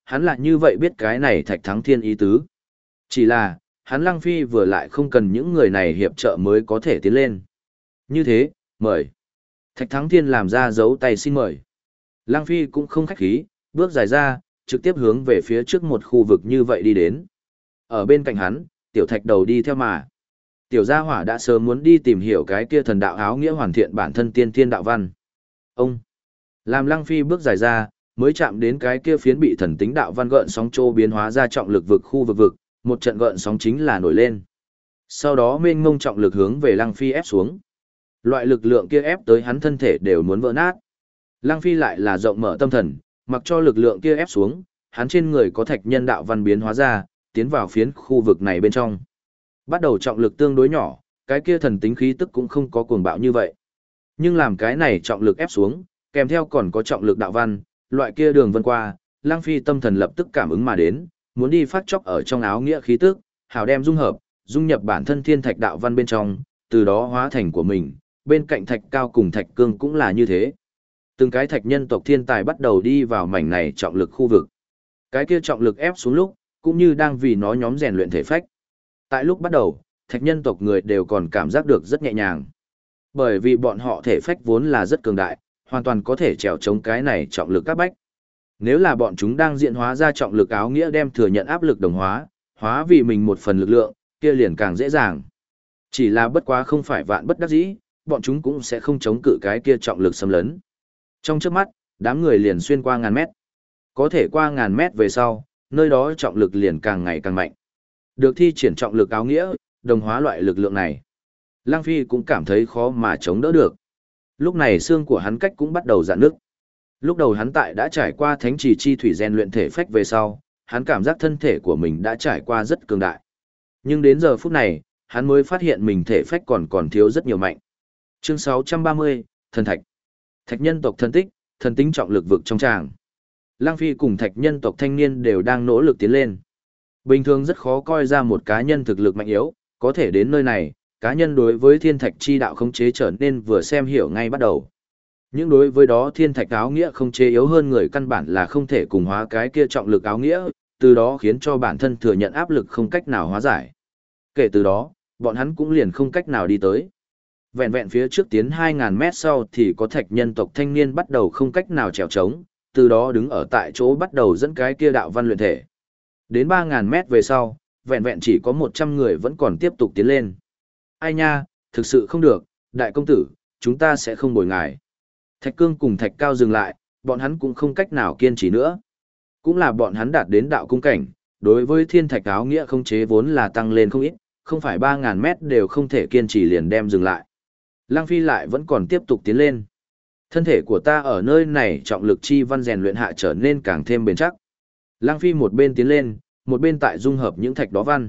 hắn lại như vậy biết cái này Thạch Thắng Thiên ý tứ. Chỉ là, hắn Lăng Phi vừa lại không cần những người này hiệp trợ mới có thể tiến lên. Như thế, mời. Thạch Thắng Thiên làm ra dấu tay xin mời. Lăng Phi cũng không khách khí, bước dài ra, trực tiếp hướng về phía trước một khu vực như vậy đi đến. Ở bên cạnh hắn, tiểu thạch đầu đi theo mà. Tiểu gia hỏa đã sớm muốn đi tìm hiểu cái kia thần đạo áo nghĩa hoàn thiện bản thân tiên thiên đạo văn. Ông, làm Lăng Phi bước dài ra, mới chạm đến cái kia phiến bị thần tính đạo văn gợn sóng trô biến hóa ra trọng lực vực khu vực, một trận gợn sóng chính là nổi lên. Sau đó mênh mông trọng lực hướng về Lăng Phi ép xuống. Loại lực lượng kia ép tới hắn thân thể đều muốn vỡ nát. Lăng Phi lại là rộng mở tâm thần, mặc cho lực lượng kia ép xuống, hắn trên người có thạch nhân đạo văn biến hóa ra, tiến vào phiến khu vực này bên trong. Bắt đầu trọng lực tương đối nhỏ, cái kia thần tính khí tức cũng không có cuồng bạo như vậy. Nhưng làm cái này trọng lực ép xuống, kèm theo còn có trọng lực đạo văn, loại kia đường vân qua, Lăng Phi tâm thần lập tức cảm ứng mà đến, muốn đi phát chốc ở trong áo nghĩa khí tức, hào đem dung hợp, dung nhập bản thân thiên thạch đạo văn bên trong, từ đó hóa thành của mình, bên cạnh thạch cao cùng thạch cương cũng là như thế. Từng cái thạch nhân tộc thiên tài bắt đầu đi vào mảnh này trọng lực khu vực. Cái kia trọng lực ép xuống lúc, cũng như đang vì nó nhóm rèn luyện thể phách. Tại lúc bắt đầu, thạch nhân tộc người đều còn cảm giác được rất nhẹ nhàng. Bởi vì bọn họ thể phách vốn là rất cường đại, hoàn toàn có thể trèo chống cái này trọng lực các bách. Nếu là bọn chúng đang diễn hóa ra trọng lực áo nghĩa đem thừa nhận áp lực đồng hóa, hóa vì mình một phần lực lượng, kia liền càng dễ dàng. Chỉ là bất quá không phải vạn bất đắc dĩ, bọn chúng cũng sẽ không chống cự cái kia trọng lực xâm lấn. Trong chớp mắt, đám người liền xuyên qua ngàn mét. Có thể qua ngàn mét về sau, nơi đó trọng lực liền càng ngày càng mạnh. Được thi triển trọng lực áo nghĩa, đồng hóa loại lực lượng này. Lăng Phi cũng cảm thấy khó mà chống đỡ được. Lúc này xương của hắn cách cũng bắt đầu rạn nứt. Lúc đầu hắn tại đã trải qua thánh trì chi thủy rèn luyện thể phách về sau, hắn cảm giác thân thể của mình đã trải qua rất cường đại. Nhưng đến giờ phút này, hắn mới phát hiện mình thể phách còn thiếu rất nhiều mạnh. Chương 630, Thần Thạch. Thạch nhân tộc thần tích, thần tính trọng lực vực trong tràng. Lăng Phi cùng thạch nhân tộc thanh niên đều đang nỗ lực tiến lên. Bình thường rất khó coi ra một cá nhân thực lực mạnh yếu, có thể đến nơi này, cá nhân đối với thiên thạch chi đạo khống chế trở nên vừa xem hiểu ngay bắt đầu. Nhưng đối với đó thiên thạch áo nghĩa khống chế yếu hơn người căn bản là không thể cùng hóa cái kia trọng lực áo nghĩa, từ đó khiến cho bản thân thừa nhận áp lực không cách nào hóa giải. Kể từ đó, bọn hắn cũng liền không cách nào đi tới. Vẹn vẹn phía trước tiến 2.000 mét sau thì có thạch nhân tộc thanh niên bắt đầu không cách nào trèo trống, từ đó đứng ở tại chỗ bắt đầu dẫn cái kia đạo văn luyện thể. Đến 3.000 mét về sau, vẹn vẹn chỉ có 100 người vẫn còn tiếp tục tiến lên. Ai nha, thực sự không được, đại công tử, chúng ta sẽ không bồi ngài. Thạch Cương cùng Thạch Cao dừng lại, bọn hắn cũng không cách nào kiên trì nữa. Cũng là bọn hắn đạt đến đạo cung cảnh, đối với thiên thạch áo nghĩa không chế vốn là tăng lên không ít, không phải 3.000 mét đều không thể kiên trì liền đem dừng lại. Lăng Phi lại vẫn còn tiếp tục tiến lên. Thân thể của ta ở nơi này trọng lực chi văn rèn luyện hạ trở nên càng thêm bền chắc. Lăng Phi một bên tiến lên, một bên tại dung hợp những thạch đó văn.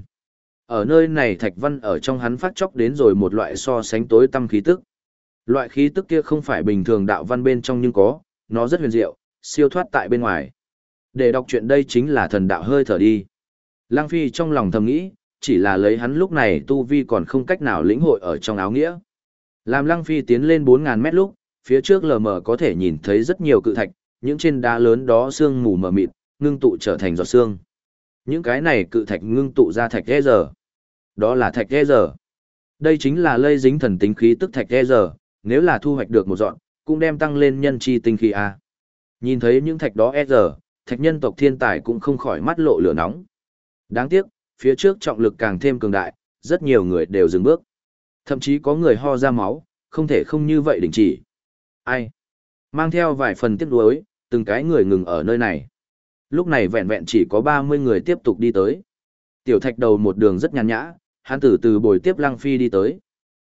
Ở nơi này thạch văn ở trong hắn phát chốc đến rồi một loại so sánh tối tăm khí tức. Loại khí tức kia không phải bình thường đạo văn bên trong nhưng có, nó rất huyền diệu, siêu thoát tại bên ngoài. Để đọc chuyện đây chính là thần đạo hơi thở đi. Lăng Phi trong lòng thầm nghĩ, chỉ là lấy hắn lúc này tu vi còn không cách nào lĩnh hội ở trong áo nghĩa. Làm Lăng Phi tiến lên 4.000 mét lúc, phía trước lờ mờ có thể nhìn thấy rất nhiều cự thạch, những trên đá lớn đó sương mù mờ mịt, ngưng tụ trở thành giọt sương. Những cái này cự thạch ngưng tụ ra thạch e giờ. Đó là thạch e giờ. Đây chính là lây dính thần tính khí tức thạch e giờ, nếu là thu hoạch được một dọn, cũng đem tăng lên nhân chi tinh khí a. Nhìn thấy những thạch đó e giờ, thạch nhân tộc thiên tài cũng không khỏi mắt lộ lửa nóng. Đáng tiếc, phía trước trọng lực càng thêm cường đại, rất nhiều người đều dừng bước. Thậm chí có người ho ra máu, không thể không như vậy đình chỉ. Ai? Mang theo vài phần tiếc nuối, từng cái người ngừng ở nơi này. Lúc này vẹn vẹn chỉ có 30 người tiếp tục đi tới. Tiểu thạch đầu một đường rất nhàn nhã, hắn từ từ bồi tiếp Lăng Phi đi tới.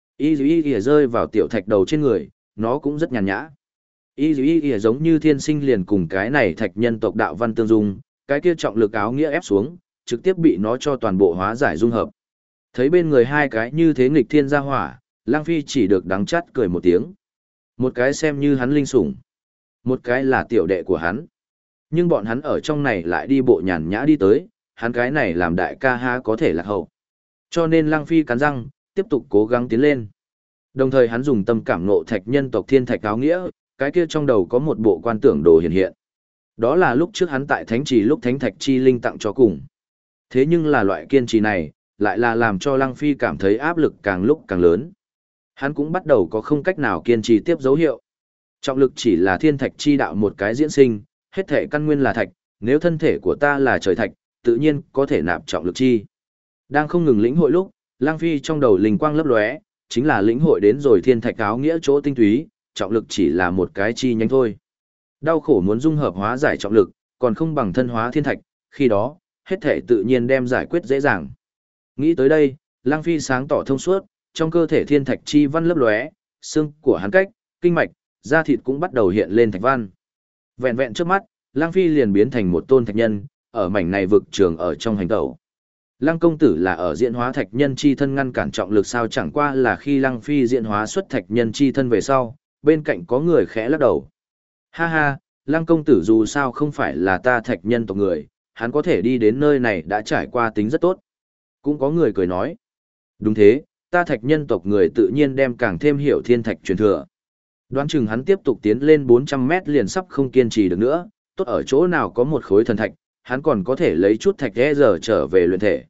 Y rơi vào tiểu thạch đầu trên người, nó cũng rất nhàn nhã. Y giống như thiên sinh liền cùng cái này thạch nhân tộc đạo văn tương dung, cái kia trọng lực áo nghĩa ép xuống, trực tiếp bị nó cho toàn bộ hóa giải dung hợp. Thấy bên người hai cái như thế nghịch thiên gia hỏa, Lăng Phi chỉ được đắng chát cười một tiếng. Một cái xem như hắn linh sủng, một cái là tiểu đệ của hắn. Nhưng bọn hắn ở trong này lại đi bộ nhàn nhã đi tới, hắn cái này làm đại ca ha có thể lạc hậu. Cho nên Lăng Phi cắn răng, tiếp tục cố gắng tiến lên. Đồng thời hắn dùng tâm cảm ngộ thạch nhân tộc thiên thạch áo nghĩa, cái kia trong đầu có một bộ quan tưởng đồ hiện hiện. Đó là lúc trước hắn tại thánh trì lúc thánh thạch chi linh tặng cho cùng. Thế nhưng là loại kiên trì này, lại là làm cho Lăng Phi cảm thấy áp lực càng lúc càng lớn. Hắn cũng bắt đầu có không cách nào kiên trì tiếp dấu hiệu. Trọng lực chỉ là thiên thạch chi đạo một cái diễn sinh, hết thể căn nguyên là thạch, nếu thân thể của ta là trời thạch, tự nhiên có thể nạp trọng lực chi. Đang không ngừng lĩnh hội lúc, Lăng Phi trong đầu linh quang lấp lóe, chính là lĩnh hội đến rồi thiên thạch áo nghĩa chỗ tinh túy, trọng lực chỉ là một cái chi nhánh thôi. Đau khổ muốn dung hợp hóa giải trọng lực, còn không bằng thân hóa thiên thạch, khi đó, hết thể tự nhiên đem giải quyết dễ dàng. Nghĩ tới đây, Lăng Phi sáng tỏ thông suốt, trong cơ thể thiên thạch chi văn lấp lóe, xương của hắn cách, kinh mạch, da thịt cũng bắt đầu hiện lên thạch văn. Vẹn vẹn trước mắt, Lăng Phi liền biến thành một tôn thạch nhân, ở mảnh này vực trường ở trong hành tẩu. Lăng công tử là ở diễn hóa thạch nhân chi thân ngăn cản trọng lực sao, chẳng qua là khi Lăng Phi diễn hóa xuất thạch nhân chi thân về sau, bên cạnh có người khẽ lắc đầu. Ha ha, Lăng công tử dù sao không phải là ta thạch nhân tộc người, hắn có thể đi đến nơi này đã trải qua tính rất tốt. Cũng có người cười nói. Đúng thế, ta thạch nhân tộc người tự nhiên đem càng thêm hiểu thiên thạch truyền thừa. Đoán chừng hắn tiếp tục tiến lên 400 mét liền sắp không kiên trì được nữa, tốt ở chỗ nào có một khối thần thạch, hắn còn có thể lấy chút thạch e giờ trở về luyện thể.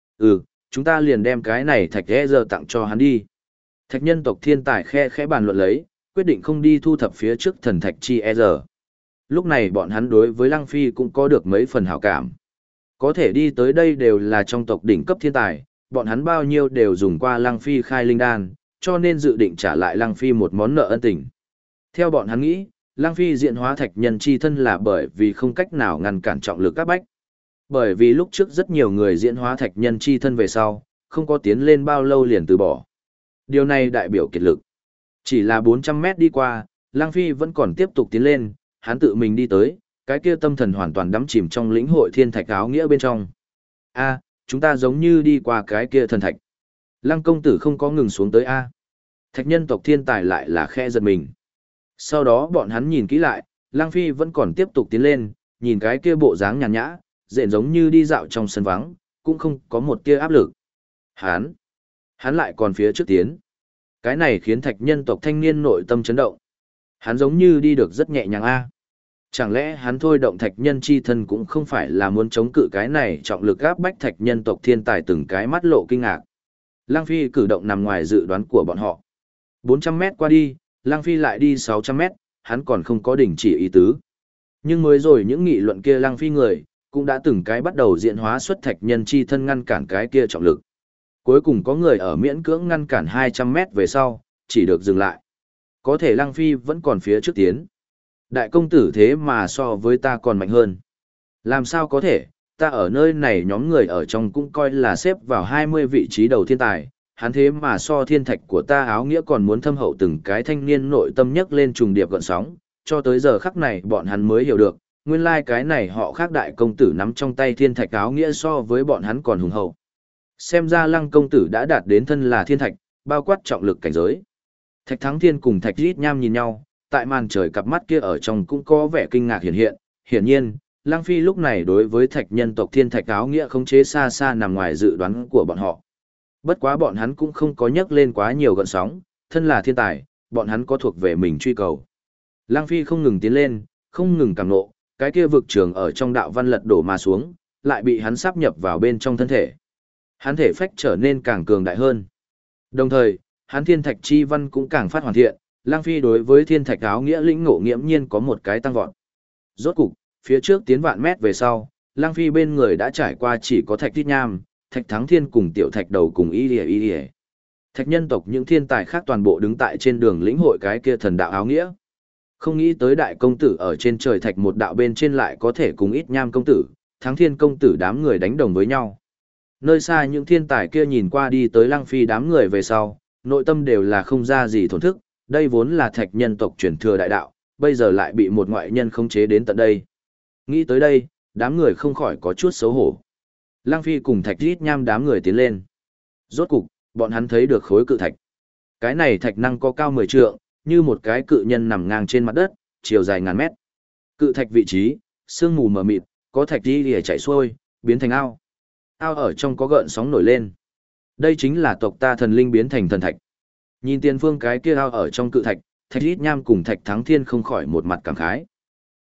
Chúng ta liền đem cái này thạch e giờ tặng cho hắn đi. Thạch nhân tộc thiên tài khẽ bàn luận lấy, quyết định không đi thu thập phía trước thần thạch chi e giờ. Lúc này bọn hắn đối với Lăng Phi cũng có được mấy phần hảo cảm. Có thể đi tới đây đều là trong tộc đỉnh cấp thiên tài, bọn hắn bao nhiêu đều dùng qua Lăng Phi khai linh đan, cho nên dự định trả lại Lăng Phi một món nợ ân tình. Theo bọn hắn nghĩ, Lăng Phi diện hóa thạch nhân chi thân là bởi vì không cách nào ngăn cản trọng lực các bách. Bởi vì lúc trước rất nhiều người diễn hóa thạch nhân chi thân về sau, không có tiến lên bao lâu liền từ bỏ. Điều này đại biểu kiệt lực. Chỉ là 400 mét đi qua, Lăng Phi vẫn còn tiếp tục tiến lên, hắn tự mình đi tới, cái kia tâm thần hoàn toàn đắm chìm trong lĩnh hội thiên thạch áo nghĩa bên trong. Chúng ta giống như đi qua cái kia thần thạch. Lăng công tử không có ngừng xuống tới A. Thạch nhân tộc thiên tài lại là khe giật mình. Sau đó bọn hắn nhìn kỹ lại, Lăng Phi vẫn còn tiếp tục tiến lên, nhìn cái kia bộ dáng nhàn nhã, dện giống như đi dạo trong sân vắng, cũng không có một tia áp lực. Hắn lại còn phía trước tiến. Cái này khiến thạch nhân tộc thanh niên nội tâm chấn động. Hắn giống như đi được rất nhẹ nhàng A. Chẳng lẽ hắn thôi động thạch nhân chi thân cũng không phải là muốn chống cự cái này trọng lực áp bách thạch nhân tộc thiên tài, từng cái mắt lộ kinh ngạc. Lăng Phi cử động nằm ngoài dự đoán của bọn họ. 400 mét qua đi, Lăng Phi lại đi 600 mét, hắn còn không có đình chỉ ý tứ. Nhưng mới rồi những nghị luận kia Lăng Phi người, cũng đã từng cái bắt đầu diễn hóa xuất thạch nhân chi thân ngăn cản cái kia trọng lực. Cuối cùng có người ở miễn cưỡng ngăn cản 200 mét về sau, chỉ được dừng lại. Có thể Lăng Phi vẫn còn phía trước tiến. Đại công tử thế mà so với ta còn mạnh hơn. Làm sao có thể, ta ở nơi này nhóm người ở trong cũng coi là xếp vào 20 vị trí đầu thiên tài, hắn thế mà so thiên thạch của ta áo nghĩa còn muốn thâm hậu. Từng cái thanh niên nội tâm nhấc lên trùng điệp gợn sóng, cho tới giờ khắc này bọn hắn mới hiểu được, nguyên lai cái này họ khác đại công tử nắm trong tay thiên thạch áo nghĩa so với bọn hắn còn hùng hậu. Xem ra Lăng công tử đã đạt đến thân là thiên thạch, bao quát trọng lực cảnh giới. Thạch Thắng Thiên cùng Thạch Rít Nham nhìn nhau, tại màn trời cặp mắt kia ở trong cũng có vẻ kinh ngạc hiện hiện. Hiển nhiên, Lăng Phi lúc này đối với thạch nhân tộc thiên thạch áo nghĩa khống chế xa xa nằm ngoài dự đoán của bọn họ. Bất quá bọn hắn cũng không có nhắc lên quá nhiều gợn sóng, thân là thiên tài, bọn hắn có thuộc về mình truy cầu. Lăng Phi không ngừng tiến lên, không ngừng cảm nộ, cái kia vực trường ở trong đạo văn lật đổ mà xuống, lại bị hắn sáp nhập vào bên trong thân thể. Hắn thể phách trở nên càng cường đại hơn. Đồng thời, hắn thiên thạch chi văn cũng càng phát hoàn thiện, Lăng Phi đối với thiên thạch áo nghĩa lĩnh ngộ nghiễm nhiên có một cái tăng vọt. Rốt cục, phía trước tiến vạn mét về sau, Lăng Phi bên người đã trải qua chỉ có Thạch Rít Nham, Thạch Thắng Thiên cùng Tiểu Thạch Đầu cùng Y Lìa. Thạch nhân tộc những thiên tài khác toàn bộ đứng tại trên đường lĩnh hội cái kia thần đạo áo nghĩa. Không nghĩ tới đại công tử ở trên trời thạch một đạo bên trên lại có thể cùng Ít Nham công tử, Thắng Thiên công tử đám người đánh đồng với nhau. Nơi xa những thiên tài kia nhìn qua đi tới Lăng Phi đám người về sau, nội tâm đều là không ra gì thổn thức, đây vốn là thạch nhân tộc truyền thừa đại đạo, bây giờ lại bị một ngoại nhân khống chế đến tận đây. Nghĩ tới đây, đám người không khỏi có chút xấu hổ. Lăng Phi cùng Thạch Rít Nham đám người tiến lên. Rốt cục, bọn hắn thấy được khối cự thạch. Cái này thạch năng có cao 10 trượng, như một cái cự nhân nằm ngang trên mặt đất, chiều dài ngàn mét. Cự thạch vị trí, sương mù mờ mịt, có thạch đi lìa chảy xuôi, biến thành ao. Ao ở trong có gợn sóng nổi lên. Đây chính là tộc ta thần linh biến thành thần thạch. Nhìn tiền phương cái kia ao ở trong cự thạch, Thạch Rít Nham cùng Thạch Thắng Thiên không khỏi một mặt cảm khái.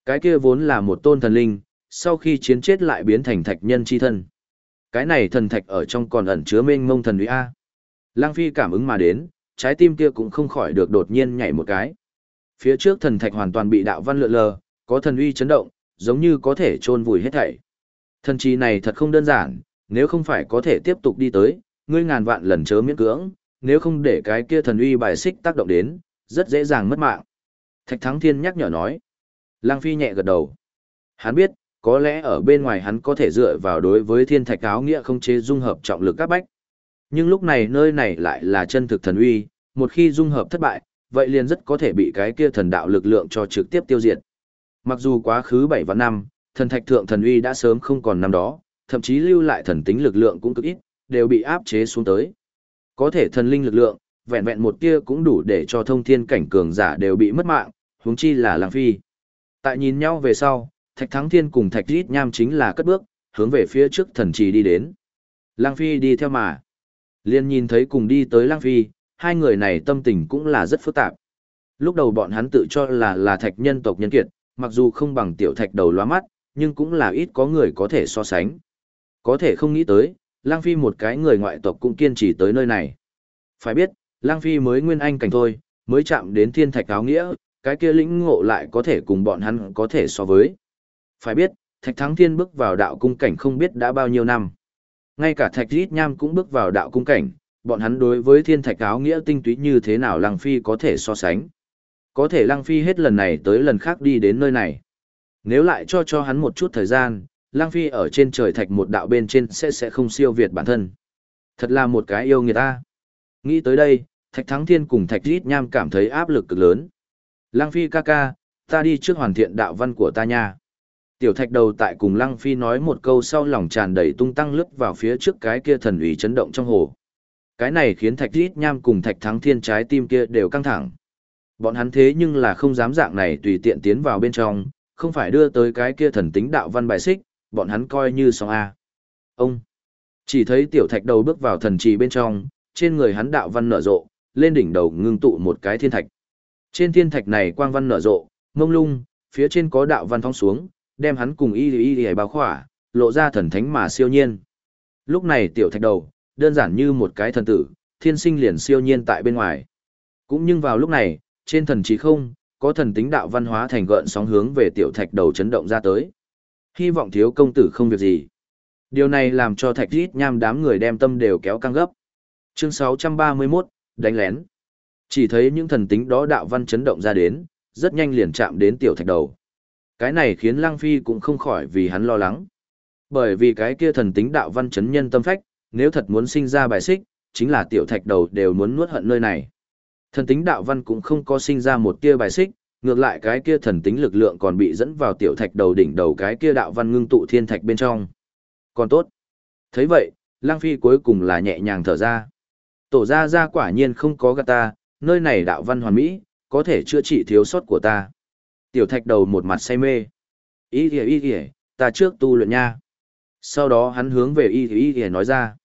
Cái kia vốn là một tôn thần linh, sau khi chiến chết lại biến thành thạch nhân chi thân. Cái này thần thạch ở trong còn ẩn chứa mênh mông thần uy a. Lăng Phi cảm ứng mà đến, trái tim kia cũng không khỏi được đột nhiên nhảy một cái. Phía trước thần thạch hoàn toàn bị đạo văn lượn lờ, có thần uy chấn động, giống như có thể chôn vùi hết thảy. Thần trì này thật không đơn giản, nếu không phải có thể tiếp tục đi tới, ngươi ngàn vạn lần chớ miễn cưỡng, nếu không để cái kia thần uy bài xích tác động đến, rất dễ dàng mất mạng. Thạch Thắng Thiên nhắc nhở nói. Lăng Phi nhẹ gật đầu. Hắn biết, có lẽ ở bên ngoài hắn có thể dựa vào đối với thiên thạch áo nghĩa không chế dung hợp trọng lực các bách. Nhưng lúc này nơi này lại là chân thực thần uy, một khi dung hợp thất bại, vậy liền rất có thể bị cái kia thần đạo lực lượng cho trực tiếp tiêu diệt. Mặc dù quá khứ 7 vạn năm, thần thạch thượng thần uy đã sớm không còn năm đó, thậm chí lưu lại thần tính lực lượng cũng cực ít, đều bị áp chế xuống tới. Có thể thần linh lực lượng, vẹn vẹn một tia cũng đủ để cho thông thiên cảnh cường giả đều bị mất mạng, huống chi là Lăng Phi. Tại nhìn nhau về sau, Thạch Thắng Thiên cùng Thạch Rít Nham chính là cất bước, hướng về phía trước thần trì đi đến. Lăng Phi đi theo mà. Liên nhìn thấy cùng đi tới Lăng Phi, hai người này tâm tình cũng là rất phức tạp. Lúc đầu bọn hắn tự cho là thạch nhân tộc nhân kiệt, mặc dù không bằng tiểu thạch đầu lóa mắt, nhưng cũng là ít có người có thể so sánh. Có thể không nghĩ tới, Lăng Phi một cái người ngoại tộc cũng kiên trì tới nơi này. Phải biết, Lăng Phi mới nguyên anh cảnh thôi, mới chạm đến thiên thạch áo nghĩa, cái kia lĩnh ngộ lại có thể cùng bọn hắn có thể so với. Phải biết, Thạch Thắng Thiên bước vào đạo cung cảnh không biết đã bao nhiêu năm. Ngay cả Thạch Rít Nham cũng bước vào đạo cung cảnh, bọn hắn đối với thiên thạch áo nghĩa tinh túy như thế nào Lăng Phi có thể so sánh. Có thể Lăng Phi hết lần này tới lần khác đi đến nơi này. Nếu lại cho hắn một chút thời gian, Lăng Phi ở trên trời thạch một đạo bên trên sẽ không siêu việt bản thân. Thật là một cái yêu người ta. Nghĩ tới đây, Thạch Thắng Thiên cùng Thạch Rít Nham cảm thấy áp lực cực lớn. Lăng Phi ca ca, ta đi trước hoàn thiện đạo văn của ta nha. Tiểu thạch đầu tại cùng Lăng Phi nói một câu sau lòng tràn đầy tung tăng lướt vào phía trước cái kia thần ủy chấn động trong hồ. Cái này khiến Thạch Rít Nham cùng Thạch Thắng Thiên trái tim kia đều căng thẳng. Bọn hắn thế nhưng là không dám dạng này tùy tiện tiến vào bên trong, không phải đưa tới cái kia thần tính đạo văn bài xích, bọn hắn coi như xong a. Ông chỉ thấy tiểu thạch đầu bước vào thần trì bên trong, trên người hắn đạo văn nở rộ, lên đỉnh đầu ngưng tụ một cái thiên thạch. Trên thiên thạch này quang văn nở rộ, mông lung, phía trên có đạo văn phóng xuống, đem hắn cùng y bao khỏa, lộ ra thần thánh mà siêu nhiên. Lúc này tiểu thạch đầu, đơn giản như một cái thần tử, thiên sinh liền siêu nhiên tại bên ngoài. Cũng nhưng vào lúc này, trên thần trí không, có thần tính đạo văn hóa thành gợn sóng hướng về tiểu thạch đầu chấn động ra tới. Hy vọng thiếu công tử không việc gì. Điều này làm cho Thạch Rít Nham đám người đem tâm đều kéo căng gấp. Chương 631, đánh lén. Chỉ thấy những thần tính đó đạo văn chấn động ra đến, rất nhanh liền chạm đến tiểu thạch đầu. Cái này khiến Lăng Phi cũng không khỏi vì hắn lo lắng. Bởi vì cái kia thần tính đạo văn chấn nhân tâm phách, nếu thật muốn sinh ra bài xích, chính là tiểu thạch đầu đều muốn nuốt hận nơi này. Thần tính đạo văn cũng không có sinh ra một tia bài xích, ngược lại cái kia thần tính lực lượng còn bị dẫn vào tiểu thạch đầu đỉnh đầu cái kia đạo văn ngưng tụ thiên thạch bên trong. Còn tốt. Thấy vậy, Lăng Phi cuối cùng là nhẹ nhàng thở ra. Tổ ra quả nhiên không có gạt ta, nơi này đạo văn hoàn mỹ, có thể chữa trị thiếu sót của ta. Tiểu thạch đầu một mặt say mê. Ý kìa, ta trước tu luyện nha. Sau đó hắn hướng về ý kìa nói ra.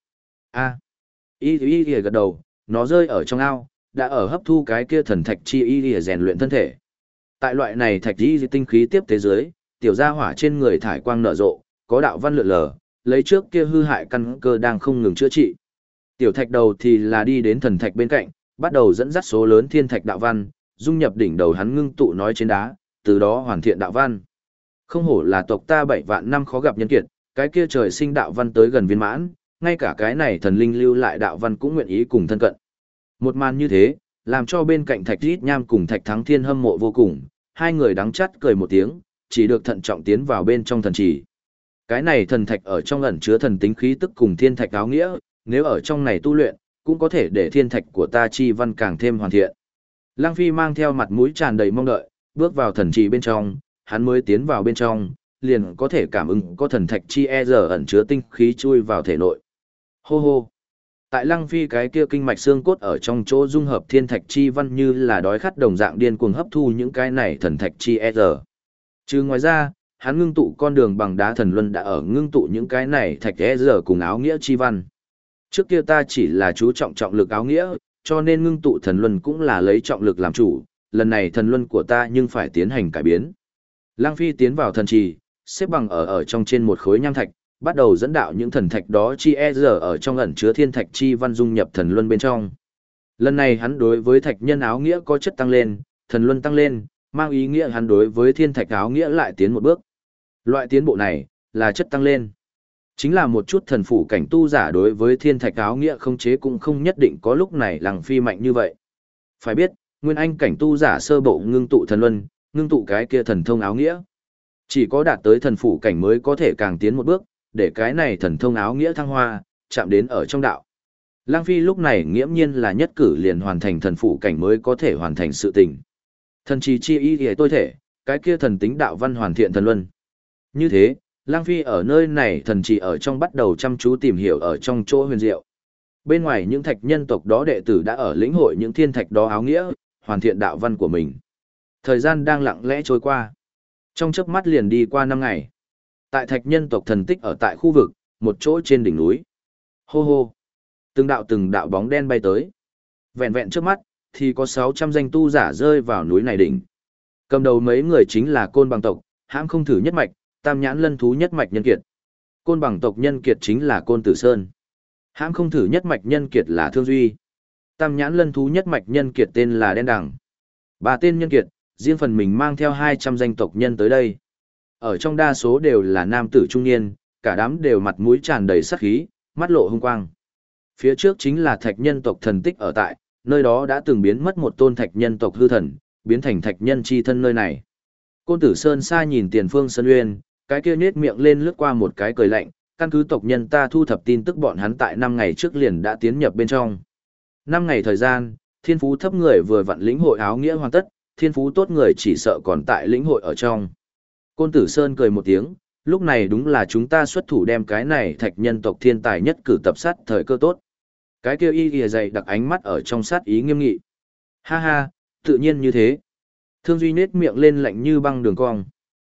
Ý kìa gật đầu, nó rơi ở trong ao, đã ở hấp thu cái kia thần thạch chi ý kìa rèn luyện thân thể. Tại loại này thạch ý tinh khí tiếp tế dưới, tiểu gia hỏa trên người thải quang nở rộ, có đạo văn lượn lờ, lấy trước kia hư hại căn cơ đang không ngừng chữa trị. Tiểu thạch đầu thì là đi đến thần thạch bên cạnh, bắt đầu dẫn dắt số lớn thiên thạch đạo văn, dung nhập đỉnh đầu hắn ngưng tụ nói trên đá, từ đó hoàn thiện đạo văn. Không hổ là tộc ta 7 vạn năm khó gặp nhân kiệt, cái kia trời sinh đạo văn tới gần viên mãn, ngay cả cái này thần linh lưu lại đạo văn cũng nguyện ý cùng thân cận. Một màn như thế, làm cho bên cạnh Thạch Rít Nham cùng Thạch Thắng Thiên hâm mộ vô cùng, hai người đắng chắt cười một tiếng, chỉ được thận trọng tiến vào bên trong thần trì. Cái này thần thạch ở trong ẩn chứa thần tính khí tức cùng thiên thạch áo nghĩa, nếu ở trong này tu luyện, cũng có thể để thiên thạch của ta chi văn càng thêm hoàn thiện. Lăng Phi mang theo mặt mũi tràn đầy mong đợi, bước vào thần trì bên trong, hắn mới tiến vào bên trong, liền có thể cảm ứng có thần thạch chi giờ ẩn chứa tinh khí chui vào thể nội. Hô hô. Tại Lăng Phi cái kia kinh mạch xương cốt ở trong chỗ dung hợp thiên thạch chi văn như là đói khát đồng dạng điên cuồng hấp thu những cái này thần thạch chi giờ. Chứ ngoài ra, hắn ngưng tụ con đường bằng đá thần luân đã ở ngưng tụ những cái này thạch giờ cùng áo nghĩa chi văn. Trước kia ta chỉ là chú trọng trọng lực áo nghĩa, cho nên ngưng tụ thần luân cũng là lấy trọng lực làm chủ, lần này thần luân của ta nhưng phải tiến hành cải biến. Lang Phi tiến vào thần trì, xếp bằng ở trong trên một khối nham thạch, bắt đầu dẫn đạo những thần thạch đó chi e giờ ở trong ẩn chứa thiên thạch chi văn dung nhập thần luân bên trong. Lần này hắn đối với thạch nhân áo nghĩa có chất tăng lên, thần luân tăng lên, mang ý nghĩa hắn đối với thiên thạch áo nghĩa lại tiến một bước. Loại tiến bộ này là chất tăng lên. Chính là một chút thần phủ cảnh tu giả đối với thiên thạch áo nghĩa không chế cũng không nhất định có lúc này Lăng Phi mạnh như vậy. Phải biết, nguyên anh cảnh tu giả sơ bộ ngưng tụ thần luân, ngưng tụ cái kia thần thông áo nghĩa. Chỉ có đạt tới thần phủ cảnh mới có thể càng tiến một bước, để cái này thần thông áo nghĩa thăng hoa, chạm đến ở trong đạo. Lăng Phi lúc này nghiễm nhiên là nhất cử liền hoàn thành thần phủ cảnh mới có thể hoàn thành sự tình. Thần trì chi y thì tôi thể, cái kia thần tính đạo văn hoàn thiện thần luân. Như thế, Lăng Phi ở nơi này thần trì ở trong bắt đầu chăm chú tìm hiểu ở trong chỗ huyền diệu. Bên ngoài những thạch nhân tộc đó đệ tử đã ở lĩnh hội những thiên thạch đó áo nghĩa, hoàn thiện đạo văn của mình. Thời gian đang lặng lẽ trôi qua. Trong chớp mắt liền đi qua 5 ngày. Tại thạch nhân tộc thần tích ở tại khu vực, một chỗ trên đỉnh núi. Hô hô. Từng đạo bóng đen bay tới. Vẹn vẹn trước mắt, thì có 600 danh tu giả rơi vào núi này đỉnh. Cầm đầu mấy người chính là Côn Bằng tộc, hãm không thử nhất mạch, Tam nhãn lân thú nhất mạch nhân kiệt. Côn Bằng tộc nhân kiệt chính là Côn Tử Sơn. Hãm không thử nhất mạch nhân kiệt là Thương Duy. Tam nhãn lân thú nhất mạch nhân kiệt tên là Đen Đằng. 3 tên nhân kiệt, riêng phần mình mang theo 200 danh tộc nhân tới đây. Ở trong đa số đều là nam tử trung niên, cả đám đều mặt mũi tràn đầy sát khí, mắt lộ hung quang. Phía trước chính là thạch nhân tộc thần tích ở tại, nơi đó đã từng biến mất một tôn thạch nhân tộc hư thần, biến thành thạch nhân chi thân nơi này. Côn Tử Sơn xa nhìn tiền phương sân uyên, cái kia nhếch miệng lên lướt qua một cái cười lạnh, căn cứ tộc nhân ta thu thập tin tức bọn hắn tại 5 ngày trước liền đã tiến nhập bên trong. 5 ngày thời gian, thiên phú thấp người vừa vặn lĩnh hội áo nghĩa hoàn tất, thiên phú tốt người chỉ sợ còn tại lĩnh hội ở trong. Côn Tử Sơn cười một tiếng, lúc này đúng là chúng ta xuất thủ đem cái này thạch nhân tộc thiên tài nhất cử tập sát thời cơ tốt. Cái kia y ghìa dày đặc ánh mắt ở trong sát ý nghiêm nghị. Ha ha, tự nhiên như thế. Thương Duy nết miệng lên lạnh như băng đường cong.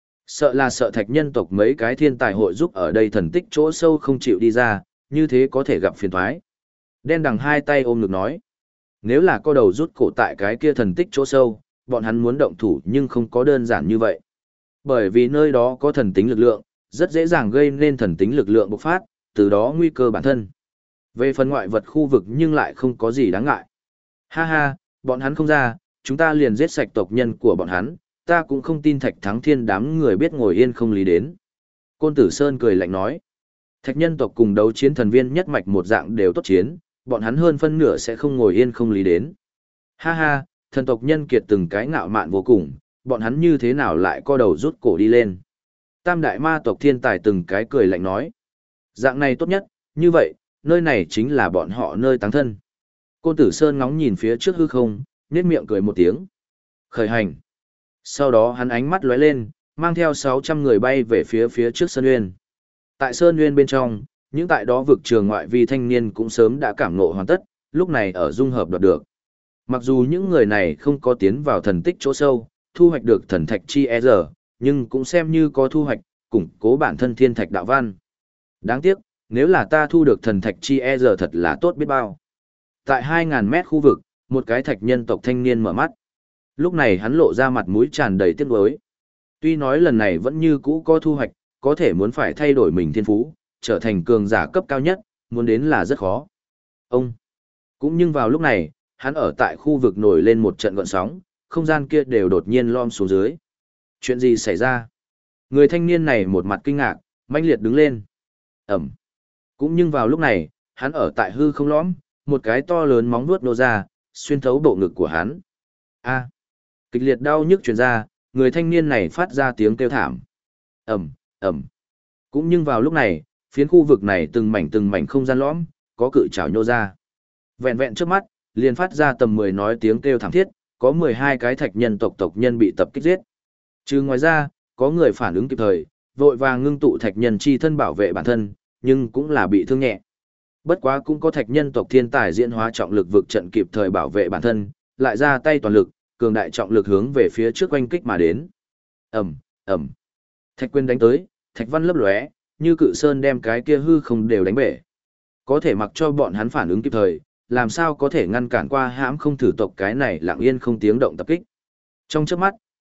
Sợ thạch nhân tộc mấy cái thiên tài hội giúp ở đây thần tích chỗ sâu không chịu đi ra, như thế có thể gặp phiền toái. Đen Đằng hai tay ôm ngực nói. Nếu là có đầu rút cổ tại cái kia thần tích chỗ sâu, bọn hắn muốn động thủ nhưng không có đơn giản như vậy. Bởi vì nơi đó có thần tính lực lượng, rất dễ dàng gây nên thần tính lực lượng bộc phát, từ đó nguy cơ bản thân. Về phần ngoại vật khu vực nhưng lại không có gì đáng ngại. Ha ha, bọn hắn không ra, chúng ta liền giết sạch tộc nhân của bọn hắn, ta cũng không tin Thạch Thắng Thiên đám người biết ngồi yên không lý đến. Côn Tử Sơn cười lạnh nói, thạch nhân tộc cùng đấu chiến thần viên nhất mạch một dạng đều tốt chiến, bọn hắn hơn phân nửa sẽ không ngồi yên không lý đến. Ha ha, thần tộc nhân kiệt từng cái ngạo mạn vô cùng, bọn hắn như thế nào lại co đầu rút cổ đi lên. Tam đại ma tộc thiên tài từng cái cười lạnh nói, dạng này tốt nhất, như vậy, nơi này chính là bọn họ nơi táng thân. Côn Tử Sơn ngóng nhìn phía trước hư không, nhếch miệng cười một tiếng. Khởi hành. Sau đó hắn ánh mắt lóe lên, mang theo 600 người bay về phía trước Sơn Nguyên. Tại Sơn Nguyên bên trong, những tại đó vực trường ngoại vi thanh niên cũng sớm đã cảm ngộ hoàn tất, lúc này ở dung hợp đoạt được. Mặc dù những người này không có tiến vào thần tích chỗ sâu, thu hoạch được thần thạch chi e giờ, nhưng cũng xem như có thu hoạch, củng cố bản thân thiên thạch đạo văn. Đáng tiếc, nếu là ta thu được thần thạch chi e giờ thật là tốt biết bao. Tại 2.000 mét khu vực, một cái thạch nhân tộc thanh niên mở mắt. Lúc này hắn lộ ra mặt mũi tràn đầy tiếc nuối. Tuy nói lần này vẫn như cũ có thu hoạch, có thể muốn phải thay đổi mình thiên phú, trở thành cường giả cấp cao nhất, muốn đến là rất khó. Ông! Cũng nhưng vào lúc này, hắn ở tại khu vực nổi lên một trận gợn sóng, không gian kia đều đột nhiên lom xuống dưới. Chuyện gì xảy ra? Người thanh niên này một mặt kinh ngạc, mãnh liệt đứng lên. Ẩm! Cũng nhưng vào lúc này, hắn ở tại hư không lõm, một cái to lớn móng vuốt nô ra, xuyên thấu bộ ngực của hắn. A! Kịch liệt đau nhức truyền ra, người thanh niên này phát ra tiếng kêu thảm. Ẩm! Ẩm! Cũng nhưng vào lúc này, phiến khu vực này từng mảnh không gian lõm, có cự trảo nhô ra. Vẹn vẹn trước mắt, liền phát ra tầm 10 nói tiếng kêu thảm thiết, có 12 cái thạch nhân tộc nhân bị tập kích giết. Trừ ngoài ra, có người phản ứng kịp thời, vội vàng ngưng tụ thạch nhân chi thân bảo vệ bản thân, nhưng cũng là bị thương nhẹ. Bất quá cũng có thạch nhân tộc thiên tài diễn hóa trọng lực vực trận kịp thời bảo vệ bản thân, lại ra tay toàn lực, cường đại trọng lực hướng về phía trước oanh kích mà đến. Ầm, ầm. Thạch quyền đánh tới, thạch văn lấp lóe, như cự sơn đem cái kia hư không đều đánh bể. Có thể mặc cho bọn hắn phản ứng kịp thời, làm sao có thể ngăn cản qua hãm không thử tộc cái này lặng yên không tiếng động tập kích. Trong chớp mắt,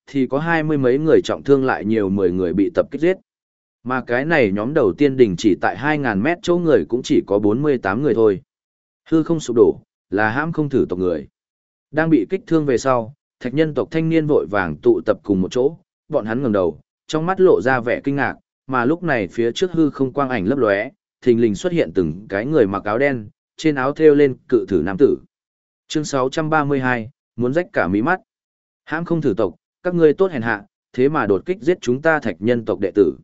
thì có 20 mấy người trọng thương lại nhiều 10 người bị tập kích giết. Mà cái này nhóm đầu tiên đình chỉ tại 2.000 mét chỗ người cũng chỉ có 48 người thôi. Hư không sụp đổ, là hãm không thử tộc người. Đang bị kích thương về sau, thạch nhân tộc thanh niên vội vàng tụ tập cùng một chỗ, bọn hắn ngẩng đầu, trong mắt lộ ra vẻ kinh ngạc, mà lúc này phía trước hư không quang ảnh lấp lóe, thình lình xuất hiện từng cái người mặc áo đen, trên áo thêu lên cự thử nam tử. Chương 632, muốn rách cả mí mắt. Hãm không thử tộc, các ngươi tốt hèn hạ, thế mà đột kích giết chúng ta thạch nhân tộc đệ tử.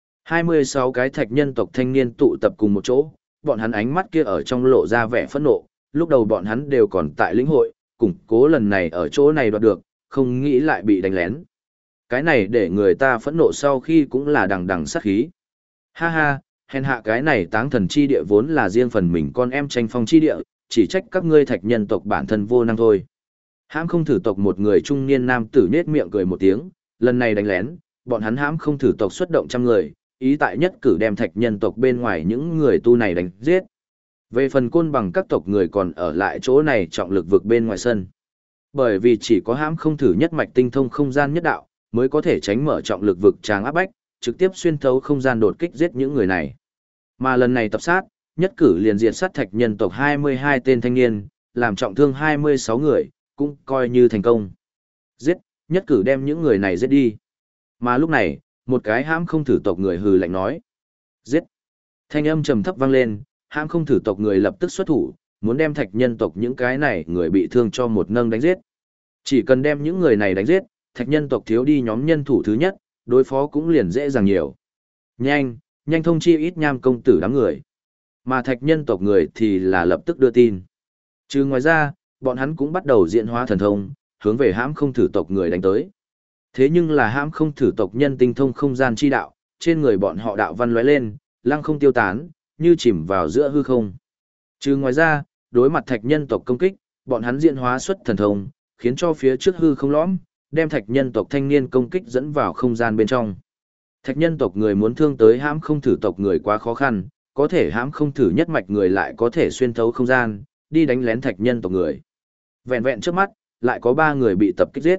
26 cái thạch nhân tộc thanh niên tụ tập cùng một chỗ, bọn hắn ánh mắt kia ở trong lộ ra vẻ phẫn nộ, lúc đầu bọn hắn đều còn tại lĩnh hội, củng cố lần này ở chỗ này đoạt được, không nghĩ lại bị đánh lén. Cái này để người ta phẫn nộ sau khi cũng là đằng đằng sát khí. Ha ha, hèn hạ cái này táng thần chi địa vốn là riêng phần mình con em tranh phong chi địa, chỉ trách các ngươi thạch nhân tộc bản thân vô năng thôi. Hãm không thử tộc một người trung niên nam tử nết miệng cười một tiếng, lần này đánh lén, bọn hắn hãm không thử tộc xuất động trăm người, ý tại nhất cử đem thạch nhân tộc bên ngoài những người tu này đánh giết. Về phần côn bằng các tộc người còn ở lại chỗ này trọng lực vực bên ngoài sân. Bởi vì chỉ có hãm không thử nhất mạch tinh thông không gian nhất đạo, mới có thể tránh mở trọng lực vực tràng áp bách, trực tiếp xuyên thấu không gian đột kích giết những người này. Mà lần này tập sát, nhất cử liền diệt sát thạch nhân tộc 22 tên thanh niên, làm trọng thương 26 người, cũng coi như thành công. Giết, nhất cử đem những người này giết đi. Mà lúc này, một cái hãm không thử tộc người hừ lạnh nói. Giết. Thanh âm trầm thấp vang lên, hãm không thử tộc người lập tức xuất thủ, muốn đem thạch nhân tộc những cái này người bị thương cho một nâng đánh giết. Chỉ cần đem những người này đánh giết, thạch nhân tộc thiếu đi nhóm nhân thủ thứ nhất, đối phó cũng liền dễ dàng nhiều. Nhanh, nhanh thông chi ít nham công tử đám người. Mà thạch nhân tộc người thì là lập tức đưa tin. Chứ ngoài ra, bọn hắn cũng bắt đầu diễn hóa thần thông, hướng về hãm không thử tộc người đánh tới. Thế nhưng là hãm không thử tộc nhân tinh thông không gian chi đạo, trên người bọn họ đạo văn lóe lên, lăng không tiêu tán, như chìm vào giữa hư không. Chứ ngoài ra, đối mặt thạch nhân tộc công kích, bọn hắn diễn hóa xuất thần thông, khiến cho phía trước hư không lõm, đem thạch nhân tộc thanh niên công kích dẫn vào không gian bên trong. Thạch nhân tộc người muốn thương tới hãm không thử tộc người quá khó khăn, có thể hãm không thử nhất mạch người lại có thể xuyên thấu không gian, đi đánh lén thạch nhân tộc người. Vẹn vẹn trước mắt, lại có 3 người bị tập kích giết.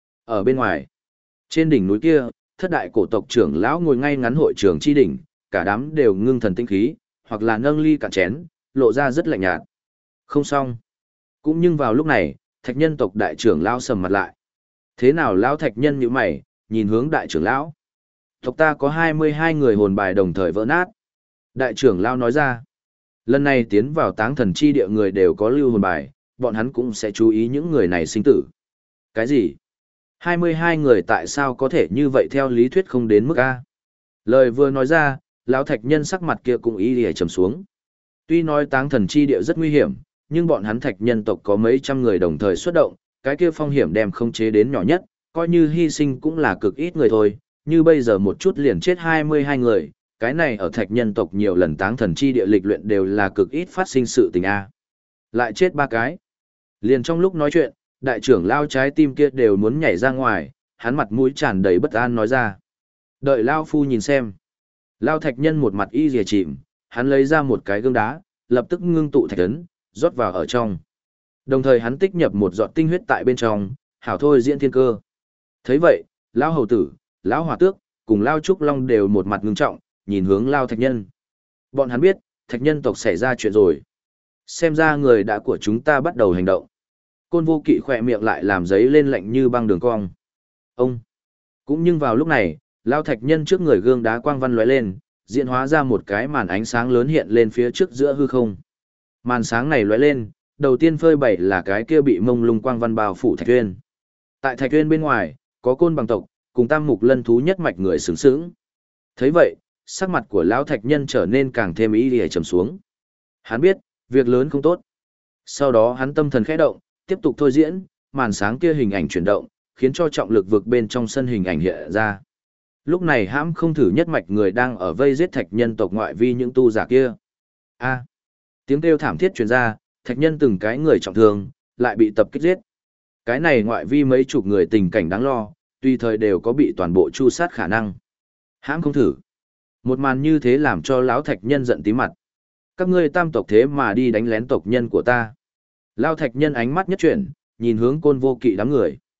Ở bên ngoài, trên đỉnh núi kia, thất đại cổ tộc trưởng lão ngồi ngay ngắn hội trường chi đỉnh, cả đám đều ngưng thần tinh khí, hoặc là nâng ly cạn chén, lộ ra rất lạnh nhạt. Không xong. Cũng nhưng vào lúc này, thạch nhân tộc đại trưởng lão sầm mặt lại. Thế nào lão thạch nhân như mày, nhìn hướng đại trưởng lão. Tộc ta có 22 người hồn bài đồng thời vỡ nát. Đại trưởng lão nói ra. Lần này tiến vào táng thần chi địa người đều có lưu hồn bài, bọn hắn cũng sẽ chú ý những người này sinh tử. Cái gì? 22 người tại sao có thể như vậy theo lý thuyết không đến mức A? Lời vừa nói ra, lão thạch nhân sắc mặt kia cũng ý lìa trầm xuống. Tuy nói táng thần chi địa rất nguy hiểm, nhưng bọn hắn thạch nhân tộc có mấy trăm người đồng thời xuất động, cái kia phong hiểm đem không chế đến nhỏ nhất, coi như hy sinh cũng là cực ít người thôi, như bây giờ một chút liền chết 22 người, cái này ở thạch nhân tộc nhiều lần táng thần chi địa lịch luyện đều là cực ít phát sinh sự tình A. Lại chết 3 cái. Liền trong lúc nói chuyện, đại trưởng lao trái tim kia đều muốn nhảy ra ngoài, hắn mặt mũi tràn đầy bất an nói ra. Đợi lao phu nhìn xem. Lao thạch nhân một mặt y dìa chìm, hắn lấy ra một cái gương đá, lập tức ngưng tụ thạch ấn, rót vào ở trong. Đồng thời hắn tích nhập một giọt tinh huyết tại bên trong, hảo thôi diễn thiên cơ. Thấy vậy, lão hầu tử, lão hỏa tước, cùng lao trúc long đều một mặt ngưng trọng, nhìn hướng lao thạch nhân. Bọn hắn biết, thạch nhân tộc xảy ra chuyện rồi. Xem ra người đã của chúng ta bắt đầu hành động. Côn Vô Kỵ khỏe miệng lại làm giấy lên lạnh như băng đường cong. Ông! Cũng nhưng vào lúc này, lao thạch nhân trước người gương đá quang văn lóe lên, diễn hóa ra một cái màn ánh sáng lớn hiện lên phía trước giữa hư không. Màn sáng này lóe lên, đầu tiên phơi bày là cái kia bị mông lung quang văn bao phủ thạch uyên. Tại thạch uyên bên ngoài, có côn bằng tộc, cùng tam mục lân thú nhất mạch người sướng sướng. Thấy vậy, sắc mặt của lão thạch nhân trở nên càng thêm ý lìa trầm xuống. Hắn biết, việc lớn không tốt. Sau đó hắn tâm thần khẽ động, tiếp tục thôi diễn, màn sáng kia hình ảnh chuyển động, khiến cho trọng lực vực bên trong sân hình ảnh hiện ra. Lúc này hãm không thử nhất mạch người đang ở vây giết thạch nhân tộc ngoại vi những tu giả kia. A. Tiếng kêu thảm thiết truyền ra, thạch nhân từng cái người trọng thương, lại bị tập kích giết. Cái này ngoại vi mấy chục người tình cảnh đáng lo, tùy thời đều có bị toàn bộ chu sát khả năng. Hãm không thử. Một màn như thế làm cho lão thạch nhân giận tí mặt. Các ngươi tam tộc thế mà đi đánh lén tộc nhân của ta. Lão thạch nhân ánh mắt nhất chuyển, nhìn hướng Côn Vô Kỵ đám người.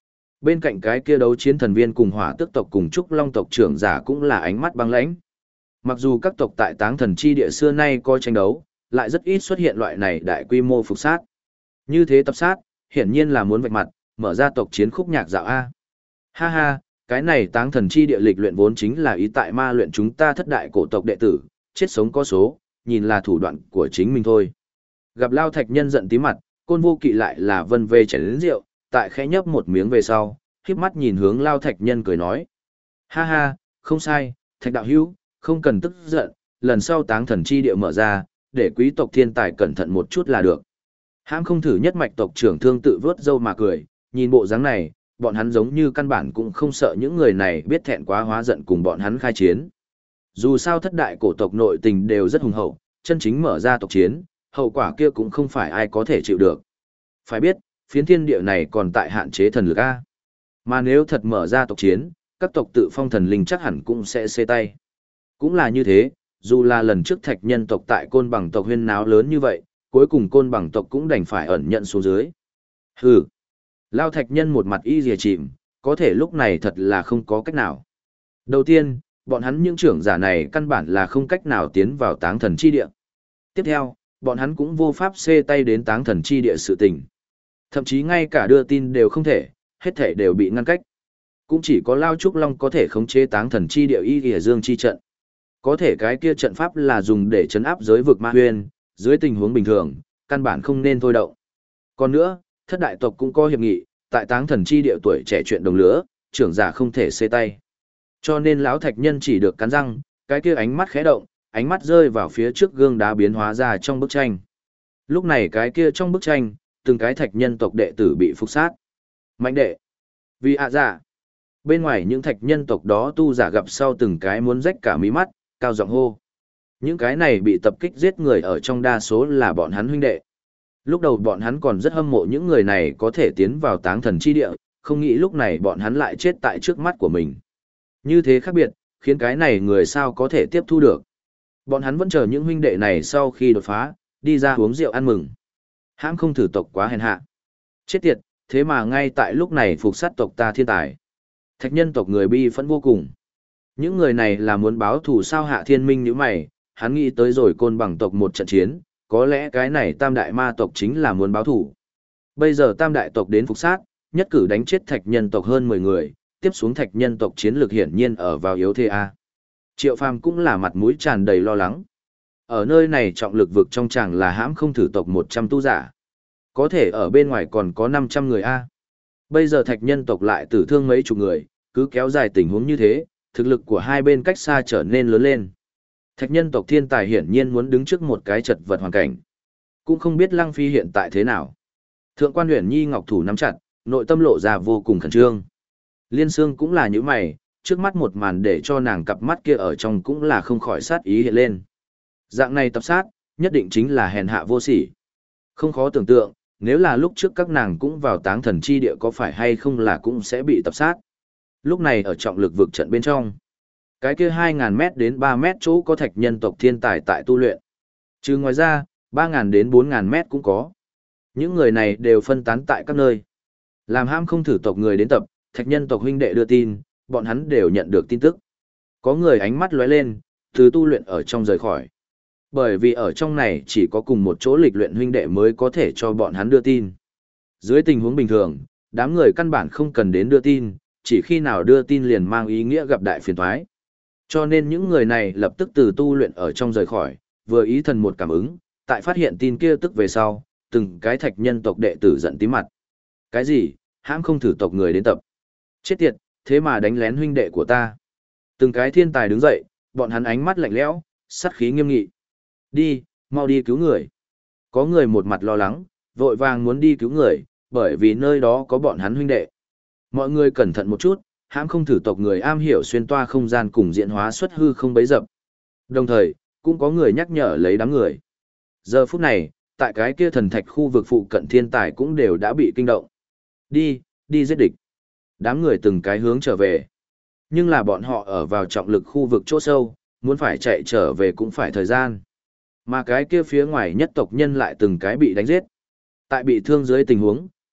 Bên cạnh cái kia đấu chiến thần viên cùng hỏa tước tộc cùng trúc long tộc trưởng giả cũng là ánh mắt băng lãnh. Mặc dù các tộc tại Táng Thần chi địa xưa nay có tranh đấu, lại rất ít xuất hiện loại này đại quy mô phục sát. Như thế tập sát, hiển nhiên là muốn vạch mặt, mở ra tộc chiến khúc nhạc dạo A. Ha ha, cái này Táng Thần chi địa lịch luyện vốn chính là ý tại ma luyện chúng ta thất đại cổ tộc đệ tử, chết sống có số, nhìn là thủ đoạn của chính mình thôi. Gặp Lao Thạch Nhân giận tí mặt, Côn Vô Kỵ lại là vân về chén lớn rượu, tại khẽ nhấp một miếng về sau, khiếp mắt nhìn hướng Lao Thạch Nhân cười nói. Ha ha, không sai, Thạch đạo hữu, không cần tức giận, lần sau Táng Thần chi địa mở ra, để quý tộc thiên tài cẩn thận một chút là được. Hãm không thử nhất mạch tộc trưởng Thương tự vớt râu mà cười, nhìn bộ dáng này, bọn hắn giống như căn bản cũng không sợ những người này biết thẹn quá hóa giận cùng bọn hắn khai chiến. Dù sao thất đại cổ tộc nội tình đều rất hùng hậu, chân chính mở ra tộc chiến, hậu quả kia cũng không phải ai có thể chịu được. Phải biết, phiến thiên địa này còn tại hạn chế thần lực A. Mà nếu thật mở ra tộc chiến, các tộc tự phong thần linh chắc hẳn cũng sẽ xê tay. Cũng là như thế, dù là lần trước Thạch Nhân tộc tại Côn Bằng tộc huyên náo lớn như vậy, cuối cùng Côn Bằng tộc cũng đành phải ẩn nhận xuống dưới. Hừ. Lao Thạch Nhân một mặt y dìa chìm, có thể lúc này thật là không có cách nào. Đầu tiên, bọn hắn những trưởng giả này căn bản là không cách nào tiến vào Táng Thần chi địa. Tiếp theo, bọn hắn cũng vô pháp xê tay đến Táng Thần chi địa sự tình. Thậm chí ngay cả đưa tin đều không thể, hết thể đều bị ngăn cách. Cũng chỉ có Lao Trúc Long có thể khống chế Táng Thần chi địa y dìa dương chi trận. Có thể cái kia trận pháp là dùng để chấn áp giới vực ma huyên, dưới tình huống bình thường, căn bản không nên thôi động. Còn nữa, thất đại tộc cũng có hiệp nghị, tại Táng Thần chi địa tuổi trẻ chuyện đồng lứa, trưởng giả không thể xê tay. Cho nên lão Thạch Nhân chỉ được cắn răng, cái kia ánh mắt khẽ động, ánh mắt rơi vào phía trước gương đá biến hóa ra trong bức tranh. Lúc này cái kia trong bức tranh, từng cái Thạch Nhân tộc đệ tử bị phục sát. Mạnh đệ, vì dạ. Bên ngoài những Thạch Nhân tộc đó tu giả gặp sau từng cái muốn rách cả mí mắt, cao giọng hô. Những cái này bị tập kích giết người ở trong đa số là bọn hắn huynh đệ. Lúc đầu bọn hắn còn rất hâm mộ những người này có thể tiến vào Táng Thần chi địa, không nghĩ lúc này bọn hắn lại chết tại trước mắt của mình. Như thế khác biệt, khiến cái này người sao có thể tiếp thu được. Bọn hắn vẫn chờ những huynh đệ này sau khi đột phá, đi ra uống rượu ăn mừng. Hãm không thử tộc quá hèn hạ. Chết tiệt, thế mà ngay tại lúc này phục sát tộc ta thiên tài. Thạch Nhân tộc người bi phẫn vô cùng. Những người này là muốn báo thù sao Hạ Thiên Minh như mày, hắn nghĩ tới rồi Côn Bằng tộc một trận chiến, có lẽ cái này tam đại ma tộc chính là muốn báo thù. Bây giờ tam đại tộc đến phục sát, nhất cử đánh chết Thạch Nhân tộc hơn 10 người, tiếp xuống Thạch Nhân tộc chiến lược hiển nhiên ở vào yếu thế A. Triệu Phàm cũng là mặt mũi tràn đầy lo lắng. Ở nơi này trọng lực vực trong chàng là hãm không thử tộc 100 tu giả. Có thể ở bên ngoài còn có 500 người A. Bây giờ Thạch Nhân tộc lại tử thương mấy chục người, cứ kéo dài tình huống như thế, thực lực của hai bên cách xa trở nên lớn lên. Thạch Nhân tộc thiên tài hiển nhiên muốn đứng trước một cái chật vật hoàn cảnh. Cũng không biết Lăng Phi hiện tại thế nào. Thượng quan Uyển Nhi ngọc thủ nắm chặt, nội tâm lộ ra vô cùng khẩn trương. Liên Sương cũng là như mày, trước mắt một màn để cho nàng cặp mắt kia ở trong cũng là không khỏi sát ý hiện lên. Dạng này tập sát, nhất định chính là hèn hạ vô sỉ. Không khó tưởng tượng, nếu là lúc trước các nàng cũng vào Táng Thần chi địa có phải hay không là cũng sẽ bị tập sát. Lúc này ở trọng lực vực trận bên trong, cái kia 2.000 mét đến 3 mét chỗ có Thạch Nhân tộc thiên tài tại tu luyện. Trừ ngoài ra, 3.000 đến 4.000 mét cũng có. Những người này đều phân tán tại các nơi. Làm ham không thử tộc người đến tập, Thạch Nhân tộc huynh đệ đưa tin, bọn hắn đều nhận được tin tức. Có người ánh mắt lóe lên, từ tu luyện ở trong rời khỏi. Bởi vì ở trong này chỉ có cùng một chỗ lịch luyện huynh đệ mới có thể cho bọn hắn đưa tin. Dưới tình huống bình thường, đám người căn bản không cần đến đưa tin, chỉ khi nào đưa tin liền mang ý nghĩa gặp đại phiền toái. Cho nên những người này lập tức từ tu luyện ở trong rời khỏi, vừa ý thần một cảm ứng, tại phát hiện tin kia tức về sau, từng cái Thạch Nhân tộc đệ tử giận tím mặt. Cái gì, hãm không thử tộc người đến tập. Chết tiệt, thế mà đánh lén huynh đệ của ta. Từng cái thiên tài đứng dậy, bọn hắn ánh mắt lạnh lẽo, sát khí nghiêm nghị. Đi, mau đi cứu người. Có người một mặt lo lắng, vội vàng muốn đi cứu người, bởi vì nơi đó có bọn hắn huynh đệ. Mọi người cẩn thận một chút, hãm không thử tộc người am hiểu xuyên toa không gian cùng diễn hóa xuất hư không bấy dập. Đồng thời, cũng có người nhắc nhở lấy đám người. Giờ phút này, tại cái kia thần thạch khu vực phụ cận thiên tài cũng đều đã bị kinh động. Đi, đi giết địch. Đám người từng cái hướng trở về. Nhưng là bọn họ ở vào trọng lực khu vực chỗ sâu, muốn phải chạy trở về cũng phải thời gian. Mà cái kia phía ngoài nhất tộc nhân lại từng cái bị đánh giết. Tại bị thương dưới tình huống,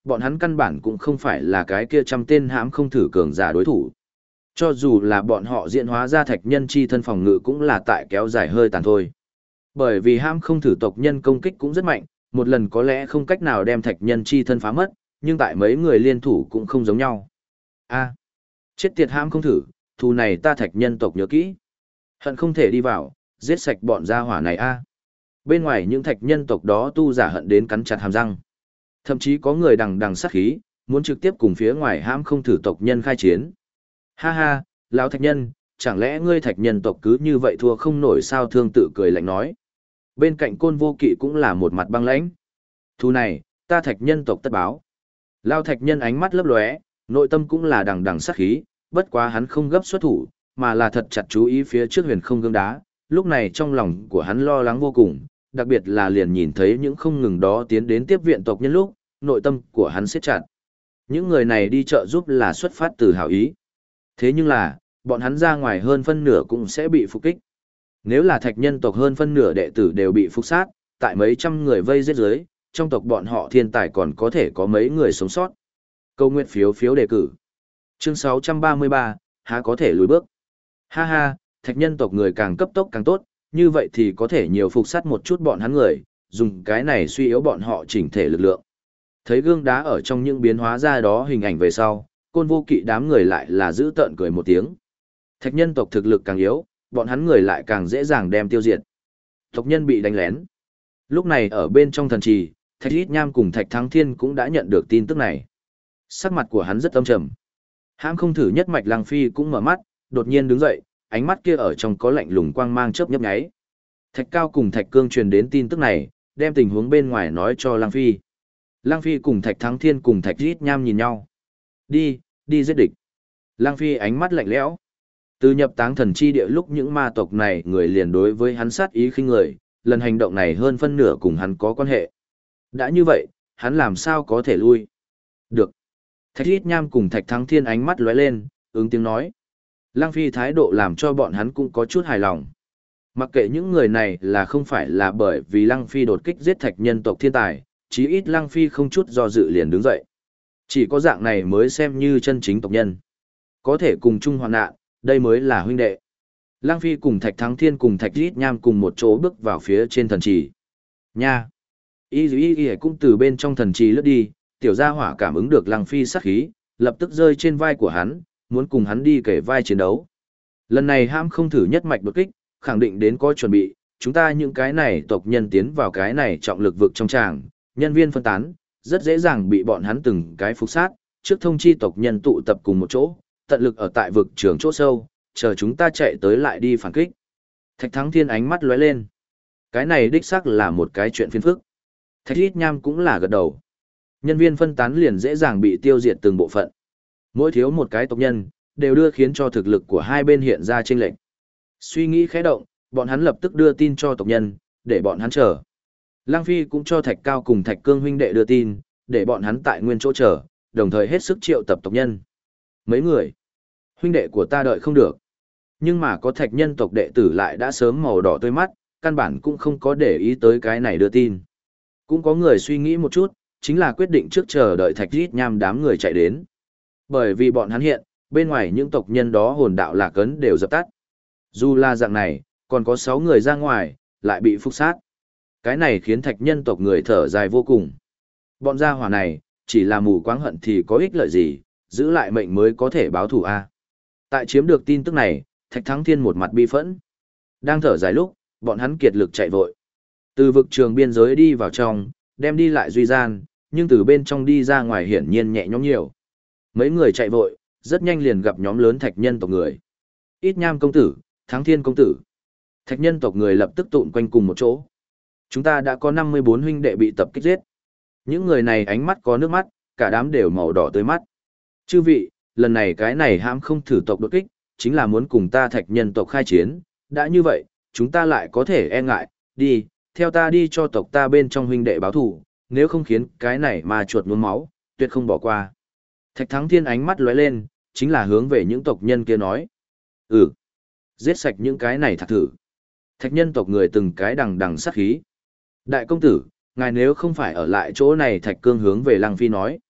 bọn hắn căn bản cũng không phải là cái kia trăm tên hãm không thử cường giả đối thủ. Cho dù là bọn họ diễn hóa ra thạch nhân chi thân phòng ngự cũng là tại kéo dài hơi tàn thôi. Bởi vì hãm không thử tộc nhân công kích cũng rất mạnh, một lần có lẽ không cách nào đem thạch nhân chi thân phá mất, nhưng tại mấy người liên thủ cũng không giống nhau. A, chết tiệt hãm không thử, thù này ta thạch nhân tộc nhớ kỹ. Hận không thể đi vào, giết sạch bọn gia hỏa này a. Bên ngoài những thạch nhân tộc đó tu giả hận đến cắn chặt hàm răng. Thậm chí có người đằng đằng sát khí, muốn trực tiếp cùng phía ngoài hãm không thử tộc nhân khai chiến. Ha ha, lão thạch nhân, chẳng lẽ ngươi thạch nhân tộc cứ như vậy thua không nổi sao, Thương Tự cười lạnh nói. Bên cạnh Côn Vô Kỵ cũng là một mặt băng lãnh. Thù này, ta thạch nhân tộc tất báo. Lão thạch nhân ánh mắt lấp lóe, nội tâm cũng là đằng đằng sát khí, bất quá hắn không gấp xuất thủ, mà là thật chặt chú ý phía trước huyền không gương đá. Lúc này trong lòng của hắn lo lắng vô cùng, đặc biệt là liền nhìn thấy những không ngừng đó tiến đến tiếp viện tộc nhân lúc, nội tâm của hắn siết chặt. Những người này đi trợ giúp là xuất phát từ hảo ý. Thế nhưng là, bọn hắn ra ngoài hơn phân nửa cũng sẽ bị phục kích. Nếu là thạch nhân tộc hơn phân nửa đệ tử đều bị phục sát, tại mấy trăm người vây giết dưới, trong tộc bọn họ thiên tài còn có thể có mấy người sống sót. Câu nguyện phiếu đề cử. Chương 633, há có thể lùi bước. Ha ha, thạch nhân tộc người càng cấp tốc càng tốt, như vậy thì có thể nhiều phục sát một chút bọn hắn người, dùng cái này suy yếu bọn họ chỉnh thể lực lượng. Thấy gương đá ở trong những biến hóa ra đó hình ảnh về sau, Côn Vô Kỵ đám người lại là giữ tợn cười một tiếng. Thạch nhân tộc thực lực càng yếu, bọn hắn người lại càng dễ dàng đem tiêu diệt. Tộc nhân bị đánh lén. Lúc này ở bên trong thần trì, Thạch Ít Nham cùng Thạch Thắng Thiên cũng đã nhận được tin tức này. Sắc mặt của hắn rất âm trầm. Hãm không thử nhất mạch Lăng Phi cũng mở mắt, đột nhiên đứng dậy, ánh mắt kia ở trong có lạnh lùng quang mang chớp nhấp nháy. Thạch Cao cùng Thạch Cương truyền đến tin tức này, đem tình huống bên ngoài nói cho Lăng Phi. Lăng Phi cùng Thạch Thắng Thiên cùng Thạch Ít Nham nhìn nhau. Đi giết địch. Lăng Phi ánh mắt lạnh lẽo. Từ nhập táng thần chi địa lúc những ma tộc này người liền đối với hắn sát ý khinh người, lần hành động này hơn phân nửa cùng hắn có quan hệ. Đã như vậy, hắn làm sao có thể lui? Được. Thạch Ít Nham cùng Thạch Thắng Thiên ánh mắt lóe lên, ứng tiếng nói. Lăng Phi thái độ làm cho bọn hắn cũng có chút hài lòng. Mặc kệ những người này là không phải là bởi vì Lăng Phi đột kích giết thạch nhân tộc thiên tài, chí ít Lăng Phi không chút do dự liền đứng dậy. Chỉ có dạng này mới xem như chân chính tộc nhân. Có thể cùng chung hoạn nạn, đây mới là huynh đệ. Lăng Phi cùng Thạch Thắng Thiên cùng Thạch Ít Nham cùng một chỗ bước vào phía trên thần trì. Nha! Y cũng từ bên trong thần trì lướt đi, tiểu gia hỏa cảm ứng được Lăng Phi sát khí, lập tức rơi trên vai của hắn, muốn cùng hắn đi kể vai chiến đấu. Lần này hãm không thử nhất mạch đột kích, khẳng định đến có chuẩn bị, chúng ta những cái này tộc nhân tiến vào cái này trọng lực vực trong tràng, nhân viên phân tán, rất dễ dàng bị bọn hắn từng cái phục sát, trước thông chi tộc nhân tụ tập cùng một chỗ, tận lực ở tại vực trường chỗ sâu, chờ chúng ta chạy tới lại đi phản kích. Thạch Thắng Thiên ánh mắt lóe lên. Cái này đích xác là một cái chuyện phiền phức. Thạch Ít Nham cũng là gật đầu. Nhân viên phân tán liền dễ dàng bị tiêu diệt từng bộ phận. Mỗi thiếu một cái tộc nhân, đều đưa khiến cho thực lực của hai bên hiện ra chênh lệch. Suy nghĩ khẽ động, bọn hắn lập tức đưa tin cho tộc nhân, để bọn hắn chờ. Lăng Phi cũng cho Thạch Cao cùng Thạch Cương huynh đệ đưa tin, để bọn hắn tại nguyên chỗ chờ, đồng thời hết sức triệu tập tộc nhân. Mấy người, huynh đệ của ta đợi không được. Nhưng mà có Thạch nhân tộc đệ tử lại đã sớm màu đỏ tươi mắt, căn bản cũng không có để ý tới cái này đưa tin. Cũng có người suy nghĩ một chút, chính là quyết định trước chờ đợi Thạch Ít Nham đám người chạy đến. Bởi vì bọn hắn hiện, bên ngoài những tộc nhân đó hồn đạo lạc ấn đều dập tắt. Dù là dạng này, còn có 6 người ra ngoài, lại bị phục sát. Cái này khiến thạch nhân tộc người thở dài vô cùng. Bọn gia hỏa này, chỉ là mù quáng hận thì có ích lợi gì, giữ lại mệnh mới có thể báo thù a. Tại chiếm được tin tức này, Thạch Thắng Thiên một mặt bi phẫn. Đang thở dài lúc, bọn hắn kiệt lực chạy vội. Từ vực trường biên giới đi vào trong, đem đi lại duy gian, nhưng từ bên trong đi ra ngoài hiển nhiên nhẹ nhõm nhiều. Mấy người chạy vội, rất nhanh liền gặp nhóm lớn thạch nhân tộc người. Ít Nham công tử, Thắng Thiên công tử. Thạch nhân tộc người lập tức tụn quanh cùng một chỗ. Chúng ta đã có 54 huynh đệ bị tập kích giết. Những người này ánh mắt có nước mắt, cả đám đều màu đỏ tươi mắt. Chư vị, lần này cái này hãm không thử tộc đột kích, chính là muốn cùng ta thạch nhân tộc khai chiến. Đã như vậy, chúng ta lại có thể e ngại, đi, theo ta đi cho tộc ta bên trong huynh đệ báo thù, nếu không khiến cái này mà chuột nhuốm máu, tuyệt không bỏ qua. Thạch Thắng Thiên ánh mắt lóe lên, chính là hướng về những tộc nhân kia nói. Giết sạch những cái này thạc thử. Thạch nhân tộc người từng cái đằng đằng sát khí. Đại công tử, ngài nếu không phải ở lại chỗ này, Thạch Cương hướng về Lăng Phi nói,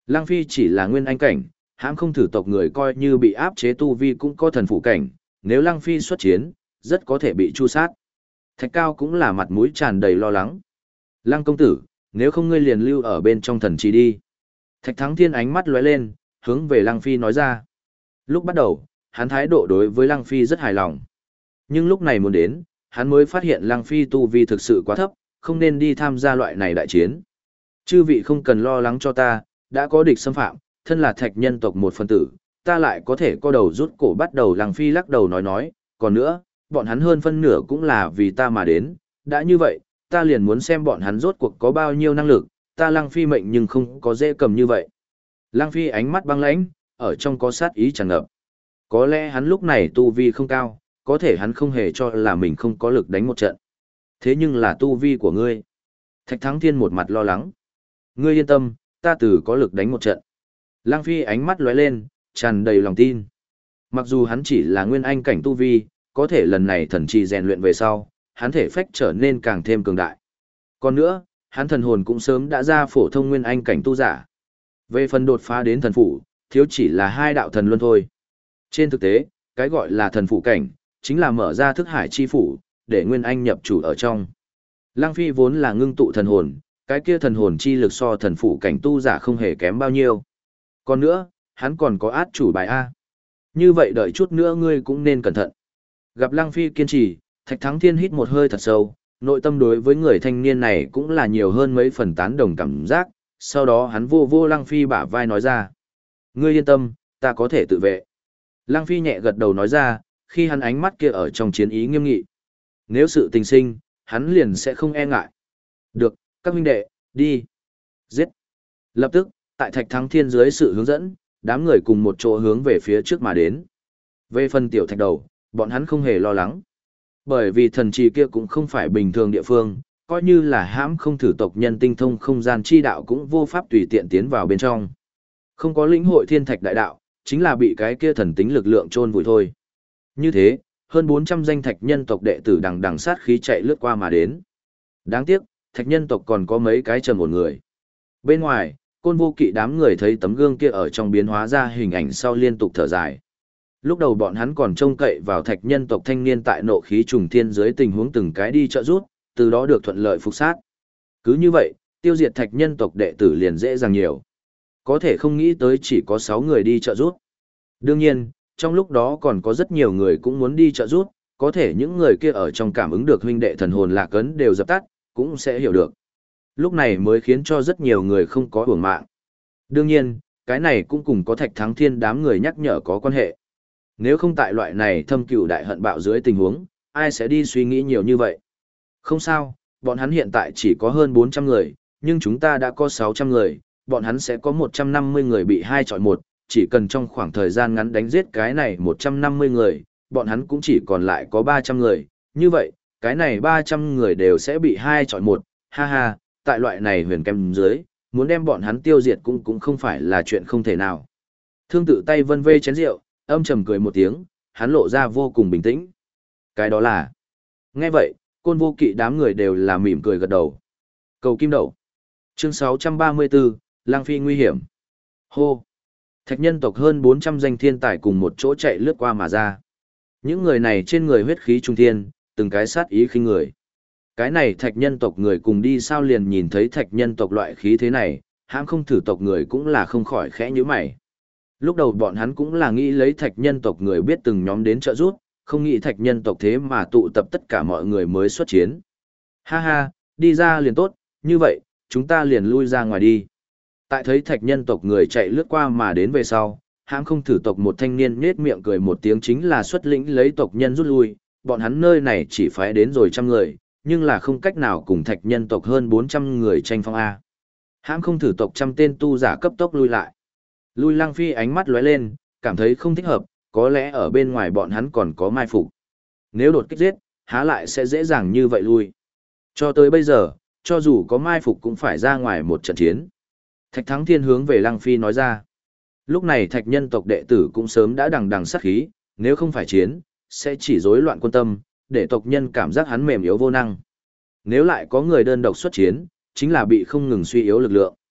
Lăng Phi chỉ là nguyên anh cảnh, hãm không thử tộc người coi như bị áp chế tu vi cũng có thần phụ cảnh, nếu Lăng Phi xuất chiến, rất có thể bị tru sát. Thạch Cao cũng là mặt mũi tràn đầy lo lắng. Lăng công tử, nếu không ngươi liền lưu ở bên trong thần trì đi. Thạch Thắng Thiên ánh mắt lóe lên, hướng về Lăng Phi nói ra. Lúc bắt đầu, hắn thái độ đối với Lăng Phi rất hài lòng. Nhưng lúc này muốn đến, hắn mới phát hiện Lăng Phi tu vi thực sự quá thấp, không nên đi tham gia loại này đại chiến. Chư vị không cần lo lắng cho ta, đã có địch xâm phạm, thân là thạch nhân tộc một phân tử, ta lại có thể co đầu rút cổ bắt đầu. Lăng Phi lắc đầu nói, còn nữa, bọn hắn hơn phân nửa cũng là vì ta mà đến, đã như vậy, ta liền muốn xem bọn hắn rốt cuộc có bao nhiêu năng lực, ta Lăng Phi mệnh nhưng không có dễ cầm như vậy. Lăng Phi ánh mắt băng lãnh, ở trong có sát ý tràn ngập. Có lẽ hắn lúc này tu vi không cao, có thể hắn không hề cho là mình không có lực đánh một trận. Thế nhưng là tu vi của ngươi. Thạch Thắng Thiên một mặt lo lắng. Ngươi yên tâm, ta từ có lực đánh một trận. Lăng Phi ánh mắt lóe lên, tràn đầy lòng tin. Mặc dù hắn chỉ là nguyên anh cảnh tu vi, có thể lần này thần trì rèn luyện về sau, hắn thể phách trở nên càng thêm cường đại. Còn nữa, hắn thần hồn cũng sớm đã ra phổ thông nguyên anh cảnh tu giả. Về phần đột phá đến thần phủ, thiếu chỉ là 2 đạo thần luân thôi. Trên thực tế, cái gọi là thần phủ cảnh, chính là mở ra thức hải chi phủ, để nguyên anh nhập chủ ở trong. Lăng Phi vốn là ngưng tụ thần hồn, cái kia thần hồn chi lực so thần phủ cảnh tu giả không hề kém bao nhiêu. Còn nữa, hắn còn có át chủ bài A. Như vậy đợi chút nữa ngươi cũng nên cẩn thận. Gặp Lăng Phi kiên trì, Thạch Thắng Thiên hít một hơi thật sâu, nội tâm đối với người thanh niên này cũng là nhiều hơn mấy phần tán đồng cảm giác, sau đó hắn vô Lăng Phi bả vai nói ra. Ngươi yên tâm, ta có thể tự vệ. Lăng Phi nhẹ gật đầu nói ra, khi hắn ánh mắt kia ở trong chiến ý nghiêm nghị. Nếu sự tình sinh, hắn liền sẽ không e ngại. Được, các huynh đệ, đi. Giết. Lập tức, tại Thạch Thắng Thiên dưới sự hướng dẫn, đám người cùng một chỗ hướng về phía trước mà đến. Về phần tiểu thạch đầu, bọn hắn không hề lo lắng. Bởi vì thần trì kia cũng không phải bình thường địa phương, coi như là hãm không thử tộc nhân tinh thông không gian chi đạo cũng vô pháp tùy tiện tiến vào bên trong. Không có lĩnh hội thiên thạch đại đạo, chính là bị cái kia thần tính lực lượng chôn vùi thôi. Như thế, hơn 400 danh thạch nhân tộc đệ tử đằng đằng sát khí chạy lướt qua mà đến. Đáng tiếc, thạch nhân tộc còn có mấy cái trầm một người. Bên ngoài, Côn Vô Kỵ đám người thấy tấm gương kia ở trong biến hóa ra hình ảnh sau liên tục thở dài. Lúc đầu bọn hắn còn trông cậy vào thạch nhân tộc thanh niên tại nộ khí trùng thiên dưới tình huống từng cái đi trợ giúp, từ đó được thuận lợi phục sát. Cứ như vậy, tiêu diệt thạch nhân tộc đệ tử liền dễ dàng nhiều. Có thể không nghĩ tới chỉ có 6 người đi trợ giúp. Đương nhiên, trong lúc đó còn có rất nhiều người cũng muốn đi trợ giúp, có thể những người kia ở trong cảm ứng được huynh đệ thần hồn lạc ấn đều dập tắt, cũng sẽ hiểu được. Lúc này mới khiến cho rất nhiều người không có uổng mạng. Đương nhiên, cái này cũng cùng có Thạch Thắng Thiên đám người nhắc nhở có quan hệ. Nếu không tại loại này thâm cừu đại hận bạo dưới tình huống, ai sẽ đi suy nghĩ nhiều như vậy? Không sao, bọn hắn hiện tại chỉ có hơn 400 người, nhưng chúng ta đã có 600 người, bọn hắn sẽ có 150 người bị 2 chọi 1, chỉ cần trong khoảng thời gian ngắn đánh giết cái này 150 người, bọn hắn cũng chỉ còn lại có 300 người, như vậy, cái này 300 người đều sẽ bị 2 chọi 1, ha ha, tại loại này huyền kem dưới, muốn đem bọn hắn tiêu diệt cũng không phải là chuyện không thể nào. Thương tự tay vân vê chén rượu, âm trầm cười một tiếng, hắn lộ ra vô cùng bình tĩnh. Cái đó là... Nghe vậy, Côn Vô Kỵ đám người đều là mỉm cười gật đầu. Cầu kim đậu. Chương 634, Lang Phi nguy hiểm. Hô. Thạch nhân tộc hơn 400 danh thiên tài cùng một chỗ chạy lướt qua mà ra. Những người này trên người huyết khí trung thiên, từng cái sát ý khinh người. Cái này thạch nhân tộc người cùng đi sao liền nhìn thấy thạch nhân tộc loại khí thế này, hãng không thử tộc người cũng là không khỏi khẽ như mày. Lúc đầu bọn hắn cũng là nghĩ lấy thạch nhân tộc người biết từng nhóm đến trợ giúp, không nghĩ thạch nhân tộc thế mà tụ tập tất cả mọi người mới xuất chiến. Ha ha, đi ra liền tốt, như vậy, chúng ta liền lui ra ngoài đi. Tại thấy thạch nhân tộc người chạy lướt qua mà đến về sau, hãng không thử tộc một thanh niên nhết miệng cười một tiếng chính là xuất lĩnh lấy tộc nhân rút lui, bọn hắn nơi này chỉ phái đến rồi 100 người, nhưng là không cách nào cùng thạch nhân tộc hơn 400 người tranh phong A. Hãng không thử tộc 100 tên tu giả cấp tốc lui lại. Lui Lang Phi ánh mắt lóe lên, cảm thấy không thích hợp, có lẽ ở bên ngoài bọn hắn còn có mai phục. Nếu đột kích giết, há lại sẽ dễ dàng như vậy lui. Cho tới bây giờ, cho dù có mai phục cũng phải ra ngoài một trận chiến. Thạch Thắng Thiên hướng về Lang Phi nói ra. Lúc này thạch nhân tộc đệ tử cũng sớm đã đằng đằng sát khí, nếu không phải chiến, sẽ chỉ rối loạn quân tâm, để tộc nhân cảm giác hắn mềm yếu vô năng. Nếu lại có người đơn độc xuất chiến, chính là bị không ngừng suy yếu lực lượng.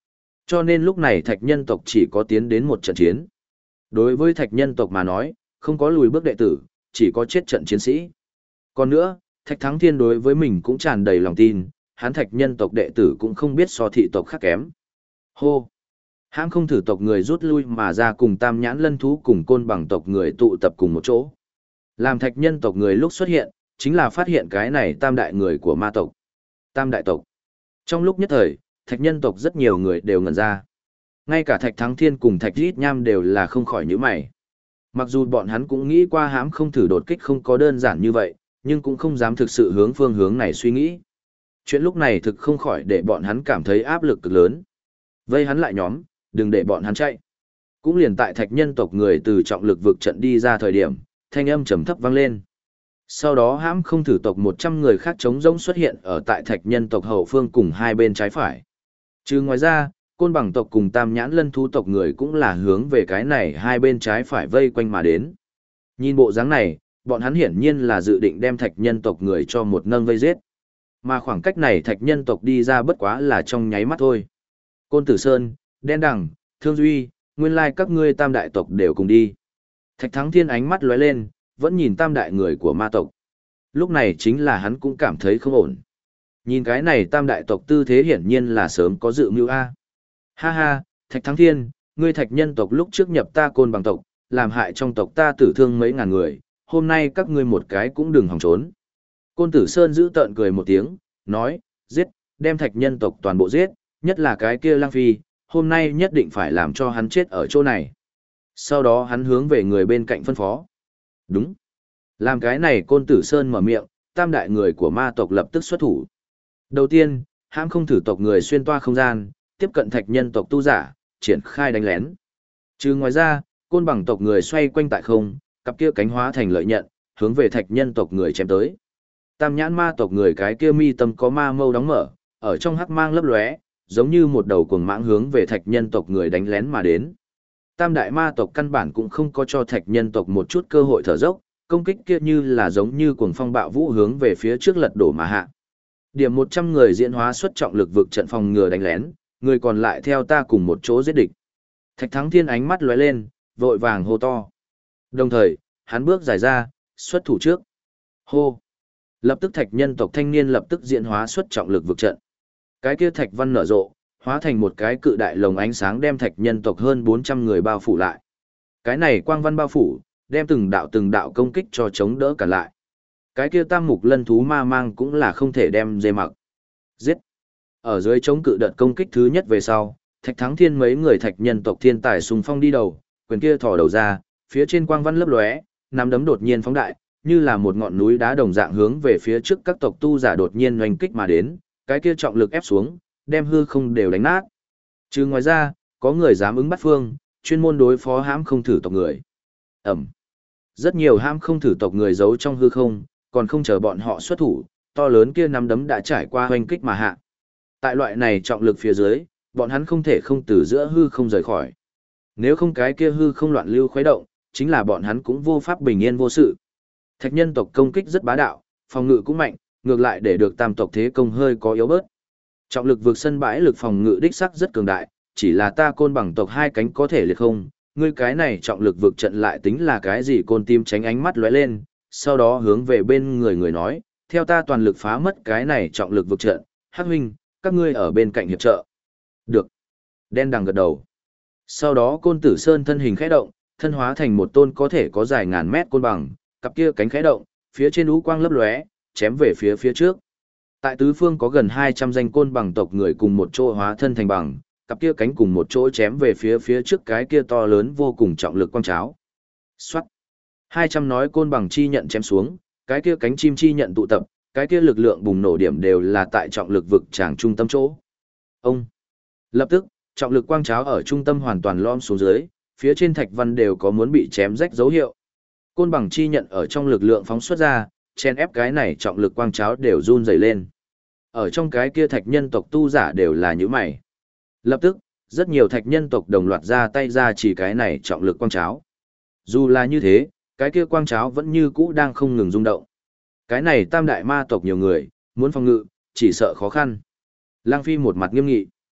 Cho nên lúc này thạch nhân tộc chỉ có tiến đến một trận chiến. Đối với thạch nhân tộc mà nói, không có lùi bước đệ tử, chỉ có chết trận chiến sĩ. Còn nữa, Thạch Thắng Thiên đối với mình cũng tràn đầy lòng tin, hắn thạch nhân tộc đệ tử cũng không biết so thị tộc khác kém. Hô! Hãm không thử tộc người rút lui mà ra cùng tam nhãn lân thú cùng côn bằng tộc người tụ tập cùng một chỗ. Làm thạch nhân tộc người lúc xuất hiện, chính là phát hiện cái này tam đại người của ma tộc. Tam đại tộc. Trong lúc nhất thời, thạch nhân tộc rất nhiều người đều ngẩn ra. Ngay cả Thạch Thắng Thiên cùng Thạch Rít Nham đều là không khỏi nhíu mày. Mặc dù bọn hắn cũng nghĩ qua hãm không thử đột kích không có đơn giản như vậy, nhưng cũng không dám thực sự hướng phương hướng này suy nghĩ. Chuyện lúc này thực không khỏi để bọn hắn cảm thấy áp lực cực lớn. Vây hắn lại nhóm, đừng để bọn hắn chạy. Cũng liền tại thạch nhân tộc người từ trọng lực vực trận đi ra thời điểm, thanh âm trầm thấp vang lên. Sau đó hãm không thử tộc 100 người khác trống rỗng xuất hiện ở tại thạch nhân tộc hậu phương cùng hai bên trái phải. Chứ ngoài ra, côn bằng tộc cùng tam nhãn lân thú tộc người cũng là hướng về cái này hai bên trái phải vây quanh mà đến. Nhìn bộ dáng này, bọn hắn hiển nhiên là dự định đem thạch nhân tộc người cho một nâng vây giết. Mà khoảng cách này thạch nhân tộc đi ra bất quá là trong nháy mắt thôi. Côn Tử Sơn, Đen Đằng, Thương Duy, nguyên lai các ngươi tam đại tộc đều cùng đi. Thạch Thắng Thiên ánh mắt lóe lên, vẫn nhìn tam đại người của ma tộc. Lúc này chính là hắn cũng cảm thấy không ổn. Nhìn cái này tam đại tộc tư thế hiển nhiên là sớm có dự mưu a. Ha ha, Thạch Thắng Thiên, ngươi thạch nhân tộc lúc trước nhập ta côn bằng tộc, làm hại trong tộc ta tử thương mấy ngàn người, hôm nay các ngươi một cái cũng đừng hòng trốn. Côn Tử Sơn giữ tợn cười một tiếng, nói, giết, đem thạch nhân tộc toàn bộ giết, nhất là cái kia Lang Phi, hôm nay nhất định phải làm cho hắn chết ở chỗ này. Sau đó hắn hướng về người bên cạnh phân phó. Đúng. Làm cái này Côn Tử Sơn mở miệng, tam đại người của ma tộc lập tức xuất thủ. Đầu tiên, hãm không thử tộc người xuyên toa không gian, tiếp cận thạch nhân tộc tu giả, triển khai đánh lén. Trừ ngoài ra, côn bằng tộc người xoay quanh tại không, cặp kia cánh hóa thành lợi nhận, hướng về thạch nhân tộc người chém tới. Tam nhãn ma tộc người cái kia mi tâm có ma mâu đóng mở, ở trong hắc mang lấp lóe, giống như một đầu cuồng mãng hướng về thạch nhân tộc người đánh lén mà đến. Tam đại ma tộc căn bản cũng không có cho thạch nhân tộc một chút cơ hội thở dốc, công kích kia như là giống như cuồng phong bạo vũ hướng về phía trước lật đổ mà hạ. Điểm 100 người diễn hóa xuất trọng lực vực trận phòng ngừa đánh lén, người còn lại theo ta cùng một chỗ giết địch. Thạch Thắng Thiên ánh mắt lóe lên, vội vàng hô to. Đồng thời, hắn bước dài ra, xuất thủ trước. Hô! Lập tức thạch nhân tộc thanh niên lập tức diễn hóa xuất trọng lực vực trận. Cái kia thạch văn nở rộ, hóa thành một cái cự đại lồng ánh sáng đem thạch nhân tộc hơn 400 người bao phủ lại. Cái này quang văn bao phủ, đem từng đạo công kích cho chống đỡ cả lại. Cái kia tam mục lân thú ma mang cũng là không thể đem dây mặc. Giết! Ở dưới chống cự đợt công kích thứ nhất về sau, Thạch Thắng Thiên mấy người thạch nhân tộc thiên tài xung phong đi đầu, quyền kia thò đầu ra, phía trên quang văn lấp lóe, nắm đấm đột nhiên phóng đại, như là một ngọn núi đá đồng dạng hướng về phía trước các tộc tu giả đột nhiên oanh kích mà đến, cái kia trọng lực ép xuống, đem hư không đều đánh nát. Trừ ngoài ra, có người dám ứng bắt phương, chuyên môn đối phó hãm không thử tộc người. Ẩm. Rất nhiều hãm không thử tộc người giấu trong hư không, còn không chờ bọn họ xuất thủ, to lớn kia nắm đấm đã trải qua oanh kích mà hạ. Tại loại này trọng lực phía dưới, bọn hắn không thể không từ giữa hư không rời khỏi. Nếu không cái kia hư không loạn lưu khuấy động, chính là bọn hắn cũng vô pháp bình yên vô sự. Thạch nhân tộc công kích rất bá đạo, phòng ngự cũng mạnh, ngược lại để được tam tộc thế công hơi có yếu bớt. Trọng lực vượt sân bãi lực phòng ngự đích sắc rất cường đại, chỉ là ta côn bằng tộc hai cánh có thể liệt không, ngươi cái này trọng lực vượt trận lại tính là cái gì? Côn tim tránh ánh mắt lóe lên, sau đó hướng về bên người nói, theo ta toàn lực phá mất cái này trọng lực vượt trận, Hắc huynh, các ngươi ở bên cạnh hiệp trợ. Được. Đen Đằng gật đầu. Sau đó Côn Tử Sơn thân hình khẽ động, thân hóa thành một tôn có thể có dài ngàn mét côn bằng, cặp kia cánh khẽ động, phía trên ú quang lấp lóe, chém về phía trước. Tại tứ phương có gần 200 danh côn bằng tộc người cùng một chỗ hóa thân thành bằng, cặp kia cánh cùng một chỗ chém về phía trước cái kia to lớn vô cùng trọng lực quang cháo. Soát. 200 nói côn bằng chi nhận chém xuống, cái kia cánh chim chi nhận tụ tập, cái kia lực lượng bùng nổ điểm đều là tại trọng lực vực tràng trung tâm chỗ. Ông. Lập tức, trọng lực quang cháo ở trung tâm hoàn toàn lom xuống dưới, phía trên thạch văn đều có muốn bị chém rách dấu hiệu. Côn bằng chi nhận ở trong lực lượng phóng xuất ra, chen ép cái này trọng lực quang cháo đều run rẩy lên. Ở trong cái kia thạch nhân tộc tu giả đều là như mày. Lập tức, rất nhiều thạch nhân tộc đồng loạt ra tay ra chỉ cái này trọng lực quang cháo. Dù là như thế, cái kia quang cháo vẫn như cũ đang không ngừng rung động. Cái này tam đại ma tộc nhiều người, muốn phòng ngự, chỉ sợ khó khăn. Lang Phi một mặt nghiêm nghị.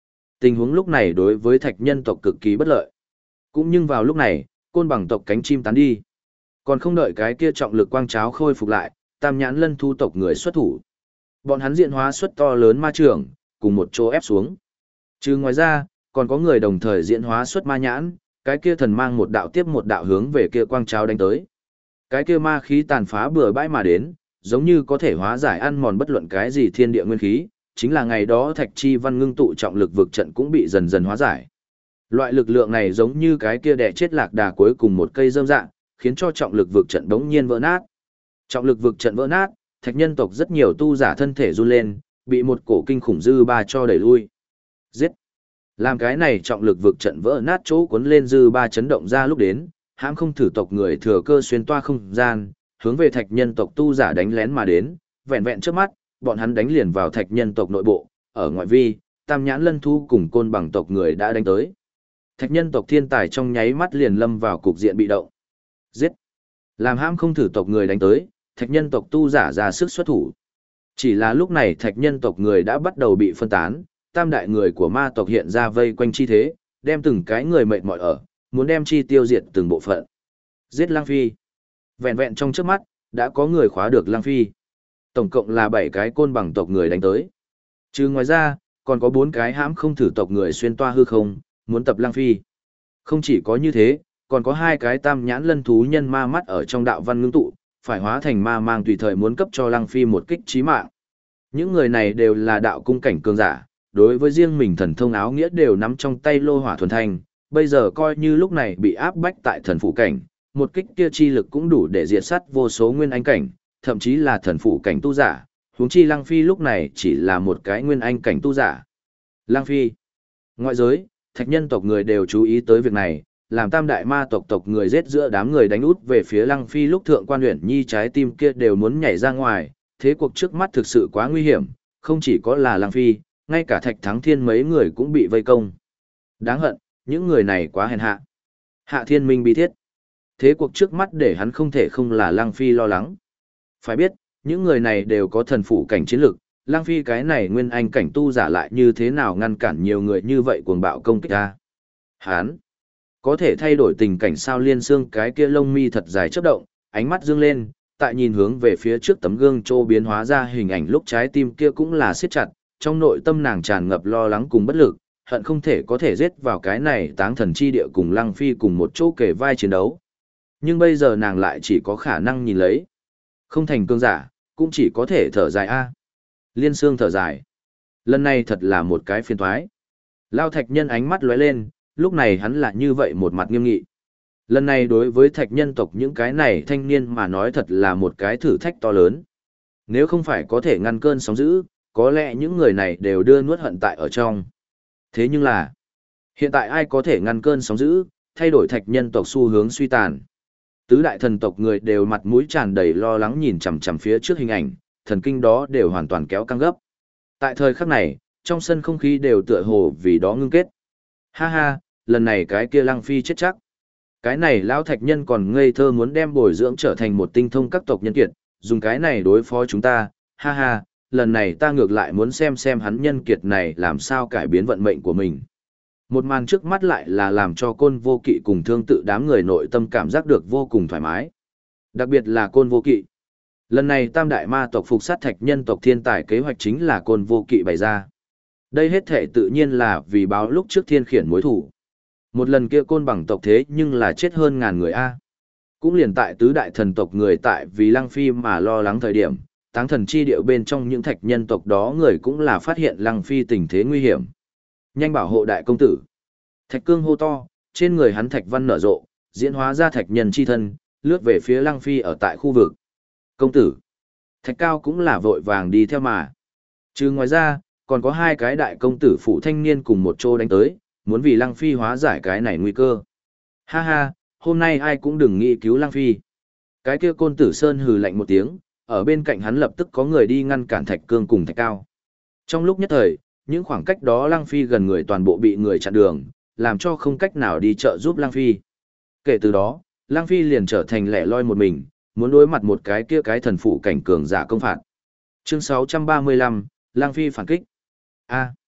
Tình huống lúc này đối với thạch nhân tộc cực kỳ bất lợi. Cũng nhưng vào lúc này, côn bằng tộc cánh chim tán đi. Còn không đợi cái kia trọng lực quang cháo khôi phục lại, tam nhãn lân thu tộc người xuất thủ. Bọn hắn diện hóa xuất to lớn ma trưởng, cùng một chỗ ép xuống. Chứ ngoài ra, còn có người đồng thời diễn hóa xuất ma nhãn, cái kia thần mang một đạo tiếp một đạo hướng về kia quang cháo đánh tới. Cái kia ma khí tàn phá bừa bãi mà đến, giống như có thể hóa giải ăn mòn bất luận cái gì thiên địa nguyên khí, chính là ngày đó Thạch Chi Văn ngưng tụ trọng lực vực trận cũng bị dần dần hóa giải. Loại lực lượng này giống như cái kia đè chết lạc đà cuối cùng một cây rơm rạ, khiến cho trọng lực vực trận đống nhiên vỡ nát. Trọng lực vực trận vỡ nát, thạch nhân tộc rất nhiều tu giả thân thể run lên, bị một cổ kinh khủng dư ba cho đẩy lui. Giết! Làm cái này trọng lực vực trận vỡ nát chỗ cuốn lên dư ba chấn động ra lúc đến, hãm không thử tộc người thừa cơ xuyên toa không gian, hướng về thạch nhân tộc tu giả đánh lén mà đến, vẹn vẹn trước mắt, bọn hắn đánh liền vào thạch nhân tộc nội bộ, ở ngoại vi, tam nhãn lân thu cùng côn bằng tộc người đã đánh tới. Thạch nhân tộc thiên tài trong nháy mắt liền lâm vào cục diện bị động. Giết! Làm hãm không thử tộc người đánh tới, thạch nhân tộc tu giả ra sức xuất thủ. Chỉ là lúc này thạch nhân tộc người đã bắt đầu bị phân tán, tam đại người của ma tộc hiện ra vây quanh chi thế, đem từng cái người mệt mỏi ở, muốn đem chi tiêu diệt từng bộ phận. Giết Lang Phi! Vẹn vẹn trong trước mắt, đã có người khóa được Lang Phi. Tổng cộng là 7 cái côn bằng tộc người đánh tới. Chứ ngoài ra, còn có 4 cái hãm không thử tộc người xuyên toa hư không, muốn tập Lang Phi. Không chỉ có như thế, còn có 2 cái tam nhãn lân thú nhân ma mắt ở trong đạo văn ngưng tụ, phải hóa thành ma mang tùy thời muốn cấp cho Lang Phi một kích chí mạng. Những người này đều là đạo cung cảnh cường giả, đối với riêng mình thần thông áo nghĩa đều nắm trong tay lô hỏa thuần thanh, bây giờ coi như lúc này bị áp bách tại thần phủ cảnh, một kích kia chi lực cũng đủ để diệt sát vô số nguyên anh cảnh, thậm chí là thần phủ cảnh tu giả, huống chi Lang Phi lúc này chỉ là một cái nguyên anh cảnh tu giả. Lang Phi. Ngoại giới, thạch nhân tộc người đều chú ý tới việc này, làm tam đại ma tộc người giết giữa đám người đánh út về phía Lang Phi lúc thượng quan Uyển Nhi trái tim kia đều muốn nhảy ra ngoài, thế cuộc trước mắt thực sự quá nguy hiểm, không chỉ có là Lang Phi, ngay cả Thạch Thắng Thiên mấy người cũng bị vây công. Đáng hận, những người này quá hèn hạ. Hạ Thiên Minh bi thiết. Thế cuộc trước mắt để hắn không thể không là Lang Phi lo lắng. Phải biết, những người này đều có thần phủ cảnh chiến lực, Lang Phi cái này nguyên anh cảnh tu giả lại như thế nào ngăn cản nhiều người như vậy cuồng bạo công kích ta. Hắn có thể thay đổi tình cảnh sao? Liên Xương cái kia lông mi thật dài chớp động, ánh mắt dương lên, tại nhìn hướng về phía trước tấm gương trô biến hóa ra hình ảnh lúc trái tim kia cũng là siết chặt, trong nội tâm nàng tràn ngập lo lắng cùng bất lực, hận không thể có thể giết vào cái này táng thần chi địa cùng Lang Phi cùng một chỗ kề vai chiến đấu. Nhưng bây giờ nàng lại chỉ có khả năng nhìn lấy. Không thành cương giả, cũng chỉ có thể thở dài a. Liên Xương thở dài. Lần này thật là một cái phiền toái. Lao Thạch Nhân ánh mắt lóe lên, lúc này hắn là như vậy một mặt nghiêm nghị. Lần này đối với Thạch nhân tộc những cái này thanh niên mà nói thật là một cái thử thách to lớn. Nếu không phải có thể ngăn cơn sóng dữ, có lẽ những người này đều đưa nuốt hận tại ở trong. Thế nhưng là, hiện tại ai có thể ngăn cơn sóng dữ, thay đổi Thạch nhân tộc xu hướng suy tàn. Tứ đại thần tộc người đều mặt mũi tràn đầy lo lắng nhìn chằm chằm phía trước hình ảnh, thần kinh đó đều hoàn toàn kéo căng gấp. Tại thời khắc này, trong sân không khí đều tựa hồ vì đó ngưng kết. Ha ha, lần này cái kia Lang Phi chết chắc. Cái này lão Thạch nhân còn ngây thơ muốn đem bồi dưỡng trở thành một tinh thông các tộc nhân kiệt, dùng cái này đối phó chúng ta, ha ha, lần này ta ngược lại muốn xem hắn nhân kiệt này làm sao cải biến vận mệnh của mình. Một màn trước mắt lại là làm cho Côn Vô Kỵ cùng Thương Tự đám người nội tâm cảm giác được vô cùng thoải mái. Đặc biệt là Côn Vô Kỵ. Lần này tam đại ma tộc phục sát Thạch nhân tộc thiên tài kế hoạch chính là Côn Vô Kỵ bày ra. Đây hết thể tự nhiên là vì báo lúc trước thiên khiển mối thủ. Một lần kia côn bằng tộc thế nhưng là chết hơn ngàn người a. Cũng liền tại tứ đại thần tộc người tại vì Lang Phi mà lo lắng thời điểm, táng thần chi điệu bên trong những thạch nhân tộc đó người cũng là phát hiện Lang Phi tình thế nguy hiểm. Nhanh bảo hộ đại công tử. Thạch Cương hô to, trên người hắn thạch văn nở rộ, diễn hóa ra thạch nhân chi thân, lướt về phía Lang Phi ở tại khu vực. Công tử. Thạch Cao cũng là vội vàng đi theo mà. Chứ ngoài ra, còn có 2 cái đại công tử phụ thanh niên cùng một chỗ đánh tới, muốn vì Lang Phi hóa giải cái này nguy cơ. Ha ha, hôm nay ai cũng đừng nghĩ cứu Lang Phi. Cái kia Côn Tử Sơn hừ lạnh một tiếng, ở bên cạnh hắn lập tức có người đi ngăn cản Thạch Cương cùng Thạch Cao. Trong lúc nhất thời, những khoảng cách đó Lang Phi gần người toàn bộ bị người chặn đường, làm cho không cách nào đi trợ giúp Lang Phi. Kể từ đó, Lang Phi liền trở thành lẻ loi một mình, muốn đối mặt một cái kia cái thần phụ cảnh cường giả công phạt. Chương 635, Lang Phi phản kích. A.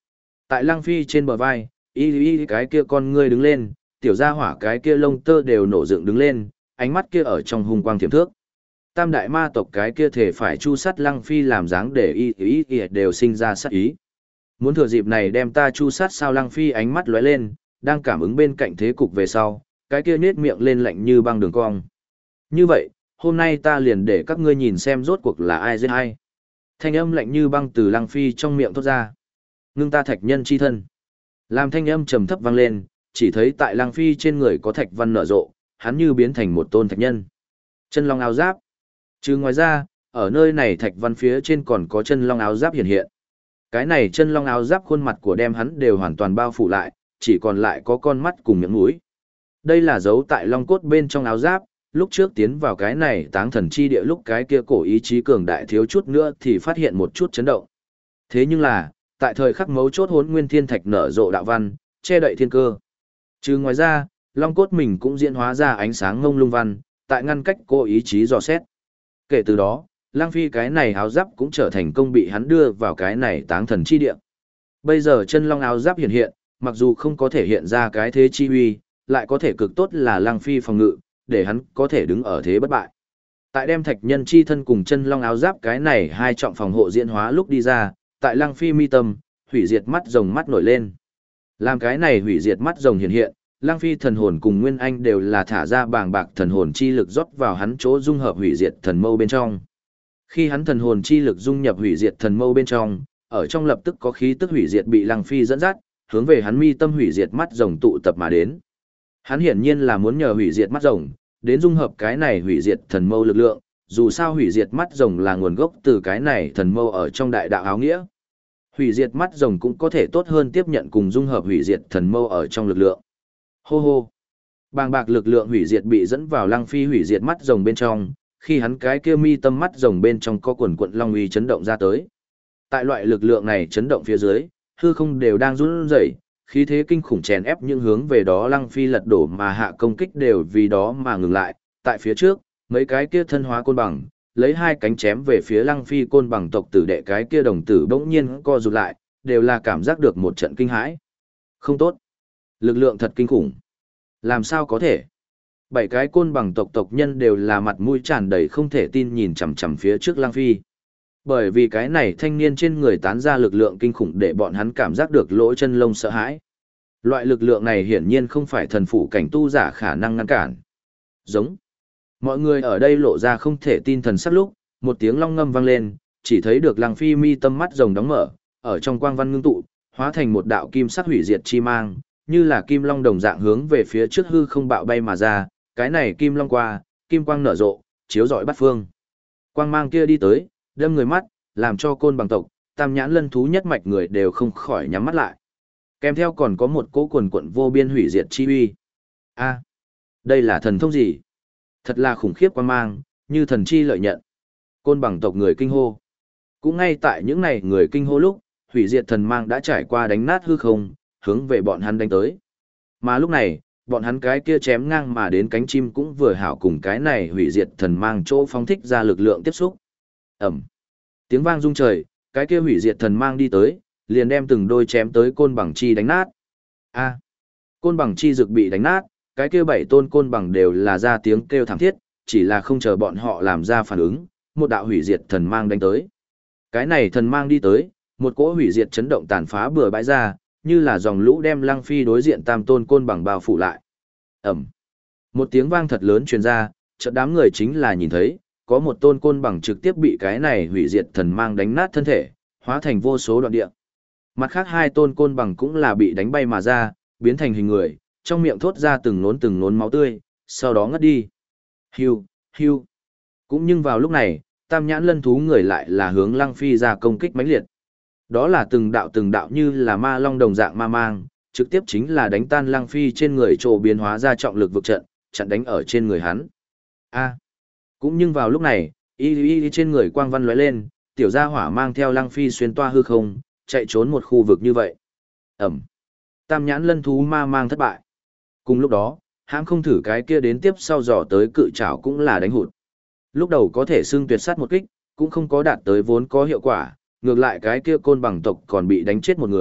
Tại Lăng Phi trên bờ vai, y cái kia con ngươi đứng lên, tiểu gia hỏa cái kia lông tơ đều nổ dựng đứng lên, ánh mắt kia ở trong hung quang thiểm thước. Tam đại ma tộc cái kia thể phải chu sát Lăng Phi làm dáng để y đều sinh ra sát ý. Muốn thừa dịp này đem ta chu sát sao? Lăng Phi ánh mắt lóe lên, đang cảm ứng bên cạnh thế cục về sau, cái kia nhếch miệng lên lạnh như băng đường cong. Như vậy, hôm nay ta liền để các ngươi nhìn xem rốt cuộc là ai giết ai. Thanh âm lạnh như băng từ Lăng Phi trong miệng thốt ra. Ngưng ta thạch nhân chi thân. Làm thanh âm trầm thấp vang lên, chỉ thấy tại Lăng Phi trên người có thạch văn nở rộ, hắn như biến thành một tôn thạch nhân. Chân long áo giáp. Chứ ngoài ra, ở nơi này thạch văn phía trên còn có chân long áo giáp hiện hiện. Cái này chân long áo giáp khuôn mặt của đem hắn đều hoàn toàn bao phủ lại, chỉ còn lại có con mắt cùng miệng mũi. Đây là dấu tại long cốt bên trong áo giáp, lúc trước tiến vào cái này táng thần chi địa lúc cái kia cổ ý chí cường đại thiếu chút nữa thì phát hiện một chút chấn động. Thế nhưng là, tại thời khắc mấu chốt Hỗn Nguyên Thiên Thạch nở rộ đạo văn, che đậy thiên cơ. Trừ ngoài ra, long cốt mình cũng diễn hóa ra ánh sáng ngông lung văn, tại ngăn cách cô ý chí dò xét. Kể từ đó, Lăng Phi cái này áo giáp cũng trở thành công bị hắn đưa vào cái này táng thần chi địa. Bây giờ chân long áo giáp hiện hiện, mặc dù không có thể hiện ra cái thế chi uy, lại có thể cực tốt là Lăng Phi phòng ngự, để hắn có thể đứng ở thế bất bại. Tại đem thạch nhân chi thân cùng chân long áo giáp cái này hai trọng phòng hộ diễn hóa lúc đi ra, tại Lăng Phi mi tâm, hủy diệt mắt rồng mắt nổi lên. Làm cái này hủy diệt mắt rồng hiện hiện, Lăng Phi thần hồn cùng Nguyên Anh đều là thả ra bàng bạc thần hồn chi lực rót vào hắn chỗ dung hợp hủy diệt thần mâu bên trong. Khi hắn thần hồn chi lực dung nhập hủy diệt thần mâu bên trong, ở trong lập tức có khí tức hủy diệt bị Lăng Phi dẫn dắt, hướng về hắn mi tâm hủy diệt mắt rồng tụ tập mà đến. Hắn hiển nhiên là muốn nhờ hủy diệt mắt rồng, đến dung hợp cái này hủy diệt thần mâu lực lượng, dù sao hủy diệt mắt rồng là nguồn gốc từ cái này thần mâu ở trong đại đạo áo nghĩa. Hủy diệt mắt rồng cũng có thể tốt hơn tiếp nhận cùng dung hợp hủy diệt thần mâu ở trong lực lượng. Hô hô. Bàng bạc lực lượng hủy diệt bị dẫn vào Lăng Phi hủy diệt mắt rồng bên trong, khi hắn cái kia mi tâm mắt rồng bên trong có quần quận long uy chấn động ra tới. Tại loại lực lượng này chấn động phía dưới, hư không đều đang run rẩy, khí thế kinh khủng chèn ép những hướng về đó Lăng Phi lật đổ mà hạ công kích đều vì đó mà ngừng lại. Tại phía trước, mấy cái kia thân hóa côn bằng, lấy hai cánh chém về phía Lăng Phi côn bằng tộc tử đệ cái kia đồng tử bỗng nhiên co rụt lại, đều là cảm giác được một trận kinh hãi. Không tốt. Lực lượng thật kinh khủng. Làm sao có thể? Bảy cái côn bằng tộc nhân đều là mặt mũi tràn đầy không thể tin nhìn chằm chằm phía trước Lăng Phi. Bởi vì cái này thanh niên trên người tán ra lực lượng kinh khủng để bọn hắn cảm giác được lỗ chân lông sợ hãi. Loại lực lượng này hiển nhiên không phải thần phủ cảnh tu giả khả năng ngăn cản. Giống. Mọi người ở đây lộ ra không thể tin thần sắc lúc, một tiếng long ngâm vang lên, chỉ thấy được Lăng Phi mi tâm mắt rồng đóng mở, ở trong quang văn ngưng tụ, hóa thành một đạo kim sắc hủy diệt chi mang, như là kim long đồng dạng hướng về phía trước hư không bạo bay mà ra, cái này kim long qua, kim quang nở rộ, chiếu rọi bát phương. Quang mang kia đi tới, đâm người mắt, làm cho côn bằng tộc, tam nhãn lân thú nhất mạch người đều không khỏi nhắm mắt lại. Kèm theo còn có một cỗ quần quận vô biên hủy diệt chi uy. A, đây là thần thông gì? Thật là khủng khiếp quang mang, như thần chi lợi nhận. Côn bằng tộc người kinh hô. Cũng ngay tại những này người kinh hô lúc, hủy diệt thần mang đã trải qua đánh nát hư không, hướng về bọn hắn đánh tới. Mà lúc này, bọn hắn cái kia chém ngang mà đến cánh chim cũng vừa hảo cùng cái này hủy diệt thần mang chỗ phóng thích ra lực lượng tiếp xúc. Ẩm. Tiếng vang rung trời, cái kia hủy diệt thần mang đi tới, liền đem từng đôi chém tới côn bằng chi đánh nát. A. Côn bằng chi rực bị đánh nát, cái kia bảy tôn côn bằng đều là ra tiếng kêu thảm thiết, chỉ là không chờ bọn họ làm ra phản ứng, một đạo hủy diệt thần mang đánh tới. Cái này thần mang đi tới, một cỗ hủy diệt chấn động tàn phá bừa bãi ra, như là dòng lũ đem Lăng Phi đối diện tam tôn côn bằng bao phủ lại. Ẩm. Một tiếng vang thật lớn truyền ra, chợt đám người chính là nhìn thấy, có một tôn côn bằng trực tiếp bị cái này hủy diệt thần mang đánh nát thân thể, hóa thành vô số đoạn địa. Mặt khác hai tôn côn bằng cũng là bị đánh bay mà ra, biến thành hình người, trong miệng thốt ra từng nốn máu tươi, sau đó ngất đi. Hiu, hiu. Cũng nhưng vào lúc này, tam nhãn lân thú người lại là hướng Lăng Phi ra công kích mãnh liệt. Đó là từng đạo như là ma long đồng dạng ma mang, trực tiếp chính là đánh tan Lăng Phi trên người trồ biến hóa ra trọng lực vực trận, chặn đánh ở trên người hắn. A. Cũng nhưng vào lúc này, y trên người quang văn lóe lên, tiểu gia hỏa mang theo Lăng Phi xuyên toa hư không, chạy trốn một khu vực như vậy. Ẩm. Tam nhãn lân thú ma mang thất bại. Cùng lúc đó, hãm không thử cái kia đến tiếp sau dò tới cự trảo cũng là đánh hụt. Lúc đầu có thể xưng tuyệt sát một kích, cũng không có đạt tới vốn có hiệu quả, ngược lại cái kia côn bằng tộc còn bị đánh chết một người,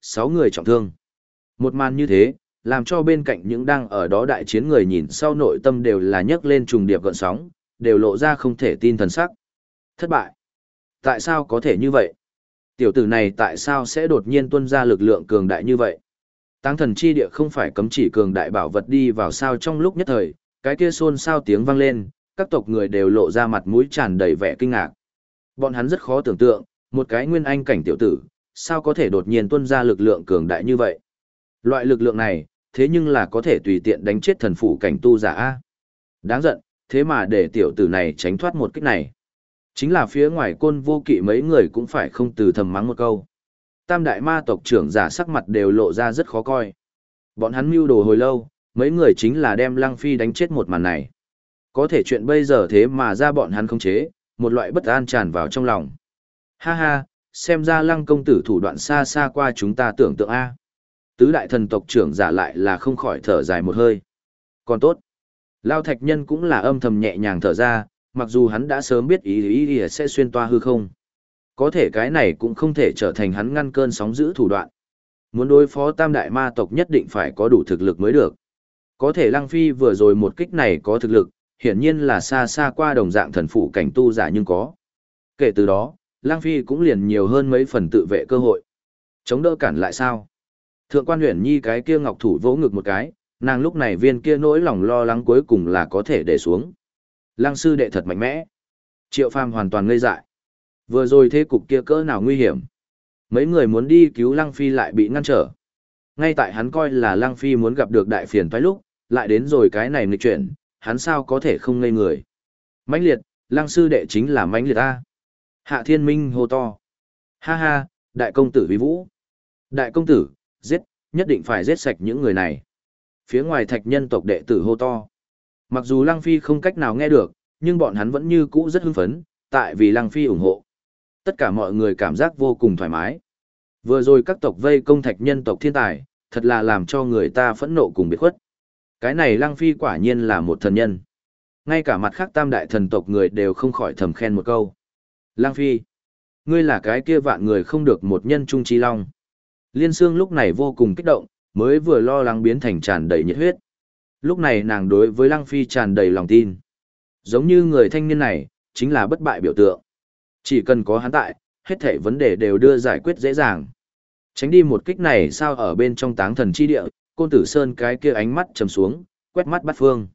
6 người trọng thương. Một màn như thế, làm cho bên cạnh những đang ở đó đại chiến người nhìn sau nội tâm đều là nhấc lên trùng điệp gợn sóng, đều lộ ra không thể tin thần sắc. Thất bại. Tại sao có thể như vậy? Tiểu tử này tại sao sẽ đột nhiên tuôn ra lực lượng cường đại như vậy? Táng thần chi địa không phải cấm chỉ cường đại bảo vật đi vào sao trong lúc nhất thời, cái kia xôn xao tiếng vang lên, các tộc người đều lộ ra mặt mũi tràn đầy vẻ kinh ngạc. Bọn hắn rất khó tưởng tượng, một cái nguyên anh cảnh tiểu tử, sao có thể đột nhiên tuôn ra lực lượng cường đại như vậy? Loại lực lượng này, thế nhưng là có thể tùy tiện đánh chết thần phủ cảnh tu giả A. Đáng giận, thế mà để tiểu tử này tránh thoát một kích này. Chính là phía ngoài Côn Vô Kỵ mấy người cũng phải không từ thầm mắng một câu. Tam đại ma tộc trưởng giả sắc mặt đều lộ ra rất khó coi. Bọn hắn mưu đồ hồi lâu, mấy người chính là đem Lăng Phi đánh chết một màn này. Có thể chuyện bây giờ thế mà ra bọn hắn không chế, một loại bất an tràn vào trong lòng. Ha ha, xem ra Lăng công tử thủ đoạn xa xa qua chúng ta tưởng tượng A. Tứ đại thần tộc trưởng giả lại là không khỏi thở dài một hơi. Còn tốt. Lao Thạch Nhân cũng là âm thầm nhẹ nhàng thở ra, mặc dù hắn đã sớm biết ý sẽ xuyên toa hư không. Có thể cái này cũng không thể trở thành hắn ngăn cơn sóng dữ thủ đoạn. Muốn đối phó tam đại ma tộc nhất định phải có đủ thực lực mới được. Có thể Lăng Phi vừa rồi một kích này có thực lực, hiển nhiên là xa xa qua đồng dạng thần phủ cảnh tu giả nhưng có. Kể từ đó, Lăng Phi cũng liền nhiều hơn mấy phần tự vệ cơ hội. Chống đỡ cản lại sao? Thượng quan Uyển Nhi cái kia ngọc thủ vỗ ngực một cái, nàng lúc này viên kia nỗi lòng lo lắng cuối cùng là có thể để xuống. Lăng sư đệ thật mạnh mẽ. Triệu Phàm hoàn toàn ngây dại. Vừa rồi thế cục kia cỡ nào nguy hiểm. Mấy người muốn đi cứu Lăng Phi lại bị ngăn trở. Ngay tại hắn coi là Lăng Phi muốn gặp được đại phiền toái lúc, lại đến rồi cái này nghịch chuyển, hắn sao có thể không ngây người. Mãnh liệt, Lăng sư đệ chính là mãnh liệt a. Hạ Thiên Minh hô to. Ha ha, đại công tử vi vũ. Đại công tử, giết, nhất định phải giết sạch những người này. Phía ngoài Thạch Nhân tộc đệ tử hô to. Mặc dù Lăng Phi không cách nào nghe được, nhưng bọn hắn vẫn như cũ rất hưng phấn, tại vì Lăng Phi ủng hộ. Tất cả mọi người cảm giác vô cùng thoải mái. Vừa rồi các tộc vây công Thạch Nhân tộc thiên tài, thật là làm cho người ta phẫn nộ cùng biệt khuất. Cái này Lăng Phi quả nhiên là một thần nhân. Ngay cả mặt khác tam đại thần tộc người đều không khỏi thầm khen một câu. Lăng Phi, ngươi là cái kia vạn người không được một nhân trung chi long. Liên Sương lúc này vô cùng kích động, mới vừa lo lắng biến thành tràn đầy nhiệt huyết. Lúc này nàng đối với Lăng Phi tràn đầy lòng tin. Giống như người thanh niên này, chính là bất bại biểu tượng. Chỉ cần có hắn tại, hết thảy vấn đề đều đưa giải quyết dễ dàng. Tránh đi một kích này sao ở bên trong Táng thần chi địa, Côn Tử Sơn cái kia ánh mắt trầm xuống, quét mắt bắt phương.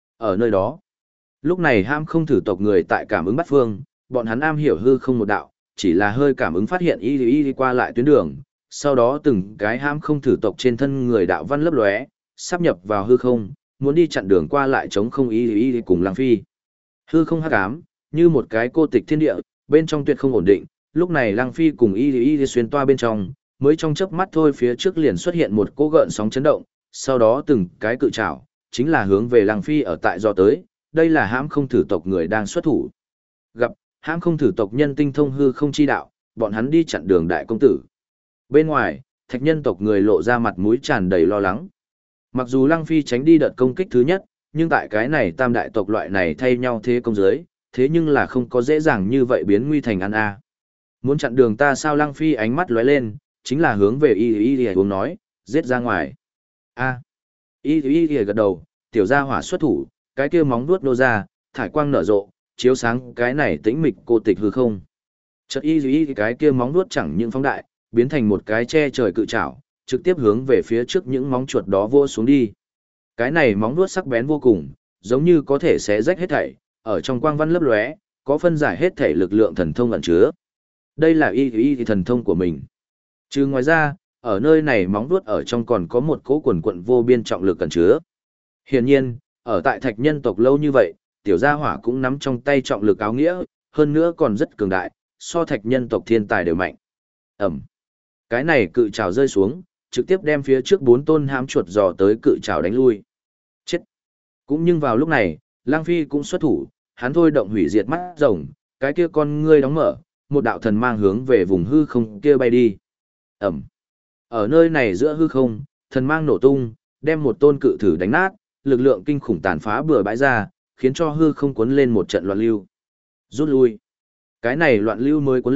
Ở nơi đó, lúc này ham không thử tộc người tại cảm ứng bắt phương, bọn hắn am hiểu hư không một đạo, chỉ là hơi cảm ứng phát hiện y qua lại tuyến đường, sau đó từng cái ham không thử tộc trên thân người đạo văn lấp lóe, sắp nhập vào hư không, muốn đi chặn đường qua lại chống không y cùng Lăng Phi. Hư không hắc ám, như một cái cô tịch thiên địa, bên trong tuyệt không ổn định, lúc này Lăng Phi cùng y xuyên toa bên trong, mới trong chớp mắt thôi phía trước liền xuất hiện một cỗ gợn sóng chấn động, sau đó từng cái cự trảo, chính là hướng về Lăng Phi ở tại do tới, đây là hãm không thử tộc người đang xuất thủ. Gặp, hãm không thử tộc nhân tinh thông hư không chi đạo, bọn hắn đi chặn đường đại công tử. Bên ngoài, Thạch Nhân tộc người lộ ra mặt mũi tràn đầy lo lắng. Mặc dù Lăng Phi tránh đi đợt công kích thứ nhất, nhưng tại cái này tam đại tộc loại này thay nhau thế công giới, thế nhưng là không có dễ dàng như vậy biến nguy thành ăn a. Muốn chặn đường ta sao? Lăng Phi ánh mắt lóe lên, chính là hướng về y uống nói, giết ra ngoài. A. Y gật đầu, tiểu gia hỏa xuất thủ, cái kia móng vuốt nô ra, thải quang nở rộ, chiếu sáng cái này tĩnh mịch cô tịch hư không. Chợt y cái kia móng vuốt chẳng những phóng đại, biến thành một cái che trời cự trảo, trực tiếp hướng về phía trước những móng chuột đó vô xuống đi. Cái này móng vuốt sắc bén vô cùng, giống như có thể xé rách hết thảy, ở trong quang văn lấp lóe, có phân giải hết thảy lực lượng thần thông ẩn chứa. Đây là y thần thông của mình. Chứ ngoài ra, ở nơi này móng vuốt ở trong còn có một cỗ quần quận vô biên trọng lực ẩn chứa. Hiển nhiên, ở tại Thạch Nhân tộc lâu như vậy, tiểu gia hỏa cũng nắm trong tay trọng lực áo nghĩa, hơn nữa còn rất cường đại, so Thạch Nhân tộc thiên tài đều mạnh. Ẩm. Cái này cự trảo rơi xuống, trực tiếp đem phía trước 4 tôn hám chuột dò tới cự trảo đánh lui. Chết. Cũng nhưng vào lúc này, Lăng Phi cũng xuất thủ, hắn thôi động hủy diệt mắt rồng, cái kia con ngươi đóng mở, một đạo thần mang hướng về vùng hư không kia bay đi. Ẩm. Ở nơi này giữa hư không, thần mang nổ tung, đem một tôn cự thử đánh nát, lực lượng kinh khủng tàn phá bừa bãi ra, khiến cho hư không cuốn lên một trận loạn lưu. Rút lui. Cái này loạn lưu mới cuốn lên,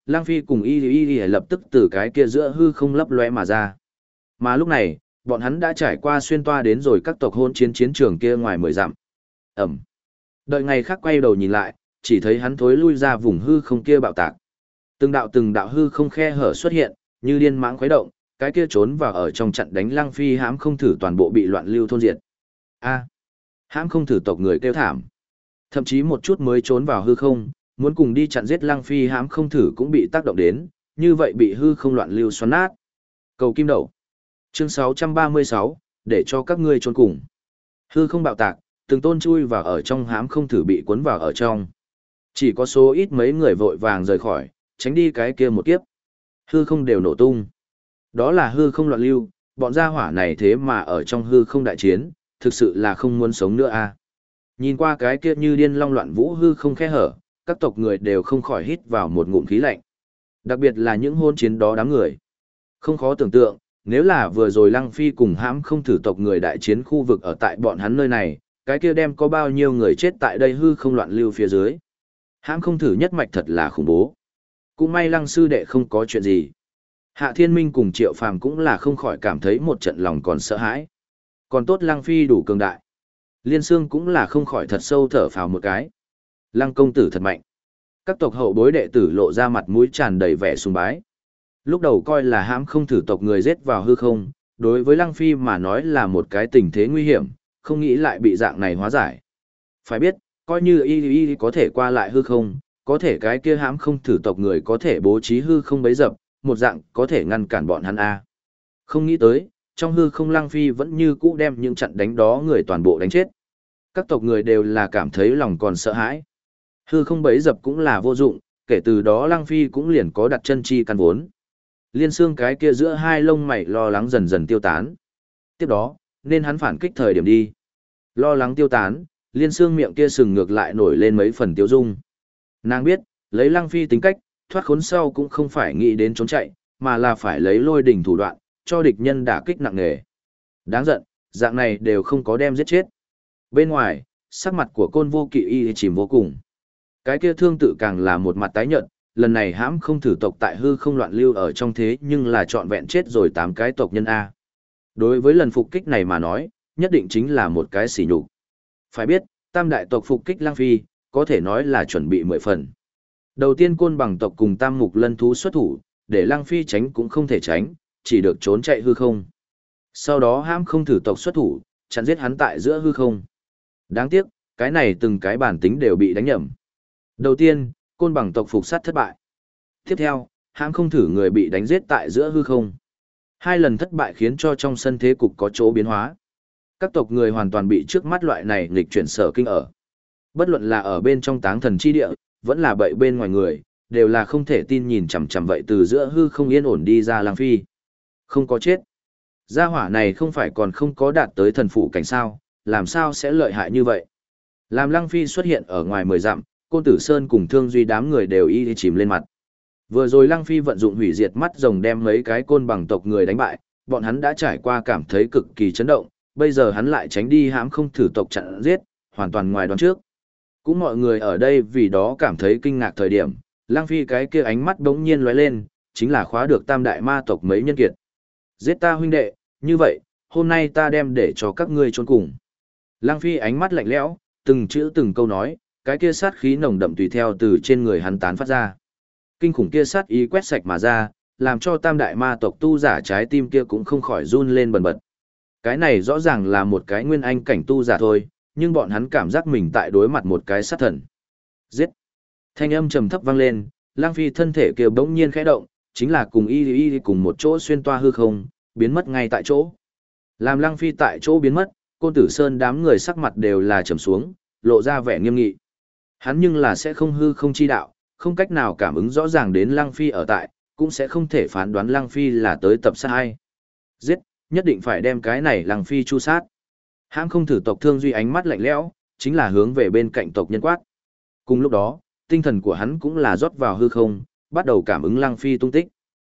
Lang Phi cùng y lập tức từ cái kia giữa hư không lấp lóe mà ra. Mà lúc này, bọn hắn đã trải qua xuyên toa đến rồi các tộc hôn chiến chiến trường kia ngoài 10 dặm. Ẩm. Đợi ngày khác quay đầu nhìn lại, chỉ thấy hắn thối lui ra vùng hư không kia bạo tạc. Từng đạo hư không khe hở xuất hiện, như điên mãng khuấy động, cái kia trốn vào ở trong trận đánh Lăng Phi hãm không thử toàn bộ bị loạn lưu thôn diệt. A. Hãm không thử tộc người kêu thảm. Thậm chí một chút mới trốn vào hư không, muốn cùng đi chặn giết Lăng Phi hãm không thử cũng bị tác động đến, như vậy bị hư không loạn lưu xoắn nát. Cầu kim đậu. Chương 636, để cho các ngươi trốn cùng. Hư không bạo tạc, từng tôn chui vào ở trong hãm không thử bị cuốn vào ở trong. Chỉ có số ít mấy người vội vàng rời khỏi, tránh đi cái kia một kiếp. Hư không đều nổ tung. Đó là hư không loạn lưu, bọn gia hỏa này thế mà ở trong hư không đại chiến, thực sự là không muốn sống nữa à. Nhìn qua cái kia như điên long loạn vũ hư không khe hở, các tộc người đều không khỏi hít vào một ngụm khí lạnh. Đặc biệt là những hôn chiến đó đám người. Không khó tưởng tượng, nếu là vừa rồi Lăng Phi cùng hãm không thử tộc người đại chiến khu vực ở tại bọn hắn nơi này, cái kia đem có bao nhiêu người chết tại đây hư không loạn lưu phía dưới. Hãm không thử nhất mạch thật là khủng bố. Cũng may Lăng sư đệ không có chuyện gì. Hạ Thiên Minh cùng Triệu Phàm cũng là không khỏi cảm thấy một trận lòng còn sợ hãi. Còn tốt Lăng Phi đủ cường đại. Liên Sương cũng là không khỏi thật sâu thở phào một cái. Lăng công tử thật mạnh. Các tộc hậu bối đệ tử lộ ra mặt mũi tràn đầy vẻ sùng bái. Lúc đầu coi là hãm không thử tộc người giết vào hư không, đối với Lăng Phi mà nói là một cái tình thế nguy hiểm, không nghĩ lại bị dạng này hóa giải. Phải biết, coi như y có thể qua lại hư không, có thể cái kia hãm không thử tộc người có thể bố trí hư không bấy dập, một dạng có thể ngăn cản bọn hắn a. Không nghĩ tới, trong hư không Lăng Phi vẫn như cũ đem những trận đánh đó người toàn bộ đánh chết. Các tộc người đều là cảm thấy lòng còn sợ hãi. Hư không bấy dập cũng là vô dụng, kể từ đó Lăng Phi cũng liền có đặt chân chi căn vốn. Liên Xương cái kia giữa hai lông mày lo lắng dần dần tiêu tán. Tiếp đó, nên hắn phản kích thời điểm đi. Lo lắng tiêu tán, Liên Xương miệng kia sừng ngược lại nổi lên mấy phần tiêu dung. Nàng biết, lấy Lăng Phi tính cách, thoát khốn sau cũng không phải nghĩ đến trốn chạy, mà là phải lấy lôi đỉnh thủ đoạn, cho địch nhân đả kích nặng nề. Đáng giận, dạng này đều không có đem giết chết. Bên ngoài, sắc mặt của Côn Vô Kỵ y chìm vô cùng. Cái kia thương tự càng là một mặt tái nhợt, lần này hãm không thử tộc tại hư không loạn lưu ở trong thế nhưng là trọn vẹn chết rồi 8 cái tộc nhân A. Đối với lần phục kích này mà nói, nhất định chính là một cái sỉ nhục. Phải biết, tam đại tộc phục kích Lăng Phi, có thể nói là chuẩn bị 10 phần. Đầu tiên Côn Bằng tộc cùng Tam Mục Lân thú xuất thủ, để Lăng Phi tránh cũng không thể tránh, chỉ được trốn chạy hư không. Sau đó hãm không thử tộc xuất thủ, chặn giết hắn tại giữa hư không. Đáng tiếc, cái này từng cái bản tính đều bị đánh nhầm. Đầu tiên, Côn Bằng tộc phục sát thất bại. Tiếp theo, hãm không thử người bị đánh giết tại giữa hư không. 2 lần thất bại khiến cho trong sân thế cục có chỗ biến hóa. Các tộc người hoàn toàn bị trước mắt loại này nghịch chuyển sở kinh ở. Bất luận là ở bên trong táng thần chi địa, vẫn là bậy bên ngoài người, đều là không thể tin nhìn chằm chằm vậy từ giữa hư không yên ổn đi ra Lăng Phi. Không có chết. Gia hỏa này không phải còn không có đạt tới thần phụ cảnh sao, làm sao sẽ lợi hại như vậy. Làm Lăng Phi xuất hiện ở ngoài 10 dặm, Côn Tử Sơn cùng Thương Duy đám người đều y chìm lên mặt. Vừa rồi Lăng Phi vận dụng hủy diệt mắt rồng đem mấy cái Côn Bằng tộc người đánh bại, bọn hắn đã trải qua cảm thấy cực kỳ chấn động, bây giờ hắn lại tránh đi hãm không thử tộc chặn giết, hoàn toàn ngoài đoán trước. Cũng mọi người ở đây vì đó cảm thấy kinh ngạc thời điểm, Lăng Phi cái kia ánh mắt bỗng nhiên lóe lên, chính là khóa được tam đại ma tộc mấy nhân kiệt. Giết ta huynh đệ, như vậy, hôm nay ta đem để cho các ngươi trốn cùng. Lăng Phi ánh mắt lạnh lẽo, từng chữ từng câu nói, cái kia sát khí nồng đậm tùy theo từ trên người hắn tán phát ra. Kinh khủng kia sát ý quét sạch mà ra, làm cho tam đại ma tộc tu giả trái tim kia cũng không khỏi run lên bần bật. Cái này rõ ràng là một cái nguyên anh cảnh tu giả thôi, nhưng bọn hắn cảm giác mình tại đối mặt một cái sát thần. Giết! Thanh âm trầm thấp vang lên, Lăng Phi thân thể kia bỗng nhiên khẽ động, chính là cùng y cùng một chỗ xuyên toa hư không, biến mất ngay tại chỗ. Làm Lăng Phi tại chỗ biến mất, Côn Tử Sơn đám người sắc mặt đều là trầm xuống, lộ ra vẻ nghiêm nghị. Hắn nhưng là sẽ không hư không chi đạo, không cách nào cảm ứng rõ ràng đến Lăng Phi ở tại, cũng sẽ không thể phán đoán Lăng Phi là tới tập sát hay. Giết, nhất định phải đem cái này Lăng Phi chu sát. Hãm không thử tộc Thương Duy ánh mắt lạnh lẽo, chính là hướng về bên cạnh tộc nhân quát. Cùng lúc đó, tinh thần của hắn cũng là rót vào hư không, bắt đầu cảm ứng Lăng Phi tung tích.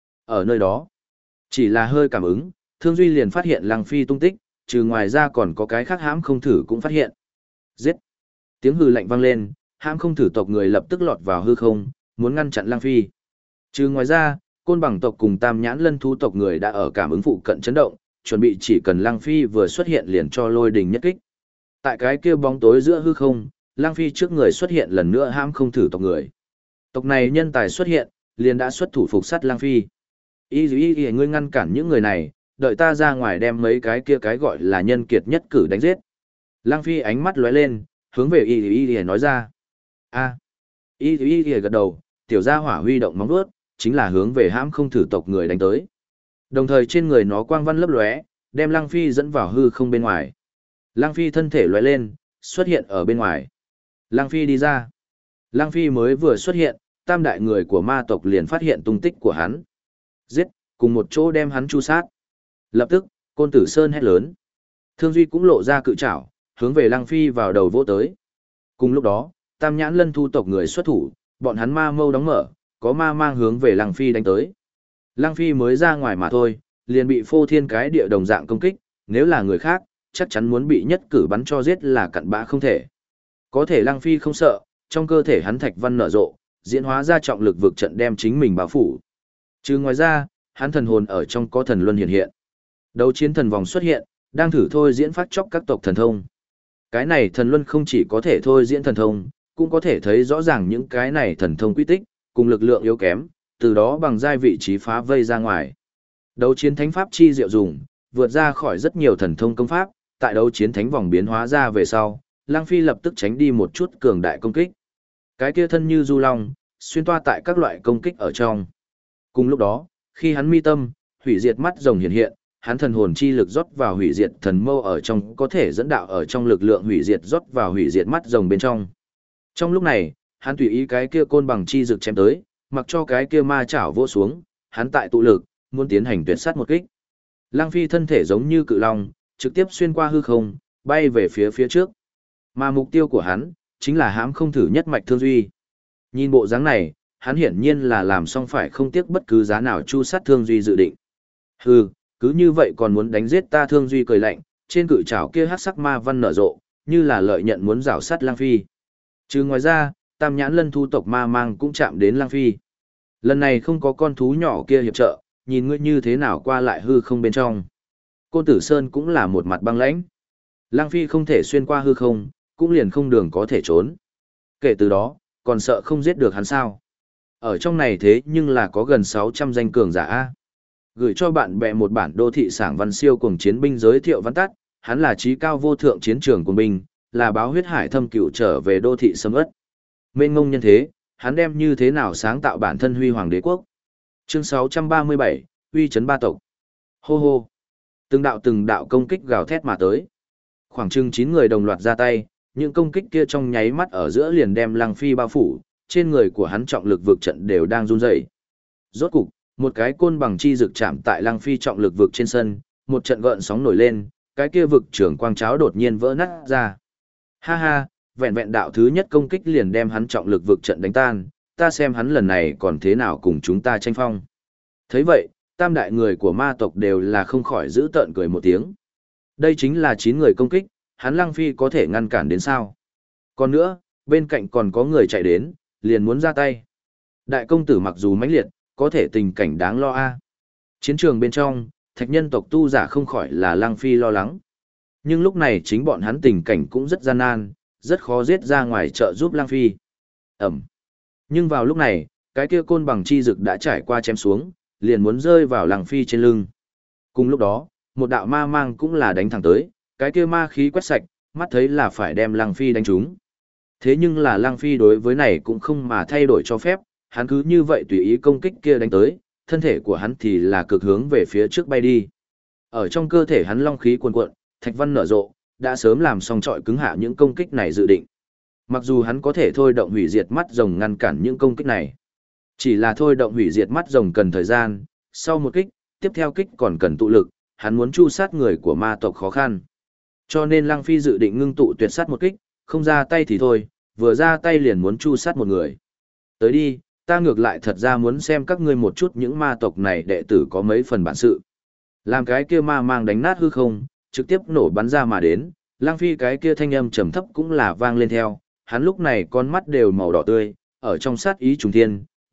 Ở nơi đó, chỉ là hơi cảm ứng, Thương Duy liền phát hiện Lăng Phi tung tích, trừ ngoài ra còn có cái khác hãm không thử cũng phát hiện. Giết! Tiếng hư lạnh vang lên, hãm không thử tộc người lập tức lọt vào hư không, muốn ngăn chặn Lăng Phi. Trừ ngoài ra, côn bằng tộc cùng tam nhãn lân thú tộc người đã ở cảm ứng phụ cận chấn động, chuẩn bị chỉ cần Lăng Phi vừa xuất hiện liền cho lôi đình nhất kích. Tại cái kia bóng tối giữa hư không, Lăng Phi trước người xuất hiện lần nữa hãm không thử tộc người. Tộc này nhân tài xuất hiện, liền đã xuất thủ phục sát Lăng Phi. Y ngươi ngăn cản những người này, đợi ta ra ngoài đem mấy cái kia cái gọi là nhân kiệt nhất cử đánh giết. Lăng Phi ánh mắt lóe lên, hướng về Y nói ra. A. Y gật đầu, tiểu gia hỏa huy động móng vuốt, chính là hướng về hãm không thử tộc người đánh tới. Đồng thời trên người nó quang văn lấp lóe, đem Lăng Phi dẫn vào hư không bên ngoài. Lăng Phi thân thể lóe lên, xuất hiện ở bên ngoài. Lăng Phi đi ra. Lăng Phi mới vừa xuất hiện, tam đại người của ma tộc liền phát hiện tung tích của hắn. Giết, cùng một chỗ đem hắn chu sát. Lập tức, Côn Tử Sơn hét lớn. Thương Duy cũng lộ ra cự trảo, hướng về Lăng Phi vào đầu vỗ tới. Cùng lúc đó, tam nhãn lân thu tộc người xuất thủ, bọn hắn ma mâu đóng mở, có ma mang hướng về Lăng Phi đánh tới. Lăng Phi mới ra ngoài mà thôi, liền bị phô thiên cái địa đồng dạng công kích, nếu là người khác, chắc chắn muốn bị nhất cử bắn cho giết là cặn bã không thể. Có thể Lăng Phi không sợ, trong cơ thể hắn thạch văn nở rộ, diễn hóa ra trọng lực vực trận đem chính mình bao phủ. Trừ ngoài ra, hắn thần hồn ở trong có thần luân hiện hiện. Đấu chiến thần vòng xuất hiện, đang thử thôi diễn phát chóc các tộc thần thông. Cái này thần luân không chỉ có thể thôi diễn thần thông, cũng có thể thấy rõ ràng những cái này thần thông quy tích, cùng lực lượng yếu kém, từ đó bằng giai vị trí phá vây ra ngoài. Đấu chiến thánh pháp chi diệu dùng, vượt ra khỏi rất nhiều thần thông công pháp, tại đấu chiến thánh vòng biến hóa ra về sau, Lăng Phi lập tức tránh đi một chút cường đại công kích. Cái kia thân như du long, xuyên toa tại các loại công kích ở trong. Cùng lúc đó, khi hắn mi tâm, hủy diệt mắt rồng hiện hiện, hắn thần hồn chi lực rót vào hủy diệt thần mâu ở trong có thể dẫn đạo ở trong lực lượng hủy diệt rót vào hủy diệt mắt rồng bên trong. Trong lúc này, hắn tùy ý cái kia côn bằng chi rực chém tới, mặc cho cái kia ma chảo vỗ xuống, hắn tại tụ lực, muốn tiến hành tuyệt sát một kích. Lăng Phi thân thể giống như cự long, trực tiếp xuyên qua hư không, bay về phía trước. Mà mục tiêu của hắn, chính là hãm không thử nhất mạch Thương Duy. Nhìn bộ dáng này, hắn hiển nhiên là làm xong phải không tiếc bất cứ giá nào chu sát Thương Duy dự định. Hừ, cứ như vậy còn muốn đánh giết ta. Thương Duy cười lạnh, trên cự trảo kia hắc sắc ma văn nở rộ, như là lợi nhận muốn rảo sát Lăng Phi. Trừ ngoài ra, tam nhãn lân thu tộc ma mang cũng chạm đến Lăng Phi. Lần này không có con thú nhỏ kia hiệp trợ, nhìn ngươi như thế nào qua lại hư không bên trong. Côn Tử Sơn cũng là một mặt băng lãnh. Lăng Phi không thể xuyên qua hư không, cũng liền không đường có thể trốn. Kể từ đó, còn sợ không giết được hắn sao. Ở trong này thế nhưng là có gần 600 danh cường giả A. Gửi cho bạn bè một bản đô thị sảng văn siêu cuồng chiến binh giới thiệu văn tắt, hắn là trí cao vô thượng chiến trường cuồng binh, là báo huyết hải thâm cựu trở về đô thị sầm ất. Mênh ngông nhân thế, hắn đem như thế nào sáng tạo bản thân huy hoàng đế quốc. Chương 637, uy chấn ba tộc. Hô hô. Từng đạo công kích gào thét mà tới. Khoảng chừng 9 người đồng loạt ra tay, những công kích kia trong nháy mắt ở giữa liền đem Lăng Phi bao phủ, trên người của hắn trọng lực vực trận đều đang run rẩy. Rốt cục, một cái côn bằng chi rực chạm tại Lăng Phi trọng lực vực trên sân, một trận gợn sóng nổi lên, cái kia vực trưởng quang cháo đột nhiên vỡ nát ra. Ha ha, vẹn vẹn đạo thứ nhất công kích liền đem hắn trọng lực vực trận đánh tan, ta xem hắn lần này còn thế nào cùng chúng ta tranh phong. Thấy vậy, tam đại người của ma tộc đều là không khỏi giữ tợn cười một tiếng. Đây chính là 9 người công kích, hắn Lăng Phi có thể ngăn cản đến sao? Còn nữa, bên cạnh còn có người chạy đến, liền muốn ra tay. Đại công tử mặc dù mãnh liệt, có thể tình cảnh đáng lo a. Chiến trường bên trong, thạch nhân tộc tu giả không khỏi là Lăng Phi lo lắng. Nhưng lúc này chính bọn hắn tình cảnh cũng rất gian nan, rất khó giết ra ngoài trợ giúp Lăng Phi. Ẩm. Nhưng vào lúc này, cái kia côn bằng chi rực đã trải qua chém xuống, liền muốn rơi vào Lăng Phi trên lưng. Cùng lúc đó, một đạo ma mang cũng là đánh thẳng tới, cái kia ma khí quét sạch, mắt thấy là phải đem Lăng Phi đánh trúng. Thế nhưng là Lăng Phi đối với này cũng không mà thay đổi cho phép, hắn cứ như vậy tùy ý công kích kia đánh tới, thân thể của hắn thì là cực hướng về phía trước bay đi. Ở trong cơ thể hắn long khí cuồn cuộn, thạch văn nở rộ, đã sớm làm xong trọi cứng hạ những công kích này dự định. Mặc dù hắn có thể thôi động hủy diệt mắt rồng ngăn cản những công kích này, chỉ là thôi động hủy diệt mắt rồng cần thời gian, sau một kích, tiếp theo kích còn cần tụ lực, hắn muốn chu sát người của ma tộc khó khăn. Cho nên Lăng Phi dự định ngưng tụ tuyệt sát một kích, không ra tay thì thôi, vừa ra tay liền muốn chu sát một người. Tới đi, ta ngược lại thật ra muốn xem các ngươi một chút những ma tộc này đệ tử có mấy phần bản sự. Làm cái kia ma mang đánh nát hư không, trực tiếp nổ bắn ra mà đến, Lăng Phi cái kia thanh âm trầm thấp cũng là vang lên theo, hắn lúc này con mắt đều màu đỏ tươi, ở trong sát ý trùng thiên,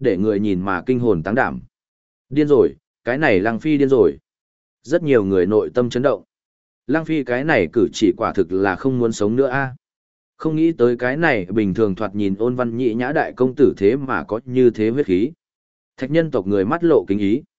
để người nhìn mà kinh hồn táng đảm. Điên rồi, cái này Lăng Phi điên rồi. Rất nhiều người nội tâm chấn động. Lăng Phi cái này cử chỉ quả thực là không muốn sống nữa a. Không nghĩ tới cái này bình thường thoạt nhìn ôn văn nhị nhã đại công tử thế mà có như thế huyết khí. Thạch nhân tộc người mắt lộ kính ý.